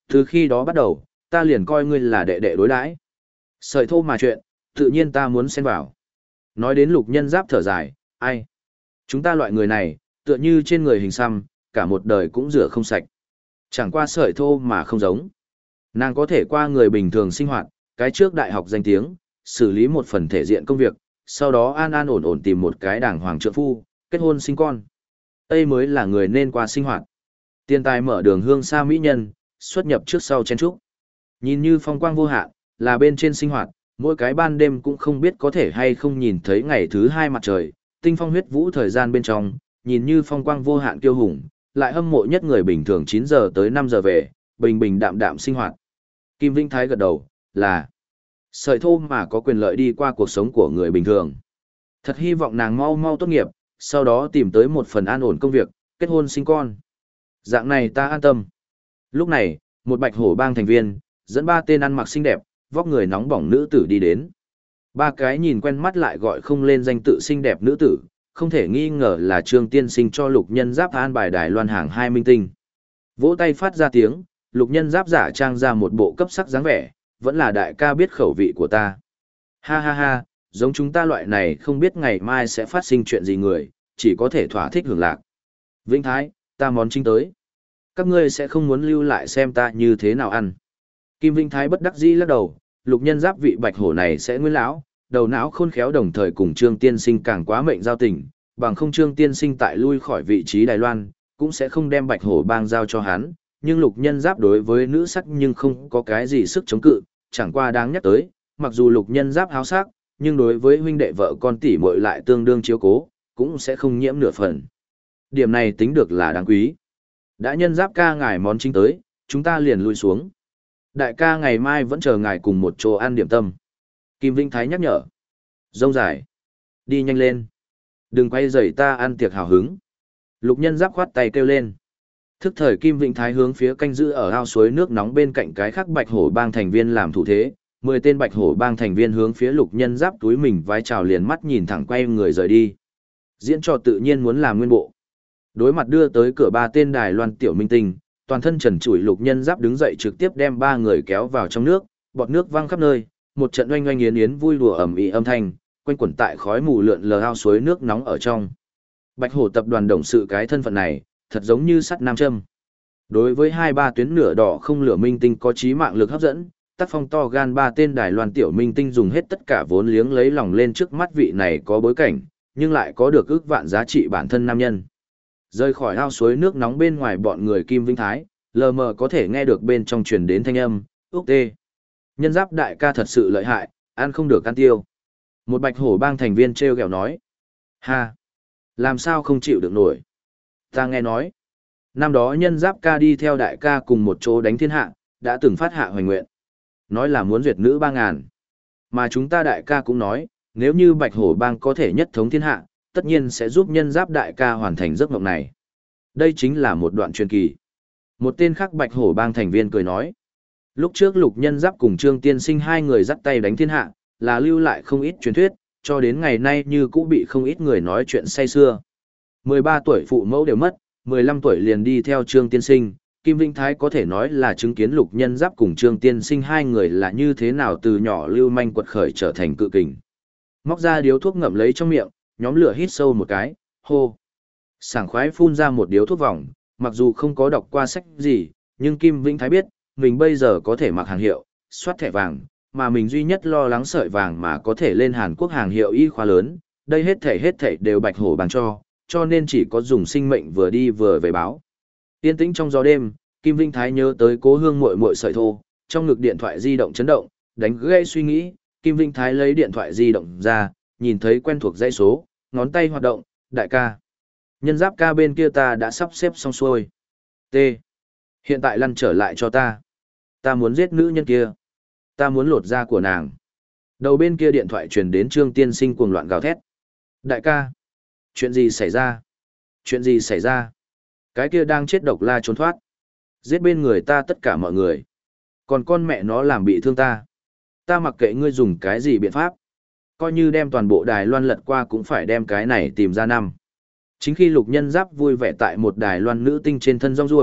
Từ khi đó bắt đầu, ta liền coi ngươi là đệ đệ đối đãi. Sợi thô mà chuyện, tự nhiên ta muốn xen vào. Nói đến Lục Nhân Giáp thở dài, ai? Chúng ta loại người này, tựa như trên người hình xăm, cả một đời cũng rửa không sạch. Chẳng qua sợi thô mà không giống. Nàng có thể qua người bình thường sinh hoạt, cái trước đại học danh tiếng, xử lý một phần thể diện công việc, sau đó an an ổn ổn tìm một cái đàng hoàng trượng phu, kết hôn sinh con. Đây mới là người nên qua sinh hoạt. Tiền tài mở đường hương xa mỹ nhân, xuất nhập trước sau chen trúc. Nhìn như phong quang vô hạn, là bên trên sinh hoạt, mỗi cái ban đêm cũng không biết có thể hay không nhìn thấy ngày thứ hai mặt trời, tinh phong huyết vũ thời gian bên trong, nhìn như phong quang vô hạn kiêu hùng, lại hâm mộ nhất người bình thường 9 giờ tới 5 giờ về, bình bình đạm đạm sinh hoạt. Kim Vĩnh Thái gật đầu, là sợi thô mà có quyền lợi đi qua cuộc sống của người bình thường. Thật hy vọng nàng mau mau tốt nghiệp, sau đó tìm tới một phần an ổn công việc, kết hôn sinh con. Dạng này ta an tâm. Lúc này, một bạch hổ bang thành viên, dẫn 3 tên ăn mặc xinh đẹp, vóc người nóng bỏng nữ tử đi đến. 3 cái nhìn quen mắt lại gọi không lên danh tự xinh đẹp nữ tử, không thể nghi ngờ là Trương Tiên Sinh cho Lục Nhân Giáp an bài Đài Loan hàng 2 minh tinh. Vỗ tay phát ra tiếng, Lục Nhân Giáp giả trang ra một bộ cấp sắc dáng vẻ, vẫn là đại ca biết khẩu vị của ta. Ha ha ha, giống chúng ta loại này không biết ngày mai sẽ phát sinh chuyện gì người, chỉ có thể thỏa thích hưởng lạc. Vĩnh Thái, ta món chính tới. Các ngươi sẽ không muốn lưu lại xem ta như thế nào ăn. Kim Vĩnh Thái bất đắc dĩ lắc đầu, Lục Nhân Giáp vị bạch hổ này sẽ nguyên lão, đầu não khôn khéo đồng thời cùng Trương Tiên Sinh càng quá mệnh giao tình, bằng không Trương Tiên Sinh tại lui khỏi vị trí Đài Loan, cũng sẽ không đem bạch hổ bang giao cho hắn, nhưng Lục Nhân Giáp đối với nữ sắc nhưng không có cái gì sức chống cự, chẳng qua đáng nhắc tới, mặc dù Lục Nhân Giáp háo sắc, nhưng đối với huynh đệ vợ con tỷ muội lại tương đương chiếu cố, cũng sẽ không nhiễm nửa phần. Điểm này tính được là đáng quý. Đã Nhân Giáp ca ngài món chính tới, chúng ta liền lui xuống. Đại ca ngày mai vẫn chờ ngài cùng một chỗ ăn điểm tâm. Kim Vĩnh Thái nhắc nhở. Rông dài. Đi nhanh lên. Đừng quay rầy ta ăn tiệc hào hứng. Lục Nhân Giáp khoát tay kêu lên. Thức thời Kim Vĩnh Thái hướng phía canh giữ ở ao suối nước nóng bên cạnh cái khác bạch hổ bang thành viên làm thủ thế. 10 tên bạch hổ bang thành viên hướng phía Lục Nhân Giáp túi mình vái chào liền mắt nhìn thẳng quay người rời đi. Diễn trò tự nhiên muốn làm nguyên bộ. Đối mặt đưa tới cửa 3 tên Đài Loan tiểu minh tinh, toàn thân trần trụi Lục Nhân Giáp đứng dậy trực tiếp đem 3 người kéo vào trong nước, bọt nước văng khắp nơi, một trận oanh oanh yến yến vui đùa ầm ĩ âm thanh, quanh quẩn tại khói mù lượn lờ ao suối nước nóng ở trong. Bạch Hổ tập đoàn đồng sự cái thân phận này, thật giống như sắt nam châm. Đối với 2-3 tuyến nửa đỏ không lửa minh tinh có chí mạng lực hấp dẫn, tác phong to gan 3 tên Đài Loan tiểu minh tinh dùng hết tất cả vốn liếng lấy lòng lên trước mắt vị này có bối cảnh, nhưng lại có được ước vạn giá trị bản thân nam nhân. Rời khỏi ao suối nước nóng bên ngoài bọn người Kim Vĩnh Thái, lờ mờ có thể nghe được bên trong truyền đến thanh âm, úc tê. Nhân Giáp đại ca thật sự lợi hại, ăn không được ăn tiêu. Một bạch hổ bang thành viên treo gẹo nói. Ha! Làm sao không chịu được nổi? Ta nghe nói. Năm đó Nhân Giáp ca đi theo đại ca cùng một chỗ đánh thiên hạ, đã từng phát hạ hoành nguyện. Nói là muốn duyệt nữ 3.000. Mà chúng ta đại ca cũng nói, nếu như bạch hổ bang có thể nhất thống thiên hạ, tất nhiên sẽ giúp Nhân Giáp đại ca hoàn thành giấc mộng này. Đây chính là một đoạn truyền kỳ. Một tên khác bạch hổ bang thành viên cười nói. Lúc trước Lục Nhân Giáp cùng Trương Tiên Sinh 2 người dắt tay đánh thiên hạ, là lưu lại không ít truyền thuyết, cho đến ngày nay như cũ bị không ít người nói chuyện say xưa. 13 tuổi phụ mẫu đều mất, 15 tuổi liền đi theo Trương Tiên Sinh, Kim Vĩnh Thái có thể nói là chứng kiến Lục Nhân Giáp cùng Trương Tiên Sinh 2 người là như thế nào từ nhỏ lưu manh quật khởi trở thành cự kình. Móc ra điếu thuốc ngậm lấy trong miệng, nhóm lửa hít sâu một cái, hô. Sảng khoái phun ra một điếu thuốc vòng, mặc dù không có đọc qua sách gì, nhưng Kim Vĩnh Thái biết, mình bây giờ có thể mặc hàng hiệu, soát thẻ vàng, mà mình duy nhất lo lắng sợi vàng mà có thể lên Hàn Quốc hàng hiệu y khoa lớn, đây hết thảy đều bạch hổ bằng cho nên chỉ có dùng sinh mệnh vừa đi vừa về báo. Yên tĩnh trong gió đêm, Kim Vĩnh Thái nhớ tới cố hương muội muội sợi thô, trong ngực điện thoại di động chấn động, đánh gây suy nghĩ, Kim Vĩnh Thái lấy điện thoại di động ra, nhìn thấy quen thuộc dãy số, ngón tay hoạt động, đại ca. Nhân Giáp ca bên kia ta đã sắp xếp xong xuôi. T. Hiện tại lăn trở lại cho ta. Ta muốn giết nữ nhân kia. Ta muốn lột da của nàng. Đầu bên kia điện thoại truyền đến Trương Tiên Sinh cuồng loạn gào thét. Đại ca. Chuyện gì xảy ra? Chuyện gì xảy ra? Cái kia đang chết độc la trốn thoát. Giết bên người ta tất cả mọi người. Còn con mẹ nó làm bị thương ta. Ta mặc kệ ngươi dùng cái gì biện pháp. Coi như đem toàn bộ Đài Loan lật qua cũng phải đem cái này tìm ra năm. Chính khi Lục Nhân Giáp vui vẻ tại một Đài Loan nữ tinh trên thân rong ruổi,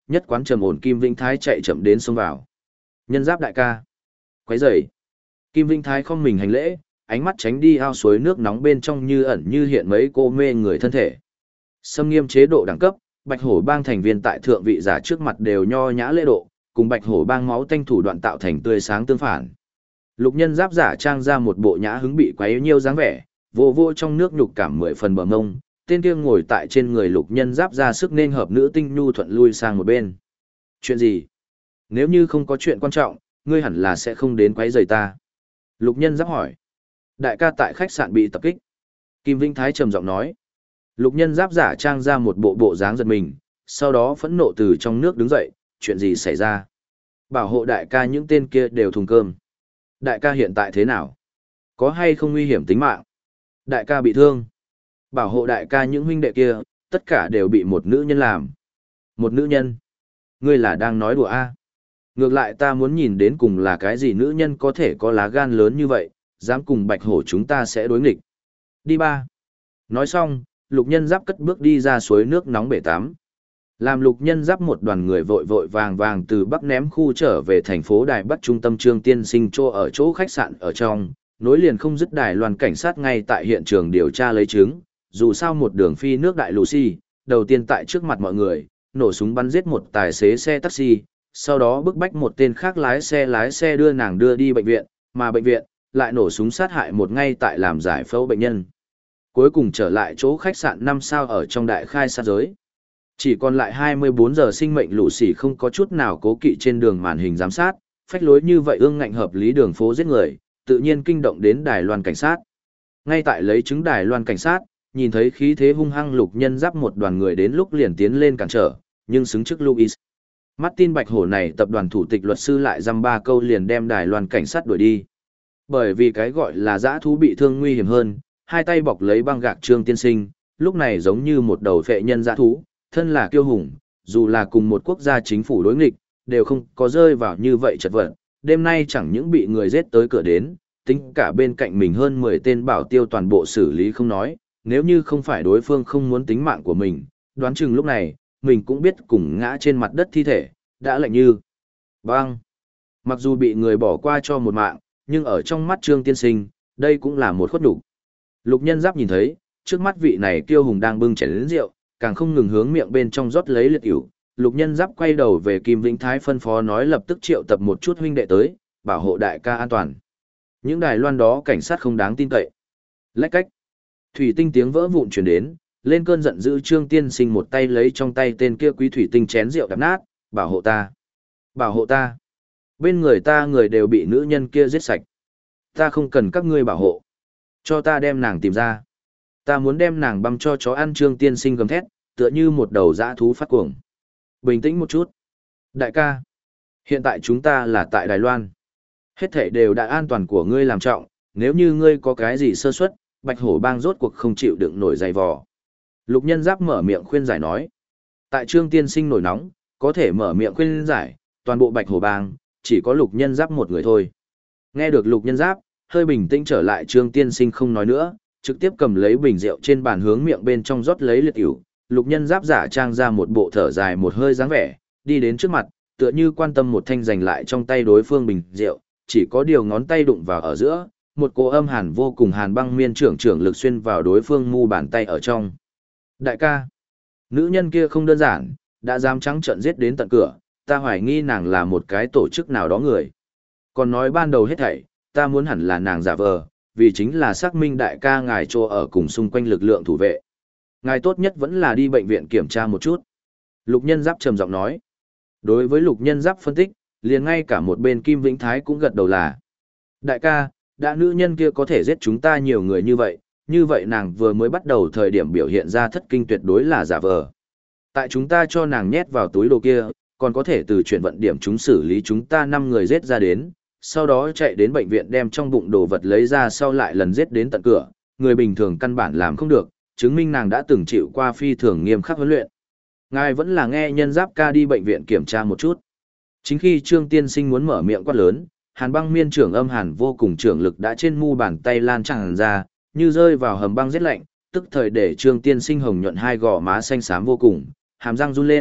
nhất quán trầm ổn Kim Vĩnh Thái chạy chậm đến xông vào. Nhân Giáp đại ca. Quấy rầy. Kim Vĩnh Thái không mình hành lễ, ánh mắt tránh đi ao suối nước nóng bên trong như ẩn như hiện mấy cô mê người thân thể. Xâm nghiêm chế độ đẳng cấp, Bạch Hổ bang thành viên tại thượng vị giả trước mặt đều nho nhã lễ độ, cùng Bạch Hổ bang máu tanh thủ đoạn tạo thành tươi sáng tương phản. Lục Nhân Giáp giả trang ra một bộ nhã hứng bị quấy nhiêu dáng vẻ, vô vô trong nước nhục cảm 10 phần bờ mông, tên kia ngồi tại trên người Lục Nhân Giáp ra sức nên hợp nữ tinh nhu thuận lui sang một bên. Chuyện gì? Nếu như không có chuyện quan trọng, ngươi hẳn là sẽ không đến quấy rầy ta. Lục Nhân Giáp hỏi. Đại ca tại khách sạn bị tập kích. Kim Vĩnh Thái trầm giọng nói. Lục Nhân Giáp giả trang ra một bộ bộ dáng giật mình, sau đó phẫn nộ từ trong nước đứng dậy, chuyện gì xảy ra? Bảo hộ đại ca những tên kia đều thùng cơm. Đại ca hiện tại thế nào? Có hay không nguy hiểm tính mạng? Đại ca bị thương. Bảo hộ đại ca những huynh đệ kia, tất cả đều bị một nữ nhân làm. Một nữ nhân? Ngươi là đang nói đùa a? Ngược lại ta muốn nhìn đến cùng là cái gì nữ nhân có thể có lá gan lớn như vậy, dám cùng Bạch Hổ chúng ta sẽ đối nghịch. Đi ba. Nói xong, Lục Nhân Giáp cất bước đi ra suối nước nóng bể tắm. Làm Lục Nhân Giáp một đoàn người vội vội vàng vàng từ Bắc ném khu trở về thành phố Đài Bắc trung tâm Trương Tiên Sinh chỗ ở chỗ khách sạn ở trong, nối liền không dứt Đài Loan cảnh sát ngay tại hiện trường điều tra lấy chứng, dù sao một đường phi nước đại Lucy, đầu tiên tại trước mặt mọi người, nổ súng bắn giết một tài xế xe taxi, sau đó bức bách một tên khác lái xe đưa nàng đưa đi bệnh viện, mà bệnh viện lại nổ súng sát hại một ngay tại làm giải phẫu bệnh nhân. Cuối cùng trở lại chỗ khách sạn 5 sao ở trong đại khai sát giới. Chỉ còn lại 24 giờ sinh mệnh lũ sỉ không có chút nào cố kỵ trên đường màn hình giám sát, phách lối như vậy ương ngạnh hợp lý đường phố giết người, tự nhiên kinh động đến Đài Loan cảnh sát. Ngay tại lấy chứng Đài Loan cảnh sát, nhìn thấy khí thế hung hăng Lục Nhân Giáp một đoàn người đến lúc liền tiến lên cản trở, nhưng xứng trước Louis. Martin Bạch Hổ này tập đoàn thủ tịch luật sư lại dăm ba câu liền đem Đài Loan cảnh sát đuổi đi. Bởi vì cái gọi là dã thú bị thương nguy hiểm hơn, hai tay bọc lấy băng gạc Trương Tiên Sinh, lúc này giống như một đầu phệ nhân dã thú, thân là kiêu hùng, dù là cùng một quốc gia chính phủ đối nghịch, đều không có rơi vào như vậy chật vật. Đêm nay chẳng những bị người giết tới cửa đến, tính cả bên cạnh mình hơn 10 tên bảo tiêu toàn bộ xử lý không nói, nếu như không phải đối phương không muốn tính mạng của mình, đoán chừng lúc này, mình cũng biết cùng ngã trên mặt đất thi thể, đã lạnh như băng. Mặc dù bị người bỏ qua cho một mạng, nhưng ở trong mắt Trương Tiên Sinh, đây cũng là một khuất nhục. Lục Nhân Giáp nhìn thấy, trước mắt vị này kiêu hùng đang bưng chén rượu, càng không ngừng hướng miệng bên trong rót lấy liệt ỉu. Lục Nhân Giáp quay đầu về Kim Vĩnh Thái phân phó nói lập tức triệu tập một chút huynh đệ tới, bảo hộ đại ca an toàn. Những Đài Loan đó cảnh sát không đáng tin cậy. Lách cách. Thủy tinh tiếng vỡ vụn truyền đến, lên cơn giận dữ Trương Tiên Sinh một tay lấy trong tay tên kia quý thủy tinh chén rượu đập nát, bảo hộ ta. Bảo hộ ta. Bên người ta người đều bị nữ nhân kia giết sạch. Ta không cần các ngươi bảo hộ. Cho ta đem nàng tìm ra. Ta muốn đem nàng băm cho chó ăn. Trương Tiên Sinh gầm thét, tựa như một đầu dã thú phát cuồng. Bình tĩnh một chút. Đại ca. Hiện tại chúng ta là tại Đài Loan. Hết thảy đều đã an toàn của ngươi làm trọng. Nếu như ngươi có cái gì sơ suất, Bạch Hổ bang rốt cuộc không chịu đựng nổi dày vò. Lục Nhân Giáp mở miệng khuyên giải nói. Tại Trương Tiên Sinh nổi nóng, có thể mở miệng khuyên giải, toàn bộ Bạch Hổ bang, chỉ có Lục Nhân Giáp một người thôi. Nghe được Lục Nhân Giáp, hơi bình tĩnh trở lại Trương Tiên Sinh không nói nữa, trực tiếp cầm lấy bình rượu trên bàn hướng miệng bên trong rót lấy liệt ỉu. Lục Nhân Giáp giả trang ra một bộ thở dài một hơi dáng vẻ, đi đến trước mặt, tựa như quan tâm một thanh giành lại trong tay đối phương bình rượu, chỉ có điều ngón tay đụng vào ở giữa, một cỗ âm hàn vô cùng hàn băng miên trưởng lực xuyên vào đối phương mu bàn tay ở trong. Đại ca, nữ nhân kia không đơn giản, đã dám trắng trợn giết đến tận cửa, ta hoài nghi nàng là một cái tổ chức nào đó người. Còn nói ban đầu hết thảy, ta muốn hẳn là nàng giả vờ, vì chính là xác minh đại ca ngài trô ở cùng xung quanh lực lượng thủ vệ. Ngài tốt nhất vẫn là đi bệnh viện kiểm tra một chút. Lục Nhân Giáp trầm giọng nói. Đối với Lục Nhân Giáp phân tích, liền ngay cả một bên Kim Vĩnh Thái cũng gật đầu là. Đại ca, đã nữ nhân kia có thể giết chúng ta nhiều người như vậy nàng vừa mới bắt đầu thời điểm biểu hiện ra thất kinh tuyệt đối là giả vờ. Tại chúng ta cho nàng nhét vào túi đồ kia, còn có thể từ chuyển vận điểm chúng xử lý chúng ta 5 người giết ra đến, sau đó chạy đến bệnh viện đem trong bụng đồ vật lấy ra sau lại lần giết đến tận cửa, người bình thường căn bản làm không được, chứng minh nàng đã từng chịu qua phi thường nghiêm khắc huấn luyện. Ngài vẫn là nghe Nhân Giáp ca đi bệnh viện kiểm tra một chút. Chính khi Trương Tiên Sinh muốn mở miệng quát lớn, hàn băng miên trưởng âm hàn vô cùng trưởng lực đã trên mu bàn tay lan tràn ra, như rơi vào hầm băng rét lạnh, tức thời để Trương Tiên Sinh hồng nhuận hai gò má xanh xám vô cùng, hàm răng run lên,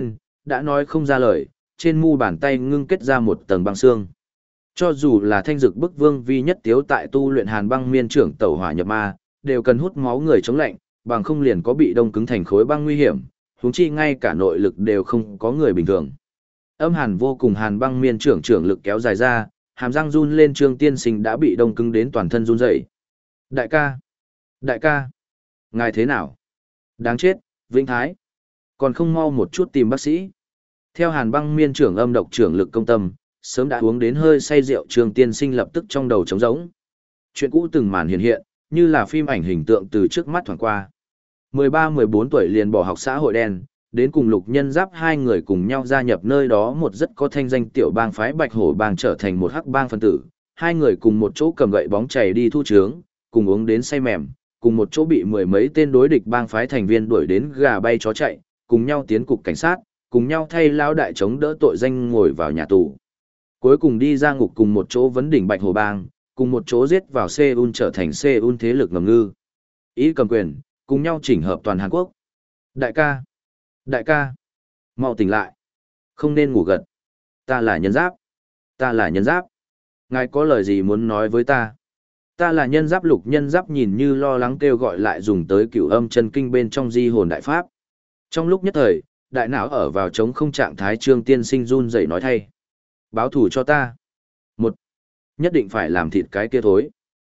đã nói không ra lời, trên mu bàn tay ngưng kết ra một tầng băng xương. Cho dù là thanh dực bức vương vi nhất tiếu tại tu luyện hàn băng miên trưởng tẩu hỏa nhập ma, đều cần hút máu người chống lạnh, bằng không liền có bị đông cứng thành khối băng nguy hiểm, huống chi ngay cả nội lực đều không có người bình thường. Âm hàn vô cùng hàn băng miên trưởng lực kéo dài ra, hàm răng run lên Trương Tiên Sinh đã bị đông cứng đến toàn thân run rẩy. Đại ca! Đại ca! Ngài thế nào? Đáng chết, Vĩnh Thái! Còn không mau một chút tìm bác sĩ. Theo hàn băng miên trưởng âm độc trưởng lực công tâm, sớm đã uống đến hơi say rượu Trương Tiên Sinh lập tức trong đầu trống rỗng. Chuyện cũ từng màn hiện hiện, như là phim ảnh hình tượng từ trước mắt thoảng qua. 13-14 tuổi liền bỏ học xã hội đen, đến cùng Lục Nhân Giáp hai người cùng nhau gia nhập nơi đó một rất có thanh danh tiểu bang phái Bạch Hổ bang trở thành một hắc bang phân tử. Hai người cùng một chỗ cầm gậy bóng chày đi thu trướng, cùng uống đến say mềm, cùng một chỗ bị mười mấy tên đối địch bang phái thành viên đuổi đến gà bay chó chạy, cùng nhau tiến cục cảnh sát, cùng nhau thay lão đại chống đỡ tội danh ngồi vào nhà tù. Cuối cùng đi ra ngục cùng một chỗ vấn đỉnh Bạch Hổ bang, cùng một chỗ giết vào Seoul trở thành Seoul thế lực ngầm ngư. Ý cầm quyền, cùng nhau chỉnh hợp toàn Hàn Quốc. Đại ca! Đại ca! Mau tỉnh lại! Không nên ngủ gật. Ta là Nhân Giáp! Ta là Nhân Giáp! Ngài có lời gì muốn nói với ta? Ta là Nhân Giáp. Lục Nhân Giáp nhìn như lo lắng kêu gọi lại dùng tới cửu âm chân kinh bên trong di hồn đại pháp. Trong lúc nhất thời, đại não ở vào trống không trạng thái Trương Tiên Sinh run rẩy nói thay. Báo thù cho ta. Một, nhất định phải làm thịt cái kia thối.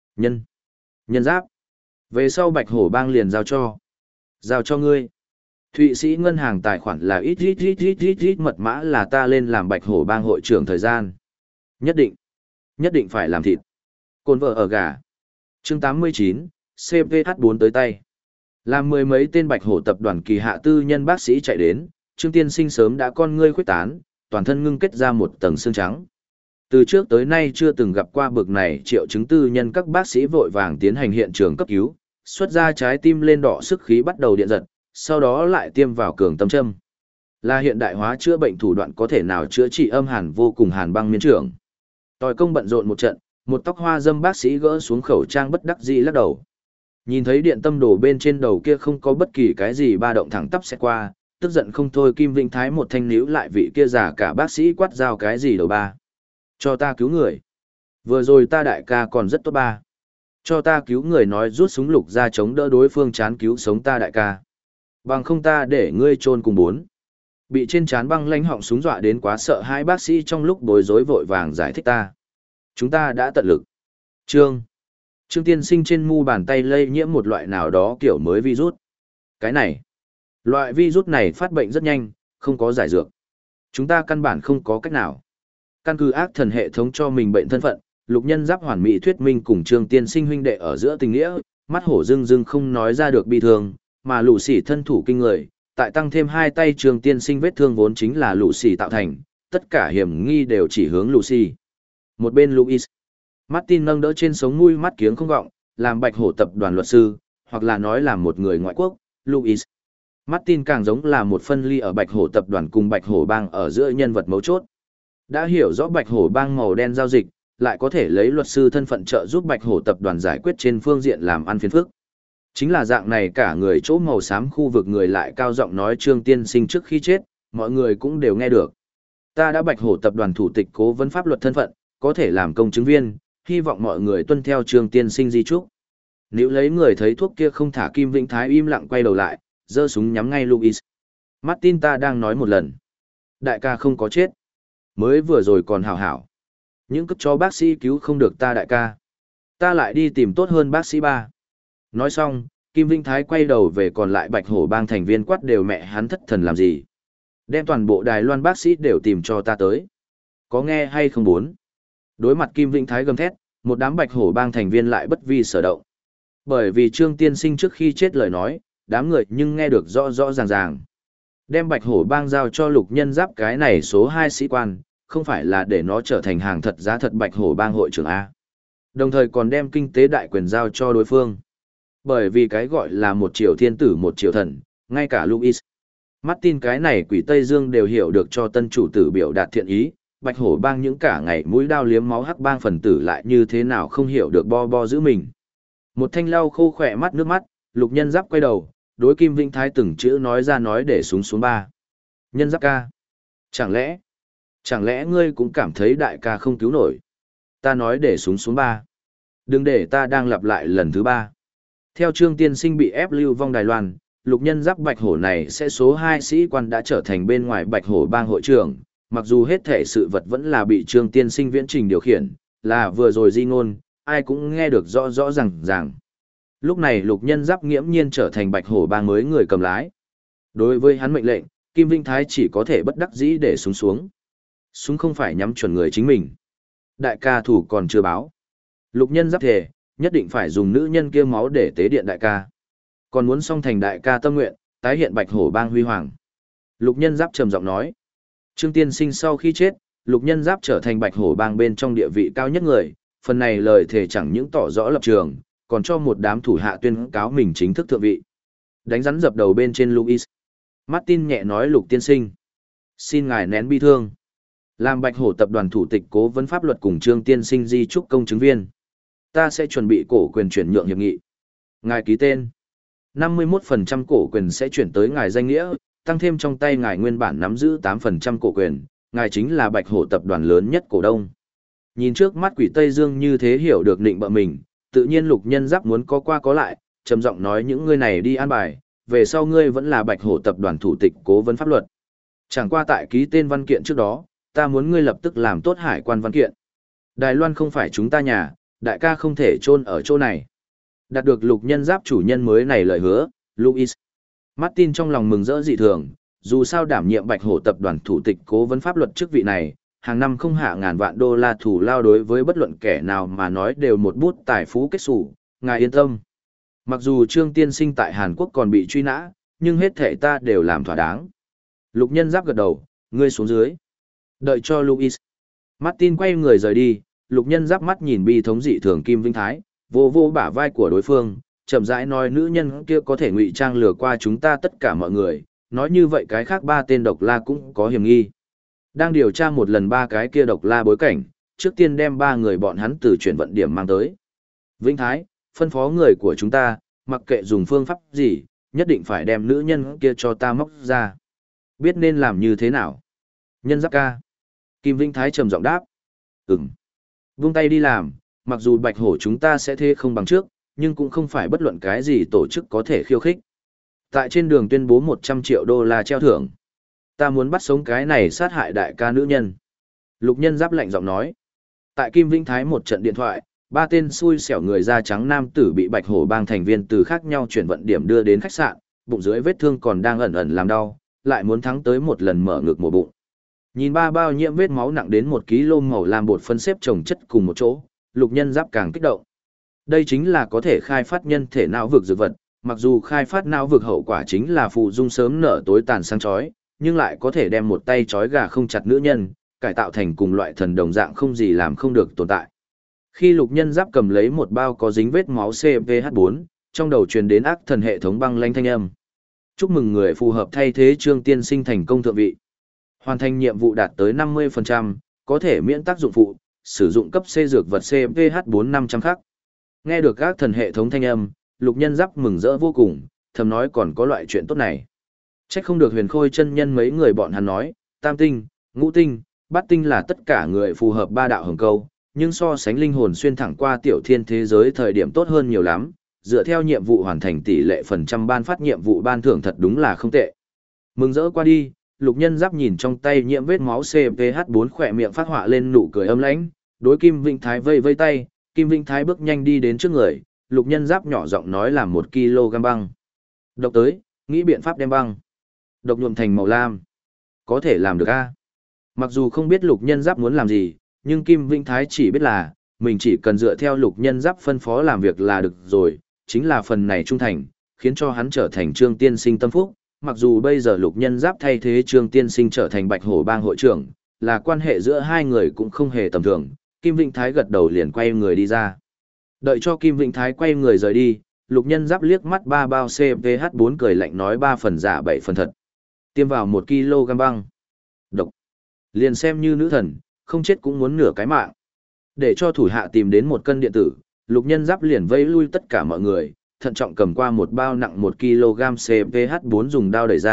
Nhân Giáp. Về sau Bạch Hổ bang liền giao cho ngươi. Thụy Sĩ ngân hàng tài khoản là ít mật mã là ta lên làm Bạch Hổ bang hội trưởng thời gian. Nhất định phải làm thịt. Côn vợ ở gà. Chương 89, CPH4 tới tay. Làm mười mấy tên Bạch Hổ tập đoàn kỳ hạ tư nhân bác sĩ chạy đến, Trương Tiên Sinh sớm đã con ngươi khuếch tán, toàn thân ngưng kết ra một tầng xương trắng. Từ trước tới nay chưa từng gặp qua bực này triệu chứng tư nhân, các bác sĩ vội vàng tiến hành hiện trường cấp cứu, xuất ra trái tim lên đỏ sức khí bắt đầu điện giật, sau đó lại tiêm vào cường tâm châm. Là hiện đại hóa chữa bệnh thủ đoạn có thể nào chữa trị âm hàn vô cùng hàn băng miên trưởng. Tòi công bận rộn một trận, một tóc hoa dâm bác sĩ gỡ xuống khẩu trang bất đắc dĩ lắc đầu. Nhìn thấy điện tâm đồ bên trên đầu kia không có bất kỳ cái gì ba động thẳng tắp sẽ qua, tức giận không thôi Kim Vĩnh Thái một thanh níu lại vị kia giả cả bác sĩ quát giao cái gì đầu ba. Cho ta cứu người. Vừa rồi ta đại ca còn rất tốt ba. Cho ta cứu người nói rút súng lục ra chống đỡ đối phương chán cứu sống ta đại ca. Bằng không ta để ngươi chôn cùng bốn. Bị trên chán băng lãnh họng súng dọa đến quá sợ, hai bác sĩ trong lúc bối rối vội vàng giải thích ta. Chúng ta đã tận lực. Trương Tiên Sinh trên mu bàn tay lây nhiễm một loại nào đó kiểu mới virus. Cái này. Loại virus này phát bệnh rất nhanh, không có giải dược. Chúng ta căn bản không có cách nào. Căn cứ ác thần hệ thống cho mình bệnh thân phận, Lục Nhân Giáp hoàn mỹ thuyết minh cùng Trương Tiên Sinh huynh đệ ở giữa tình nghĩa, mắt hổ dưng dưng không nói ra được bi thương, mà lũ sỉ thân thủ kinh người, tại tăng thêm hai tay Trương Tiên Sinh vết thương vốn chính là lũ sỉ tạo thành, tất cả hiểm nghi đều chỉ hướng lũ sỉ. Một bên Luis Martin nâng đỡ trên sống mũi mắt kiếng không gọng, làm Bạch Hổ tập đoàn luật sư, hoặc là nói là một người ngoại quốc. Luis Martin càng giống là một phân ly ở Bạch Hổ tập đoàn cùng Bạch Hổ bang ở giữa nhân vật mấu chốt. Đã hiểu rõ Bạch Hổ bang màu đen giao dịch, lại có thể lấy luật sư thân phận trợ giúp Bạch Hổ tập đoàn giải quyết trên phương diện làm ăn phiền phức. Chính là dạng này cả người chỗ màu xám khu vực người lại cao giọng nói Trương Tiên Sinh trước khi chết, mọi người cũng đều nghe được. Ta đã Bạch Hổ tập đoàn thủ tịch cố vấn pháp luật thân phận, có thể làm công chứng viên, hy vọng mọi người tuân theo Trương Tiên Sinh di chúc. Nếu lấy người thấy thuốc kia không thả, Kim Vĩnh Thái im lặng quay đầu lại, giơ súng nhắm ngay Luis. Martin, ta đang nói một lần. Đại ca không có chết. Mới vừa rồi còn hảo hảo. Những cấp cho bác sĩ cứu không được ta đại ca. Ta lại đi tìm tốt hơn bác sĩ ba. Nói xong, Kim Vĩnh Thái quay đầu về còn lại Bạch Hổ bang thành viên quát đều mẹ hắn thất thần làm gì. Đem toàn bộ Đài Loan bác sĩ đều tìm cho ta tới. Có nghe hay không bốn? Đối mặt Kim Vĩnh Thái gầm thét, một đám Bạch Hổ bang thành viên lại bất vi sở động. Bởi vì Trương Tiên Sinh trước khi chết lời nói, đám người nhưng nghe được rõ rõ ràng ràng. Đem Bạch Hổ bang giao cho Lục Nhân Giáp cái này số 2 sĩ quan, không phải là để nó trở thành hàng thật giá thật Bạch Hổ bang hội trưởng A. Đồng thời còn đem kinh tế đại quyền giao cho đối phương. Bởi vì cái gọi là một triệu thiên tử một triệu thần, ngay cả Louis Martin cái này quỷ Tây Dương đều hiểu được cho tân chủ tử biểu đạt thiện ý. Bạch Hổ bang những cả ngày mũi đao liếm máu hắc bang phần tử lại như thế nào không hiểu được bo bo giữ mình. Một thanh lau khô khỏe mắt nước mắt, Lục Nhân Giáp quay đầu, đối Kim Vĩnh Thái từng chữ nói ra nói để súng xuống ba. Nhân Giáp ca, Chẳng lẽ ngươi cũng cảm thấy đại ca không cứu nổi? Ta nói để súng xuống ba. Đừng để ta đang lặp lại lần thứ ba. Theo Trương Tiên Sinh bị ép lưu vong Đài Loan, lục nhân giáp Bạch Hổ này sẽ số 2 sĩ quan đã trở thành bên ngoài Bạch Hổ bang hội trưởng, mặc dù hết thể sự vật vẫn là bị Trương Tiên Sinh viễn trình điều khiển, là vừa rồi di ngôn, ai cũng nghe được rõ rõ ràng. Lúc này lục nhân giáp nghiễm nhiên trở thành Bạch Hổ bang mới người cầm lái. Đối với hắn mệnh lệnh, Kim Vinh Thái chỉ có thể bất đắc dĩ để súng xuống. Súng không phải nhắm chuẩn người chính mình. Đại ca thủ còn chưa báo. Lục nhân giáp thề, nhất định phải dùng nữ nhân kia máu để tế điện đại ca. Còn muốn song thành đại ca tâm nguyện, tái hiện Bạch Hổ bang huy hoàng. Lục nhân giáp trầm giọng nói. Trương Tiên Sinh sau khi chết, lục nhân giáp trở thành Bạch Hổ bang bên trong địa vị cao nhất người. Phần này lời thề chẳng những tỏ rõ lập trường, còn cho một đám thủ hạ tuyên cáo mình chính thức thượng vị. Đánh rắn dập đầu bên trên Louis. Martin nhẹ nói Lục Tiên Sinh. Xin ngài nén bi thương. Làm Bạch Hổ tập đoàn thủ tịch cố vấn pháp luật cùng Trương Tiên Sinh di trúc công chứng viên. Ta sẽ chuẩn bị cổ quyền chuyển nhượng hiệp nghị. Ngài ký tên. 51% cổ quyền sẽ chuyển tới ngài danh nghĩa, tăng thêm trong tay ngài nguyên bản nắm giữ 8% cổ quyền, ngài chính là Bạch Hổ tập đoàn lớn nhất cổ đông. Nhìn trước mắt Quỷ Tây Dương như thế hiểu được định bợ mình, tự nhiên lục nhân giáp muốn có qua có lại, trầm giọng nói những ngươi này đi an bài, về sau ngươi vẫn là Bạch Hổ tập đoàn thủ tịch cố vấn pháp luật. Chẳng qua tại ký tên văn kiện trước đó, ta muốn ngươi lập tức làm tốt hải quan văn kiện. Đài Loan không phải chúng ta nhà, đại ca không thể chôn ở chỗ này. Đạt được lục nhân giáp chủ nhân mới này lời hứa, Louis Martin trong lòng mừng rỡ dị thường, dù sao đảm nhiệm Bạch Hổ tập đoàn thủ tịch cố vấn pháp luật chức vị này, hàng năm không hạ ngàn vạn đô la thủ lao đối với bất luận kẻ nào mà nói đều một bút tài phú kết sủ, ngài yên tâm. Mặc dù Trương Tiên Sinh tại Hàn Quốc còn bị truy nã, nhưng hết thể ta đều làm thỏa đáng. Lục nhân giáp gật đầu, ngươi xuống dưới. Đợi cho Louis Martin quay người rời đi, lục nhân giáp mắt nhìn bi thống dị thường Kim Vinh Thái, vô vô bả vai của đối phương, chậm rãi nói nữ nhân kia có thể ngụy trang lừa qua chúng ta tất cả mọi người, nói như vậy cái khác 3 tên độc la cũng có hiểm nghi. Đang điều tra một lần 3 cái kia độc la bối cảnh, trước tiên đem 3 người bọn hắn từ chuyển vận điểm mang tới. Vinh Thái, phân phó người của chúng ta, mặc kệ dùng phương pháp gì, nhất định phải đem nữ nhân kia cho ta móc ra. Biết nên làm như thế nào? Nhân giáp ca. Kim Vinh Thái trầm giọng đáp. Vung tay đi làm, mặc dù Bạch Hổ chúng ta sẽ thế không bằng trước, nhưng cũng không phải bất luận cái gì tổ chức có thể khiêu khích. Tại trên đường tuyên bố 100 triệu đô la treo thưởng. Ta muốn bắt sống cái này sát hại đại ca nữ nhân. Lục nhân giáp lạnh giọng nói. Tại Kim Vinh Thái một trận điện thoại, 3 tên xui xẻo người da trắng nam tử bị Bạch Hổ bang thành viên từ khác nhau chuyển vận điểm đưa đến khách sạn, bụng dưới vết thương còn đang ẩn ẩn làm đau, lại muốn thắng tới một lần mở ngực mổ bụng. Nhìn 3 bao nhiễm vết máu nặng đến 1 kg màu làm bột phân xếp chồng chất cùng một chỗ, lục nhân giáp càng kích động. Đây chính là có thể khai phát nhân thể não vực dược vật, mặc dù khai phát não vực hậu quả chính là phụ dung sớm nở tối tàn sáng chói, nhưng lại có thể đem một tay chói gà không chặt nữ nhân, cải tạo thành cùng loại thần đồng dạng không gì làm không được tồn tại. Khi lục nhân giáp cầm lấy một bao có dính vết máu CVH4, trong đầu truyền đến ác thần hệ thống băng lanh thanh âm. Chúc mừng người phù hợp thay thế Trương Tiên Sinh thành công thượng vị. Hoàn thành nhiệm vụ đạt tới 50%, có thể miễn tác dụng phụ, sử dụng cấp C dược vật CVH4 500 khắc. Nghe được các thần hệ thống thanh âm, lục nhân giáp mừng rỡ vô cùng, thầm nói còn có loại chuyện tốt này. Trách không được Huyền Khôi chân nhân mấy người bọn hắn nói, tam tinh, ngũ tinh, bát tinh là tất cả người phù hợp 3 đạo hồng câu, nhưng so sánh linh hồn xuyên thẳng qua tiểu thiên thế giới thời điểm tốt hơn nhiều lắm, dựa theo nhiệm vụ hoàn thành tỷ lệ phần trăm ban phát nhiệm vụ ban thưởng thật đúng là không tệ. Mừng rỡ qua đi, lục nhân giáp nhìn trong tay nhiễm vết máu CVH4 khỏe miệng phát họa lên nụ cười âm lãnh, đối Kim Vinh Thái vây vây tay, Kim Vinh Thái bước nhanh đi đến trước người, lục nhân giáp nhỏ giọng nói là 1 kg băng. Độc tới, nghĩ biện pháp đem băng. Độc nhuộm thành màu lam. Có thể làm được a? Mặc dù không biết lục nhân giáp muốn làm gì, nhưng Kim Vinh Thái chỉ biết là, mình chỉ cần dựa theo lục nhân giáp phân phó làm việc là được rồi, chính là phần này trung thành, khiến cho hắn trở thành Trương Tiên Sinh tâm phúc. Mặc dù bây giờ lục nhân giáp thay thế Trương Tiên Sinh trở thành Bạch Hổ bang hội trưởng, là quan hệ giữa hai người cũng không hề tầm thường, Kim Vĩnh Thái gật đầu liền quay người đi ra. Đợi cho Kim Vĩnh Thái quay người rời đi, lục nhân giáp liếc mắt 3 bao CVH4 cười lạnh nói 3 phần giả 7 phần thật. Tiêm vào 1 kg băng. Độc. Liền xem như nữ thần, không chết cũng muốn nửa cái mạng. Để cho thủ hạ tìm đến 1 cân điện tử, lục nhân giáp liền vây lui tất cả mọi người, thận trọng cầm qua một bao nặng 1 kg CVH4 dùng đao đẩy ra,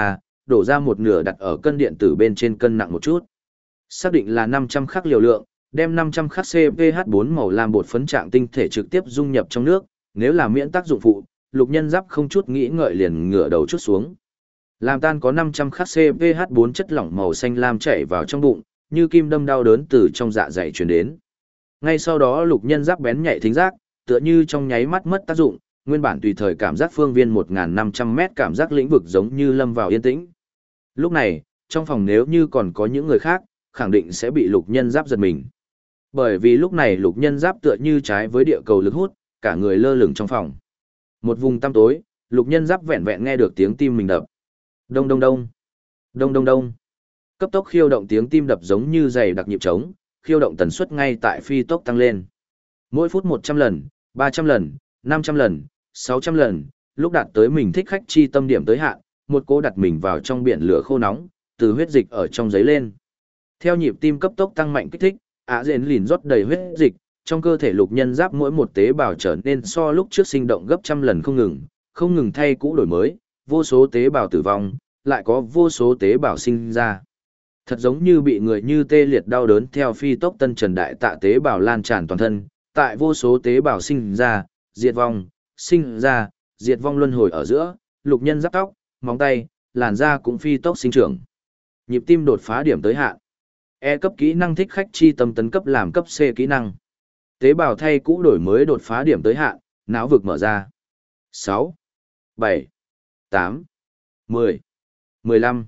đổ ra một nửa đặt ở cân điện tử bên trên cân nặng một chút. Xác định là 500 khắc liều lượng, đem 500 khắc CPH4 màu lam bột phấn trạng tinh thể trực tiếp dung nhập trong nước, nếu là miễn tác dụng phụ, Lục Nhân Giáp không chút nghĩ ngợi liền ngửa đầu chút xuống. Làm tan có 500 khắc CPH4 chất lỏng màu xanh lam chảy vào trong bụng, như kim đâm đau đớn từ trong dạ dày truyền đến. Ngay sau đó Lục Nhân Giáp bén nhạy thính giác, tựa như trong nháy mắt mất tác dụng, nguyên bản tùy thời cảm giác phương viên 1500 mét cảm giác lĩnh vực giống như lâm vào yên tĩnh. Lúc này, trong phòng nếu như còn có những người khác, khẳng định sẽ bị Lục Nhân Giáp giật mình. Bởi vì lúc này Lục Nhân Giáp tựa như trái với địa cầu lực hút, cả người lơ lửng trong phòng. Một vùng tăm tối, Lục Nhân Giáp vẹn vẹn nghe được tiếng tim mình đập. Đông đông đông, đông đông đông. Cấp tốc khiêu động tiếng tim đập giống như giày đặc nhịp trống, khiêu động tần suất ngay tại phi tốc tăng lên. Mỗi phút 100 lần, 300 lần, 500 lần, 600 lần, lúc đạt tới mình thích khách chi tâm điểm tới hạn, một cô đặt mình vào trong biển lửa khô nóng, từ huyết dịch ở trong giấy lên. Theo nhịp tim cấp tốc tăng mạnh kích thích, ạ dền lìn rót đầy huyết dịch, trong cơ thể Lục Nhân Giáp mỗi một tế bào trở nên so lúc trước sinh động gấp trăm lần không ngừng thay cũ đổi mới, vô số tế bào tử vong, lại có vô số tế bào sinh ra. Thật giống như bị người như tê liệt đau đớn theo phi tốc tân trần đại tạ tế bào lan tràn toàn thân, tại vô số tế bào sinh ra, diệt vong, sinh ra, diệt vong luân hồi ở giữa, Lục Nhân Giáp tóc, móng tay, làn da cũng phi tốc sinh trưởng. Nhịp tim đột phá điểm tới hạn. E cấp kỹ năng thích khách chi tâm tấn cấp làm cấp C kỹ năng. Tế bào thay cũ đổi mới đột phá điểm tới hạn, não vực mở ra. 6, 7, 8, 10, 15,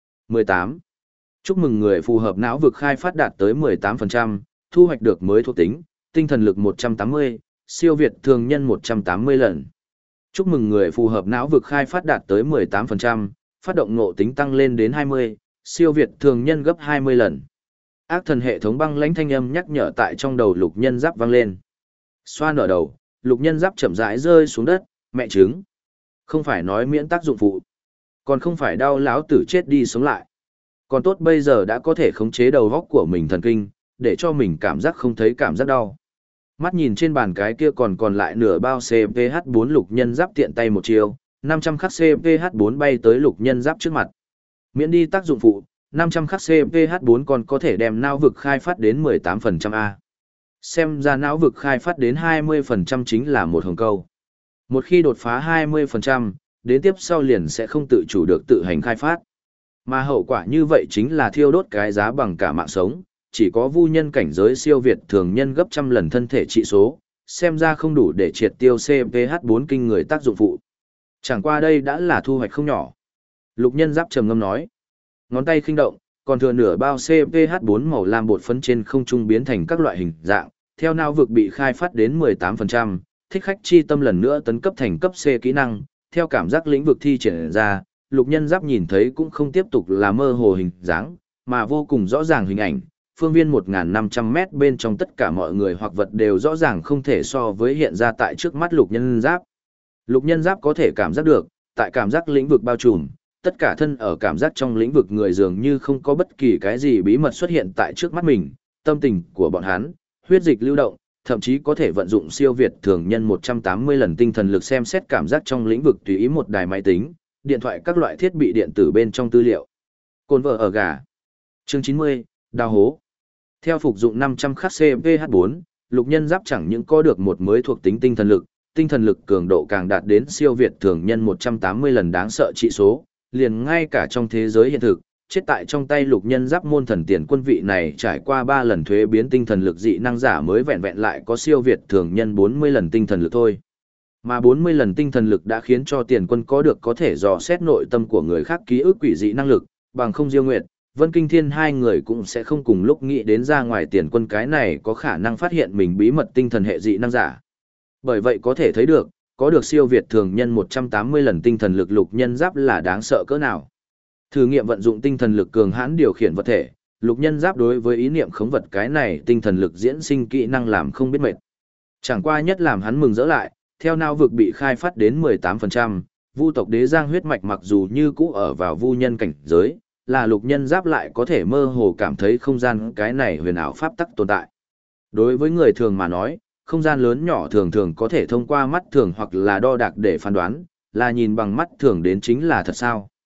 18. Chúc mừng người phù hợp não vực khai phát đạt tới 18%, thu hoạch được mới thuộc tính, tinh thần lực 180, siêu việt thường nhân 180 lần. Chúc mừng người phù hợp não vực khai phát đạt tới 18%, phát động ngộ tính tăng lên đến 20, siêu việt thường nhân gấp 20 lần. Ác thần hệ thống băng lãnh thanh âm nhắc nhở tại trong đầu Lục Nhân Giáp vang lên. Xoa nở đầu, Lục Nhân Giáp chậm rãi rơi xuống đất, mẹ trứng. Không phải nói miễn tác dụng phụ, còn không phải đau láo tử chết đi sống lại. Còn tốt bây giờ đã có thể khống chế đầu óc của mình thần kinh, để cho mình cảm giác không thấy cảm giác đau. Mắt nhìn trên bàn cái kia còn lại nửa bao CPH4 Lục Nhân Giáp tiện tay một chiều, 500 khắc CPH4 bay tới Lục Nhân Giáp trước mặt. Miễn đi tác dụng phụ, 500 khắc CPH4 còn có thể đem não vực khai phát đến 18% A. Xem ra não vực khai phát đến 20% chính là một hồng câu. Một khi đột phá 20%, đến tiếp sau liền sẽ không tự chủ được tự hành khai phát. Mà hậu quả như vậy chính là thiêu đốt cái giá bằng cả mạng sống, chỉ có vu nhân cảnh giới siêu việt thường nhân gấp trăm lần thân thể trị số, xem ra không đủ để triệt tiêu CPH4 kinh người tác dụng phụ. Chẳng qua đây đã là thu hoạch không nhỏ. Lục Nhân Giáp trầm ngâm nói. Ngón tay khinh động, còn thừa nửa bao CPH4 màu lam bột phấn trên không trung biến thành các loại hình dạng, theo não vực bị khai phát đến 18%, thích khách chi tâm lần nữa tấn cấp thành cấp C kỹ năng, theo cảm giác lĩnh vực thi triển ra, Lục Nhân Giáp nhìn thấy cũng không tiếp tục là mơ hồ hình dáng, mà vô cùng rõ ràng hình ảnh, phương viên 1500 mét bên trong tất cả mọi người hoặc vật đều rõ ràng không thể so với hiện ra tại trước mắt Lục Nhân Giáp. Lục Nhân Giáp có thể cảm giác được, tại cảm giác lĩnh vực bao trùm, tất cả thân ở cảm giác trong lĩnh vực người dường như không có bất kỳ cái gì bí mật xuất hiện tại trước mắt mình, tâm tình của bọn hắn, huyết dịch lưu động, thậm chí có thể vận dụng siêu việt thường nhân 180 lần tinh thần lực xem xét cảm giác trong lĩnh vực tùy ý một đài máy tính, điện thoại các loại thiết bị điện tử bên trong tư liệu. Cồn vợ ở gà. Chương 90, đào hố. Theo phục dụng 500 khắc CPH4, Lục Nhân Giáp chẳng những có được một mới thuộc tính tinh thần lực cường độ càng đạt đến siêu việt thường nhân 180 lần đáng sợ trị số, liền ngay cả trong thế giới hiện thực, chết tại trong tay Lục Nhân Giáp môn thần tiền quân vị này trải qua 3 lần thuế biến tinh thần lực dị năng giả mới vẹn vẹn lại có siêu việt thường nhân 40 lần tinh thần lực thôi. Mà 40 lần tinh thần lực đã khiến cho tiền quân có được có thể dò xét nội tâm của người khác ký ức quỷ dị năng lực, bằng không Diêu Nguyệt, Vân Kinh Thiên hai người cũng sẽ không cùng lúc nghĩ đến ra ngoài tiền quân cái này có khả năng phát hiện mình bí mật tinh thần hệ dị năng giả. Bởi vậy có thể thấy được, có được siêu việt thường nhân 180 lần tinh thần lực Lục Nhân Giáp là đáng sợ cỡ nào. Thử nghiệm vận dụng tinh thần lực cường hãn điều khiển vật thể, Lục Nhân Giáp đối với ý niệm khống vật cái này tinh thần lực diễn sinh kỹ năng làm không biết mệt. Chẳng qua nhất làm hắn mừng rỡ lại, theo não vực bị khai phát đến 18%, Vu tộc Đế Giang huyết mạch mặc dù như cũ ở vào vu nhân cảnh giới, là Lục Nhân Giáp lại có thể mơ hồ cảm thấy không gian cái này huyền ảo pháp tắc tồn tại. Đối với người thường mà nói, không gian lớn nhỏ thường thường có thể thông qua mắt thường hoặc là đo đạc để phán đoán, là nhìn bằng mắt thường đến chính là thật sao.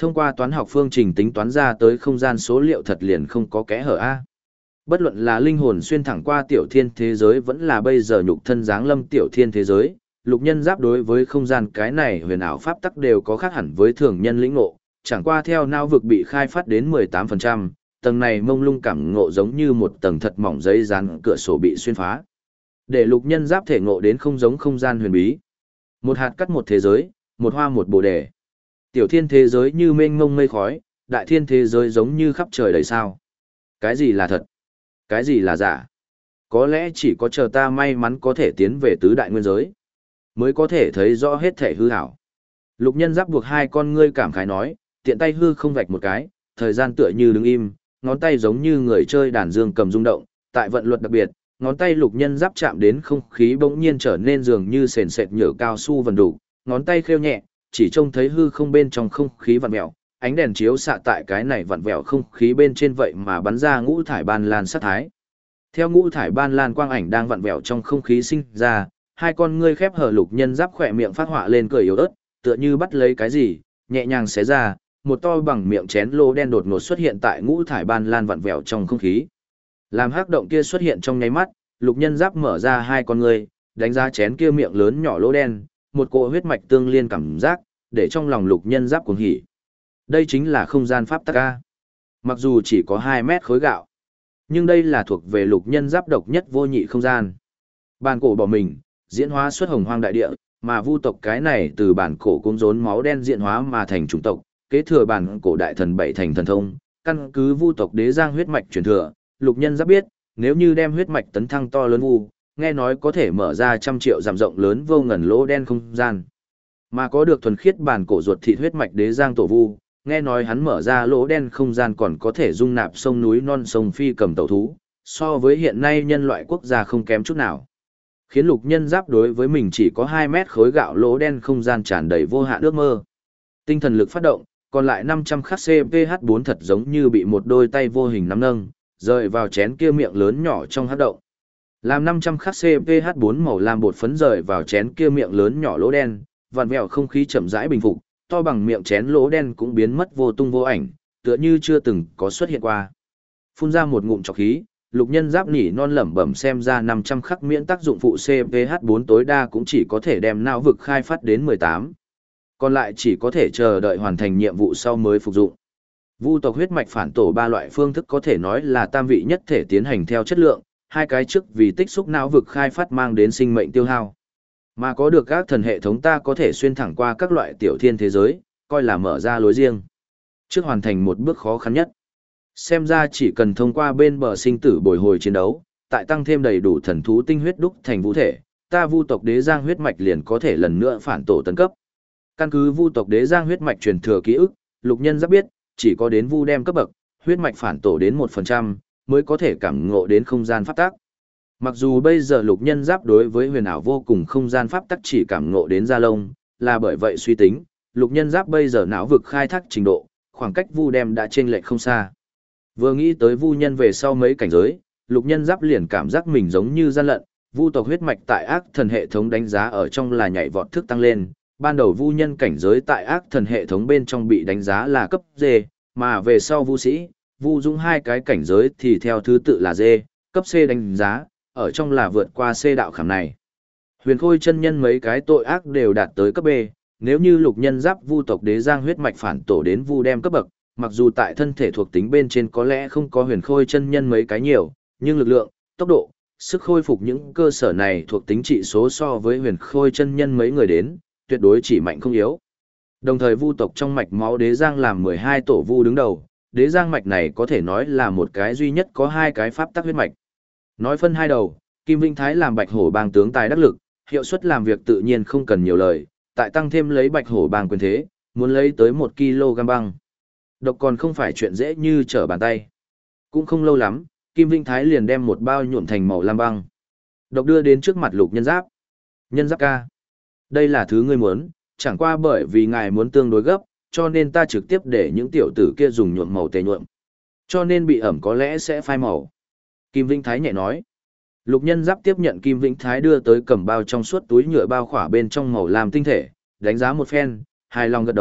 Thông qua toán học phương trình tính toán ra tới không gian số liệu thật liền không có kẽ hở a. Bất luận là linh hồn xuyên thẳng qua tiểu thiên thế giới vẫn là bây giờ nhục thân giáng lâm tiểu thiên thế giới, Lục Nhân Giáp đối với không gian cái này huyền ảo pháp tắc đều có khác hẳn với thường nhân lĩnh ngộ, chẳng qua theo não vực bị khai phát đến 18%, tầng này mông lung cảm ngộ giống như một tầng thật mỏng giấy dán cửa sổ bị xuyên phá. Để Lục Nhân Giáp thể ngộ đến không giống không gian huyền bí. Một hạt cắt một thế giới, một hoa một bồ đề. Tiểu thiên thế giới như mênh mông mây khói, đại thiên thế giới giống như khắp trời đầy sao. Cái gì là thật? Cái gì là giả? Có lẽ chỉ có chờ ta may mắn có thể tiến về tứ đại nguyên giới, mới có thể thấy rõ hết thể hư ảo. Lục Nhân Giáp buộc hai con ngươi cảm khái nói, tiện tay hư không vạch một cái, thời gian tựa như đứng im, ngón tay giống như người chơi đàn dương cầm rung động, tại vận luật đặc biệt, ngón tay Lục Nhân Giáp chạm đến không khí bỗng nhiên trở nên dường như sền sệt nhựa cao su vần đủ, ngón tay khêu nhẹ, chỉ trông thấy hư không bên trong không khí vặn vẹo, ánh đèn chiếu xạ tại cái này vặn vẹo không khí bên trên vậy mà bắn ra ngũ thải ban lan sát thái. Theo ngũ thải ban lan quang ảnh đang vặn vẹo trong không khí sinh ra, hai con ngươi khép hờ Lục Nhân Giáp khỏe miệng phát họa lên cười yếu ớt, tựa như bắt lấy cái gì, nhẹ nhàng xé ra, một to bằng miệng chén lô đen đột ngột xuất hiện tại ngũ thải ban lan vặn vẹo trong không khí. Làm hắc động kia xuất hiện trong nháy mắt, Lục Nhân Giáp mở ra hai con ngươi, đánh giá chén kia miệng lớn nhỏ lỗ đen, một cỗ huyết mạch tương liên cảm giác, để trong lòng Lục Nhân Giáp cuồng hỉ. Đây chính là không gian pháp tắc a. Mặc dù chỉ có 2 mét khối gạo, nhưng đây là thuộc về Lục Nhân Giáp độc nhất vô nhị không gian. Bản cổ bỏ mình, diễn hóa xuất hồng hoang đại địa, mà vu tộc cái này từ bản cổ cung rốn máu đen diễn hóa mà thành chủng tộc, kế thừa bản cổ đại thần bảy thành thần thông, căn cứ vu tộc đế giang huyết mạch truyền thừa, Lục Nhân Giáp biết, nếu như đem huyết mạch tấn thăng to lớn vu, nghe nói có thể mở ra trăm triệu dặm rộng lớn vô ngần lỗ đen không gian. Mà có được thuần khiết bản cổ ruột thịt huyết mạch đế giang tổ vu, nghe nói hắn mở ra lỗ đen không gian còn có thể dung nạp sông núi non sông phi cầm tẩu thú, so với hiện nay nhân loại quốc gia không kém chút nào. Khiến Lục Nhân Giáp đối với mình chỉ có 2 mét khối gạo lỗ đen không gian tràn đầy vô hạn ước mơ. Tinh thần lực phát động, còn lại 500 khắc CPH4 thật giống như bị một đôi tay vô hình nắm nâng, rời vào chén kia miệng lớn nhỏ trong hắc động. Làm 500 khắc CPH4 màu lam bột phấn rời vào chén kia miệng lớn nhỏ lỗ đen, vặn vẹo không khí chậm rãi bình phục, to bằng miệng chén lỗ đen cũng biến mất vô tung vô ảnh, tựa như chưa từng có xuất hiện qua. Phun ra một ngụm trọc khí, Lục Nhân Giáp nỉ non lẩm bẩm xem ra 500 khắc miễn tác dụng phụ CPH4 tối đa cũng chỉ có thể đem não vực khai phát đến 18. Còn lại chỉ có thể chờ đợi hoàn thành nhiệm vụ sau mới phục dụng. Vu tộc huyết mạch phản tổ 3 loại phương thức có thể nói là tam vị nhất thể tiến hành theo chất lượng, hai cái trước vì tích xúc não vực khai phát mang đến sinh mệnh tiêu hao. Mà có được các thần hệ thống ta có thể xuyên thẳng qua các loại tiểu thiên thế giới, coi là mở ra lối riêng. Trước hoàn thành một bước khó khăn nhất. Xem ra chỉ cần thông qua bên bờ sinh tử bồi hồi chiến đấu, tại tăng thêm đầy đủ thần thú tinh huyết đúc thành vũ thể, ta vu tộc đế giang huyết mạch liền có thể lần nữa phản tổ tấn cấp. Căn cứ vu tộc đế giang huyết mạch truyền thừa ký ức, Lục Nhân Giáp biết, chỉ có đến vu đem cấp bậc, huyết mạch phản tổ đến 1%, mới có thể cảm ngộ đến không gian pháp tắc. Mặc dù bây giờ Lục Nhân Giáp đối với huyền ảo vô cùng không gian pháp tắc chỉ cảm ngộ đến da lông, là bởi vậy suy tính, Lục Nhân Giáp bây giờ não vực khai thác trình độ, khoảng cách vu đem đã chênh lệch không xa. Vừa nghĩ tới vu nhân về sau mấy cảnh giới, Lục Nhân Giáp liền cảm giác mình giống như gian lận, vu tộc huyết mạch tại ác thần hệ thống đánh giá ở trong là nhảy vọt thức tăng lên, ban đầu vu nhân cảnh giới tại ác thần hệ thống bên trong bị đánh giá là cấp D, mà về sau vu sĩ, vu dũng hai cái cảnh giới thì theo thứ tự là D, cấp C đánh giá, ở trong là vượt qua C đạo khảm này. Huyền Khôi chân nhân mấy cái tội ác đều đạt tới cấp B, nếu như Lục Nhân Giáp vu tộc đế giang huyết mạch phản tổ đến vu đem cấp bậc, mặc dù tại thân thể thuộc tính bên trên có lẽ không có Huyền Khôi chân nhân mấy cái nhiều, nhưng lực lượng, tốc độ, sức khôi phục những cơ sở này thuộc tính trị số so với Huyền Khôi chân nhân mấy người đến, tuyệt đối chỉ mạnh không yếu. Đồng thời vu tộc trong mạch máu đế giang làm 12 tổ vu đứng đầu, đế giang mạch này có thể nói là một cái duy nhất có hai cái pháp tắc huyết mạch. Nói phân hai đầu, Kim Vinh Thái làm Bạch Hổ bang tướng tài đắc lực, hiệu suất làm việc tự nhiên không cần nhiều lời, tại tăng thêm lấy Bạch Hổ bang quyền thế, muốn lấy tới 1 kg băng. Độc còn không phải chuyện dễ như trở bàn tay. Cũng không lâu lắm, Kim Vinh Thái liền đem một bao nhuộm thành màu lam băng. Độc đưa đến trước mặt Lục Nhân Giáp. Nhân Giáp ca. Đây là thứ ngươi muốn, chẳng qua bởi vì ngài muốn tương đối gấp, cho nên ta trực tiếp để những tiểu tử kia dùng nhuộm màu tề nhuộm. Cho nên bị ẩm có lẽ sẽ phai màu. Kim Vĩnh Thái nhẹ nói. Lục Nhân Giáp tiếp nhận Kim Vĩnh Thái đưa tới cầm bao trong suốt túi nhựa bao khỏa bên trong màu lam tinh thể, đánh giá một phen, hài lòng gật đầu,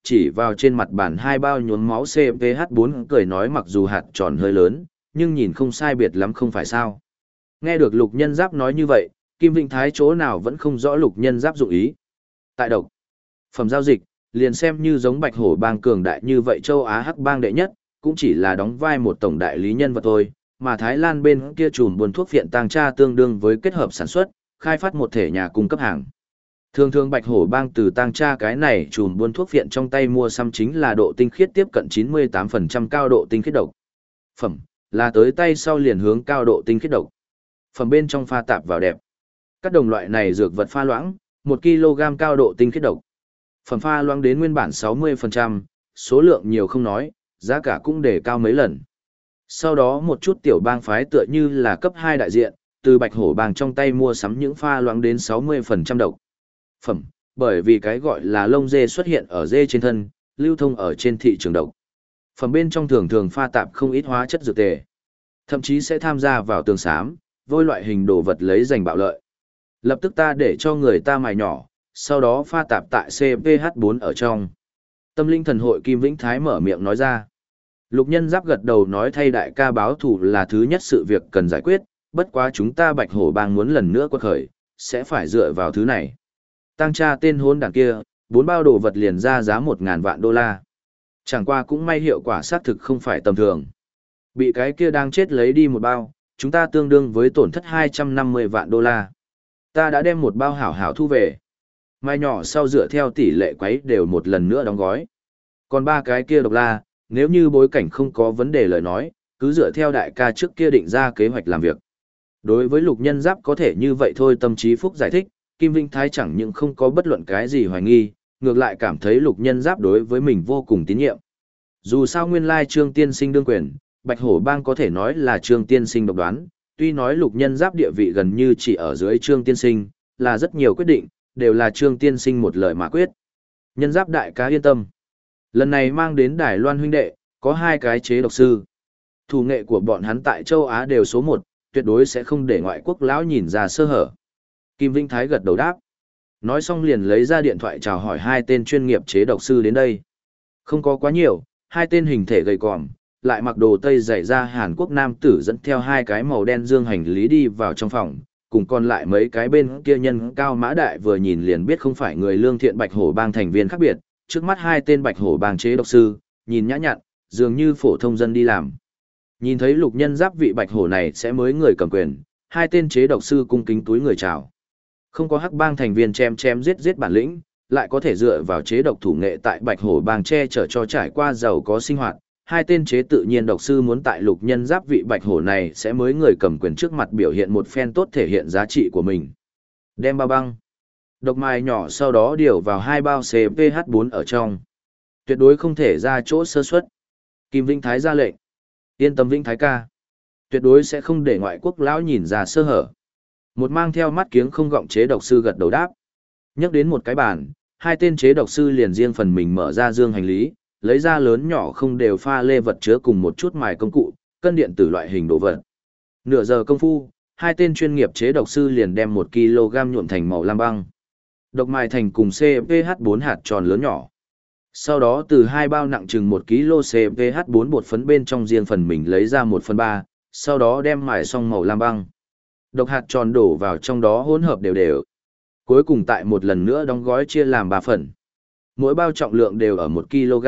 chỉ vào trên mặt bàn hai bao nhuốm máu CPH4 cười nói mặc dù hạt tròn hơi lớn, nhưng nhìn không sai biệt lắm không phải sao. Nghe được Lục Nhân Giáp nói như vậy, Kim Vĩnh Thái chỗ nào vẫn không rõ Lục Nhân Giáp dụng ý. Tại độc phẩm giao dịch, liền xem như giống Bạch Hổ bang cường đại như vậy châu Á hắc bang đệ nhất, cũng chỉ là đóng vai một tổng đại lý nhân vật thôi, mà Thái Lan bên kia chùm buôn thuốc phiện tàng tra tương đương với kết hợp sản xuất, khai phát một thể nhà cung cấp hàng. Thường thường Bạch Hổ bang từ tàng tra cái này chùm buôn thuốc phiện trong tay mua xăm chính là độ tinh khiết tiếp cận 98% cao độ tinh khiết độc. Phẩm là tới tay sau liền hướng cao độ tinh khiết độc. Phẩm bên trong pha tạp vào đẹp. Các đồng loại này dược vật pha loãng, 1 kg cao độ tinh khiết độc. Phẩm pha loãng đến nguyên bản 60%, số lượng nhiều không nói, giá cả cũng đề cao mấy lần. Sau đó một chút tiểu bang phái tựa như là cấp 2 đại diện, từ Bạch Hổ bang trong tay mua sắm những pha loãng đến 60% độc. Phẩm, bởi vì cái gọi là lông dê xuất hiện ở dê trên thân, lưu thông ở trên thị trường độc. Phẩm bên trong thường thường pha tạp không ít hóa chất dược tề. Thậm chí sẽ tham gia vào tường xám, vôi loại hình đồ vật lấy giành bạo lợi. Lập tức ta để cho người ta mài nhỏ, sau đó pha tạp tại CPH4 ở trong. Tâm linh thần hội Kim Vĩnh Thái mở miệng nói ra. Lục Nhân Giáp gật đầu nói thay đại ca báo thủ là thứ nhất sự việc cần giải quyết, bất quá chúng ta Bạch Hổ bang muốn lần nữa quật khởi, sẽ phải dựa vào thứ này. Tăng tra tên hôn đảng kia, 4 bao đồ vật liền ra giá 1.000 vạn đô la. Chẳng qua cũng may hiệu quả xác thực không phải tầm thường. Bị cái kia đang chết lấy đi một bao, chúng ta tương đương với tổn thất 250 vạn đô la. Ta đã đem một bao hảo hảo thu về. Mai nhỏ sau dựa theo tỷ lệ quấy đều một lần nữa đóng gói. Còn 3 cái kia độc la, nếu như bối cảnh không có vấn đề lời nói, cứ dựa theo đại ca trước kia định ra kế hoạch làm việc. Đối với Lục Nhân Giáp có thể như vậy thôi tâm trí phúc giải thích, Kim Vĩnh Thái chẳng những không có bất luận cái gì hoài nghi, ngược lại cảm thấy Lục Nhân Giáp đối với mình vô cùng tín nhiệm. Dù sao nguyên lai Trương Tiên Sinh đương quyền, Bạch Hổ bang có thể nói là Trương Tiên Sinh độc đoán, tuy nói Lục Nhân Giáp địa vị gần như chỉ ở dưới Trương Tiên Sinh, là rất nhiều quyết định, đều là Trương Tiên Sinh một lời mà quyết. Nhân Giáp đại ca yên tâm. Lần này mang đến Đài Loan huynh đệ, có 2 cái chế độc sư. Thủ nghệ của bọn hắn tại châu Á đều số 1, tuyệt đối sẽ không để ngoại quốc lão nhìn ra sơ hở. Kim Vĩnh Thái gật đầu đáp. Nói xong liền lấy ra điện thoại chào hỏi 2 tên chuyên nghiệp chế độc sư đến đây. Không có quá nhiều, 2 tên hình thể gầy còm, lại mặc đồ tây dày da Hàn Quốc nam tử dẫn theo 2 cái màu đen dương hành lý đi vào trong phòng, cùng còn lại mấy cái bên kia nhân cao mã đại vừa nhìn liền biết không phải người lương thiện Bạch Hổ bang thành viên khác biệt, trước mắt 2 tên Bạch Hổ bang chế độc sư, nhìn nhã nhặn, dường như phổ thông dân đi làm. Nhìn thấy Lục Nhân Giáp vị Bạch Hổ này sẽ mới người cầm quyền, 2 tên chế độc sư cung kính túi người chào. Không có hắc bang thành viên chém giết bản lĩnh, lại có thể dựa vào chế độc thủ nghệ tại Bạch Hổ bang che chở cho trải qua giàu có sinh hoạt. 2 tên chế tự nhiên độc sư muốn tại Lục Nhân Giáp vị Bạch Hổ này sẽ mới người cầm quyền trước mặt biểu hiện một phen tốt thể hiện giá trị của mình. Đem bao băng. Độc mài nhỏ sau đó điều vào 2 bao CPH4 ở trong. Tuyệt đối không thể ra chỗ sơ suất. Kim Vĩnh Thái ra lệnh. Yên tâm Vĩnh Thái ca. Tuyệt đối sẽ không để ngoại quốc lão nhìn ra sơ hở. Một mang theo mắt kiếng không gọng chế độc sư gật đầu đáp. Nhắc đến một cái bàn, 2 tên chế độc sư liền riêng phần mình mở ra dương hành lý, lấy ra lớn nhỏ không đều pha lê vật chứa cùng một chút mài công cụ, cân điện tử loại hình đồ vật. Nửa giờ công phu, 2 tên chuyên nghiệp chế độc sư liền đem 1 kg nhuộm thành màu lam băng. Độc mài thành cùng CPH4 hạt tròn lớn nhỏ. Sau đó từ 2 bao nặng chừng 1 kg CPH4 bột phấn bên trong riêng phần mình lấy ra 1/3, sau đó đem mài xong màu lam băng. Độc hạt tròn đổ vào trong đó hỗn hợp đều đều. Cuối cùng tại một lần nữa đóng gói chia làm 3 phần. Mỗi bao trọng lượng đều ở 1 kg.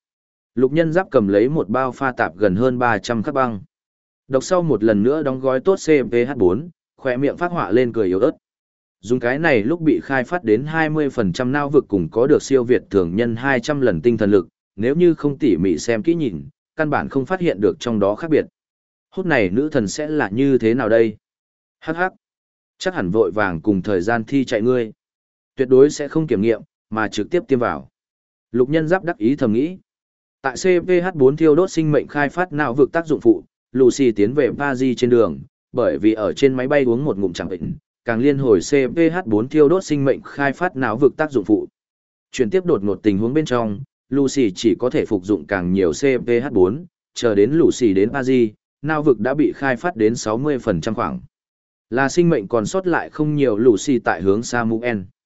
Lục Nhân Giáp cầm lấy một bao pha tạp gần hơn 300 khắc băng. Độc sau một lần nữa đóng gói tốt CPH4, khỏe miệng phát họa lên cười yếu ớt. Dùng cái này lúc bị khai phát đến 20% não vực cùng có được siêu việt thường nhân 200 lần tinh thần lực, nếu như không tỉ mỉ xem kỹ nhìn, căn bản không phát hiện được trong đó khác biệt. Hút này nữ thần sẽ là như thế nào đây? Hắc hắc. Chắc hẳn vội vàng cùng thời gian thi chạy ngươi. Tuyệt đối sẽ không kiểm nghiệm, mà trực tiếp tiêm vào. Lục Nhân Giáp đắc ý thầm nghĩ. Tại CPH4 thiêu đốt sinh mệnh khai phát não vực tác dụng phụ, Lucy tiến về Paris trên đường, bởi vì ở trên máy bay uống một ngụm chẳng bệnh, càng liên hồi CPH4 thiêu đốt sinh mệnh khai phát não vực tác dụng phụ. Chuyển tiếp đột ngột tình huống bên trong, Lucy chỉ có thể phục dụng càng nhiều CPH4, chờ đến Lucy đến Paris, não vực đã bị khai phát đến 60% khoảng. Là sinh mệnh còn sót lại không nhiều Lucy tại hướng Samuel.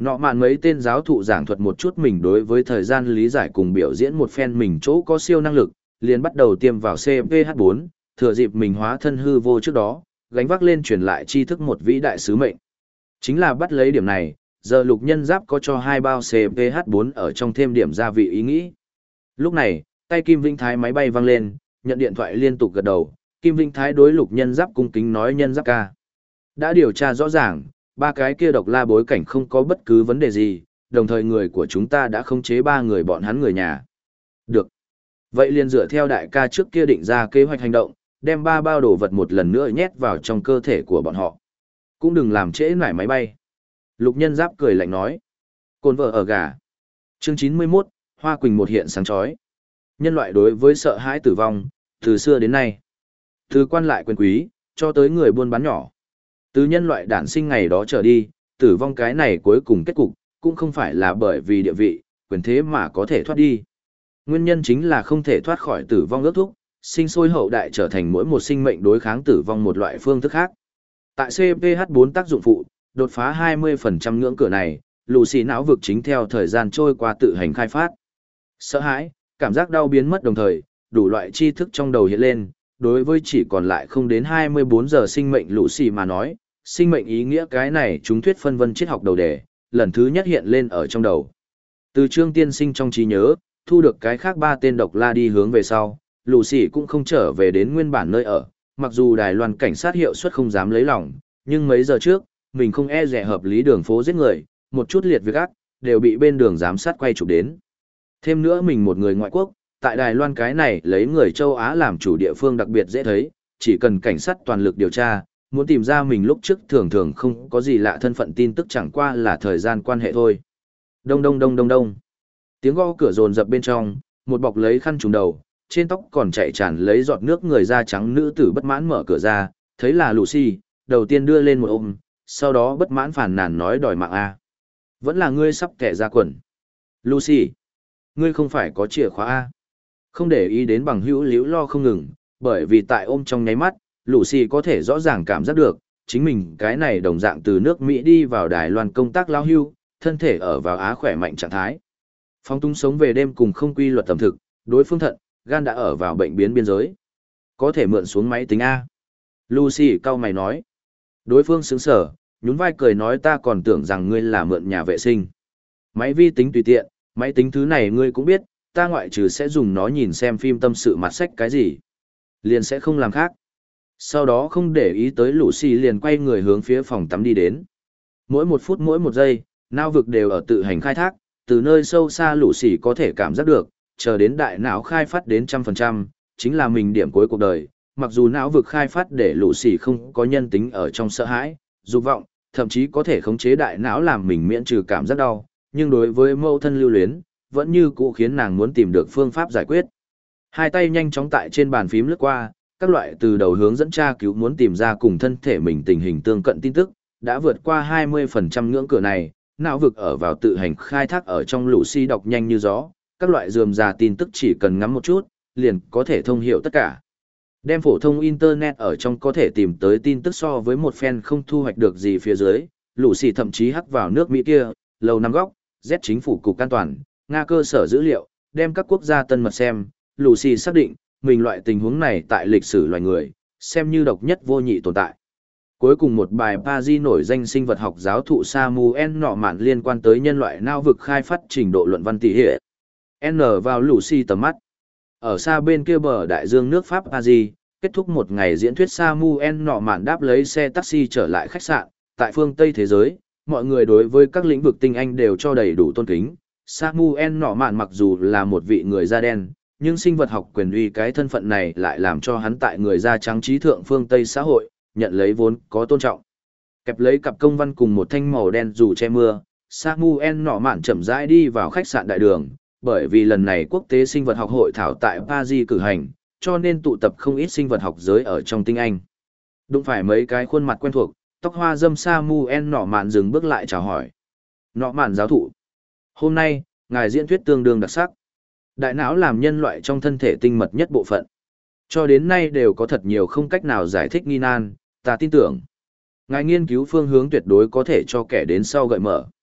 Nọ mạn mấy tên giáo thụ giảng thuật một chút mình đối với thời gian lý giải cùng biểu diễn một phen mình chỗ có siêu năng lực, liền bắt đầu tiêm vào CPH4, thừa dịp mình hóa thân hư vô trước đó, gánh vác lên truyền lại tri thức một vĩ đại sứ mệnh. Chính là bắt lấy điểm này, giờ lục nhân giáp có cho 2 bao CPH4 ở trong thêm điểm gia vị ý nghĩ. Lúc này, tay Kim Vĩnh Thái máy bay vang lên, nhận điện thoại liên tục gật đầu, Kim Vĩnh Thái đối lục nhân giáp cung kính nói nhân giáp ca. Đã điều tra rõ ràng, ba cái kia độc la bối cảnh không có bất cứ vấn đề gì, đồng thời người của chúng ta đã khống chế 3 người bọn hắn người nhà. Được. Vậy liền dựa theo đại ca trước kia định ra kế hoạch hành động, đem 3 bao đồ vật một lần nữa nhét vào trong cơ thể của bọn họ. Cũng đừng làm trễ nải máy bay. Lục nhân giáp cười lạnh nói. Cồn vợ ở gà. Chương 91, Hoa Quỳnh một hiện sáng chói. Nhân loại đối với sợ hãi tử vong, từ xưa đến nay. Từ quan lại quyền quý, cho tới người buôn bán nhỏ. Từ nhân loại đản sinh ngày đó trở đi, tử vong cái này cuối cùng kết cục, cũng không phải là bởi vì địa vị, quyền thế mà có thể thoát đi. Nguyên nhân chính là không thể thoát khỏi tử vong ước thúc, sinh sôi hậu đại trở thành mỗi một sinh mệnh đối kháng tử vong một loại phương thức khác. Tại CPH4 tác dụng phụ, đột phá 20% ngưỡng cửa này, Lucy não vực chính theo thời gian trôi qua tự hành khai phát. Sợ hãi, cảm giác đau biến mất đồng thời, đủ loại tri thức trong đầu hiện lên, đối với chỉ còn lại không đến 24 giờ sinh mệnh Lucy mà nói, sinh mệnh ý nghĩa cái này chúng thuyết phân vân triết học đầu đề, lần thứ nhất hiện lên ở trong đầu. Từ Trương tiên sinh trong trí nhớ, thu được cái khác 3 tên độc la đi hướng về sau, Lucy cũng không trở về đến nguyên bản nơi ở, mặc dù Đài Loan cảnh sát hiệu suất không dám lấy lòng, nhưng mấy giờ trước, mình không e dè hợp lý đường phố giết người, một chút liệt việc ác, đều bị bên đường giám sát quay chụp đến. Thêm nữa mình một người ngoại quốc, tại Đài Loan cái này lấy người châu Á làm chủ địa phương đặc biệt dễ thấy, chỉ cần cảnh sát toàn lực điều tra, muốn tìm ra mình lúc trước thường thường không có gì lạ thân phận tin tức chẳng qua là thời gian quan hệ thôi. Đông đông đông đông đông. Tiếng gõ cửa rồn rập bên trong, một bọc lấy khăn trùm đầu, trên tóc còn chảy tràn lấy giọt nước người da trắng nữ tử bất mãn mở cửa ra, thấy là Lucy, đầu tiên đưa lên một ôm, sau đó bất mãn phàn nàn nói đòi mạng A. Vẫn là ngươi sắp kẻ ra quần. Lucy, ngươi không phải có chìa khóa A. Không để ý đến bằng hữu liễu lo không ngừng, bởi vì tại ôm trong nháy mắt, Lucy có thể rõ ràng cảm giác được, chính mình cái này đồng dạng từ nước Mỹ đi vào Đài Loan công tác lao hưu, thân thể ở vào Á khỏe mạnh trạng thái. Phong tung sống về đêm cùng không quy luật tầm thực, đối phương thận, gan đã ở vào bệnh biến biên giới. Có thể mượn xuống máy tính A. Lucy cau mày nói. Đối phương sững sở, nhún vai cười nói ta còn tưởng rằng ngươi là mượn nhà vệ sinh. Máy vi tính tùy tiện, máy tính thứ này ngươi cũng biết, ta ngoại trừ sẽ dùng nó nhìn xem phim tâm sự mặt sách cái gì. Liền sẽ không làm khác. Sau đó không để ý tới Lucy liền quay người hướng phía phòng tắm đi đến. Mỗi 1 phút mỗi 1 giây, não vực đều ở tự hành khai thác, từ nơi sâu xa Lucy có thể cảm giác được, chờ đến đại não khai phát đến 100%, chính là mình điểm cuối cuộc đời. Mặc dù não vực khai phát để Lucy không có nhân tính ở trong sợ hãi, dục vọng, thậm chí có thể khống chế đại não làm mình miễn trừ cảm giác đau, nhưng đối với mâu thân lưu luyến, vẫn như cũ khiến nàng muốn tìm được phương pháp giải quyết. Hai tay nhanh chóng tại trên bàn phím lướt qua, các loại từ đầu hướng dẫn tra cứu muốn tìm ra cùng thân thể mình tình hình tương cận tin tức, đã vượt qua 20% ngưỡng cửa này, não vực ở vào tự hành khai thác ở trong Lucy đọc nhanh như gió, các loại rườm rà tin tức chỉ cần ngắm một chút, liền có thể thông hiểu tất cả. Đem phổ thông internet ở trong có thể tìm tới tin tức so với một fan không thu hoạch được gì phía dưới, Lucy thậm chí hắc vào nước Mỹ kia, lầu năm góc, Z chính phủ cục an toàn, Nga cơ sở dữ liệu, đem các quốc gia tân mật xem, Lucy xác định, mình loại tình huống này tại lịch sử loài người, xem như độc nhất vô nhị tồn tại. Cuối cùng một bài Paris nổi danh sinh vật học giáo thụ Samuel nọ mạn liên quan tới nhân loại não vực khai phát trình độ luận văn tỷ hệ. N vào Lucy tầm mắt. Ở xa bên kia bờ đại dương nước Pháp Paris, kết thúc một ngày diễn thuyết Samuel nọ mạn đáp lấy xe taxi trở lại khách sạn, tại phương Tây thế giới, mọi người đối với các lĩnh vực tinh anh đều cho đầy đủ tôn kính. Samuel nọ mạn mặc dù là một vị người da đen, nhưng sinh vật học quyền uy cái thân phận này lại làm cho hắn tại người da trắng trí thượng phương Tây xã hội, nhận lấy vốn có tôn trọng. Kẹp lấy cặp công văn cùng một thanh màu đen dù che mưa, Samuel nọ mạn chậm rãi đi vào khách sạn đại đường, bởi vì lần này quốc tế sinh vật học hội thảo tại Paris cử hành, cho nên tụ tập không ít sinh vật học giới ở trong tinh Anh. Đụng phải mấy cái khuôn mặt quen thuộc, tóc hoa râm Samuel nọ mạn dừng bước lại chào hỏi. Nọ mạn giáo thụ. Hôm nay, ngài diễn thuyết tương đương đặc sắc. Đại não làm nhân loại trong thân thể tinh mật nhất bộ phận. Cho đến nay đều có thật nhiều không cách nào giải thích nghi nan, ta tin tưởng. Ngài nghiên cứu phương hướng tuyệt đối có thể cho kẻ đến sau gợi mở.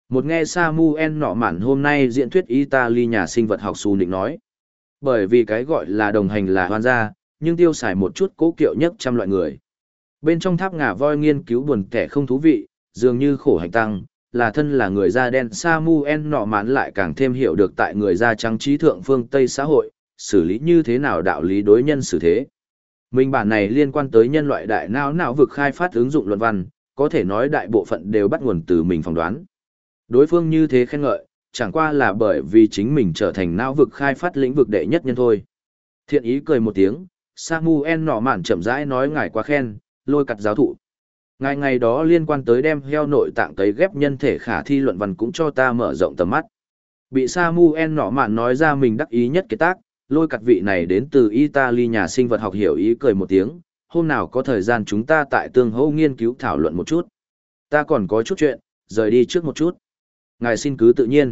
Một nghe Samuel nọ mạn hôm nay diễn thuyết Italy nhà sinh vật học xù nịnh nói. Bởi vì cái gọi là đồng hành là hoan gia, nhưng tiêu xài một chút cố kiệu nhất trăm loại người. Bên trong tháp ngà voi nghiên cứu buồn kẻ không thú vị, dường như khổ hành tăng, là thân là người da đen Samuel nọ mạn lại càng thêm hiểu được tại người da trắng trí thượng phương Tây xã hội, xử lý như thế nào đạo lý đối nhân xử thế. Mình bản này liên quan tới nhân loại đại não vực khai phát ứng dụng luận văn, có thể nói đại bộ phận đều bắt nguồn từ mình phỏng đoán. Đối phương như thế khen ngợi, chẳng qua là bởi vì chính mình trở thành não vực khai phát lĩnh vực đệ nhất nhân thôi. Thiện ý cười một tiếng, Samuel nọ mạn chậm rãi nói ngài quá khen, lôi cặt giáo thụ. Ngài ngày đó liên quan tới đem heo nội tạng tấy ghép nhân thể khả thi luận văn cũng cho ta mở rộng tầm mắt. Bị Samuel nọ mạn nói ra mình đắc ý nhất cái tác, lôi cặt vị này đến từ Italy nhà sinh vật học hiểu ý cười một tiếng, hôm nào có thời gian chúng ta tại tương hỗ nghiên cứu thảo luận một chút. Ta còn có chút chuyện, rời đi trước một chút. Ngài xin cứ tự nhiên.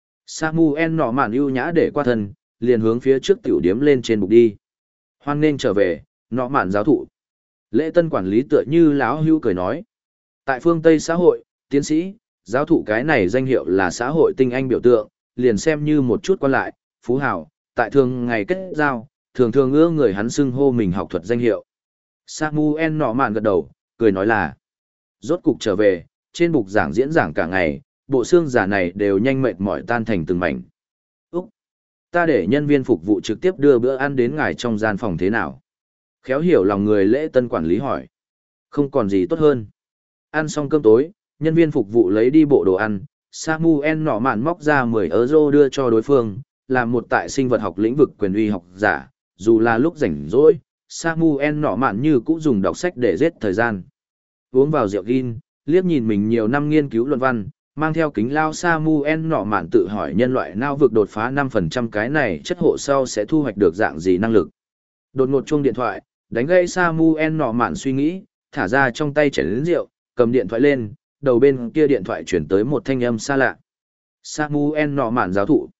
Samuel nọ mạn ưu nhã để qua thân, liền hướng phía trước tiểu điếm lên trên bục đi. Hoan nên trở về, nọ mạn giáo thụ. Lễ tân quản lý tựa như lão hưu cười nói. Tại phương Tây xã hội, tiến sĩ, giáo thụ cái này danh hiệu là xã hội tinh anh biểu tượng, liền xem như một chút quan lại, phú hào, tại thường ngày kết giao, thường thường ưa người hắn xưng hô mình học thuật danh hiệu. Samuel nọ mạn gật đầu, cười nói là. Rốt cục trở về, trên bục giảng diễn giảng cả ngày, bộ xương giả này đều nhanh mệt mỏi tan thành từng mảnh. Úc! Ta để nhân viên phục vụ trực tiếp đưa bữa ăn đến ngài trong gian phòng thế nào? Khéo hiểu lòng người lễ tân quản lý hỏi. Không còn gì tốt hơn. Ăn xong cơm tối, nhân viên phục vụ lấy đi bộ đồ ăn, Samuel nọ mạn móc ra 10 euro đưa cho đối phương, làm một tại sinh vật học lĩnh vực quyền uy học giả, dù là lúc rảnh rỗi, Samuel nọ mạn như cũng dùng đọc sách để giết thời gian. Uống vào rượu gin, liếc nhìn mình nhiều năm nghiên cứu luận văn, mang theo kính lao Samuel nọ mạn tự hỏi nhân loại não vực đột phá 5% cái này chất hộ sau sẽ thu hoạch được dạng gì năng lực. Đột ngột chuông điện thoại, đánh gãy Samuel nọ mạn suy nghĩ, thả ra trong tay chén lớn rượu, cầm điện thoại lên, đầu bên kia điện thoại chuyển tới một thanh âm xa lạ. Samuel nọ mạn giáo thụ.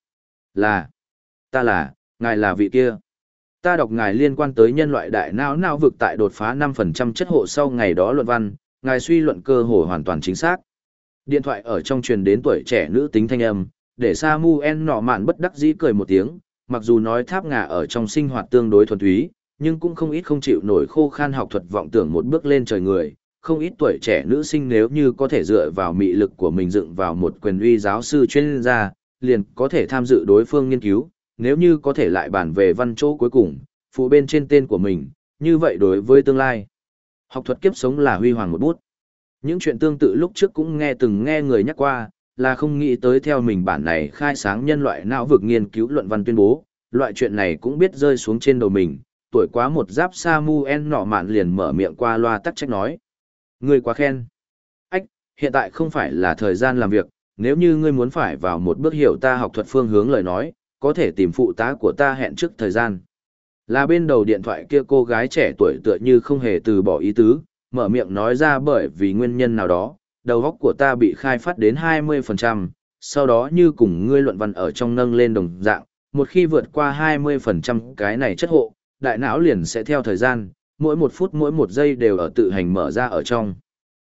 Ngài là vị kia. Ta đọc ngài liên quan tới nhân loại đại não vực tại đột phá 5% chất hộ sau ngày đó luận văn, ngài suy luận cơ hồ hoàn toàn chính xác. Điện thoại ở trong truyền đến tuổi trẻ nữ tính thanh âm, để Samuel nọ mạn bất đắc dĩ cười một tiếng, mặc dù nói tháp ngà ở trong sinh hoạt tương đối thuần túy, nhưng cũng không ít không chịu nổi khô khan học thuật vọng tưởng một bước lên trời người, không ít tuổi trẻ nữ sinh nếu như có thể dựa vào mị lực của mình dựng vào một quyền uy giáo sư chuyên gia, liền có thể tham dự đối phương nghiên cứu, nếu như có thể lại bản về văn chỗ cuối cùng, phụ bên trên tên của mình, như vậy đối với tương lai. Học thuật kiếp sống là huy hoàng một bút. Những chuyện tương tự lúc trước cũng từng nghe người nhắc qua, là không nghĩ tới theo mình bản này khai sáng nhân loại não vực nghiên cứu luận văn tuyên bố, loại chuyện này cũng biết rơi xuống trên đầu mình, tuổi quá một giáp Samuel nọ mạn liền mở miệng qua loa tắc trách nói. Ngươi quá khen. Ách, hiện tại không phải là thời gian làm việc, nếu như ngươi muốn phải vào một bước hiểu ta học thuật phương hướng lời nói, có thể tìm phụ tá của ta hẹn trước thời gian. Là bên đầu điện thoại kia cô gái trẻ tuổi tựa như không hề từ bỏ ý tứ, mở miệng nói ra bởi vì nguyên nhân nào đó, đầu óc của ta bị khai phát đến 20%, sau đó như cùng ngươi luận văn ở trong nâng lên đồng dạng, một khi vượt qua 20% cái này chất hộ, đại não liền sẽ theo thời gian, mỗi một phút mỗi một giây đều ở tự hành mở ra ở trong.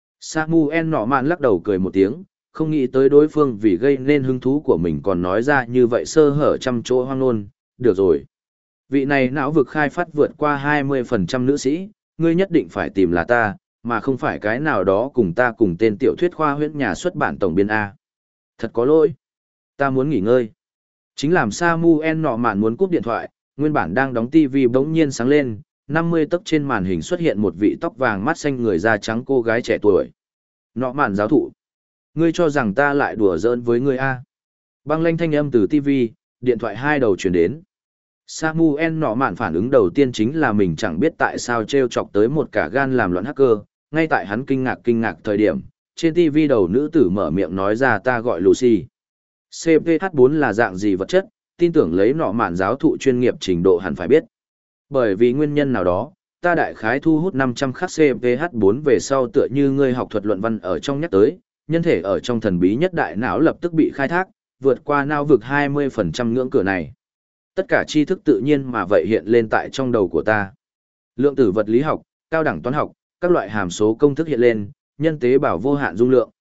Samuel nọ mạn lắc đầu cười một tiếng, không nghĩ tới đối phương vì gây nên hứng thú của mình còn nói ra như vậy sơ hở trăm chỗ hoang ngôn, được rồi. Vị này não vực khai phát vượt qua 20% nữ sĩ, ngươi nhất định phải tìm là ta, mà không phải cái nào đó cùng ta cùng tên tiểu thuyết khoa huyễn nhà xuất bản tổng biên A. Thật có lỗi. Ta muốn nghỉ ngơi. Chính làm Samuel nọ mạn muốn cúp điện thoại, nguyên bản đang đóng TV bỗng nhiên sáng lên, 50 tấc trên màn hình xuất hiện một vị tóc vàng mắt xanh người da trắng cô gái trẻ tuổi. Nọ mạn giáo thụ. Ngươi cho rằng ta lại đùa giỡn với ngươi A. Băng lanh thanh âm từ TV, điện thoại hai đầu chuyển đến. Samuel nọ mạn phản ứng đầu tiên chính là mình chẳng biết tại sao treo chọc tới một cả gan làm loạn hacker, ngay tại hắn kinh ngạc thời điểm, trên TV đầu nữ tử mở miệng nói ra ta gọi Lucy. CPH4 là dạng gì vật chất, tin tưởng lấy nọ mạn giáo thụ chuyên nghiệp trình độ hẳn phải biết. Bởi vì nguyên nhân nào đó, ta đại khái thu hút 500 khắc CPH4 về sau tựa như ngươi học thuật luận văn ở trong nhắc tới, nhân thể ở trong thần bí nhất đại não lập tức bị khai thác, vượt qua não vực 20% ngưỡng cửa này. Tất cả tri thức tự nhiên mà vậy hiện lên tại trong đầu của ta. Lượng tử vật lý học, cao đẳng toán học, các loại hàm số công thức hiện lên, nhân tế bào vô hạn dung lượng.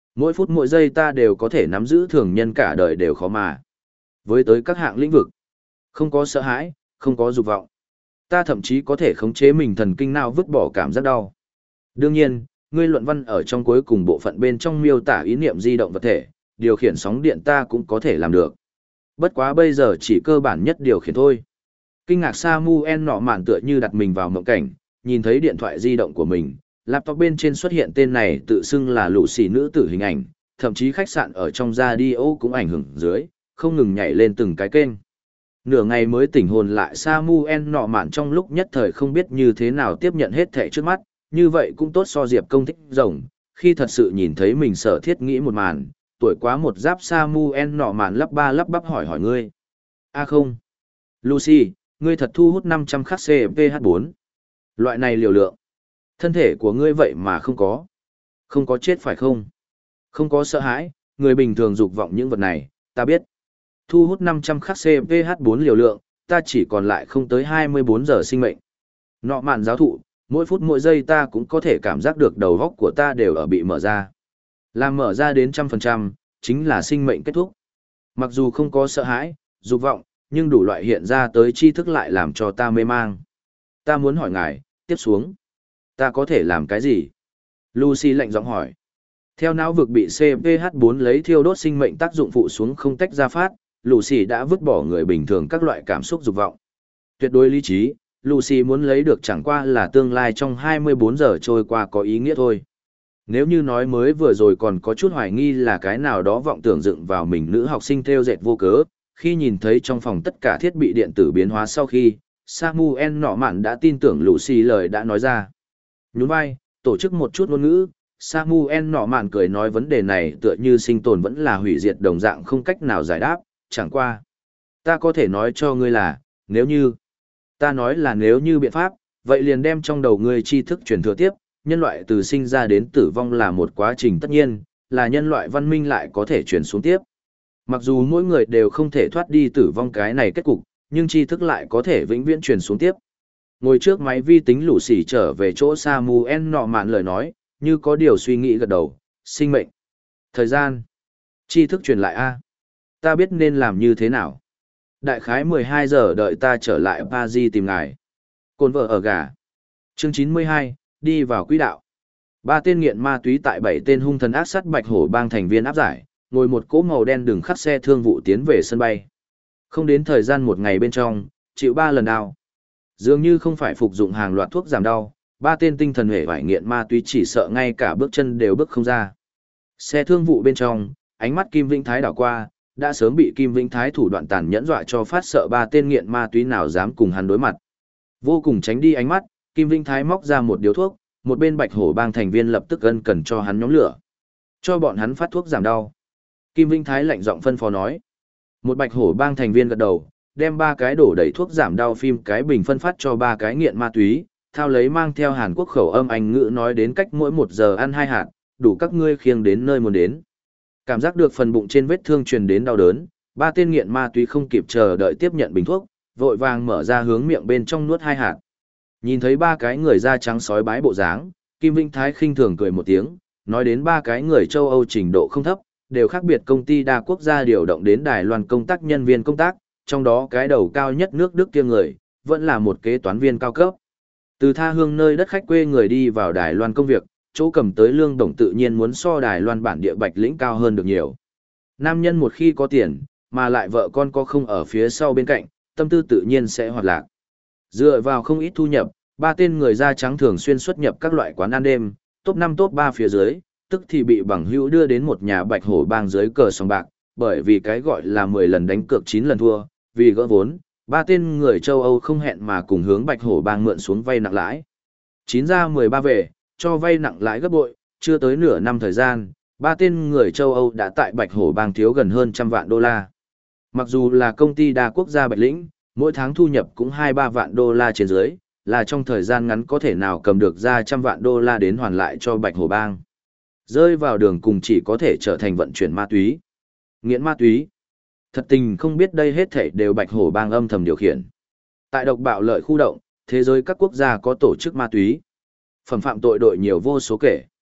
Mỗi phút mỗi giây ta đều có thể nắm giữ thường nhân cả đời đều khó mà. Với tới các hạng lĩnh vực, không có sợ hãi, không có dục vọng. Ta thậm chí có thể khống chế mình thần kinh não vứt bỏ cảm giác đau. Đương nhiên, ngươi luận văn ở trong cuối cùng bộ phận bên trong miêu tả ý niệm di động vật thể, điều khiển sóng điện ta cũng có thể làm được. Bất quá bây giờ chỉ cơ bản nhất điều khiển thôi. Kinh ngạc Samuel nọ mạn tựa như đặt mình vào mộng cảnh, nhìn thấy điện thoại di động của mình, laptop bên trên xuất hiện tên này tự xưng là Lucy nữ tử hình ảnh, thậm chí khách sạn ở trong radio cũng ảnh hưởng dưới, không ngừng nhảy lên từng cái kênh. Nửa ngày mới tỉnh hồn lại Samuel nọ mạn trong lúc nhất thời không biết như thế nào tiếp nhận hết thảy trước mắt, như vậy cũng tốt so Diệp Công thích rồng, khi thật sự nhìn thấy mình sở thiết nghĩ một màn, tuổi quá một giáp Samuel nọ mạn lắp ba lắp bắp hỏi ngươi. A không. Lucy, ngươi thật thu hút 500 khắc CPH4. Loại này liều lượng. Thân thể của ngươi vậy mà không có. Không có chết phải không? Không có sợ hãi, người bình thường dục vọng những vật này, ta biết. Thu hút 500 khắc CPH4 liều lượng, ta chỉ còn lại không tới 24 giờ sinh mệnh. Nọ mạn giáo thụ, mỗi phút mỗi giây ta cũng có thể cảm giác được đầu óc của ta đều ở bị mở ra. Làm mở ra đến 100%, chính là sinh mệnh kết thúc. Mặc dù không có sợ hãi, dục vọng, nhưng đủ loại hiện ra tới tri thức lại làm cho ta mê mang. Ta muốn hỏi ngài, tiếp xuống. Ta có thể làm cái gì? Lucy lạnh giọng hỏi. Theo não vực bị CPH4 lấy thiêu đốt sinh mệnh tác dụng phụ xuống không tách ra phát, Lucy đã vứt bỏ người bình thường các loại cảm xúc dục vọng. Tuyệt đối lý trí, Lucy muốn lấy được chẳng qua là tương lai trong 24 giờ trôi qua có ý nghĩa thôi. Nếu như nói mới vừa rồi còn có chút hoài nghi là cái nào đó vọng tưởng dựng vào mình nữ học sinh theo dệt vô cớ, khi nhìn thấy trong phòng tất cả thiết bị điện tử biến hóa sau khi, Samuel nọ mạn đã tin tưởng Lucy lời đã nói ra. Nhún vai, tổ chức một chút ngôn ngữ, Samuel nọ mạn cười nói vấn đề này tựa như sinh tồn vẫn là hủy diệt đồng dạng không cách nào giải đáp, chẳng qua. Ta có thể nói cho ngươi là, nếu như, ta nói là nếu như biện pháp, vậy liền đem trong đầu ngươi tri thức truyền thừa tiếp, nhân loại từ sinh ra đến tử vong là một quá trình tất nhiên, là nhân loại văn minh lại có thể truyền xuống tiếp. Mặc dù mỗi người đều không thể thoát đi tử vong cái này kết cục, nhưng tri thức lại có thể vĩnh viễn truyền xuống tiếp. Ngồi trước máy vi tính lũ xỉ trở về chỗ Samuel nọ mạn lời nói, như có điều suy nghĩ gật đầu, sinh mệnh, thời gian, tri thức truyền lại a. Ta biết nên làm như thế nào. Đại khái 12 giờ đợi ta trở lại Paris tìm ngài. Côn vợ ở gà. Chương 92, đi vào quỹ đạo. 3 tên nghiện ma túy tại 7 tên hung thần ác sát Bạch Hổ bang thành viên áp giải, ngồi một cỗ màu đen đường khắc xe thương vụ tiến về sân bay. Không đến thời gian một ngày bên trong, chịu 3 lần đau. Dường như không phải phục dụng hàng loạt thuốc giảm đau, 3 tên tinh thần hề vải nghiện ma túy chỉ sợ ngay cả bước chân đều bước không ra. Xe thương vụ bên trong, ánh mắt Kim Vĩnh Thái đảo qua, đã sớm bị Kim Vĩnh Thái thủ đoạn tàn nhẫn dọa cho phát sợ 3 tên nghiện ma túy nào dám cùng hắn đối mặt. Vô cùng tránh đi ánh mắt, Kim Vĩnh Thái móc ra một điếu thuốc, một bên Bạch Hổ bang thành viên lập tức ân cần cho hắn nhóm lửa. Cho bọn hắn phát thuốc giảm đau. Kim Vĩnh Thái lạnh giọng phân phó nói. Một Bạch Hổ bang thành viên gật đầu, đem 3 cái đổ đầy thuốc giảm đau phim cái bình phân phát cho 3 cái nghiện ma túy, thao lấy mang theo Hàn Quốc khẩu âm Anh ngữ nói đến cách mỗi 1 giờ ăn 2 hạt, đủ các ngươi khiêng đến nơi muốn đến. Cảm giác được phần bụng trên vết thương truyền đến đau đớn, 3 tên nghiện ma túy không kịp chờ đợi tiếp nhận bình thuốc, vội vàng mở ra hướng miệng bên trong nuốt 2 hạt. Nhìn thấy 3 cái người da trắng sói bái bộ dáng, Kim Vĩnh Thái khinh thường cười một tiếng, nói đến 3 cái người châu Âu trình độ không thấp, đều khác biệt công ty đa quốc gia điều động đến Đài Loan công tác nhân viên công tác, trong đó cái đầu cao nhất nước Đức kia người, vẫn là một kế toán viên cao cấp. Từ tha hương nơi đất khách quê người đi vào Đài Loan công việc, chỗ cầm tới lương đồng tự nhiên muốn so Đài Loan bản địa bạch lĩnh cao hơn được nhiều. Nam nhân một khi có tiền, mà lại vợ con có không ở phía sau bên cạnh, tâm tư tự nhiên sẽ hoạt lạc. Dựa vào không ít thu nhập, 3 tên người da trắng thường xuyên xuất nhập các loại quán ăn đêm, top 5 top 3 phía dưới, tức thì bị bằng hữu đưa đến một nhà Bạch Hổ bang dưới cờ sòng bạc, bởi vì cái gọi là 10 lần đánh cược 9 lần thua, vì gỡ vốn, 3 tên người châu Âu không hẹn mà cùng hướng Bạch Hổ bang mượn xuống vay nặng lãi. 9 ra 13 về, cho vay nặng lãi gấp bội, chưa tới nửa năm thời gian, 3 tên người châu Âu đã tại Bạch Hổ bang thiếu gần hơn $100 vạn. Mặc dù là công ty đa quốc gia Bạch lĩnh, mỗi tháng thu nhập cũng $2-3 vạn trên dưới, là trong thời gian ngắn có thể nào cầm được ra $100 vạn đến hoàn lại cho Bạch Hổ bang. Rơi vào đường cùng chỉ có thể trở thành vận chuyển ma túy. Nghiện ma túy. Thật tình không biết đây hết thảy đều Bạch Hổ bang âm thầm điều khiển. Tại độc bạo lợi khu động, thế giới các quốc gia có tổ chức ma túy. Phẩm phạm tội đội nhiều vô số kể.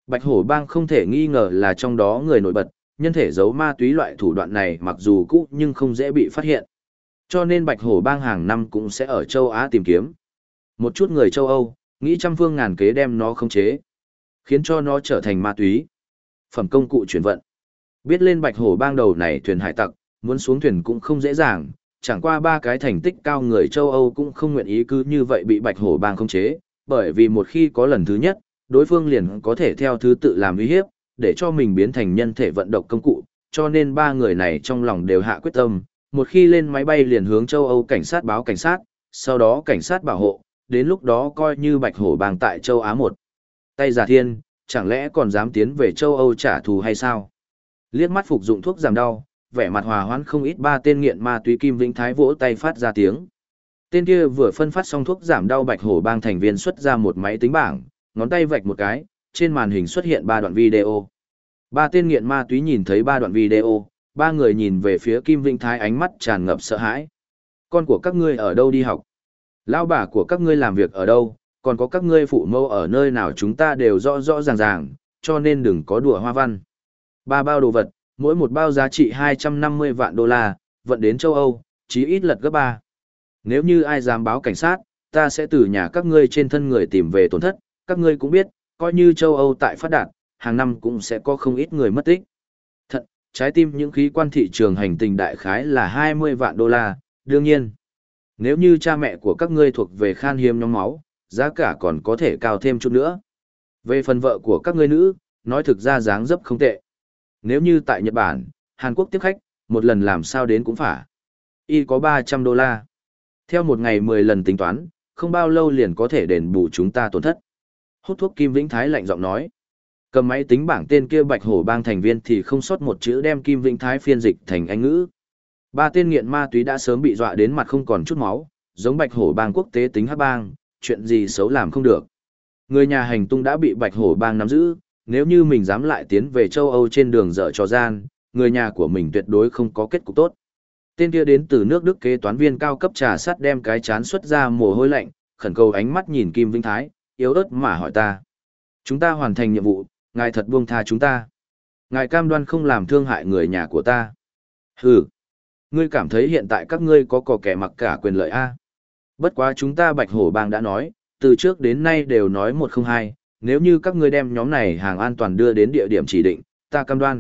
Bạch Hổ Bang không thể nghi ngờ là trong đó người nổi bật, nhân thể giấu ma túy loại thủ đoạn này mặc dù cũ nhưng không dễ bị phát hiện. Cho nên Bạch Hổ Bang hàng năm cũng sẽ ở châu Á tìm kiếm. Một chút người châu Âu, nghĩ trăm phương ngàn kế đem nó khống chế, khiến cho nó trở thành ma túy. Phẩm công cụ chuyển vận. Biết lên Bạch Hổ Bang đầu này thuyền hải tặc, muốn xuống thuyền cũng không dễ dàng, chẳng qua ba cái thành tích cao người châu Âu cũng không nguyện ý cứ như vậy bị Bạch Hổ Bang khống chế, bởi vì một khi có lần thứ nhất, đối phương liền có thể theo thứ tự làm uy hiếp, để cho mình biến thành nhân thể vận động công cụ, cho nên ba người này trong lòng đều hạ quyết tâm, một khi lên máy bay liền hướng châu Âu cảnh sát báo cảnh sát, sau đó cảnh sát bảo hộ, đến lúc đó coi như Bạch Hổ Bang tại châu Á một tay giả thiên, chẳng lẽ còn dám tiến về châu Âu trả thù hay sao? Liếc mắt phục dụng thuốc giảm đau, vẻ mặt hòa hoãn không ít ba tên nghiện ma túy Kim Vĩnh Thái vỗ tay phát ra tiếng. Tên kia vừa phân phát xong thuốc giảm đau Bạch Hổ Bang thành viên xuất ra một máy tính bảng, ngón tay vạch một cái, trên màn hình xuất hiện ba đoạn video. Ba tên nghiện ma túy nhìn thấy ba đoạn video, ba người nhìn về phía Kim Vĩnh Thái ánh mắt tràn ngập sợ hãi. Con của các ngươi ở đâu đi học? Lão bà của các ngươi làm việc ở đâu? Còn có các ngươi phụ mẫu ở nơi nào chúng ta đều rõ rõ ràng ràng, cho nên đừng có đùa hoa văn. Ba bao đồ vật, mỗi một bao giá trị 250 vạn đô la, vận đến châu Âu, chí ít lật gấp 3. Nếu như ai dám báo cảnh sát, ta sẽ từ nhà các ngươi trên thân người tìm về tổn thất, các ngươi cũng biết, coi như châu Âu tại phát đạt, hàng năm cũng sẽ có không ít người mất tích. Thật, trái tim những khí quan thị trường hành tinh đại khái là 20 vạn đô la, đương nhiên. Nếu như cha mẹ của các ngươi thuộc về khan hiếm nhóm máu, giá cả còn có thể cao thêm chút nữa. Về phần vợ của các ngươi nữ, nói thực ra dáng dấp không tệ. Nếu như tại Nhật Bản, Hàn Quốc tiếp khách, một lần làm sao đến cũng phải. Y có 300 đô la. Theo một ngày 10 lần tính toán, không bao lâu liền có thể đền bù chúng ta tổn thất. Hút thuốc Kim Vĩnh Thái lạnh giọng nói. Cầm máy tính bảng tên kia Bạch Hổ Bang thành viên thì không sót một chữ đem Kim Vĩnh Thái phiên dịch thành Anh ngữ. Ba tên nghiện ma túy đã sớm bị dọa đến mặt không còn chút máu, giống Bạch Hổ Bang quốc tế tính hắc bang, chuyện gì xấu làm không được. Người nhà hành tung đã bị Bạch Hổ Bang nắm giữ, nếu như mình dám lại tiến về châu Âu trên đường dở trò gian, người nhà của mình tuyệt đối không có kết cục tốt. Tên kia đến từ nước Đức kế toán viên cao cấp trà sắt đem cái chán xuất ra mồ hôi lạnh, khẩn cầu ánh mắt nhìn Kim Vĩnh Thái, yếu ớt mà hỏi ta. Chúng ta hoàn thành nhiệm vụ, ngài thật buông tha chúng ta. Ngài cam đoan không làm thương hại người nhà của ta. Hừ, ngươi cảm thấy hiện tại các ngươi có kẻ mặc cả quyền lợi a? Bất quá chúng ta Bạch Hổ Bang đã nói, từ trước đến nay đều nói một không hai, nếu như các ngươi đem nhóm này hàng an toàn đưa đến địa điểm chỉ định, ta cam đoan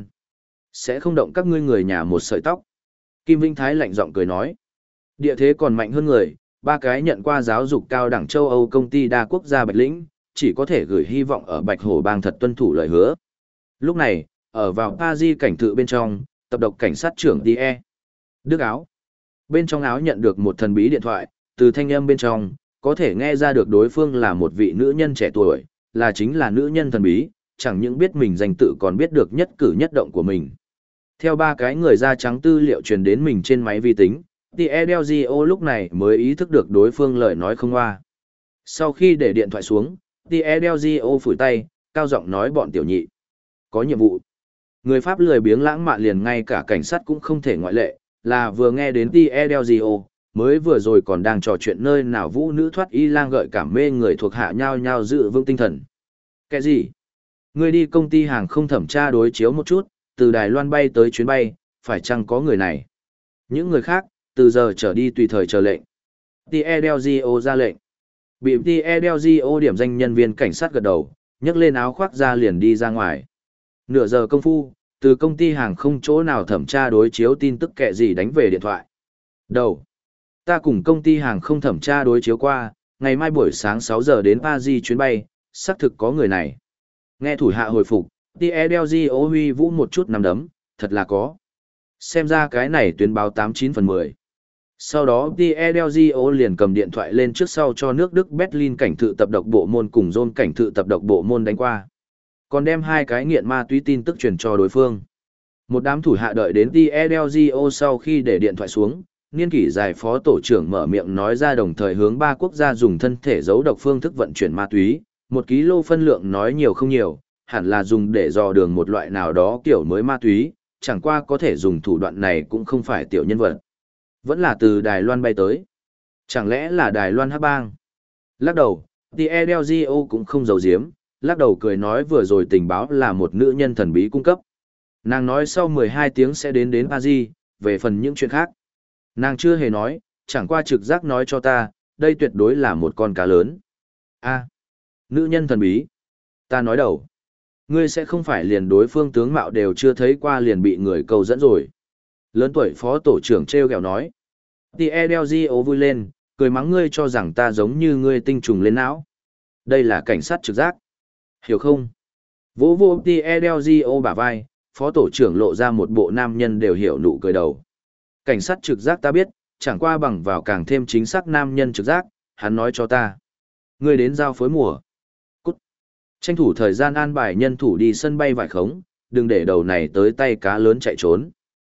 sẽ không động các ngươi người nhà một sợi tóc. Kim Vĩnh Thái lạnh giọng cười nói, địa thế còn mạnh hơn người, ba cái nhận qua giáo dục cao đẳng châu Âu công ty đa quốc gia Bạch Lĩnh, chỉ có thể gửi hy vọng ở Bạch Hổ Bang thật tuân thủ lời hứa. Lúc này, ở vào Paris cảnh thự bên trong, tập độc cảnh sát trưởng Die. Đức áo. Bên trong áo nhận được một thần bí điện thoại, từ thanh âm bên trong, có thể nghe ra được đối phương là một vị nữ nhân trẻ tuổi, là chính là nữ nhân thần bí, chẳng những biết mình danh tự còn biết được nhất cử nhất động của mình. Theo ba cái người da trắng tư liệu truyền đến mình trên máy vi tính, Die Delgio lúc này mới ý thức được đối phương lời nói không hoa. Sau khi để điện thoại xuống, Die Delgio phủi tay, cao giọng nói bọn tiểu nhị. Có nhiệm vụ. Người Pháp lười biếng lãng mạn liền ngay cả cảnh sát cũng không thể ngoại lệ, là vừa nghe đến Die Delgio, mới vừa rồi còn đang trò chuyện nơi nào vũ nữ thoát y lang gợi cảm mê người thuộc hạ nhau nhau giữ vững tinh thần. Cái gì? Người đi công ty hàng không thẩm tra đối chiếu một chút, từ Đài Loan bay tới chuyến bay, phải chăng có người này? Những người khác, từ giờ trở đi tùy thời chờ lệnh. Die Delgio ra lệnh. Bị Die Delgio điểm danh nhân viên cảnh sát gật đầu, nhấc lên áo khoác ra liền đi ra ngoài. Nửa giờ công phu, từ công ty hàng không chỗ nào thẩm tra đối chiếu tin tức kệ gì đánh về điện thoại. Đầu. Ta cùng công ty hàng không thẩm tra đối chiếu qua, ngày mai buổi sáng 6 giờ đến Paris chuyến bay, xác thực có người này. Nghe thủ hạ hồi phục, Die Delgio huy vũ một chút nắm đấm, thật là có. Xem ra cái này tuyên báo 89 phần 10. Sau đó Die Delgio liền cầm điện thoại lên trước sau cho nước Đức Berlin cảnh thự tập độc bộ môn cùng John cảnh thự tập độc bộ môn đánh qua. Còn đem hai cái nghiện ma túy tin tức truyền cho đối phương. Một đám thủ hạ đợi đến Die Delgio sau khi để điện thoại xuống, niên kỷ dài phó tổ trưởng mở miệng nói ra đồng thời hướng ba quốc gia dùng thân thể giấu độc phương thức vận chuyển ma túy, 1 kg phân lượng nói nhiều không nhiều, hẳn là dùng để dò đường một loại nào đó kiểu mới ma túy, chẳng qua có thể dùng thủ đoạn này cũng không phải tiểu nhân vật. Vẫn là từ Đài Loan bay tới. Chẳng lẽ là Đài Loan hắc bang? Lắc đầu, Die Delgio cũng không giấu giếm, lắc đầu cười nói vừa rồi tình báo là một nữ nhân thần bí cung cấp. Nàng nói sau 12 tiếng sẽ đến Paris, về phần những chuyện khác. Nàng chưa hề nói, chẳng qua trực giác nói cho ta, đây tuyệt đối là một con cá lớn. A, nữ nhân thần bí. Ta nói đầu. Ngươi sẽ không phải liền đối phương tướng mạo đều chưa thấy qua liền bị người cầu dẫn rồi. Lớn tuổi phó tổ trưởng treo gẹo nói. Tiedelgio vui lên, cười mắng ngươi cho rằng ta giống như ngươi tinh trùng lên não. Đây là cảnh sát trực giác. Hiểu không? Vỗ vô Tiedelgio bả vai, phó tổ trưởng lộ ra một bộ nam nhân đều hiểu nụ cười đầu. Cảnh sát trực giác ta biết, chẳng qua bằng vào càng thêm chính xác nam nhân trực giác, hắn nói cho ta. Ngươi đến giao phối mùa. Cút. Tranh thủ thời gian an bài nhân thủ đi sân bay vải khống, đừng để đầu này tới tay cá lớn chạy trốn.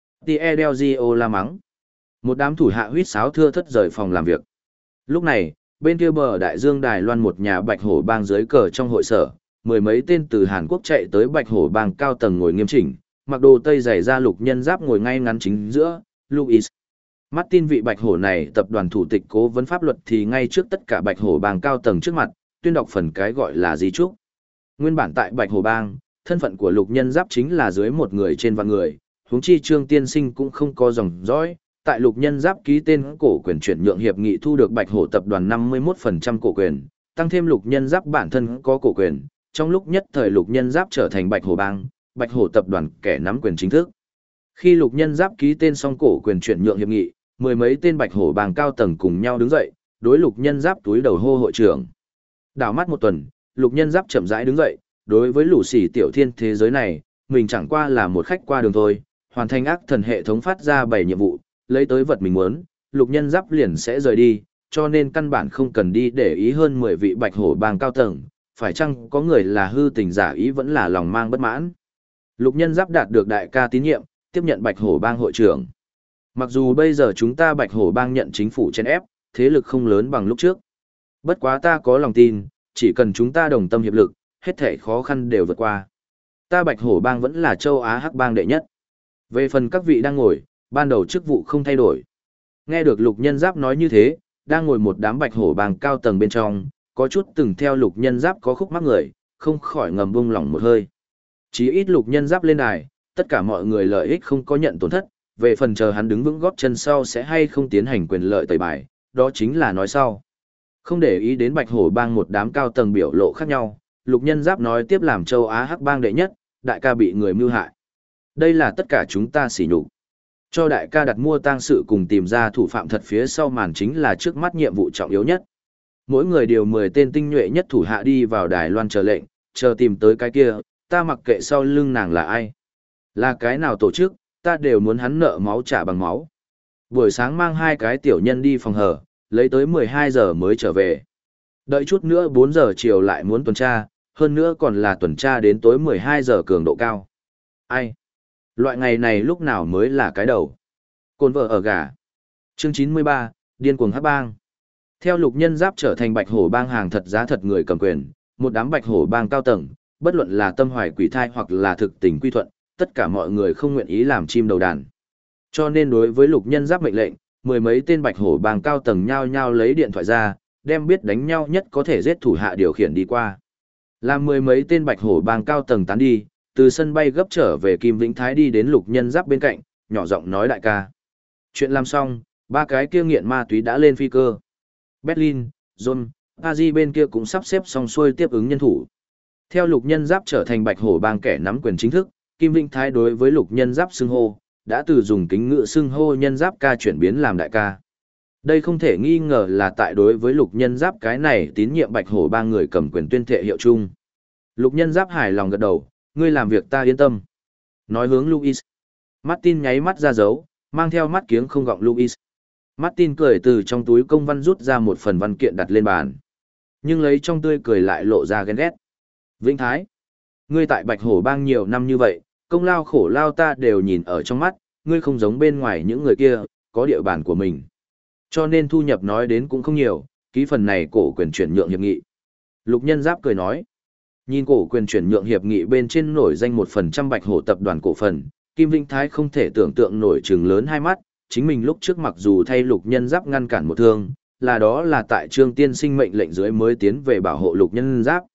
Tiedelgio la mắng. Một đám thủ hạ huýt sáo thưa thất rời phòng làm việc. Lúc này, bên kia bờ đại dương Đài Loan một nhà Bạch Hổ bang dưới cờ trong hội sở, mười mấy tên từ Hàn Quốc chạy tới Bạch Hổ bang cao tầng ngồi nghiêm chỉnh, mặc đồ tây dày da lục nhân giáp ngồi ngay ngắn chính giữa, Louis. Martin vị Bạch Hổ này tập đoàn thủ tịch cố vấn pháp luật thì ngay trước tất cả Bạch Hổ bang cao tầng trước mặt, tuyên đọc phần cái gọi là di chúc. Nguyên bản tại Bạch Hổ bang, thân phận của lục nhân giáp chính là dưới một người trên vạn người, huống chi Trương tiên sinh cũng không có dòng dõi. Tại lục nhân giáp ký tên cổ quyền chuyển nhượng hiệp nghị thu được Bạch Hổ tập đoàn 51% cổ quyền, tăng thêm lục nhân giáp bản thân có cổ quyền, trong lúc nhất thời lục nhân giáp trở thành Bạch Hổ bang, Bạch Hổ tập đoàn kẻ nắm quyền chính thức. Khi lục nhân giáp ký tên xong cổ quyền chuyển nhượng hiệp nghị, mười mấy tên Bạch Hổ bang cao tầng cùng nhau đứng dậy, đối lục nhân giáp túi đầu hô hội trưởng. Đảo mắt một tuần, lục nhân giáp chậm rãi đứng dậy, đối với lũ xỉ tiểu thiên thế giới này, mình chẳng qua là một khách qua đường thôi, hoàn thành ác thần hệ thống phát ra 7 nhiệm vụ, lấy tới vật mình muốn, lục nhân giáp liền sẽ rời đi, cho nên căn bản không cần đi để ý hơn 10 vị Bạch Hổ bang cao tầng, phải chăng có người là hư tình giả ý vẫn là lòng mang bất mãn. Lục nhân giáp đạt được đại ca tín nhiệm, tiếp nhận Bạch Hổ bang hội trưởng. Mặc dù bây giờ chúng ta Bạch Hổ bang nhận chính phủ chen ép, thế lực không lớn bằng lúc trước. Bất quá ta có lòng tin, chỉ cần chúng ta đồng tâm hiệp lực, hết thảy khó khăn đều vượt qua. Ta Bạch Hổ bang vẫn là châu Á hắc bang đệ nhất. Về phần các vị đang ngồi, ban đầu chức vụ không thay đổi. Nghe được lục nhân giáp nói như thế, đang ngồi một đám Bạch Hổ bang cao tầng bên trong, có chút từng theo lục nhân giáp có khúc mắc người, không khỏi ngầm bung lỏng một hơi. Chí ít lục nhân giáp lên đài, tất cả mọi người lợi ích không có nhận tổn thất, về phần chờ hắn đứng vững góp chân sau sẽ hay không tiến hành quyền lợi tẩy bài, đó chính là nói sau. Không để ý đến Bạch Hổ bang một đám cao tầng biểu lộ khác nhau, lục nhân giáp nói tiếp làm châu Á hắc bang đệ nhất, đại ca bị người mưu hại. Đây là tất cả chúng ta sỉ nhục. Cho đại ca đặt mua tang sự cùng tìm ra thủ phạm thật phía sau màn chính là trước mắt nhiệm vụ trọng yếu nhất. Mỗi người điều 10 tên tinh nhuệ nhất thủ hạ đi vào Đài Loan chờ lệnh, chờ tìm tới cái kia, ta mặc kệ sau lưng nàng là ai. Là cái nào tổ chức, ta đều muốn hắn nợ máu trả bằng máu. Buổi sáng mang 2 cái tiểu nhân đi phòng hở, lấy tới 12 giờ mới trở về. Đợi chút nữa 4 giờ chiều lại muốn tuần tra, hơn nữa còn là tuần tra đến tối 12 giờ cường độ cao. Ai? Loại ngày này lúc nào mới là cái đầu? Côn vợ ở gà. Chương 93, điên cuồng hắc bang. Theo lục nhân giáp trở thành Bạch Hổ bang hàng thật giá thật người cầm quyền, một đám Bạch Hổ bang cao tầng, bất luận là tâm hoài quỷ thai hoặc là thực tình quy thuận, tất cả mọi người không nguyện ý làm chim đầu đàn. Cho nên đối với lục nhân giáp mệnh lệnh, mười mấy tên Bạch Hổ bang cao tầng nhao nhao lấy điện thoại ra, đem biết đánh nhau nhất có thể giết thủ hạ điều khiển đi qua. Làm mười mấy tên Bạch Hổ bang cao tầng tán đi, từ sân bay gấp trở về Kim Vĩnh Thái đi đến lục nhân giáp bên cạnh, nhỏ giọng nói đại ca. Chuyện làm xong, 3 cái kia nghiện ma túy đã lên phi cơ. Berlin, John, Paris bên kia cũng sắp xếp xong xuôi tiếp ứng nhân thủ. Theo lục nhân giáp trở thành Bạch Hổ bang kẻ nắm quyền chính thức, Kim Vĩnh Thái đối với lục nhân giáp xưng hô, đã từ dùng kính ngữ xưng hô nhân giáp ca chuyển biến làm đại ca. Đây không thể nghi ngờ là tại đối với lục nhân giáp cái này tín nhiệm Bạch Hổ bang người cầm quyền tuyên thệ hiệu chung. Lục nhân giáp hài lòng gật đầu, ngươi làm việc ta yên tâm. Nói hướng Louis. Martin nháy mắt ra dấu, mang theo mắt kiếng không gọng Louis. Martin cười từ trong túi công văn rút ra một phần văn kiện đặt lên bàn. Nhưng lấy trong tươi cười lại lộ ra ghen ghét. Vĩnh Thái, ngươi tại Bạch Hổ bang nhiều năm như vậy, công lao khổ lao ta đều nhìn ở trong mắt, ngươi không giống bên ngoài những người kia, có địa bàn của mình. Cho nên thu nhập nói đến cũng không nhiều, ký phần này cổ quyền chuyển nhượng hiệp nghị. Lục nhân giáp cười nói. Nhìn cổ quyền chuyển nhượng hiệp nghị bên trên nổi danh 1% Bạch Hổ tập đoàn cổ phần, Kim Vĩnh Thái không thể tưởng tượng nổi trừng lớn hai mắt, chính mình lúc trước mặc dù thay lục nhân giáp ngăn cản một thương, là đó là tại Trương tiên sinh mệnh lệnh dưới mới tiến về bảo hộ lục nhân giáp.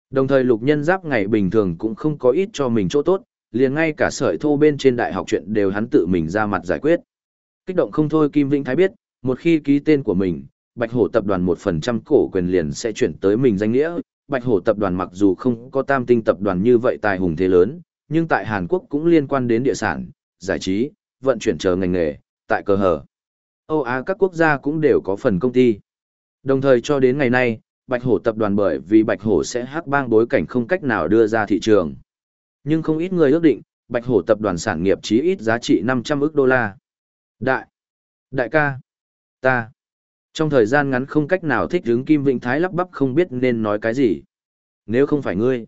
Đồng thời Lục Nhân Giáp ngày bình thường cũng không có ít cho mình chỗ tốt, liền ngay cả sợi thô bên trên đại học chuyện đều hắn tự mình ra mặt giải quyết. Kích động không thôi Kim Vĩnh Thái biết, một khi ký tên của mình, Bạch Hổ tập đoàn 1% cổ quyền liền sẽ chuyển tới mình danh nghĩa. Bạch Hổ tập đoàn mặc dù không có Tam Tinh tập đoàn như vậy tài hùng thế lớn, nhưng tại Hàn Quốc cũng liên quan đến địa sản, giải trí, vận chuyển chờ ngành nghề, tại cờ hở. Âu Á các quốc gia cũng đều có phần công ty. Đồng thời cho đến ngày nay, Bạch Hổ tập đoàn bởi vì Bạch Hổ sẽ hắc bang bối cảnh không cách nào đưa ra thị trường. Nhưng không ít người ước định, Bạch Hổ tập đoàn sản nghiệp chí ít giá trị 500 ức đô la. Đại ca, ta. Trong thời gian ngắn không cách nào thích ứng Kim Vĩnh Thái lắp bắp không biết nên nói cái gì. Nếu không phải ngươi,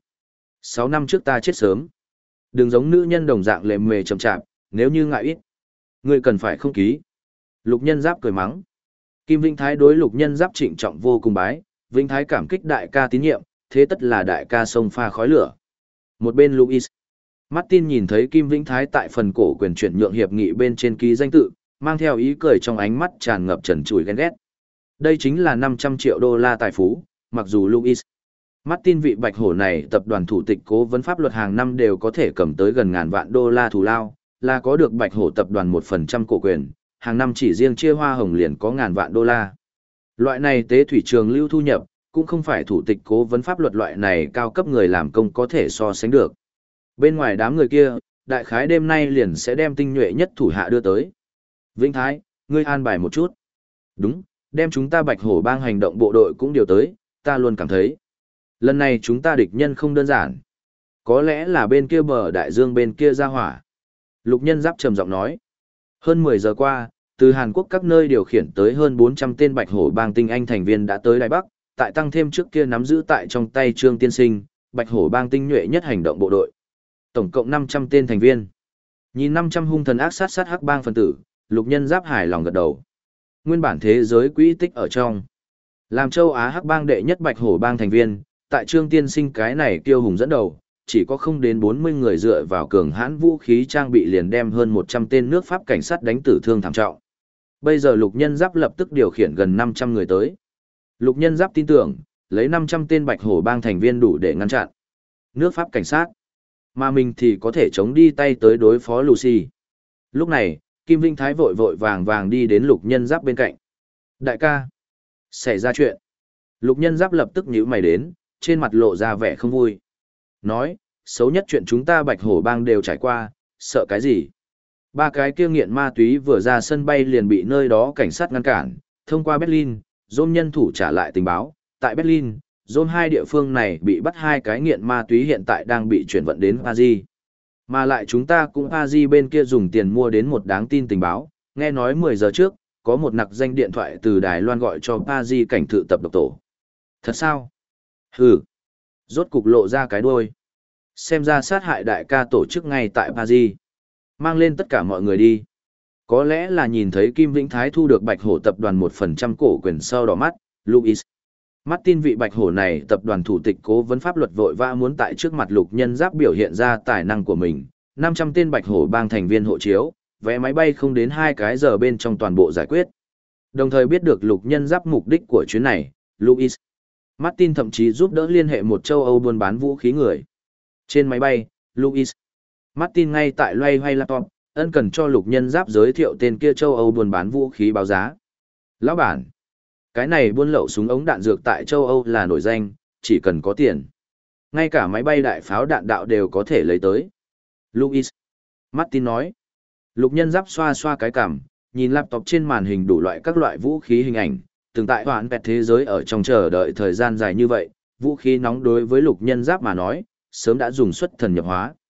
6 năm trước ta chết sớm. Đừng giống nữ nhân đồng dạng lề mề chậm chạp, nếu như ngại ít, ngươi cần phải không ký. Lục Nhân Giáp cười mắng. Kim Vĩnh Thái đối Lục Nhân Giáp trịnh trọng vô cùng bái, Vĩnh Thái cảm kích đại ca tín nhiệm, thế tất là đại ca sông pha khói lửa. Một bên Louis Martin nhìn thấy Kim Vĩnh Thái tại phần cổ quyền chuyển nhượng hiệp nghị bên trên ký danh tự, mang theo ý cười trong ánh mắt tràn ngập trần trụi ghen ghét. Đây chính là 500 triệu đô la tài phú, mặc dù Louis Martin vị Bạch Hổ này tập đoàn thủ tịch cố vấn pháp luật hàng năm đều có thể cầm tới gần ngàn vạn đô la thù lao, là có được Bạch Hổ tập đoàn 1% cổ quyền, hàng năm chỉ riêng chia hoa hồng liền có ngàn vạn đô la. Loại này tế thủy trường lưu thu nhập, cũng không phải thủ tịch cố vấn pháp luật loại này cao cấp người làm công có thể so sánh được. Bên ngoài đám người kia, đại khái đêm nay liền sẽ đem tinh nhuệ nhất thủ hạ đưa tới. Vĩnh Thái, ngươi an bài một chút. Đúng, đem chúng ta Bạch Hổ bang hành động bộ đội cũng điều tới, ta luôn cảm thấy. Lần này chúng ta địch nhân không đơn giản. Có lẽ là bên kia bờ đại dương bên kia ra hỏa. Lục Nhân Giáp trầm giọng nói. Hơn 10 giờ qua, từ Hàn Quốc các nơi điều khiển tới hơn 400 tên Bạch Hổ bang tinh anh thành viên đã tới Đài Bắc, tại tăng thêm trước kia nắm giữ tại trong tay Trương Tiên Sinh, Bạch Hổ bang tinh nhuệ nhất hành động bộ đội. Tổng cộng 500 tên thành viên. Nhìn 500 hung thần ác sát hắc bang phân tử, Lục Nhân Giáp hài lòng gật đầu. Nguyên bản thế giới quỹ tích ở trong. Làm châu Á hắc bang đệ nhất Bạch Hổ bang thành viên, tại Trương Tiên Sinh cái này kiêu hùng dẫn đầu, chỉ có không đến 40 người dựa vào cường hãn vũ khí trang bị liền đem hơn 100 tên nước Pháp cảnh sát đánh tử thương thảm trọng. Bây giờ Lục Nhân Giáp lập tức điều khiển gần 500 người tới. Lục Nhân Giáp tin tưởng, lấy 500 tên Bạch Hổ bang thành viên đủ để ngăn chặn nước Pháp cảnh sát, mà mình thì có thể chống đi tay tới đối phó Lucy. Lúc này, Kim Vĩnh Thái vội vội vàng vàng đi đến Lục Nhân Giáp bên cạnh. Đại ca, xảy ra chuyện. Lục Nhân Giáp lập tức nhíu mày đến, trên mặt lộ ra vẻ không vui. Nói, xấu nhất chuyện chúng ta Bạch Hổ bang đều trải qua, sợ cái gì? Ba cái kia nghiện ma túy vừa ra sân bay liền bị nơi đó cảnh sát ngăn cản, thông qua Berlin, Rome nhân thủ trả lại tình báo. Tại Berlin, Rome hai địa phương này bị bắt hai cái nghiện ma túy hiện tại đang bị chuyển vận đến Paris. Mà lại chúng ta cũng Paris bên kia dùng tiền mua đến một đáng tin tình báo, nghe nói 10 giờ trước, có một nặc danh điện thoại từ Đài Loan gọi cho Paris cảnh thự tập độc tổ. Thật sao? Hừ. Rốt cục lộ ra cái đuôi. Xem ra sát hại đại ca tổ chức ngay tại Paris. Mang lên tất cả mọi người đi. Có lẽ là nhìn thấy Kim Vĩnh Thái thu được Bạch Hổ tập đoàn 1% cổ quyền sau đỏ mắt, Louis Martin vị Bạch Hổ này tập đoàn thủ tịch cố vấn pháp luật vội vã muốn tại trước mặt Lục Nhân Giáp biểu hiện ra tài năng của mình. 500 tên Bạch Hổ bang thành viên hộ chiếu, vé máy bay không đến 2 cái giờ bên trong toàn bộ giải quyết. Đồng thời biết được Lục Nhân Giáp mục đích của chuyến này, Louis Martin thậm chí giúp đỡ liên hệ một châu Âu buôn bán vũ khí người. Trên máy bay, Louis Martin ngay tại loay hoay laptop, ân cần cho Lục Nhân Giáp giới thiệu tên kia châu Âu buôn bán vũ khí báo giá. Lão bản, cái này buôn lậu súng ống đạn dược tại châu Âu là nổi danh, chỉ cần có tiền. Ngay cả máy bay đại pháo đạn đạo đều có thể lấy tới. Louis Martin nói. Lục Nhân Giáp xoa xoa cái cằm, nhìn laptop trên màn hình đủ loại các loại vũ khí hình ảnh, từng tại hoạn vẹt thế giới ở trong chờ đợi thời gian dài như vậy, vũ khí nóng đối với Lục Nhân Giáp mà nói, sớm đã dùng xuất thần nhập hóa.